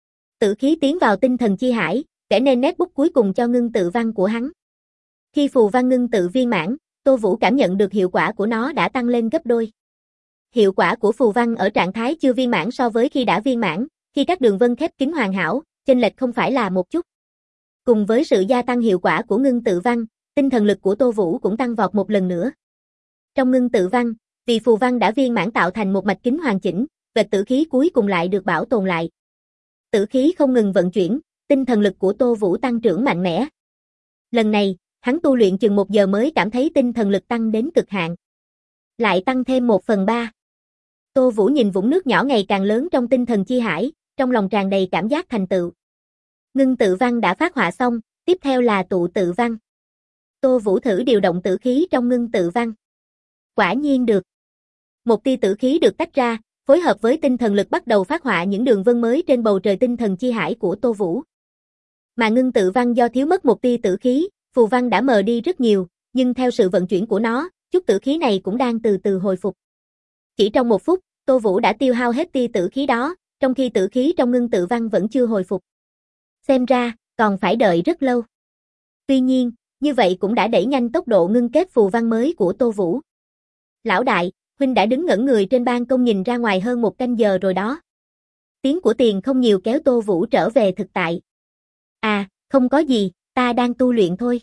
Tử khí tiến vào tinh thần chi hải, vẽ nên nét bút cuối cùng cho ngưng tự văn của hắn. Khi phù văn ngưng tự viên mãn, Tô Vũ cảm nhận được hiệu quả của nó đã tăng lên gấp đôi. Hiệu quả của phù văn ở trạng thái chưa viên mãn so với khi đã viên mãn, khi các đường vân khép kín hoàn hảo, chênh lệch không phải là một chút. Cùng với sự gia tăng hiệu quả của ngưng tự văn, tinh thần lực của Tô Vũ cũng tăng vọt một lần nữa. Trong ngưng tự văn, vì phù văn đã viên mãn tạo thành một mạch kính hoàn chỉnh, vệt tử khí cuối cùng lại được bảo tồn lại. Tử khí không ngừng vận chuyển, tinh thần lực của Tô Vũ tăng trưởng mạnh mẽ. Lần này, hắn tu luyện chừng 1 giờ mới cảm thấy tinh thần lực tăng đến cực hạn. Lại tăng thêm 1/3. Tô Vũ nhìn vũng nước nhỏ ngày càng lớn trong tinh thần chi hải, trong lòng tràn đầy cảm giác thành tựu. Ngưng tự văn đã phát họa xong, tiếp theo là tụ tự văn. Tô Vũ thử điều động tử khí trong ngưng tự văn. Quả nhiên được. Một tia tử khí được tách ra, phối hợp với tinh thần lực bắt đầu phát họa những đường vân mới trên bầu trời tinh thần chi hải của Tô Vũ. Mà ngưng tự văn do thiếu mất một tia tử khí, phù văn đã mờ đi rất nhiều, nhưng theo sự vận chuyển của nó, chút tử khí này cũng đang từ từ hồi phục. Chỉ trong 1 phút, Tô Vũ đã tiêu hao hết tia tử khí đó, trong khi tử khí trong ngưng tự văn vẫn chưa hồi phục. Xem ra, còn phải đợi rất lâu. Tuy nhiên, như vậy cũng đã đẩy nhanh tốc độ ngưng kết phù văn mới của Tô Vũ. Lão đại, huynh đã đứng ngẩn người trên ban công nhìn ra ngoài hơn 1 canh giờ rồi đó. Tiếng của Tiền Không Nhiều kéo Tô Vũ trở về thực tại. À, không có gì, ta đang tu luyện thôi.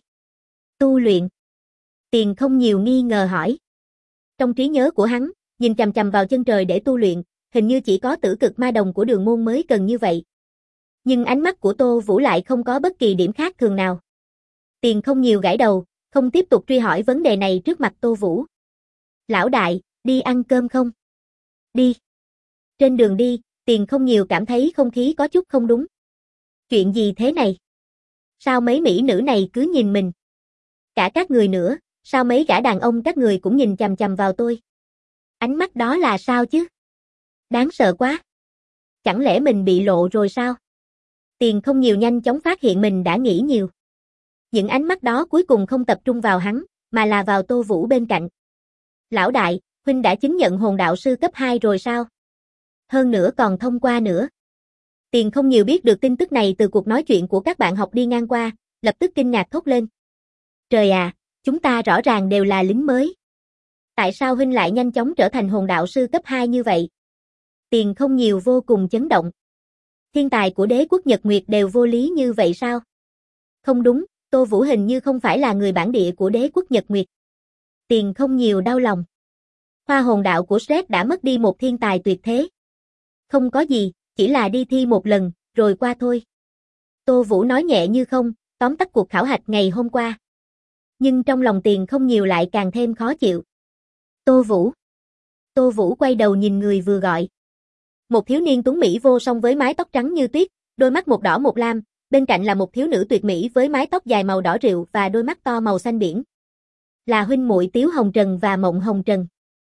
Tu luyện? Tiền Không Nhiều nghi ngờ hỏi. Trong trí nhớ của hắn, nhìn chằm chằm vào chân trời để tu luyện, hình như chỉ có Tử Cực Ma Đồng của Đường Môn mới cần như vậy. Nhưng ánh mắt của Tô Vũ lại không có bất kỳ điểm khác thường nào. Tiền Không Nhiều gãi đầu, không tiếp tục truy hỏi vấn đề này trước mặt Tô Vũ. Lão đại, đi ăn cơm không? Đi. Trên đường đi, Tiền Không Nhiều cảm thấy không khí có chút không đúng. Chuyện gì thế này? Sao mấy mỹ nữ này cứ nhìn mình? Cả các người nữa, sao mấy gã đàn ông các người cũng nhìn chằm chằm vào tôi? Ánh mắt đó là sao chứ? Đáng sợ quá. Chẳng lẽ mình bị lộ rồi sao? Tiền Không Nhiều nhanh chóng phát hiện mình đã nghĩ nhiều. Những ánh mắt đó cuối cùng không tập trung vào hắn, mà là vào Tô Vũ bên cạnh. Lão đại, huynh đã chứng nhận hồn đạo sư cấp 2 rồi sao? Hơn nữa còn thông qua nữa. Tiền Không Nhiều biết được tin tức này từ cuộc nói chuyện của các bạn học đi ngang qua, lập tức kinh ngạc thốt lên. Trời à, chúng ta rõ ràng đều là lính mới. Tại sao huynh lại nhanh chóng trở thành hồn đạo sư cấp 2 như vậy? Tiền Không Nhiều vô cùng chấn động. Thiên tài của đế quốc Nhật Nguyệt đều vô lý như vậy sao? Không đúng, Tô Vũ hình như không phải là người bản địa của đế quốc Nhật Nguyệt. Tiền Không Nhiều đau lòng. Hoa hồn đạo của Shrek đã mất đi một thiên tài tuyệt thế. Không có gì, chỉ là đi thi một lần, rồi qua thôi. Tô Vũ nói nhẹ như không, tóm tắt cuộc khảo hạch ngày hôm qua. Nhưng trong lòng Tiền Không Nhiều lại càng thêm khó chịu. Tô Vũ. Tô Vũ quay đầu nhìn người vừa gọi. Một thiếu niên tuấn mỹ vô song với mái tóc trắng như tuyết, đôi mắt một đỏ một lam, bên cạnh là một thiếu nữ tuyệt mỹ với mái tóc dài màu đỏ rượu và đôi mắt to màu xanh biển. Là huynh muội Tiếu Hồng Trần và Mộng Hồng Trần.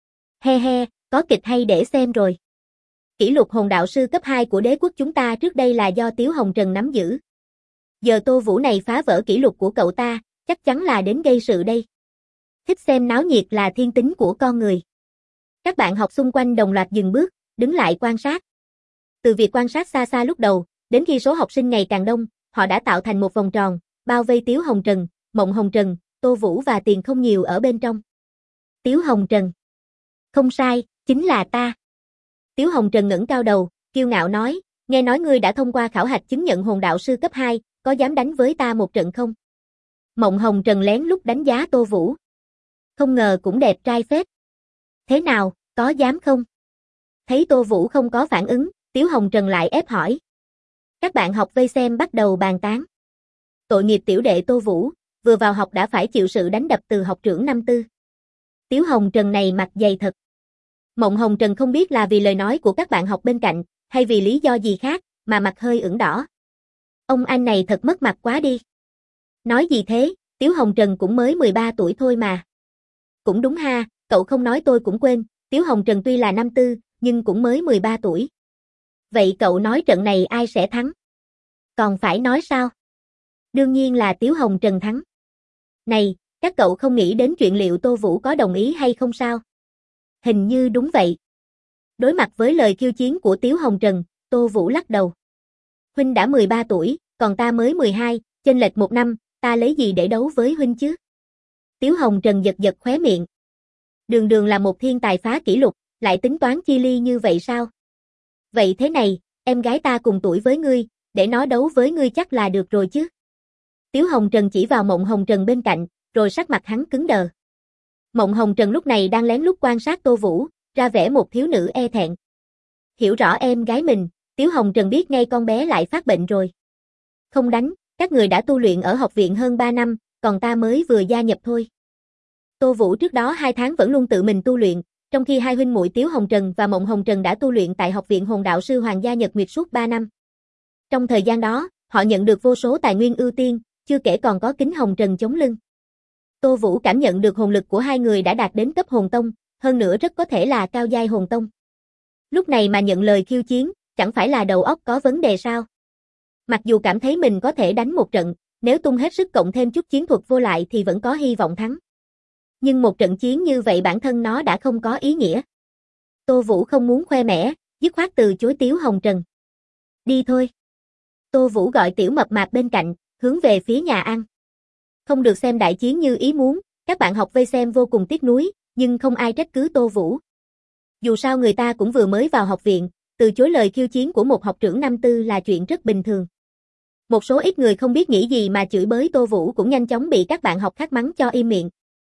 He he, có kịch hay để xem rồi. Kỷ lục hồn đạo sư cấp 2 của đế quốc chúng ta trước đây là do Tiếu Hồng Trần nắm giữ. Giờ Tô Vũ này phá vỡ kỷ lục của cậu ta, chắc chắn là đến gây sự đây. Thích xem náo nhiệt là thiên tính của con người. Các bạn học xung quanh đồng loạt dừng bước, đứng lại quan sát. Từ việc quan sát xa xa lúc đầu, đến khi số học sinh ngày càng đông, họ đã tạo thành một vòng tròn, bao vây Tiếu Hồng Trần, Mộng Hồng Trần, Tô Vũ và Tiền Không Nhiều ở bên trong. Tiếu Hồng Trần. Không sai, chính là ta. Tiếu Hồng Trần ngẩng cao đầu, kiêu ngạo nói, nghe nói ngươi đã thông qua khảo hạch chứng nhận hồn đạo sư cấp 2, có dám đánh với ta một trận không? Mộng Hồng Trần lén lút đánh giá Tô Vũ. Không ngờ cũng đẹp trai phết. Thế nào, có dám không? Thấy Tô Vũ không có phản ứng, Tiếu Hồng Trần lại ép hỏi. Các bạn học vây xem bắt đầu bàn tán. Tội nghiệp tiểu đệ Tô Vũ, vừa vào học đã phải chịu sự đánh đập từ học trưởng năm tư. Tiếu Hồng Trần này mặt dày thật. Mộng Hồng Trần không biết là vì lời nói của các bạn học bên cạnh, hay vì lý do gì khác, mà mặt hơi ửng đỏ. Ông anh này thật mất mặt quá đi. Nói gì thế, Tiếu Hồng Trần cũng mới 13 tuổi thôi mà. Cũng đúng ha, cậu không nói tôi cũng quên, Tiếu Hồng Trần tuy là năm tư, nhưng cũng mới 13 tuổi. Vậy cậu nói trận này ai sẽ thắng? Còn phải nói sao? Đương nhiên là Tiếu Hồng Trần thắng. Này, các cậu không nghĩ đến chuyện liệu Tô Vũ có đồng ý hay không sao? Hình như đúng vậy. Đối mặt với lời khiêu chiến của Tiếu Hồng Trần, Tô Vũ lắc đầu. Huynh đã 13 tuổi, còn ta mới 12, chênh lệch 1 năm, ta lấy gì để đấu với huynh chứ? Tiếu Hồng Trần giật giật khóe miệng. Đường Đường là một thiên tài phá kỷ lục, lại tính toán chi ly như vậy sao? Vậy thế này, em gái ta cùng tuổi với ngươi, để nó đấu với ngươi chắc là được rồi chứ? Tiếu Hồng Trần chỉ vào Mộng Hồng Trần bên cạnh, rồi sắc mặt hắn cứng đờ. Mộng Hồng Trần lúc này đang lén lút quan sát Tô Vũ, ra vẻ một thiếu nữ e thẹn. Hiểu rõ em gái mình, Tiếu Hồng Trần biết ngay con bé lại phát bệnh rồi. Không đánh, các người đã tu luyện ở học viện hơn 3 năm, còn ta mới vừa gia nhập thôi. Tô Vũ trước đó 2 tháng vẫn luôn tự mình tu luyện, trong khi hai huynh muội Tiếu Hồng Trần và Mộng Hồng Trần đã tu luyện tại Học viện Hồn Đạo sư Hoàng gia Nhật Nguyệt suốt 3 năm. Trong thời gian đó, họ nhận được vô số tài nguyên ưu tiên, chưa kể còn có Kính Hồng Trần chống lưng. Tô Vũ cảm nhận được hồn lực của hai người đã đạt đến cấp hồn tông, hơn nữa rất có thể là cao giai hồn tông. Lúc này mà nhận lời khiêu chiến, chẳng phải là đầu óc có vấn đề sao? Mặc dù cảm thấy mình có thể đánh một trận, nếu tung hết sức cộng thêm chút chiến thuật vô lại thì vẫn có hy vọng thắng. Nhưng một trận chiến như vậy bản thân nó đã không có ý nghĩa. Tô Vũ không muốn khoe mẽ, dứt khoát từ chối Tiếu Hồng Trần. Đi thôi. Tô Vũ gọi Tiểu Mập Mạp bên cạnh, hướng về phía nhà ăn. Không được xem đại chiến như ý muốn, các bạn học vây xem vô cùng tiếc nuối, nhưng không ai trách cứ Tô Vũ. Dù sao người ta cũng vừa mới vào học viện, từ chối lời khiêu chiến của một học trưởng năm tư là chuyện rất bình thường. Một số ít người không biết nghĩ gì mà chửi bới Tô Vũ cũng nhanh chóng bị các bạn học khác mắng cho im miệng.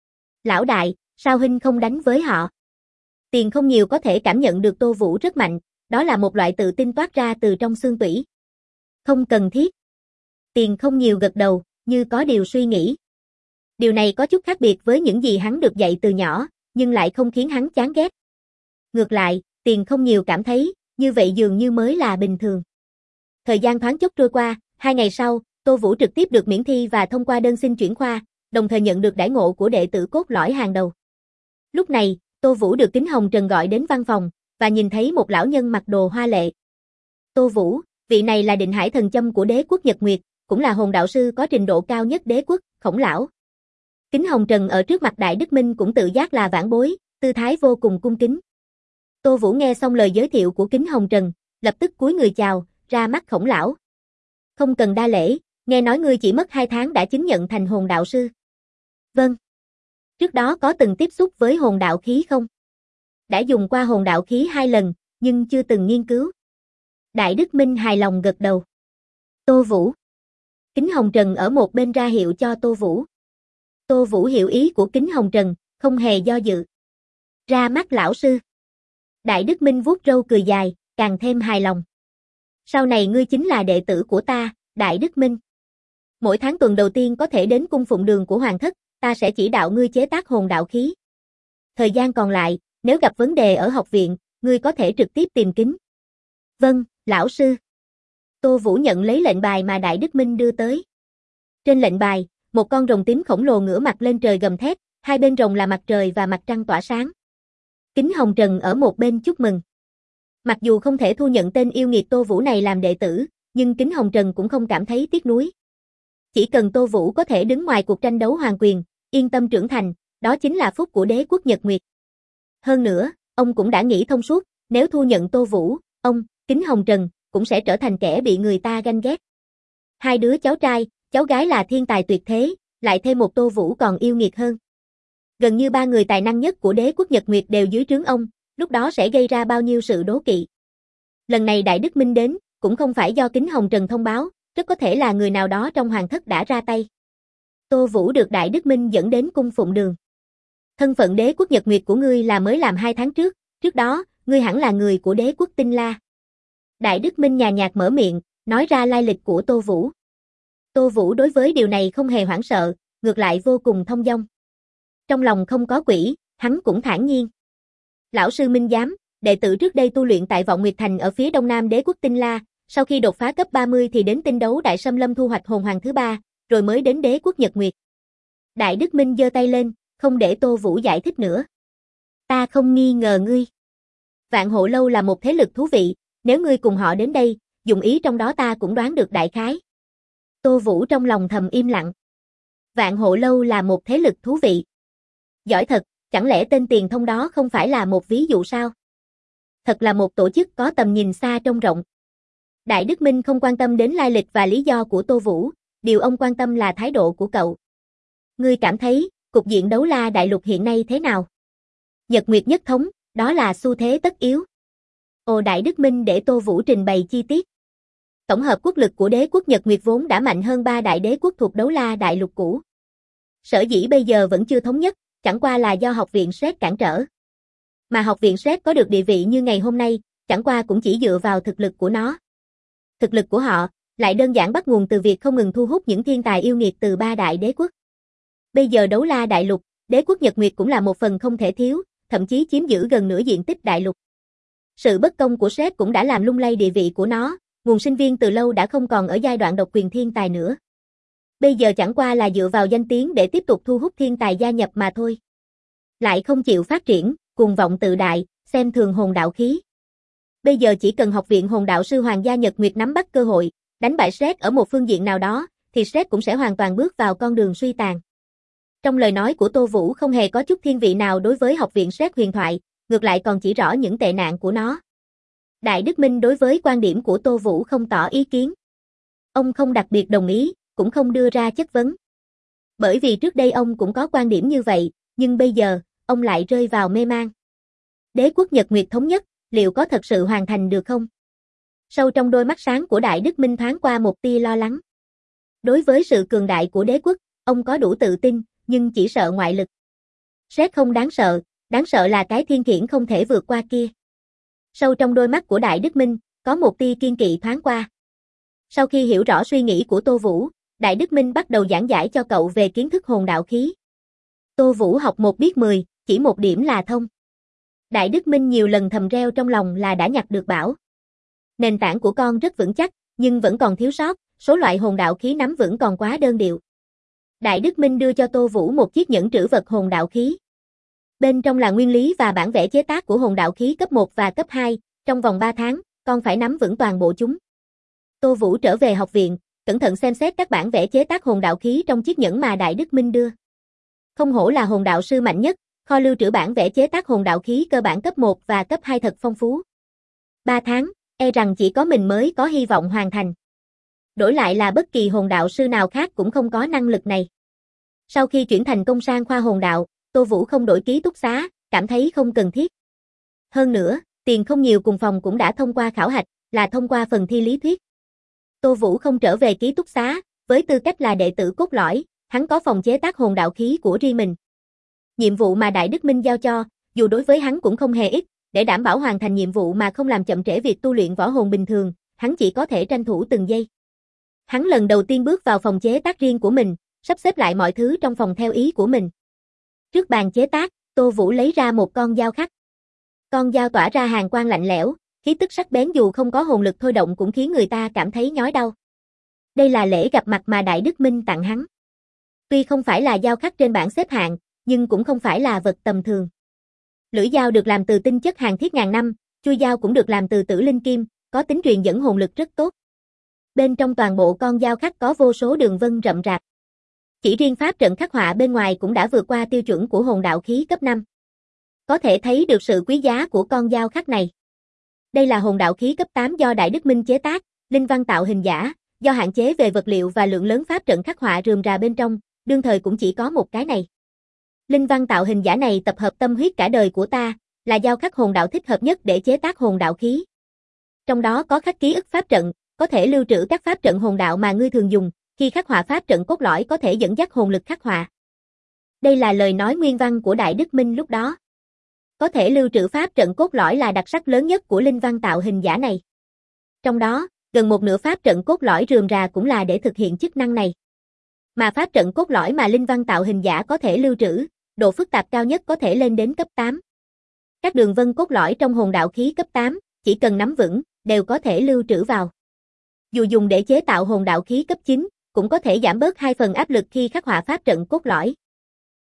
Lão đại, sao huynh không đánh với họ? Tiền không nhiều có thể cảm nhận được Tô Vũ rất mạnh, đó là một loại tự tin toát ra từ trong xương tủy. Không cần thiết. Tiền không nhiều gật đầu, như có điều suy nghĩ. Điều này có chút khác biệt với những gì hắn được dạy từ nhỏ, nhưng lại không khiến hắn chán ghét. Ngược lại, Tiền không nhiều cảm thấy, như vậy dường như mới là bình thường. Thời gian thoáng chốc trôi qua, 2 ngày sau, Tô Vũ trực tiếp được miễn thi và thông qua đơn xin chuyển khoa, đồng thời nhận được đãi ngộ của đệ tử cốt lõi hàng đầu. Lúc này, Tô Vũ được Kính Hồng Trần gọi đến văn phòng, và nhìn thấy một lão nhân mặc đồ hoa lệ. Tô Vũ, vị này là Định Hải Thần Châm của đế quốc Nhật Nguyệt, cũng là hồn đạo sư có trình độ cao nhất đế quốc, Khổng lão. Kính Hồng Trần ở trước mặt Đại Đức Minh cũng tự giác là vãn bối, tư thái vô cùng cung kính. Tô Vũ nghe xong lời giới thiệu của Kính Hồng Trần, lập tức cúi người chào, ra mắt Khổng lão. Không cần đa lễ, nghe nói ngươi chỉ mất 2 tháng đã chứng nhận thành hồn đạo sư. Vâng. Trước đó có từng tiếp xúc với hồn đạo khí không? Đã dùng qua hồn đạo khí 2 lần, nhưng chưa từng nghiên cứu. Đại Đức Minh hài lòng gật đầu. Tô Vũ. Kính Hồng Trần ở một bên ra hiệu cho Tô Vũ. Tô Vũ hiểu ý của Kính Hồng Trần, không hề do dự. Ra mắt lão sư. Đại Đức Minh vuốt râu cười dài, càng thêm hài lòng. Sau này ngươi chính là đệ tử của ta, Đại Đức Minh. Mỗi tháng tuần đầu tiên có thể đến cung phụng đường của Hoàng thất, ta sẽ chỉ đạo ngươi chế tác hồn đạo khí. Thời gian còn lại, nếu gặp vấn đề ở học viện, ngươi có thể trực tiếp tìm Kính. Vâng, lão sư. Tô Vũ nhận lấy lệnh bài mà Đại Đức Minh đưa tới. Trên lệnh bài, một con rồng tím khổng lồ ngửa mặt lên trời gầm thét, hai bên rồng là mặt trời và mặt trăng tỏa sáng. Kính Hồng Trần ở một bên chúc mừng. Mặc dù không thể thu nhận tên yêu nghiệt Tô Vũ này làm đệ tử, nhưng Kính Hồng Trần cũng không cảm thấy tiếc nuối. Chỉ cần Tô Vũ có thể đứng ngoài cuộc tranh đấu hoàng quyền, yên tâm trưởng thành, đó chính là phúc của đế quốc Nhật Nguyệt. Hơn nữa, ông cũng đã nghĩ thông suốt, nếu thu nhận Tô Vũ, ông, Kính Hồng Trần, cũng sẽ trở thành kẻ bị người ta ganh ghét. Hai đứa cháu trai, cháu gái là thiên tài tuyệt thế, lại thêm một Tô Vũ còn yêu nghiệt hơn. Gần như 3 người tài năng nhất của đế quốc Nhật Nguyệt đều dưới trướng ông, lúc đó sẽ gây ra bao nhiêu sự đố kỵ. Lần này Đại Đức Minh đến, cũng không phải do Kính Hồng Trần thông báo, rất có thể là người nào đó trong hoàng thất đã ra tay. Tô Vũ được Đại Đức Minh dẫn đến cung phụng đường. Thân phận đế quốc Nhật Nguyệt của ngươi là mới làm 2 tháng trước đó, ngươi hẳn là người của đế quốc Tinh La. Đại Đức Minh nhàn nhạt mở miệng, nói ra lai lịch của Tô Vũ. Tô Vũ đối với điều này không hề hoảng sợ, ngược lại vô cùng thông dong. Trong lòng không có quỷ, hắn cũng thản nhiên. Lão sư Minh Giám, đệ tử trước đây tu luyện tại Vọng Nguyệt Thành ở phía đông nam đế quốc Tinh La, sau khi đột phá cấp 30 thì đến tinh đấu Đại Sâm Lâm thu hoạch hồn hoàng thứ 3, rồi mới đến đế quốc Nhật Nguyệt. Đại Đức Minh giơ tay lên, không để Tô Vũ giải thích nữa. Ta không nghi ngờ ngươi. Vạn Hộ Lâu là một thế lực thú vị, nếu ngươi cùng họ đến đây, dụng ý trong đó ta cũng đoán được đại khái. Tô Vũ trong lòng thầm im lặng. Vạn Hộ Lâu là một thế lực thú vị. Giỏi thật, chẳng lẽ tên Tiền Thông đó không phải là một ví dụ sao? Thật là một tổ chức có tầm nhìn xa trông rộng. Đại Đức Minh không quan tâm đến lai lịch và lý do của Tô Vũ, điều ông quan tâm là thái độ của cậu. Ngươi cảm thấy, cục diện đấu la đại lục hiện nay thế nào? Nhật Nguyệt nhất thống, đó là xu thế tất yếu. Ồ, Đại Đức Minh để Tô Vũ trình bày chi tiết. Tổng hợp quốc lực của đế quốc Nhật Nguyệt vốn đã mạnh hơn 3 đại đế quốc thuộc đấu la đại lục cũ. Sở dĩ bây giờ vẫn chưa thống nhất, chẳng qua là do học viện SET cản trở. Mà học viện SET có được địa vị như ngày hôm nay, chẳng qua cũng chỉ dựa vào thực lực của nó. Thực lực của họ lại đơn giản bắt nguồn từ việc không ngừng thu hút những thiên tài yêu nghiệt từ 3 đại đế quốc. Bây giờ đấu la đại lục, đế quốc Nhật Nguyệt cũng là một phần không thể thiếu, thậm chí chiếm giữ gần nửa diện tích đại lục. Sự bất công của SET cũng đã làm lung lay địa vị của nó, nguồn sinh viên từ lâu đã không còn ở giai đoạn độc quyền thiên tài nữa. Bây giờ chẳng qua là dựa vào danh tiếng để tiếp tục thu hút thiên tài gia nhập mà thôi. Lại không chịu phát triển, cuồng vọng tự đại, xem thường hồn đạo khí. Bây giờ chỉ cần học viện hồn đạo sư Hoàng gia Nhật Nguyệt nắm bắt cơ hội, đánh bại SET ở một phương diện nào đó, thì SET cũng sẽ hoàn toàn bước vào con đường suy tàn. Trong lời nói của Tô Vũ không hề có chút thiên vị nào đối với học viện SET huyền thoại, ngược lại còn chỉ rõ những tệ nạn của nó. Đại Đức Minh đối với quan điểm của Tô Vũ không tỏ ý kiến. Ông không đặc biệt đồng ý, cũng không đưa ra chất vấn. Bởi vì trước đây ông cũng có quan điểm như vậy, nhưng bây giờ, ông lại rơi vào mê mang. Đế quốc Nhật Nguyệt thống nhất, liệu có thật sự hoàn thành được không? Sâu trong đôi mắt sáng của Đại Đức Minh thoáng qua một tia lo lắng. Đối với sự cường đại của đế quốc, ông có đủ tự tin, nhưng chỉ sợ ngoại lực. SET không đáng sợ là cái thiên khiển không thể vượt qua kia. Sâu trong đôi mắt của Đại Đức Minh, có một tia kiên kỵ thoáng qua. Sau khi hiểu rõ suy nghĩ của Tô Vũ, Đại Đức Minh bắt đầu giảng giải cho cậu về kiến thức hồn đạo khí. Tô Vũ học 1 biết 10, chỉ một điểm là thông. Đại Đức Minh nhiều lần thầm reo trong lòng là đã nhặt được bảo. Nền tảng của con rất vững chắc, nhưng vẫn còn thiếu sót, số loại hồn đạo khí nắm vững còn quá đơn điệu. Đại Đức Minh đưa cho Tô Vũ một chiếc nhẫn trữ vật hồn đạo khí. Bên trong là nguyên lý và bản vẽ chế tác của hồn đạo khí cấp 1 và cấp 2, trong vòng 3 tháng, con phải nắm vững toàn bộ chúng. Tô Vũ trở về học viện, cẩn thận xem xét các bản vẽ chế tác hồn đạo khí trong chiếc nhẫn mà Đại Đức Minh đưa. Không hổ là hồn đạo sư mạnh nhất, kho lưu trữ bản vẽ chế tác hồn đạo khí cơ bản cấp 1 và cấp 2 thật phong phú. 3 tháng, e rằng chỉ có mình mới có hy vọng hoàn thành. Đổi lại là bất kỳ hồn đạo sư nào khác cũng không có năng lực này. Sau khi chuyển thành công sang khoa hồn đạo, Tô Vũ không đổi ký túc xá, cảm thấy không cần thiết. Hơn nữa, tiền không nhiều cùng phòng cũng đã thông qua khảo hạch, là thông qua phần thi lý thuyết. Tô Vũ không trở về ký túc xá, với tư cách là đệ tử cốt lõi, hắn có phòng chế tác hồn đạo khí của riêng mình. Nhiệm vụ mà Đại Đức Minh giao cho, dù đối với hắn cũng không hề ít, để đảm bảo hoàn thành nhiệm vụ mà không làm chậm trễ việc tu luyện võ hồn bình thường, hắn chỉ có thể tranh thủ từng giây. Hắn lần đầu tiên bước vào phòng chế tác riêng của mình, sắp xếp lại mọi thứ trong phòng theo ý của mình. Trước bàn chế tác, Tô Vũ lấy ra một con dao khắc. Con dao tỏa ra hàn quang lạnh lẽo, khí tức sắc bén dù không có hồn lực thôi động cũng khiến người ta cảm thấy nhói đau. Đây là lễ gặp mặt mà Đại Đức Minh tặng hắn. Tuy không phải là dao khắc trên bảng xếp hạng, nhưng cũng không phải là vật tầm thường. Lưỡi dao được làm từ tinh chất hàn thiết ngàn năm, chui dao cũng được làm từ tử linh kim, có tính truyền dẫn hồn lực rất tốt. Bên trong toàn bộ con dao khắc có vô số đường vân rậm rạp. Chỉ riêng pháp trận khắc họa bên ngoài cũng đã vượt qua tiêu chuẩn của hồn đạo khí cấp 5. Có thể thấy được sự quý giá của con dao khắc này. Đây là hồn đạo khí cấp 8 do Đại Đức Minh chế tác, linh văn tạo hình giả, do hạn chế về vật liệu và lượng lớn pháp trận khắc họa rườm rà bên trong, đương thời cũng chỉ có một cái này. Linh văn tạo hình giả này tập hợp tâm huyết cả đời của ta, là dao khắc hồn đạo thích hợp nhất để chế tác hồn đạo khí. Trong đó có khắc ký ức pháp trận, có thể lưu trữ các pháp trận hồn đạo mà ngươi thường dùng, khi khắc họa pháp trận cốt lõi có thể dẫn dắt hồn lực khắc họa. Đây là lời nói nguyên văn của Đại Đức Minh lúc đó. Có thể lưu trữ pháp trận cốt lõi là đặc sắc lớn nhất của linh văn tạo hình giả này. Trong đó, gần một nửa pháp trận cốt lõi rườm rà cũng là để thực hiện chức năng này. Mà pháp trận cốt lõi mà linh văn tạo hình giả có thể lưu trữ, độ phức tạp cao nhất có thể lên đến cấp 8. Các đường vân cốt lõi trong hồn đạo khí cấp 8, chỉ cần nắm vững, đều có thể lưu trữ vào. Dù dùng để chế tạo hồn đạo khí cấp 9, cũng có thể giảm bớt 2 phần áp lực khi khắc họa pháp trận cốt lõi.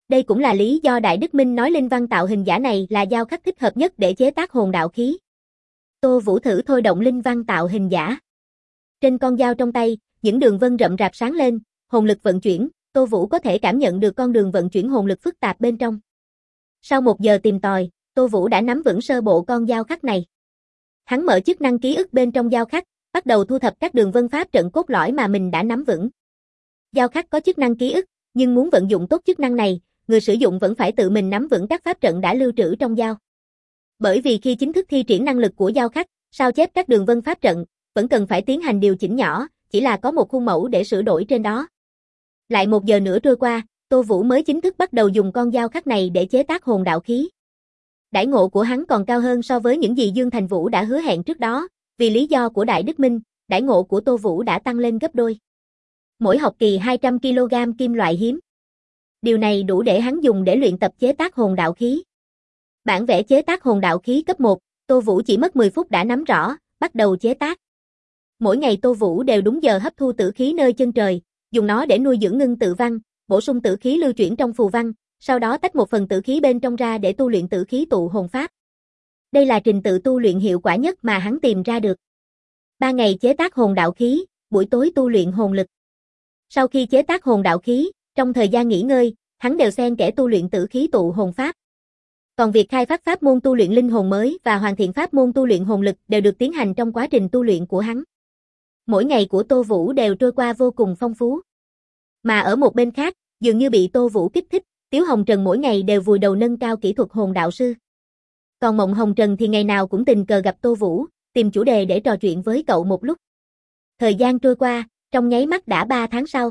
Đây cũng là lý do Đại Đức Minh nói linh văn tạo hình giả này là dao khắc thích hợp nhất để chế tác hồn đạo khí. Tô Vũ thử thôi động linh văn tạo hình giả. Trên con dao trong tay, những đường vân rậm rạp sáng lên, hồn lực vận chuyển, Tô Vũ có thể cảm nhận được con đường vận chuyển hồn lực phức tạp bên trong. Sau 1 giờ tìm tòi, Tô Vũ đã nắm vững sơ bộ con dao khắc này. Hắn mở chức năng ký ức bên trong dao khắc, bắt đầu thu thập các đường vân pháp trận cốt lõi mà mình đã nắm vững. Dao khắc có chức năng ký ức, nhưng muốn vận dụng tốt chức năng này, người sử dụng vẫn phải tự mình nắm vững các pháp trận đã lưu trữ trong dao. Bởi vì khi chính thức thi triển năng lực của dao khắc, sao chép các đường vân pháp trận, vẫn cần phải tiến hành điều chỉnh nhỏ, chỉ là có một khuôn mẫu để sửa đổi trên đó. Lại 1 giờ nữa trôi qua, Tô Vũ mới chính thức bắt đầu dùng con dao khắc này để chế tác hồn đạo khí. Đãi ngộ của hắn còn cao hơn so với những gì Dương Thành Vũ đã hứa hẹn trước đó, vì lý do của Đại Đức Minh, đãi ngộ của Tô Vũ đã tăng lên gấp đôi. Mỗi học kỳ 200 kg kim loại hiếm. Điều này đủ để hắn dùng để luyện tập chế tác hồn đạo khí. Bản vẽ chế tác hồn đạo khí cấp 1, Tô Vũ chỉ mất 10 phút đã nắm rõ, bắt đầu chế tác. Mỗi ngày Tô Vũ đều đúng giờ hấp thu tử khí nơi chân trời, dùng nó để nuôi dưỡng ngưng tự văn, bổ sung tử khí lưu chuyển trong phù văn, sau đó tách một phần tử khí bên trong ra để tu luyện tử khí tụ hồn pháp. Đây là trình tự tu luyện hiệu quả nhất mà hắn tìm ra được. 3 ngày chế tác hồn đạo khí, buổi tối tu luyện hồn lực. Sau khi chế tác hồn đạo khí, trong thời gian nghỉ ngơi, hắn đều xen kẽ tu luyện tử khí tụ hồn pháp. Còn việc khai phát pháp môn tu luyện linh hồn mới và hoàn thiện pháp môn tu luyện hồn lực đều được tiến hành trong quá trình tu luyện của hắn. Mỗi ngày của Tô Vũ đều trôi qua vô cùng phong phú. Mà ở một bên khác, dường như bị Tô Vũ kích thích, Tiếu Hồng Trần mỗi ngày đều vùi đầu nâng cao kỹ thuật hồn đạo sư. Còn Mộng Hồng Trần thì ngày nào cũng tình cờ gặp Tô Vũ, tìm chủ đề để trò chuyện với cậu một lúc. Thời gian trôi qua, trong nháy mắt đã 3 tháng sau.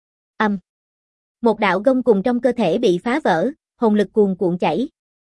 Một đạo gông cùng trong cơ thể bị phá vỡ, hồn lực cuồn cuộn chảy.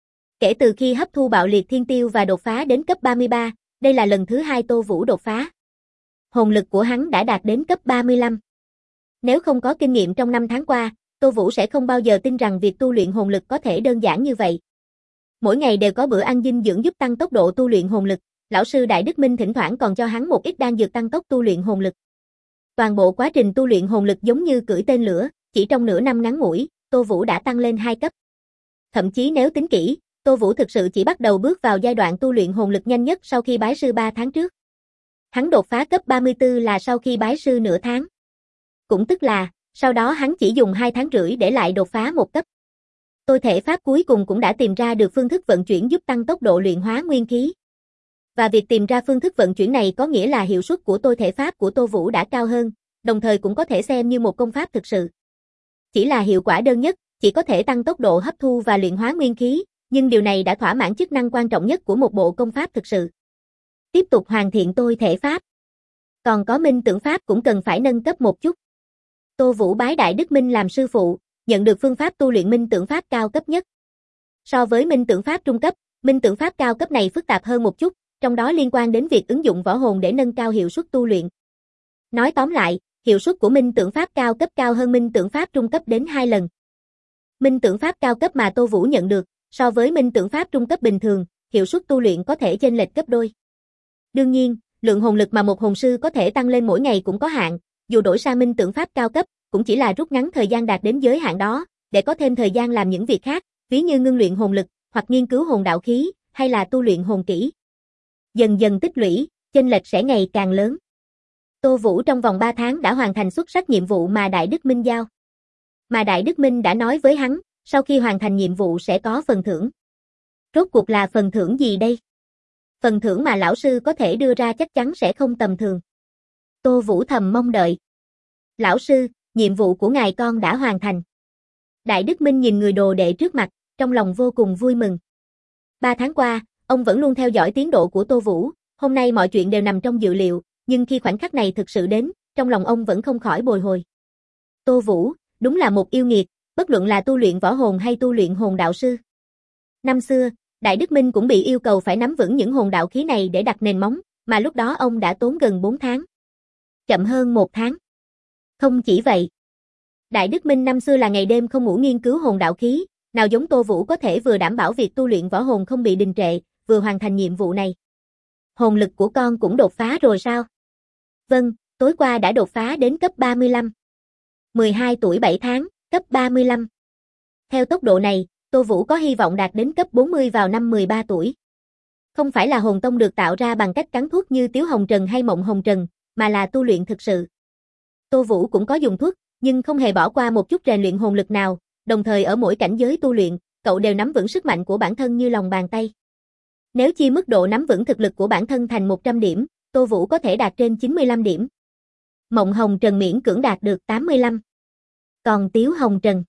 Kể từ khi hấp thu bạo liệt thiên tiêu và đột phá đến cấp 33, đây là lần thứ 2 Tô Vũ đột phá. Hồn lực của hắn đã đạt đến cấp 35. Nếu không có kinh nghiệm trong 5 tháng qua, Tô Vũ sẽ không bao giờ tin rằng việc tu luyện hồn lực có thể đơn giản như vậy. Mỗi ngày đều có bữa ăn dinh dưỡng giúp tăng tốc độ tu luyện hồn lực, lão sư Đại Đức Minh thỉnh thoảng còn cho hắn một ít đan dược tăng tốc tu luyện hồn lực. Toàn bộ quá trình tu luyện hồn lực giống như cưỡi tên lửa, chỉ trong nửa năm ngắn ngủi, Tô Vũ đã tăng lên 2 cấp. Thậm chí nếu tính kỹ, Tô Vũ thực sự chỉ bắt đầu bước vào giai đoạn tu luyện hồn lực nhanh nhất sau khi bái sư 3 tháng trước. Hắn đột phá cấp 34 là sau khi bái sư nửa tháng. Cũng tức là, sau đó hắn chỉ dùng 2 tháng rưỡi để lại đột phá 1 cấp. Tôi thể pháp cuối cùng cũng đã tìm ra được phương thức vận chuyển giúp tăng tốc độ luyện hóa nguyên khí. Và việc tìm ra phương thức vận chuyển này có nghĩa là hiệu suất của tôi thể pháp của Tô Vũ đã cao hơn, đồng thời cũng có thể xem như một công pháp thực sự. Chỉ là hiệu quả đơn nhất, chỉ có thể tăng tốc độ hấp thu và luyện hóa nguyên khí, nhưng điều này đã thỏa mãn chức năng quan trọng nhất của một bộ công pháp thực sự. Tiếp tục hoàn thiện tôi thể pháp. Còn có minh tưởng pháp cũng cần phải nâng cấp một chút. Tô Vũ bái Đại Đức Minh làm sư phụ, nhận được phương pháp tu luyện minh tưởng pháp cao cấp nhất. So với minh tưởng pháp trung cấp, minh tưởng pháp cao cấp này phức tạp hơn một chút, trong đó liên quan đến việc ứng dụng võ hồn để nâng cao hiệu suất tu luyện. Nói tóm lại, hiệu suất của minh tưởng pháp cao cấp cao hơn minh tưởng pháp trung cấp đến 2 lần. Minh tưởng pháp cao cấp mà Tô Vũ nhận được, so với minh tưởng pháp trung cấp bình thường, hiệu suất tu luyện có thể chênh lệch gấp đôi. Đương nhiên, lượng hồn lực mà một hồn sư có thể tăng lên mỗi ngày cũng có hạn, dù đổi sang minh tưởng pháp cao cấp, cũng chỉ là rút ngắn thời gian đạt đến giới hạn đó, để có thêm thời gian làm những việc khác, ví như ngưng luyện hồn lực, hoặc nghiên cứu hồn đạo khí, hay là tu luyện hồn kỹ. Dần dần tích lũy, chênh lệch sẽ ngày càng lớn. Tô Vũ trong vòng 3 tháng đã hoàn thành xuất sắc nhiệm vụ mà Đại Đức Minh giao. Mà Đại Đức Minh đã nói với hắn, sau khi hoàn thành nhiệm vụ sẽ có phần thưởng. Rốt cuộc là phần thưởng gì đây? Phần thưởng mà lão sư có thể đưa ra chắc chắn sẽ không tầm thường. Tô Vũ thầm mong đợi. Lão sư, nhiệm vụ của ngài con đã hoàn thành. Đại Đức Minh nhìn người đồ đệ trước mặt, trong lòng vô cùng vui mừng. 3 tháng qua, ông vẫn luôn theo dõi tiến độ của Tô Vũ, hôm nay mọi chuyện đều nằm trong dự liệu, nhưng khi khoảnh khắc này thực sự đến, trong lòng ông vẫn không khỏi bồi hồi. Tô Vũ, đúng là một yêu nghiệt, bất luận là tu luyện võ hồn hay tu luyện hồn đạo sư. Năm xưa, Đại Đức Minh cũng bị yêu cầu phải nắm vững những hồn đạo khí này để đặt nền móng, mà lúc đó ông đã tốn gần 4 tháng. Chậm hơn 1 tháng. Không chỉ vậy. Đại Đức Minh năm xưa là ngày đêm không ngủ nghiên cứu hồn đạo khí, nào giống Tô Vũ có thể vừa đảm bảo việc tu luyện võ hồn không bị đình trệ, vừa hoàn thành nhiệm vụ này. Hồn lực của con cũng đột phá rồi sao? Vâng, tối qua đã đột phá đến cấp 35. 12 tuổi 7 tháng, cấp 35. Theo tốc độ này, Tô Vũ có hy vọng đạt đến cấp 40 vào năm 13 tuổi. Không phải là hồn tông được tạo ra bằng cách cắn thuốc như Tiếu Hồng Trần hay Mộng Hồng Trần, mà là tu luyện thực sự. Tô Vũ cũng có dùng thuốc, nhưng không hề bỏ qua một chút rèn luyện hồn lực nào, đồng thời ở mỗi cảnh giới tu luyện, cậu đều nắm vững sức mạnh của bản thân như lòng bàn tay. Nếu chia mức độ nắm vững thực lực của bản thân thành 100 điểm, Tô Vũ có thể đạt trên 95 điểm. Mộng Hồng Trần miễn cưỡng đạt được 85. Còn Tiếu Hồng Trần,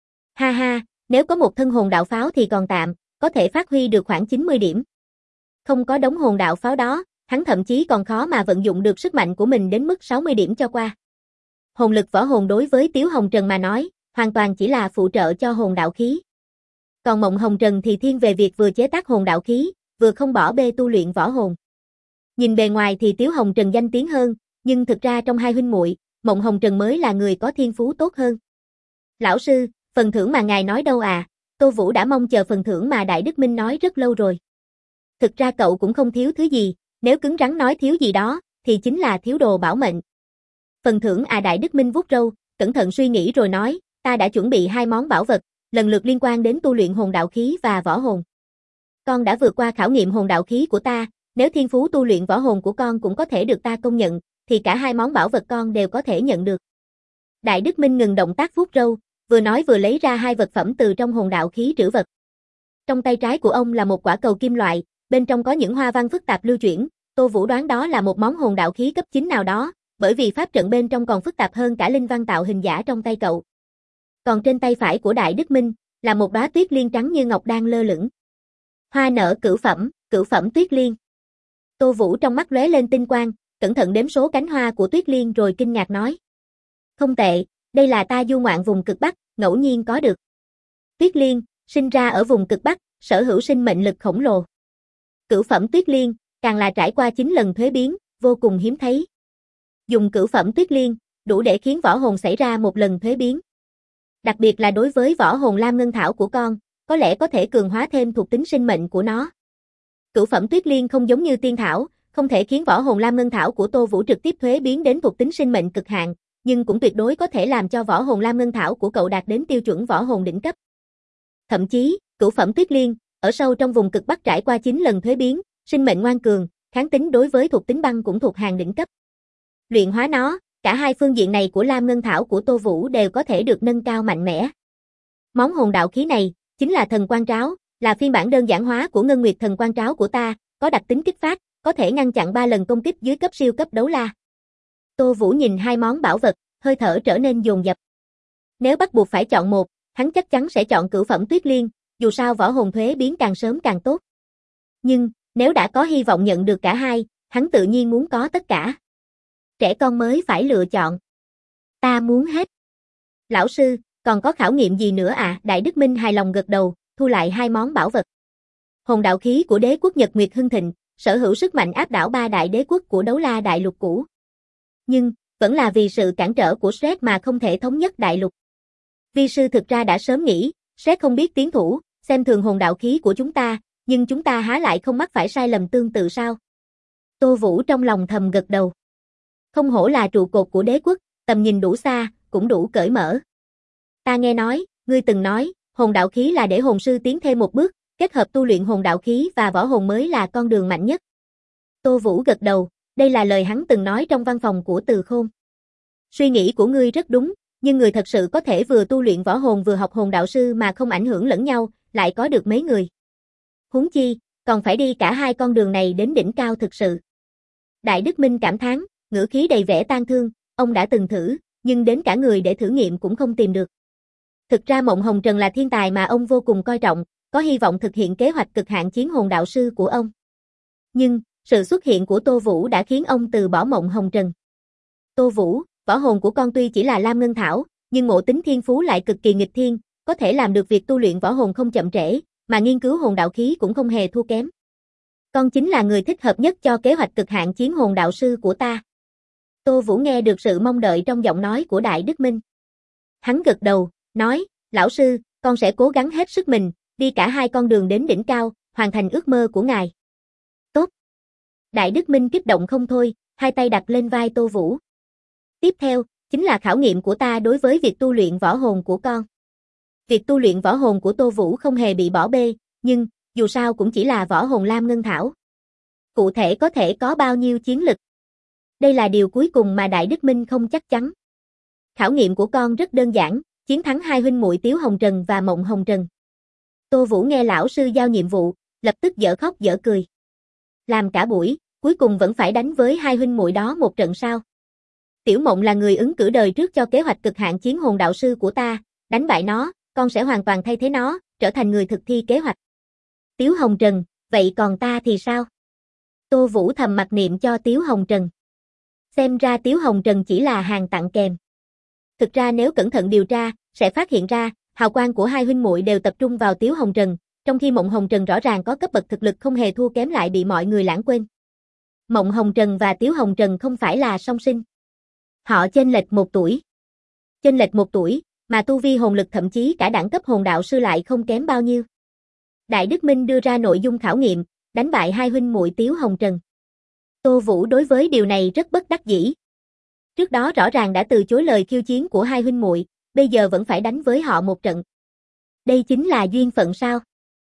ha ha, nếu có một thân hồn đạo pháo thì còn tạm, có thể phát huy được khoảng 90 điểm. Không có đống hồn đạo pháo đó, hắn thậm chí còn khó mà vận dụng được sức mạnh của mình đến mức 60 điểm cho qua. Hồn lực võ hồn đối với Tiếu Hồng Trần mà nói, hoàn toàn chỉ là phụ trợ cho hồn đạo khí. Còn Mộng Hồng Trần thì thiên về việc vừa chế tác hồn đạo khí, vừa không bỏ bê tu luyện võ hồn. Nhìn bề ngoài thì Tiếu Hồng Trần danh tiếng hơn, nhưng thực ra trong hai huynh muội, Mộng Hồng Trần mới là người có thiên phú tốt hơn. Lão sư, phần thưởng mà ngài nói đâu à? Tô Vũ đã mong chờ phần thưởng mà Đại Đức Minh nói rất lâu rồi. Thực ra cậu cũng không thiếu thứ gì, nếu cứng rắn nói thiếu gì đó, thì chính là thiếu đồ bảo mệnh. Phần thưởng à? Đại Đức Minh vuốt râu, cẩn thận suy nghĩ rồi nói, ta đã chuẩn bị 2 món bảo vật, lần lượt liên quan đến tu luyện hồn đạo khí và võ hồn. Con đã vượt qua khảo nghiệm hồn đạo khí của ta, nếu thiên phú tu luyện võ hồn của con cũng có thể được ta công nhận, thì cả 2 món bảo vật con đều có thể nhận được. Đại Đức Minh ngừng động tác vuốt râu, vừa nói vừa lấy ra 2 vật phẩm từ trong hồn đạo khí trữ vật. Trong tay trái của ông là một quả cầu kim loại, bên trong có những hoa văn phức tạp lưu chuyển, Tô Vũ đoán đó là một món hồn đạo khí cấp 9 nào đó, bởi vì pháp trận bên trong còn phức tạp hơn cả linh văn tạo hình giả trong tay cậu. Còn trên tay phải của Đại Đức Minh là một đóa tuyết liên trắng như ngọc đang lơ lửng. Hoa nở cửu phẩm tuyết liên. Tô Vũ trong mắt lóe lên tinh quang, cẩn thận đếm số cánh hoa của tuyết liên rồi kinh ngạc nói: "Không tệ, đây là ta du ngoạn vùng cực Bắc, ngẫu nhiên có được. Tuyết liên, sinh ra ở vùng cực Bắc, sở hữu sinh mệnh lực khổng lồ. Cửu phẩm tuyết liên, càng là trải qua 9 lần thuế biến, vô cùng hiếm thấy. Dùng cửu phẩm tuyết liên, đủ để khiến võ hồn xảy ra một lần thuế biến. Đặc biệt là đối với võ hồn Lam Ngân Thảo của con, có lẽ có thể cường hóa thêm thuộc tính sinh mệnh của nó. Cửu phẩm tuyết liên không giống như tiên thảo, không thể khiến võ hồn Lam Ngân Thảo của Tô Vũ trực tiếp thuế biến đến thuộc tính sinh mệnh cực hạn, nhưng cũng tuyệt đối có thể làm cho võ hồn Lam Ngân Thảo của cậu đạt đến tiêu chuẩn võ hồn đỉnh cấp. Thậm chí, cửu phẩm tuyết liên, ở sâu trong vùng cực Bắc trải qua 9 lần thuế biến, sinh mệnh ngoan cường, kháng tính đối với thuộc tính băng cũng thuộc hàng đỉnh cấp. Luyện hóa nó, cả 2 phương diện này của Lam Ngân Thảo của Tô Vũ đều có thể được nâng cao mạnh mẽ. Món hồn đạo khí này, chính là thần quang tráo, là phiên bản đơn giản hóa của Ngân Nguyệt thần quang tráo của ta, có đặc tính kích phát, có thể ngăn chặn 3 lần công kích dưới cấp siêu cấp đấu la. Tô Vũ nhìn 2 món bảo vật, hơi thở trở nên dồn dập. Nếu bắt buộc phải chọn một, hắn chắc chắn sẽ chọn cửu phẩm tuyết liên, dù sao võ hồn thuế biến càng sớm càng tốt. Nhưng, nếu đã có hy vọng nhận được cả 2, hắn tự nhiên muốn có tất cả. Trẻ con mới phải lựa chọn. Ta muốn hết. Lão sư, còn có khảo nghiệm gì nữa à? Đại Đức Minh hài lòng gật đầu, thu lại 2 món bảo vật. Hồn đạo khí của đế quốc Nhật Nguyệt hưng thịnh, sở hữu sức mạnh áp đảo 3 đại đế quốc của đấu la đại lục cũ. Nhưng, vẫn là vì sự cản trở của Shrek mà không thể thống nhất đại lục. Vi sư thực ra đã sớm nghĩ, Shrek không biết tiến thủ, xem thường hồn đạo khí của chúng ta, nhưng chúng ta há lại không mắc phải sai lầm tương tự sao? Tô Vũ trong lòng thầm gật đầu. Không hổ là trụ cột của đế quốc, tầm nhìn đủ xa, cũng đủ cởi mở. Ta nghe nói, ngươi từng nói, hồn đạo khí là để hồn sư tiến thêm một bước, kết hợp tu luyện hồn đạo khí và võ hồn mới là con đường mạnh nhất. Tô Vũ gật đầu, đây là lời hắn từng nói trong văn phòng của Từ Khôn. Suy nghĩ của ngươi rất đúng, nhưng người thật sự có thể vừa tu luyện võ hồn vừa học hồn đạo sư mà không ảnh hưởng lẫn nhau, lại có được mấy người. Huống chi, còn phải đi cả 2 con đường này đến đỉnh cao thực sự. Đại Đức Minh cảm thán, ngữ khí đầy vẻ tang thương, ông đã từng thử, nhưng đến cả người để thử nghiệm cũng không tìm được. Thực ra Mộng Hồng Trần là thiên tài mà ông vô cùng coi trọng, có hy vọng thực hiện kế hoạch cực hạn chiến hồn đạo sư của ông. Nhưng, sự xuất hiện của Tô Vũ đã khiến ông từ bỏ Mộng Hồng Trần. Tô Vũ, võ hồn của con tuy chỉ là Lam Ngân Thảo, nhưng ngộ tính thiên phú lại cực kỳ nghịch thiên, có thể làm được việc tu luyện võ hồn không chậm trễ, mà nghiên cứu hồn đạo khí cũng không hề thua kém. Con chính là người thích hợp nhất cho kế hoạch cực hạn chiến hồn đạo sư của ta. Tô Vũ nghe được sự mong đợi trong giọng nói của Đại Đức Minh. Hắn gật đầu, nói, lão sư, con sẽ cố gắng hết sức mình, đi cả 2 con đường đến đỉnh cao, hoàn thành ước mơ của ngài. Tốt. Đại Đức Minh kích động không thôi, 2 tay đặt lên vai Tô Vũ. Tiếp theo, chính là khảo nghiệm của ta đối với việc tu luyện võ hồn của con. Việc tu luyện võ hồn của Tô Vũ không hề bị bỏ bê, nhưng, dù sao cũng chỉ là võ hồn lam ngân thảo. Cụ thể có thể có bao nhiêu chiến lực? Đây là điều cuối cùng mà Đại Đức Minh không chắc chắn. Khảo nghiệm của con rất đơn giản, chiến thắng hai huynh muội Tiếu Hồng Trần và Mộng Hồng Trần. Tô Vũ nghe lão sư giao nhiệm vụ, lập tức dở khóc dở cười. Làm cả buổi, cuối cùng vẫn phải đánh với hai huynh muội đó một trận sao? Tiểu Mộng là người ứng cử đời trước cho kế hoạch cực hạn chiến hồn đạo sư của ta, đánh bại nó, con sẽ hoàn toàn thay thế nó, trở thành người thực thi kế hoạch. Tiếu Hồng Trần, vậy còn ta thì sao? Tô Vũ thầm mặc niệm cho Tiếu Hồng Trần. Xem ra Tiếu Hồng Trần chỉ là hàng tặng kèm. Thực ra nếu cẩn thận điều tra, sẽ phát hiện ra, hào quang của hai huynh muội đều tập trung vào Tiếu Hồng Trần, trong khi Mộng Hồng Trần rõ ràng có cấp bậc thực lực không hề thua kém lại bị mọi người lãng quên. Mộng Hồng Trần và Tiếu Hồng Trần không phải là song sinh. Họ chênh lệch 1 tuổi. Chênh lệch 1 tuổi, mà tu vi hồn lực thậm chí cả đẳng cấp hồn đạo sư lại không kém bao nhiêu. Đại Đức Minh đưa ra nội dung khảo nghiệm, đánh bại hai huynh muội Tiếu Hồng Trần. Tô Vũ đối với điều này rất bất đắc dĩ. Trước đó rõ ràng đã từ chối lời khiêu chiến của hai huynh muội, bây giờ vẫn phải đánh với họ một trận. Đây chính là duyên phận sao?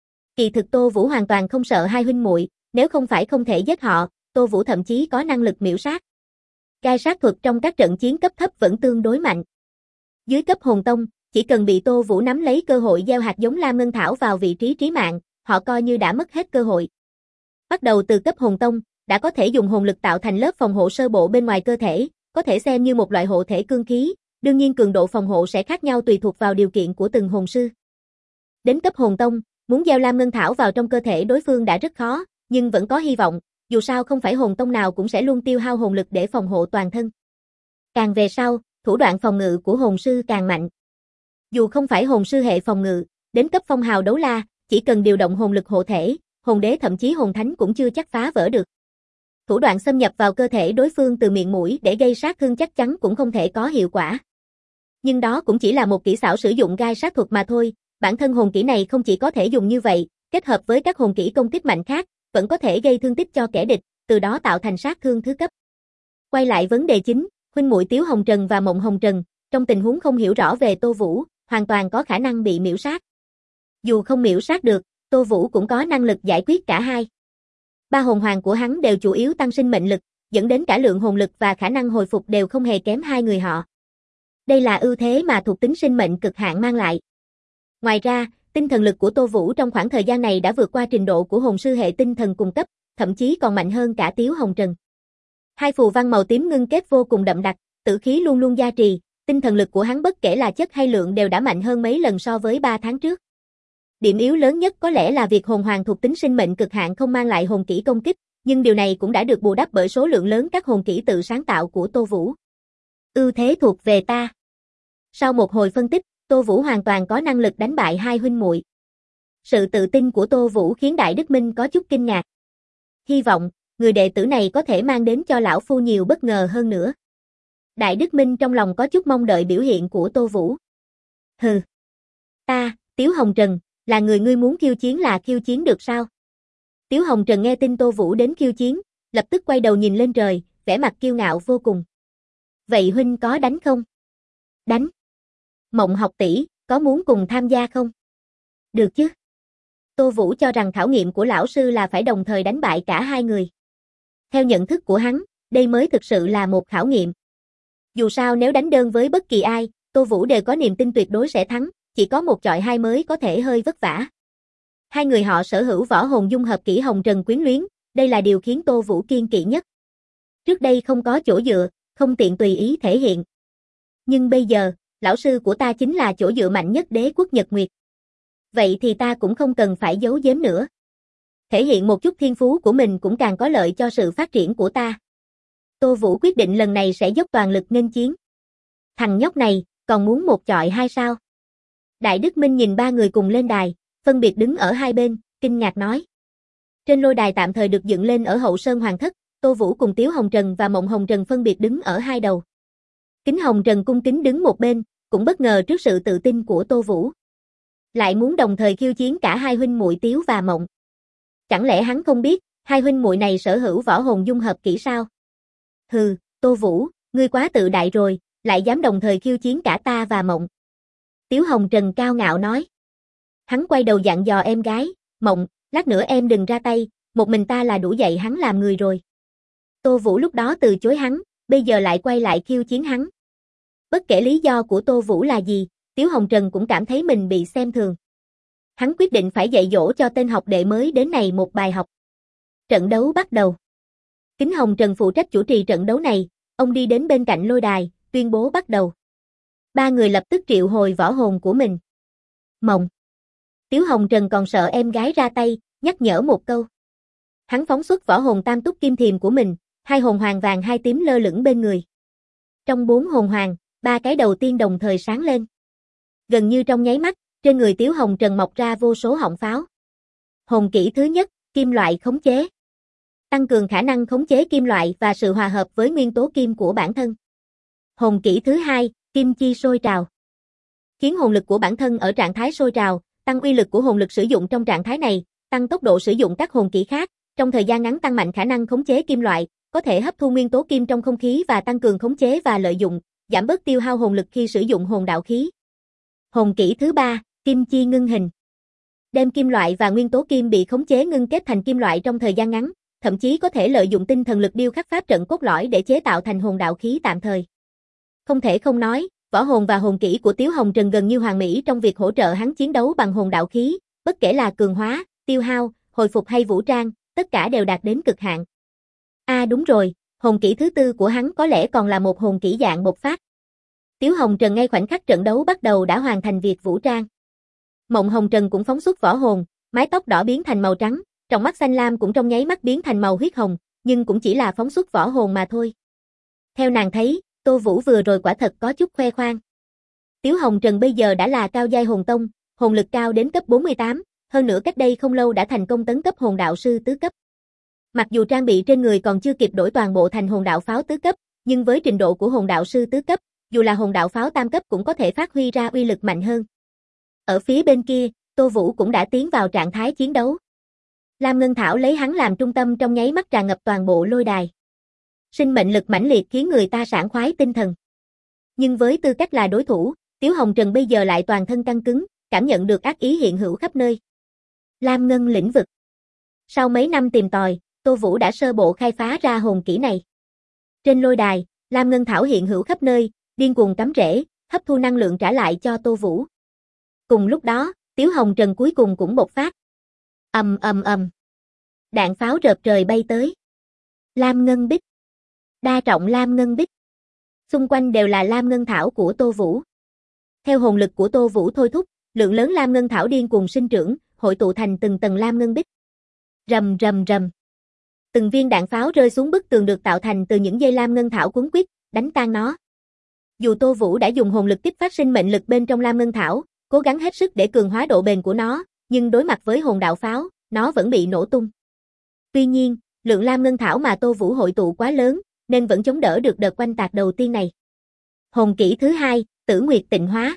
Kỳ thực Tô Vũ hoàn toàn không sợ hai huynh muội, nếu không phải không thể giết họ, Tô Vũ thậm chí có năng lực miểu sát. Gai sát thuật trong các trận chiến cấp thấp vẫn tương đối mạnh. Dưới cấp hồn tông, chỉ cần bị Tô Vũ nắm lấy cơ hội gieo hạt giống lam ngân thảo vào vị trí trí mạng, họ coi như đã mất hết cơ hội. Bắt đầu từ cấp hồn tông, đã có thể dùng hồn lực tạo thành lớp phòng hộ sơ bộ bên ngoài cơ thể, có thể xem như một loại hộ thể cương khí, đương nhiên cường độ phòng hộ sẽ khác nhau tùy thuộc vào điều kiện của từng hồn sư. Đến cấp hồn tông, muốn gieo lam ngân thảo vào trong cơ thể đối phương đã rất khó, nhưng vẫn có hy vọng, dù sao không phải hồn tông nào cũng sẽ luôn tiêu hao hồn lực để phòng hộ toàn thân. Càng về sau, thủ đoạn phòng ngự của hồn sư càng mạnh. Dù không phải hồn sư hệ phòng ngự, đến cấp phong hào đấu la, chỉ cần điều động hồn lực hộ thể, hồn đế thậm chí hồn thánh cũng chưa chắc phá vỡ được. Thủ đoạn xâm nhập vào cơ thể đối phương từ miệng mũi để gây sát thương chắc chắn cũng không thể có hiệu quả. Nhưng đó cũng chỉ là một kỹ xảo sử dụng gai sát thuật mà thôi, bản thân hồn kỹ này không chỉ có thể dùng như vậy, kết hợp với các hồn kỹ công kích mạnh khác, vẫn có thể gây thương tích cho kẻ địch, từ đó tạo thành sát thương thứ cấp. Quay lại vấn đề chính, huynh muội Tiếu Hồng Trần và Mộng Hồng Trần, trong tình huống không hiểu rõ về Tô Vũ, hoàn toàn có khả năng bị miểu sát. Dù không miểu sát được, Tô Vũ cũng có năng lực giải quyết cả hai. Ba hồn hoàng của hắn đều chủ yếu tăng sinh mệnh lực, dẫn đến cả lượng hồn lực và khả năng hồi phục đều không hề kém hai người họ. Đây là ưu thế mà thuộc tính sinh mệnh cực hạn mang lại. Ngoài ra, tinh thần lực của Tô Vũ trong khoảng thời gian này đã vượt qua trình độ của hồn sư hệ tinh thần cùng cấp, thậm chí còn mạnh hơn cả Tiếu Hồng Trần. Hai phù văn màu tím ngưng kết vô cùng đậm đặc, tử khí luôn luôn gia trì, tinh thần lực của hắn bất kể là chất hay lượng đều đã mạnh hơn mấy lần so với 3 tháng trước. Điểm yếu lớn nhất có lẽ là việc hồn hoàng thuộc tính sinh mệnh cực hạn không mang lại hồn kỹ công kích, nhưng điều này cũng đã được bù đắp bởi số lượng lớn các hồn kỹ tự sáng tạo của Tô Vũ. Ưu thế thuộc về ta. Sau một hồi phân tích, Tô Vũ hoàn toàn có năng lực đánh bại hai huynh muội. Sự tự tin của Tô Vũ khiến Đại Đức Minh có chút kinh ngạc. Hy vọng, người đệ tử này có thể mang đến cho lão phu nhiều bất ngờ hơn nữa. Đại Đức Minh trong lòng có chút mong đợi biểu hiện của Tô Vũ. Hừ. Ta, Tiếu Hồng Trần, là người ngươi muốn khiêu chiến là khiêu chiến được sao? Tiếu Hồng Trần nghe tin Tô Vũ đến khiêu chiến, lập tức quay đầu nhìn lên trời, vẻ mặt kiêu ngạo vô cùng. Vậy huynh có đánh không? Đánh. Mộng học tỷ, có muốn cùng tham gia không? Được chứ. Tô Vũ cho rằng khảo nghiệm của lão sư là phải đồng thời đánh bại cả hai người. Theo nhận thức của hắn, đây mới thực sự là một khảo nghiệm. Dù sao nếu đánh đơn với bất kỳ ai, Tô Vũ đều có niềm tin tuyệt đối sẽ thắng, chỉ có một chọi hai mới có thể hơi vất vả. Hai người họ sở hữu võ hồn dung hợp kỹ Hồng Trần quyến luyến, đây là điều khiến Tô Vũ kiên kỵ nhất. Trước đây không có chỗ dựa, không tiện tùy ý thể hiện. Nhưng bây giờ, lão sư của ta chính là chỗ dựa mạnh nhất Đế quốc Nhật Nguyệt. Vậy thì ta cũng không cần phải giấu giếm nữa. Thể hiện một chút thiên phú của mình cũng càng có lợi cho sự phát triển của ta. Tô Vũ quyết định lần này sẽ dốc toàn lực nghênh chiến. Thằng nhóc này, còn muốn một chọi hai sao? Đại Đức Minh nhìn ba người cùng lên đài, phân biệt đứng ở hai bên, kinh ngạc nói. Trên lôi đài tạm thời được dựng lên ở Hậu Sơn Hoàng Thất, Tô Vũ cùng Tiếu Hồng Trần và Mộng Hồng Trần phân biệt đứng ở hai đầu. Kính Hồng Trần cung kính đứng một bên, cũng bất ngờ trước sự tự tin của Tô Vũ. Lại muốn đồng thời khiêu chiến cả hai huynh muội Tiếu và Mộng. Chẳng lẽ hắn không biết, hai huynh muội này sở hữu võ hồn dung hợp kỹ sao? Hừ, Tô Vũ, ngươi quá tự đại rồi, lại dám đồng thời khiêu chiến cả ta và Mộng. Tiếu Hồng Trần cao ngạo nói. Hắn quay đầu dặn dò em gái, Mộng, lát nữa em đừng ra tay, một mình ta là đủ dạy hắn làm người rồi. Tô Vũ lúc đó từ chối hắn, bây giờ lại quay lại khiêu chiến hắn. Bất kể lý do của Tô Vũ là gì, Tiếu Hồng Trần cũng cảm thấy mình bị xem thường. Hắn quyết định phải dạy dỗ cho tên học đệ mới đến này một bài học. Trận đấu bắt đầu. Kính Hồng Trần phụ trách chủ trì trận đấu này, ông đi đến bên cạnh lôi đài, tuyên bố bắt đầu. Ba người lập tức triệu hồi võ hồn của mình. Mộng. Tiếu Hồng Trần còn sợ em gái ra tay, nhắc nhở một câu. Hắn phóng xuất võ hồn tam túc kim thiềm của mình, 2 hồn hoàng vàng 2 tím lơ lửng bên người. Trong 4 hồn hoàng, 3 cái đầu tiên đồng thời sáng lên. Gần như trong nháy mắt, trên người Tiếu Hồng Trần mọc ra vô số họng pháo. Hồn kỹ thứ nhất, kim loại khống chế. Tăng cường khả năng khống chế kim loại và sự hòa hợp với nguyên tố kim của bản thân. Hồn kỹ thứ hai, kim chi sôi trào. Khiến hồn lực của bản thân ở trạng thái sôi trào, tăng uy lực của hồn lực sử dụng trong trạng thái này, tăng tốc độ sử dụng các hồn kỹ khác, trong thời gian ngắn tăng mạnh khả năng khống chế kim loại, có thể hấp thu nguyên tố kim trong không khí và tăng cường khống chế và lợi dụng, giảm bớt tiêu hao hồn lực khi sử dụng hồn đạo khí. Hồn kỹ thứ ba, kim chi ngưng hình. Đem kim loại và nguyên tố kim bị khống chế ngưng kết thành kim loại trong thời gian ngắn, thậm chí có thể lợi dụng tinh thần lực điêu khắc pháp trận cốt lõi để chế tạo thành hồn đạo khí tạm thời. Không thể không nói, võ hồn và hồn kỹ của Tiếu Hồng Trần gần như hoàn mỹ trong việc hỗ trợ hắn chiến đấu bằng hồn đạo khí, bất kể là cường hóa, tiêu hao, hồi phục hay vũ trang, tất cả đều đạt đến cực hạn. Đúng rồi, hồn kỹ thứ tư của hắn có lẽ còn là một hồn kỹ dạng bộc phát. Tiếu Hồng Trần ngay khoảnh khắc trận đấu bắt đầu đã hoàn thành việc vũ trang. Mộng Hồng Trần cũng phóng xuất võ hồn, mái tóc đỏ biến thành màu trắng, trong mắt xanh lam cũng trong nháy mắt biến thành màu huyết hồng, nhưng cũng chỉ là phóng xuất võ hồn mà thôi. Theo nàng thấy, Tô Vũ vừa rồi quả thật có chút khoe khoang. Tiếu Hồng Trần bây giờ đã là cao giai hồn tông, hồn lực cao đến cấp 48, hơn nữa cách đây không lâu đã thành công tấn cấp hồn đạo sư tứ cấp. Mặc dù trang bị trên người còn chưa kịp đổi toàn bộ thành hồn đạo pháo tứ cấp, nhưng với trình độ của hồn đạo sư tứ cấp, dù là hồn đạo pháo tam cấp cũng có thể phát huy ra uy lực mạnh hơn. Ở phía bên kia, Tô Vũ cũng đã tiến vào trạng thái chiến đấu. Lam Ngân Thảo lấy hắn làm trung tâm trong nháy mắt tràn ngập toàn bộ lôi đài. Sinh mệnh lực mãnh liệt khiến người ta sảng khoái tinh thần. Nhưng với tư cách là đối thủ, Tiếu Hồng Trần bây giờ lại toàn thân căng cứng, cảm nhận được ác ý hiện hữu khắp nơi. Lam Ngân lĩnh vực. Sau mấy năm tìm tòi, Tô Vũ đã sơ bộ khai phá ra hồn kỹ này. Trên lôi đài, Lam Ngân Thảo hiện hữu khắp nơi, điên cuồng cắm rễ, hấp thu năng lượng trả lại cho Tô Vũ. Cùng lúc đó, Tiếu Hồng Trần cuối cùng cũng bộc phát. Ầm ầm ầm. Đạn pháo rợp trời bay tới. Lam Ngân Bích. Đa trọng Lam Ngân Bích. Xung quanh đều là Lam Ngân Thảo của Tô Vũ. Theo hồn lực của Tô Vũ thôi thúc, lượng lớn Lam Ngân Thảo điên cuồng sinh trưởng, hội tụ thành từng tầng Lam Ngân Bích. Rầm rầm rầm. Từng viên đạn pháo rơi xuống bức tường được tạo thành từ những dây Lam Ngân Thảo cuốn quýt, đánh tan nó. Dù Tô Vũ đã dùng hồn lực kích phát sinh mệnh lực bên trong Lam Ngân Thảo, cố gắng hết sức để cường hóa độ bền của nó, nhưng đối mặt với hồn đạo pháo, nó vẫn bị nổ tung. Tuy nhiên, lượng Lam Ngân Thảo mà Tô Vũ hội tụ quá lớn, nên vẫn chống đỡ được đợt oanh tạc đầu tiên này. Hồn kỹ thứ hai, Tử Nguyệt Tịnh Hóa.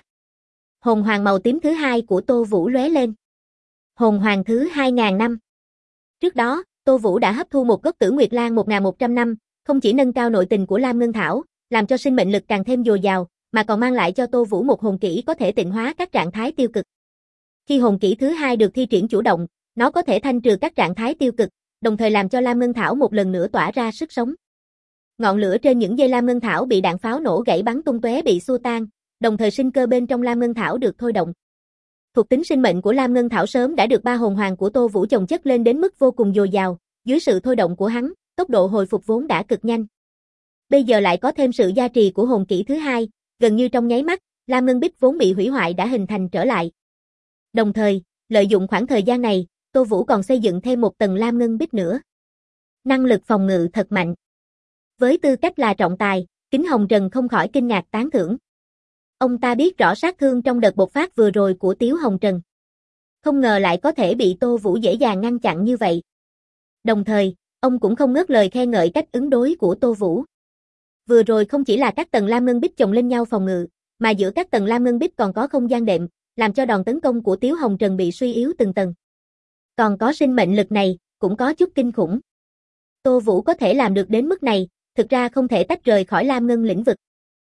Hồn hoàng màu tím thứ hai của Tô Vũ lóe lên. Hồn hoàng thứ 2000 năm. Trước đó, Tô Vũ đã hấp thu một gốc Tử Nguyệt Lan 1100 năm, không chỉ nâng cao nội tình của Lam Ngân Thảo, làm cho sinh mệnh lực càng thêm dồi dào, mà còn mang lại cho Tô Vũ một hồn kỹ có thể tịnh hóa các trạng thái tiêu cực. Khi hồn kỹ thứ hai được thi triển chủ động, nó có thể thanh trừ các trạng thái tiêu cực, đồng thời làm cho Lam Ngân Thảo một lần nữa tỏa ra sức sống. Ngọn lửa trên những dây Lam Ngân Thảo bị đạn pháo nổ gãy bắn tung tóe bị xua tan, đồng thời sinh cơ bên trong Lam Ngân Thảo được thôi động. Thuộc tính sinh mệnh của Lam Ngân Thảo sớm đã được ba hồn hoàng của Tô Vũ chồng chất lên đến mức vô cùng dồi dào, dưới sự thôi động của hắn, tốc độ hồi phục vốn đã cực nhanh. Bây giờ lại có thêm sự gia trì của hồn kỹ thứ hai, gần như trong nháy mắt, Lam Ngân Bích vốn bị hủy hoại đã hình thành trở lại. Đồng thời, lợi dụng khoảng thời gian này, Tô Vũ còn xây dựng thêm một tầng Lam Ngân Bích nữa. Năng lực phòng ngự thật mạnh. Với tư cách là trọng tài, Kính Hồng Trần không khỏi kinh ngạc tán thưởng. Ông ta biết rõ sát thương trong đợt bộc phát vừa rồi của Tiếu Hồng Trần. Không ngờ lại có thể bị Tô Vũ dễ dàng ngăn chặn như vậy. Đồng thời, ông cũng không ngớt lời khen ngợi cách ứng đối của Tô Vũ. Vừa rồi không chỉ là các tầng Lam Ngân Bích chồng lên nhau phòng ngự, mà giữa các tầng Lam Ngân Bích còn có không gian đệm, làm cho đòn tấn công của Tiếu Hồng Trần bị suy yếu từng tầng. Còn có sinh mệnh lực này, cũng có chút kinh khủng. Tô Vũ có thể làm được đến mức này, thực ra không thể tách rời khỏi Lam Ngân lĩnh vực.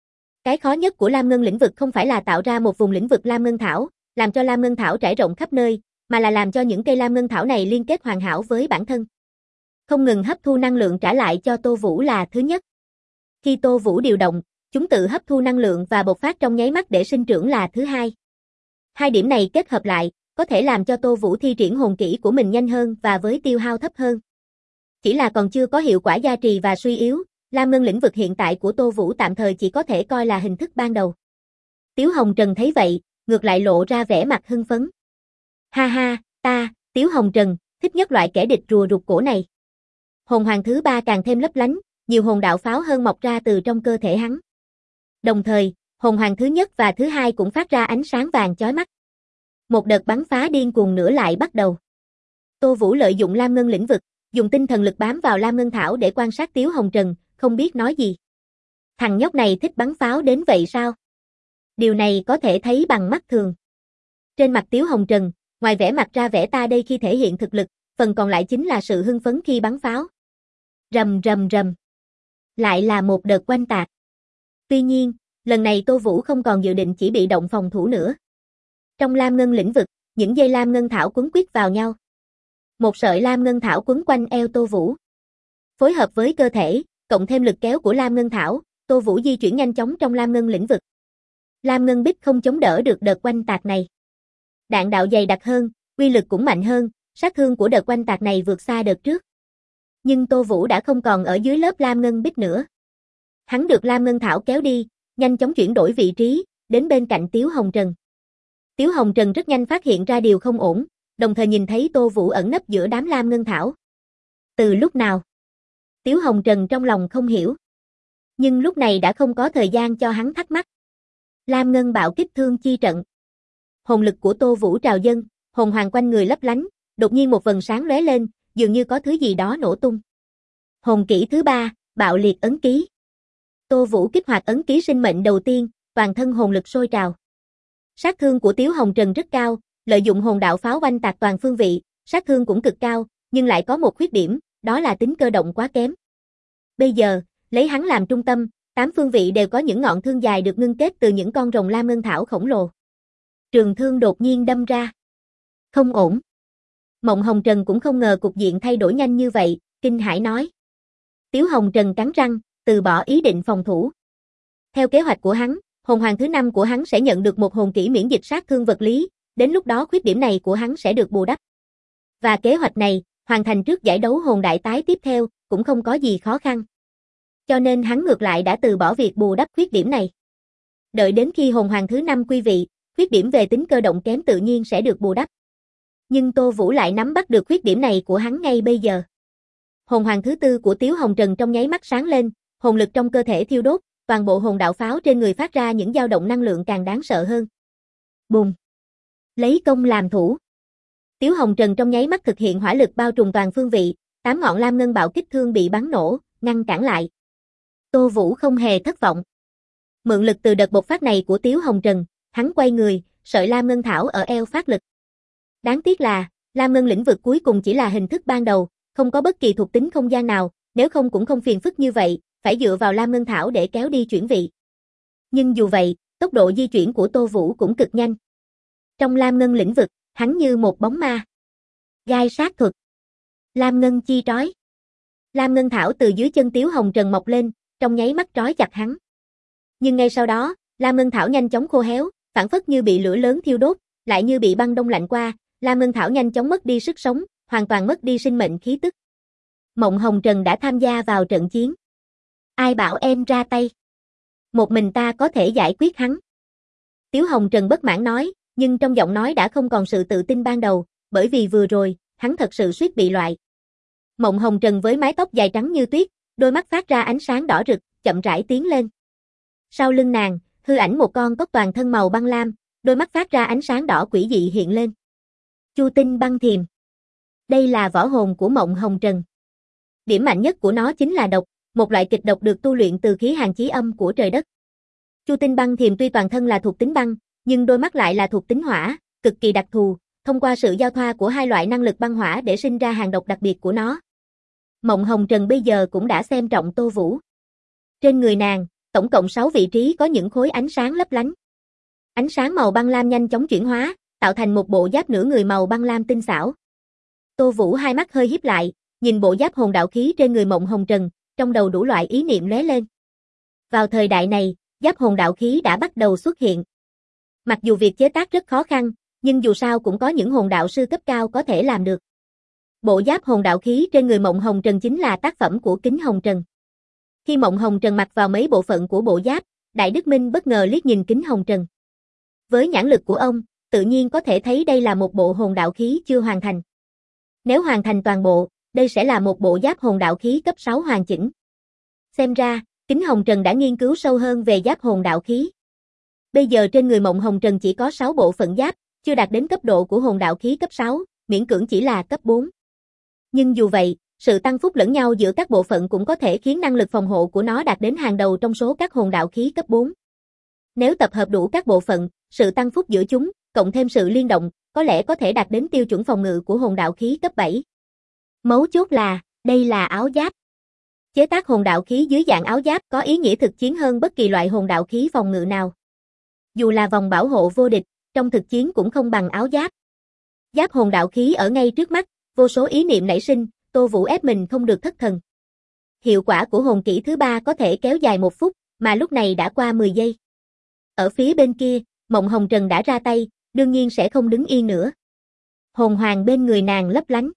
Cái khó nhất của Lam Ngân lĩnh vực không phải là tạo ra một vùng lĩnh vực Lam Ngân Thảo, làm cho Lam Ngân Thảo trải rộng khắp nơi, mà là làm cho những cây Lam Ngân Thảo này liên kết hoàn hảo với bản thân. Không ngừng hấp thu năng lượng trả lại cho Tô Vũ là thứ nhất. Khi Tô Vũ điều động, chúng tự hấp thu năng lượng và bộc phát trong nháy mắt để sinh trưởng là thứ hai. Hai điểm này kết hợp lại, có thể làm cho Tô Vũ thi triển hồn kỹ của mình nhanh hơn và với tiêu hao thấp hơn. Chỉ là còn chưa có hiệu quả gia trì và suy yếu, Lam Ngân lĩnh vực hiện tại của Tô Vũ tạm thời chỉ có thể coi là hình thức ban đầu. Tiếu Hồng Trần thấy vậy, ngược lại lộ ra vẻ mặt hưng phấn. Ha ha, Tiếu Hồng Trần, thích nhất loại kẻ địch rùa rụt cổ này. Hồn hoàng thứ ba càng thêm lấp lánh, nhiều hồn đạo pháo hơn mọc ra từ trong cơ thể hắn. Đồng thời, hồn hoàng thứ nhất và thứ hai cũng phát ra ánh sáng vàng chói mắt. Một đợt bắn phá điên cuồng nữa lại bắt đầu. Tô Vũ lợi dụng Lam Ngân lĩnh vực, dùng tinh thần lực bám vào Lam Ngân Thảo để quan sát Tiếu Hồng Trần, không biết nói gì. Thằng nhóc này thích bắn pháo đến vậy sao? Điều này có thể thấy bằng mắt thường. Trên mặt Tiếu Hồng Trần, ngoài vẻ mặt ra vẻ ta đây khi thể hiện thực lực, phần còn lại chính là sự hưng phấn khi bắn pháo. Rầm rầm rầm. Lại là một đợt oanh tạc. Tuy nhiên, lần này Tô Vũ không còn dự định chỉ bị động phòng thủ nữa. Trong Lam Ngân lĩnh vực, những dây Lam Ngân Thảo quấn quýt vào nhau. Một sợi Lam Ngân Thảo quấn quanh eo Tô Vũ. Phối hợp với cơ thể, cộng thêm lực kéo của Lam Ngân Thảo, Tô Vũ di chuyển nhanh chóng trong Lam Ngân lĩnh vực. Lam Ngân Bích không chống đỡ được đợt oanh tạc này. Đạn đạo dày đặc hơn, uy lực cũng mạnh hơn, sát thương của đợt oanh tạc này vượt xa đợt trước. Nhưng Tô Vũ đã không còn ở dưới lớp Lam Ngân Bích nữa. Hắn được Lam Ngân Thảo kéo đi, nhanh chóng chuyển đổi vị trí, đến bên cạnh Tiếu Hồng Trần. Tiếu Hồng Trần rất nhanh phát hiện ra điều không ổn, đồng thời nhìn thấy Tô Vũ ẩn nấp giữa đám Lam Ngân Thảo. Từ lúc nào? Tiếu Hồng Trần trong lòng không hiểu. Nhưng lúc này đã không có thời gian cho hắn thắc mắc. Lam Ngân bạo kích thương chi trận. Hồn lực của Tô Vũ trào dâng, hồn hoàng quanh người lấp lánh, đột nhiên một vầng sáng lóe lên, dường như có thứ gì đó nổ tung. Hồn kỹ thứ ba, bạo liệt ấn ký. Tô Vũ kích hoạt ấn ký sinh mệnh đầu tiên, toàn thân hồn lực sôi trào. Sát thương của Tiếu Hồng Trần rất cao, lợi dụng hồn đạo pháo oanh tạc toàn phương vị, sát thương cũng cực cao, nhưng lại có một khuyết điểm, đó là tính cơ động quá kém. Bây giờ, lấy hắn làm trung tâm, 8 phương vị đều có những ngọn thương dài được ngưng kết từ những con rồng Lam Ngân Thảo khổng lồ. Trường thương đột nhiên đâm ra. Không ổn. Mộng Hồng Trần cũng không ngờ cục diện thay đổi nhanh như vậy, kinh hãi nói. Tiếu Hồng Trần cắn răng, từ bỏ ý định phòng thủ. Theo kế hoạch của hắn, hồn hoàng thứ 5 của hắn sẽ nhận được một hồn kỹ miễn dịch sát thương vật lý, đến lúc đó khuyết điểm này của hắn sẽ được bù đắp. Và kế hoạch này, hoàn thành trước giải đấu hồn đại tái tiếp theo, cũng không có gì khó khăn. Cho nên hắn ngược lại đã từ bỏ việc bù đắp khuyết điểm này. Đợi đến khi hồn hoàng thứ 5 quy vị, khuyết điểm về tính cơ động kém tự nhiên sẽ được bù đắp. Nhưng Tô Vũ lại nắm bắt được khuyết điểm này của hắn ngay bây giờ. Hồn hoàng thứ 4 của Tiếu Hồng Trần trong nháy mắt sáng lên, hồn lực trong cơ thể thiêu đốt, toàn bộ hồn đạo pháo trên người phát ra những dao động năng lượng càng đáng sợ hơn. Bùng! Lấy công làm thủ. Tiếu Hồng Trần trong nháy mắt thực hiện hỏa lực bao trùm toàn phương vị, 8 ngọn lam ngân bạo kích thương bị bắn nổ, ngăn cản lại. Tô Vũ không hề thất vọng. Mượn lực từ đợt bộc phát này của Tiếu Hồng Trần, hắn quay người, sợi lam ngân thảo ở eo phát lực. Đáng tiếc là, lam ngân lĩnh vực cuối cùng chỉ là hình thức ban đầu, không có bất kỳ thuộc tính không gian nào, nếu không cũng không phiền phức như vậy, phải dựa vào lam ngân thảo để kéo đi chuyển vị. Nhưng dù vậy, tốc độ di chuyển của Tô Vũ cũng cực nhanh. Trong lam ngân lĩnh vực, hắn như một bóng ma. Gai sát thuật. Lam ngân chi trói. Lam ngân thảo từ dưới chân Tiếu Hồng Trần mọc lên, trong nháy mắt trói chặt hắn. Nhưng ngay sau đó, lam ngân thảo nhanh chóng khô héo, phảng phất như bị lửa lớn thiêu đốt, lại như bị băng đông lạnh qua, lam ngân thảo nhanh chóng mất đi sức sống, hoàn toàn mất đi sinh mệnh khí tức. Mộng Hồng Trần đã tham gia vào trận chiến. Ai bảo em ra tay? Một mình ta có thể giải quyết hắn. Tiếu Hồng Trần bất mãn nói, nhưng trong giọng nói đã không còn sự tự tin ban đầu, bởi vì vừa rồi, hắn thật sự suýt bị loại. Mộng Hồng Trần với mái tóc dài trắng như tuyết, đôi mắt phát ra ánh sáng đỏ rực, chậm rãi tiến lên. Sau lưng nàng, hư ảnh một con cóc toàn thân màu băng lam, đôi mắt phát ra ánh sáng đỏ quỷ dị hiện lên. Chu tinh băng thiềm. Đây là võ hồn của Mộng Hồng Trần. Điểm mạnh nhất của nó chính là độc, một loại kịch độc được tu luyện từ khí hàn chí âm của trời đất. Chu tinh băng thiềm tuy toàn thân là thuộc tính băng, nhưng đôi mắt lại là thuộc tính hỏa, cực kỳ đặc thù, thông qua sự giao thoa của hai loại năng lực băng hỏa để sinh ra hàn độc đặc biệt của nó. Mộng Hồng Trần bây giờ cũng đã xem trọng Tô Vũ. Trên người nàng, tổng cộng 6 vị trí có những khối ánh sáng lấp lánh. Ánh sáng màu băng lam nhanh chóng chuyển hóa, tạo thành một bộ giáp nửa người màu băng lam tinh xảo. Tô Vũ hai mắt hơi híp lại, nhìn bộ giáp hồn đạo khí trên người Mộng Hồng Trần, trong đầu đủ loại ý niệm lóe lên. Vào thời đại này, giáp hồn đạo khí đã bắt đầu xuất hiện. Mặc dù việc chế tác rất khó khăn, nhưng dù sao cũng có những hồn đạo sư cấp cao có thể làm được. Bộ giáp hồn đạo khí trên người Mộng Hồng Trần chính là tác phẩm của Kính Hồng Trần. Khi Mộng Hồng Trần mặc vào mấy bộ phận của bộ giáp, Đại Đức Minh bất ngờ liếc nhìn Kính Hồng Trần. Với nhãn lực của ông, tự nhiên có thể thấy đây là một bộ hồn đạo khí chưa hoàn thành. Nếu hoàn thành toàn bộ, đây sẽ là một bộ giáp hồn đạo khí cấp 6 hoàn chỉnh. Xem ra, Kính Hồng Trần đã nghiên cứu sâu hơn về giáp hồn đạo khí. Bây giờ trên người Mộng Hồng Trần chỉ có 6 bộ phận giáp, chưa đạt đến cấp độ của hồn đạo khí cấp 6, miễn cưỡng chỉ là cấp 4. Nhưng dù vậy, sự tăng phúc lẫn nhau giữa các bộ phận cũng có thể khiến năng lực phòng hộ của nó đạt đến hàng đầu trong số các hồn đạo khí cấp 4. Nếu tập hợp đủ các bộ phận, sự tăng phúc giữa chúng, cộng thêm sự liên động, có lẽ có thể đạt đến tiêu chuẩn phòng ngự của hồn đạo khí cấp 7. Mấu chốt là, đây là áo giáp. Chế tác hồn đạo khí dưới dạng áo giáp có ý nghĩa thực chiến hơn bất kỳ loại hồn đạo khí phòng ngự nào. Dù là vòng bảo hộ vô địch, trong thực chiến cũng không bằng áo giáp. Giáp hồn đạo khí ở ngay trước mắt, vô số ý niệm nảy sinh, Tô Vũ ép mình không được thất thần. Hiệu quả của hồn kỹ thứ 3 có thể kéo dài 1 phút, mà lúc này đã qua 10 giây. Ở phía bên kia, Mộng Hồng Trần đã ra tay, đương nhiên sẽ không đứng yên nữa. Hồn hoàng bên người nàng lấp lánh.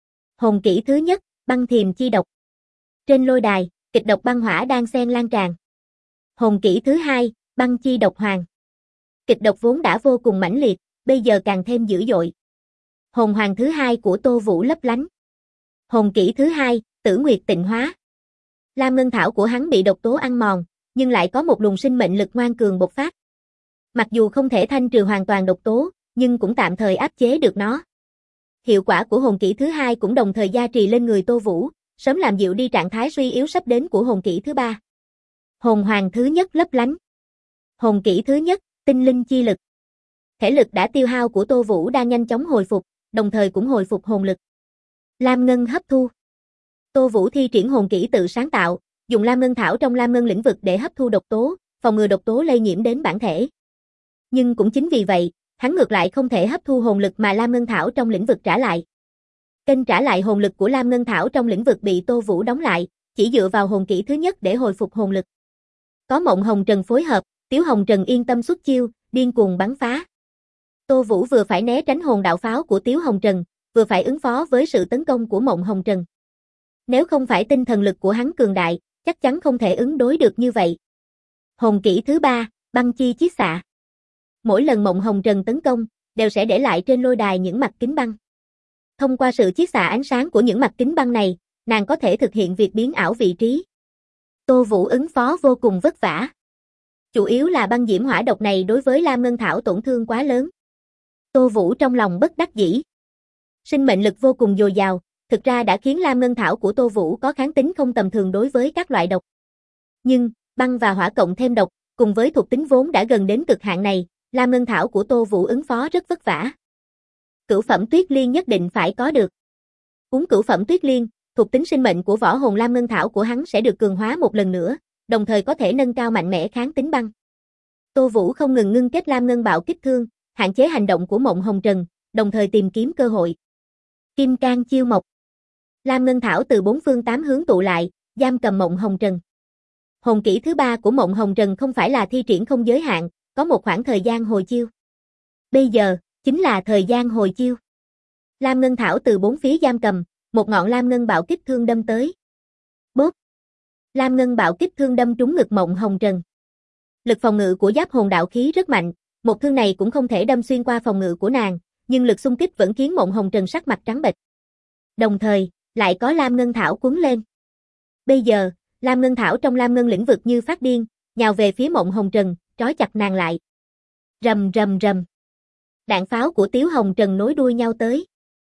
Hồn kỹ thứ nhất, băng thiềm chi độc. Trên lôi đài, kịch độc băng hỏa đang xen lan tràn. Hồn kỹ thứ hai, băng chi độc hoàng. Kịch độc vốn đã vô cùng mãnh liệt, bây giờ càng thêm dữ dội. Hồn hoàng thứ hai của Tô Vũ lấp lánh. Hồn kỹ thứ hai, Tử Nguyệt tịnh hóa. Lam ngân thảo của hắn bị độc tố ăn mòn, nhưng lại có một luồng sinh mệnh lực ngoan cường bộc phát. Mặc dù không thể thanh trừ hoàn toàn độc tố, nhưng cũng tạm thời áp chế được nó. Hiệu quả của hồn kỹ thứ hai cũng đồng thời gia trì lên người Tô Vũ, sớm làm dịu đi trạng thái suy yếu sắp đến của hồn kỹ thứ 3. Hồn hoàng thứ nhất lấp lánh. Hồn kỹ thứ nhất, tinh linh chi lực. Thể lực đã tiêu hao của Tô Vũ đang nhanh chóng hồi phục, đồng thời cũng hồi phục hồn lực. Lam ngân hấp thu. Tô Vũ thi triển hồn kỹ tự sáng tạo, dùng lam ngân thảo trong lam ngân lĩnh vực để hấp thu độc tố, phòng ngừa độc tố lây nhiễm đến bản thể. Nhưng cũng chính vì vậy, hắn ngược lại không thể hấp thu hồn lực mà lam ngân thảo trong lĩnh vực trả lại. Kênh trả lại hồn lực của lam ngân thảo trong lĩnh vực bị Tô Vũ đóng lại, chỉ dựa vào hồn kỹ thứ nhất để hồi phục hồn lực. Có Mộng Hồng Trần phối hợp, Tiếu Hồng Trần yên tâm xuất chiêu, điên cuồng bắn phá. Tô Vũ vừa phải né tránh hồn đạo pháo của Tiếu Hồng Trần, vừa phải ứng phó với sự tấn công của Mộng Hồng Trần. Nếu không phải tinh thần lực của hắn cường đại, chắc chắn không thể ứng đối được như vậy. Hồn kỹ thứ 3, băng chi chiết xạ. Mỗi lần Mộng Hồng Trần tấn công, đều sẽ để lại trên lôi đài những mặt kính băng. Thông qua sự chiết xạ ánh sáng của những mặt kính băng này, nàng có thể thực hiện việc biến ảo vị trí. Tô Vũ ứng phó vô cùng vất vả. Chủ yếu là băng diễm hỏa độc này đối với Lam Ngân Thảo tổn thương quá lớn. Tô Vũ trong lòng bất đắc dĩ. Sinh mệnh lực vô cùng dồi dào, thực ra đã khiến Lam Ngân Thảo của Tô Vũ có kháng tính không tầm thường đối với các loại độc. Nhưng, băng và hỏa cộng thêm độc, cùng với thuộc tính vốn đã gần đến cực hạn này, Lam Ngân Thảo của Tô Vũ ứng phó rất vất vả. Cửu phẩm Tuyết Liên nhất định phải có được. Uống cửu phẩm Tuyết Liên, thuộc tính sinh mệnh của võ hồn Lam Ngân Thảo của hắn sẽ được cường hóa một lần nữa, đồng thời có thể nâng cao mạnh mẽ kháng tính băng. Tô Vũ không ngừng ngưng kết Lam Ngân Bạo Kích Thương, hạn chế hành động của Mộng Hồng Trần, đồng thời tìm kiếm cơ hội. Kim Cang Chiêu Mộc. Lam Ngân Thảo từ 4 phương 8 hướng tụ lại, giam cầm Mộng Hồng Trần. Hồn kỹ thứ 3 của Mộng Hồng Trần không phải là thi triển không giới hạn, có một khoảng thời gian hồi chiêu. Bây giờ, chính là thời gian hồi chiêu. Lam Ngân Thảo từ 4 phía giam cầm, một ngọn Lam Ngân Bạo Kích Thương đâm tới. Bốp! Lam Ngân Bạo Kích Thương đâm trúng ngực Mộng Hồng Trần. Lực phòng ngự của giáp hồn đạo khí rất mạnh, một thương này cũng không thể đâm xuyên qua phòng ngự của nàng, nhưng lực xung kích vẫn khiến Mộng Hồng Trần sắc mặt trắng bệch. Đồng thời, lại có Lam Ngân Thảo cuốn lên. Bây giờ, Lam Ngân Thảo trong Lam Ngân lĩnh vực như phát điên, nhào về phía Mộng Hồng Trần, trói chặt nàng lại. Rầm rầm rầm. Đạn pháo của Tiếu Hồng Trần nối đuôi nhau tới.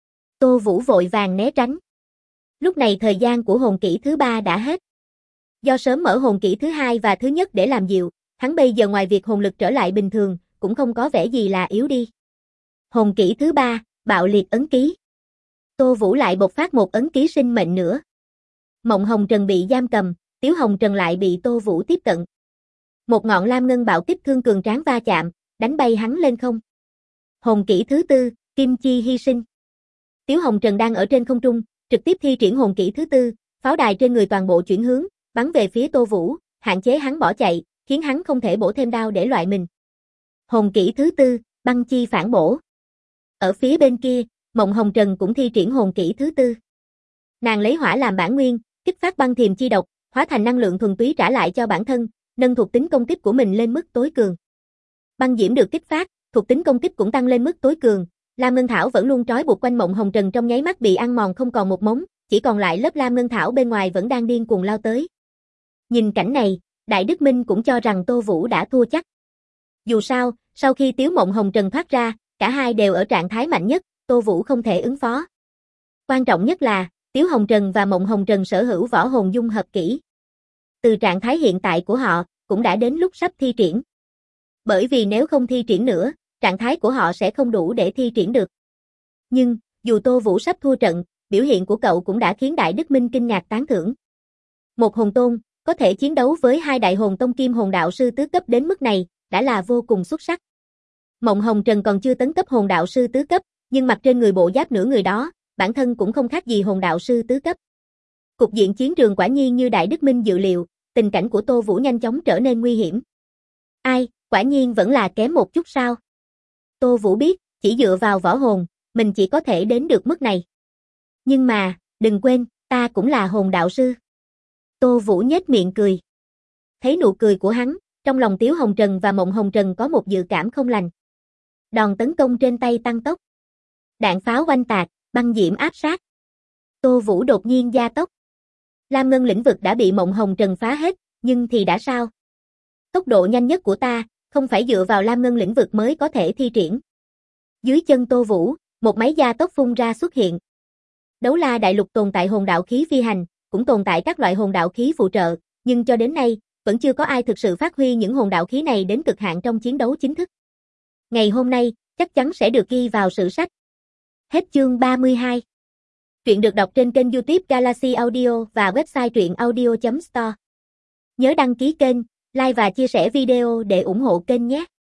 Tô Vũ vội vàng né tránh. Lúc này thời gian của hồn kỹ thứ 3 đã hết. Do sớm mở hồn kỹ thứ 2 và thứ nhất để làm dịu, hắn bây giờ ngoài việc hồn lực trở lại bình thường, cũng không có vẻ gì là yếu đi. Hồn kỹ thứ 3, Bạo Liệt Ấn Ký. Tô Vũ lại bộc phát một ấn ký sinh mệnh nữa. Mộng Hồng Trần bị giam cầm, Tiếu Hồng Trần lại bị Tô Vũ tiếp cận. Một ngọn lam ngân bạo kích thương cường tráng va chạm, đánh bay hắn lên không. Hồn kỹ thứ tư, Kim Chi hy sinh. Tiếu Hồng Trần đang ở trên không trung, trực tiếp thi triển hồn kỹ thứ tư, pháo đài trên người toàn bộ chuyển hướng, bắn về phía Tô Vũ, hạn chế hắn bỏ chạy, khiến hắn không thể bổ thêm đao để loại mình. Hồn kỹ thứ tư, băng chi phản bổ. Ở phía bên kia, Mộng Hồng Trần cũng thi triển hồn kỹ thứ tư. Nàng lấy hỏa làm bản nguyên, kích phát băng thiềm chi độc, hóa thành năng lượng thuần túy trả lại cho bản thân, nâng thuộc tính công kích của mình lên mức tối cường. Băng diễm được kích phát, thuộc tính công kích cũng tăng lên mức tối cường. Lam Ngân Thảo vẫn luôn trói buộc quanh Mộng Hồng Trần trong nháy mắt bị ăn mòn không còn một mống, chỉ còn lại lớp Lam Ngân Thảo bên ngoài vẫn đang điên cuồng lao tới. Nhìn cảnh này, Đại Đức Minh cũng cho rằng Tô Vũ đã thua chắc. Dù sao, sau khi Tiếu Mộng Hồng Trần thoát ra, cả hai đều ở trạng thái mạnh nhất, Tô Vũ không thể ứng phó. Quan trọng nhất là, Tiếu Hồng Trần và Mộng Hồng Trần sở hữu võ hồn dung hợp kỹ. Từ trạng thái hiện tại của họ, cũng đã đến lúc sắp thi triển. Bởi vì nếu không thi triển nữa, trạng thái của họ sẽ không đủ để thi triển được. Nhưng, dù Tô Vũ sắp thua trận, biểu hiện của cậu cũng đã khiến Đại Đức Minh kinh ngạc tán thưởng. Một hồn tôn, có thể chiến đấu với hai đại hồn tông kim hồn đạo sư tứ cấp đến mức này, đã là vô cùng xuất sắc. Mộng Hồng Trần còn chưa tấn cấp hồn đạo sư tứ cấp, nhưng mặc trên người bộ giáp nửa người đó, bản thân cũng không khác gì hồn đạo sư tứ cấp. Cục diện chiến trường quả nhiên như Đại Đức Minh dự liệu, tình cảnh của Tô Vũ nhanh chóng trở nên nguy hiểm. Ai, quả nhiên vẫn là kém một chút sao? Tô Vũ biết, chỉ dựa vào võ hồn, mình chỉ có thể đến được mức này. Nhưng mà, đừng quên, ta cũng là hồn đạo sư. Tô Vũ nhếch miệng cười. Thấy nụ cười của hắn, trong lòng Tiếu Hồng Trần và Mộng Hồng Trần có một dự cảm không lành. Đòn tấn công trên tay tăng tốc. Đạn pháo oanh tạc, băng diễm áp sát. Tô Vũ đột nhiên gia tốc. Lam Ngân lĩnh vực đã bị Mộng Hồng Trần phá hết, nhưng thì đã sao? Tốc độ nhanh nhất của ta, không phải dựa vào Lam Ngân lĩnh vực mới có thể thi triển. Dưới chân Tô Vũ, một máy gia tốc phun ra xuất hiện. Đấu La Đại Lục tồn tại hồn đạo khí phi hành, cũng tồn tại các loại hồn đạo khí phụ trợ, nhưng cho đến nay, vẫn chưa có ai thực sự phát huy những hồn đạo khí này đến cực hạn trong chiến đấu chính thức. Ngày hôm nay, chắc chắn sẽ được ghi vào sử sách. Hết chương 32. Truyện được đọc trên kênh YouTube Galaxy Audio và website truyệnaudio.store. Nhớ đăng ký kênh, like và chia sẻ video để ủng hộ kênh nhé.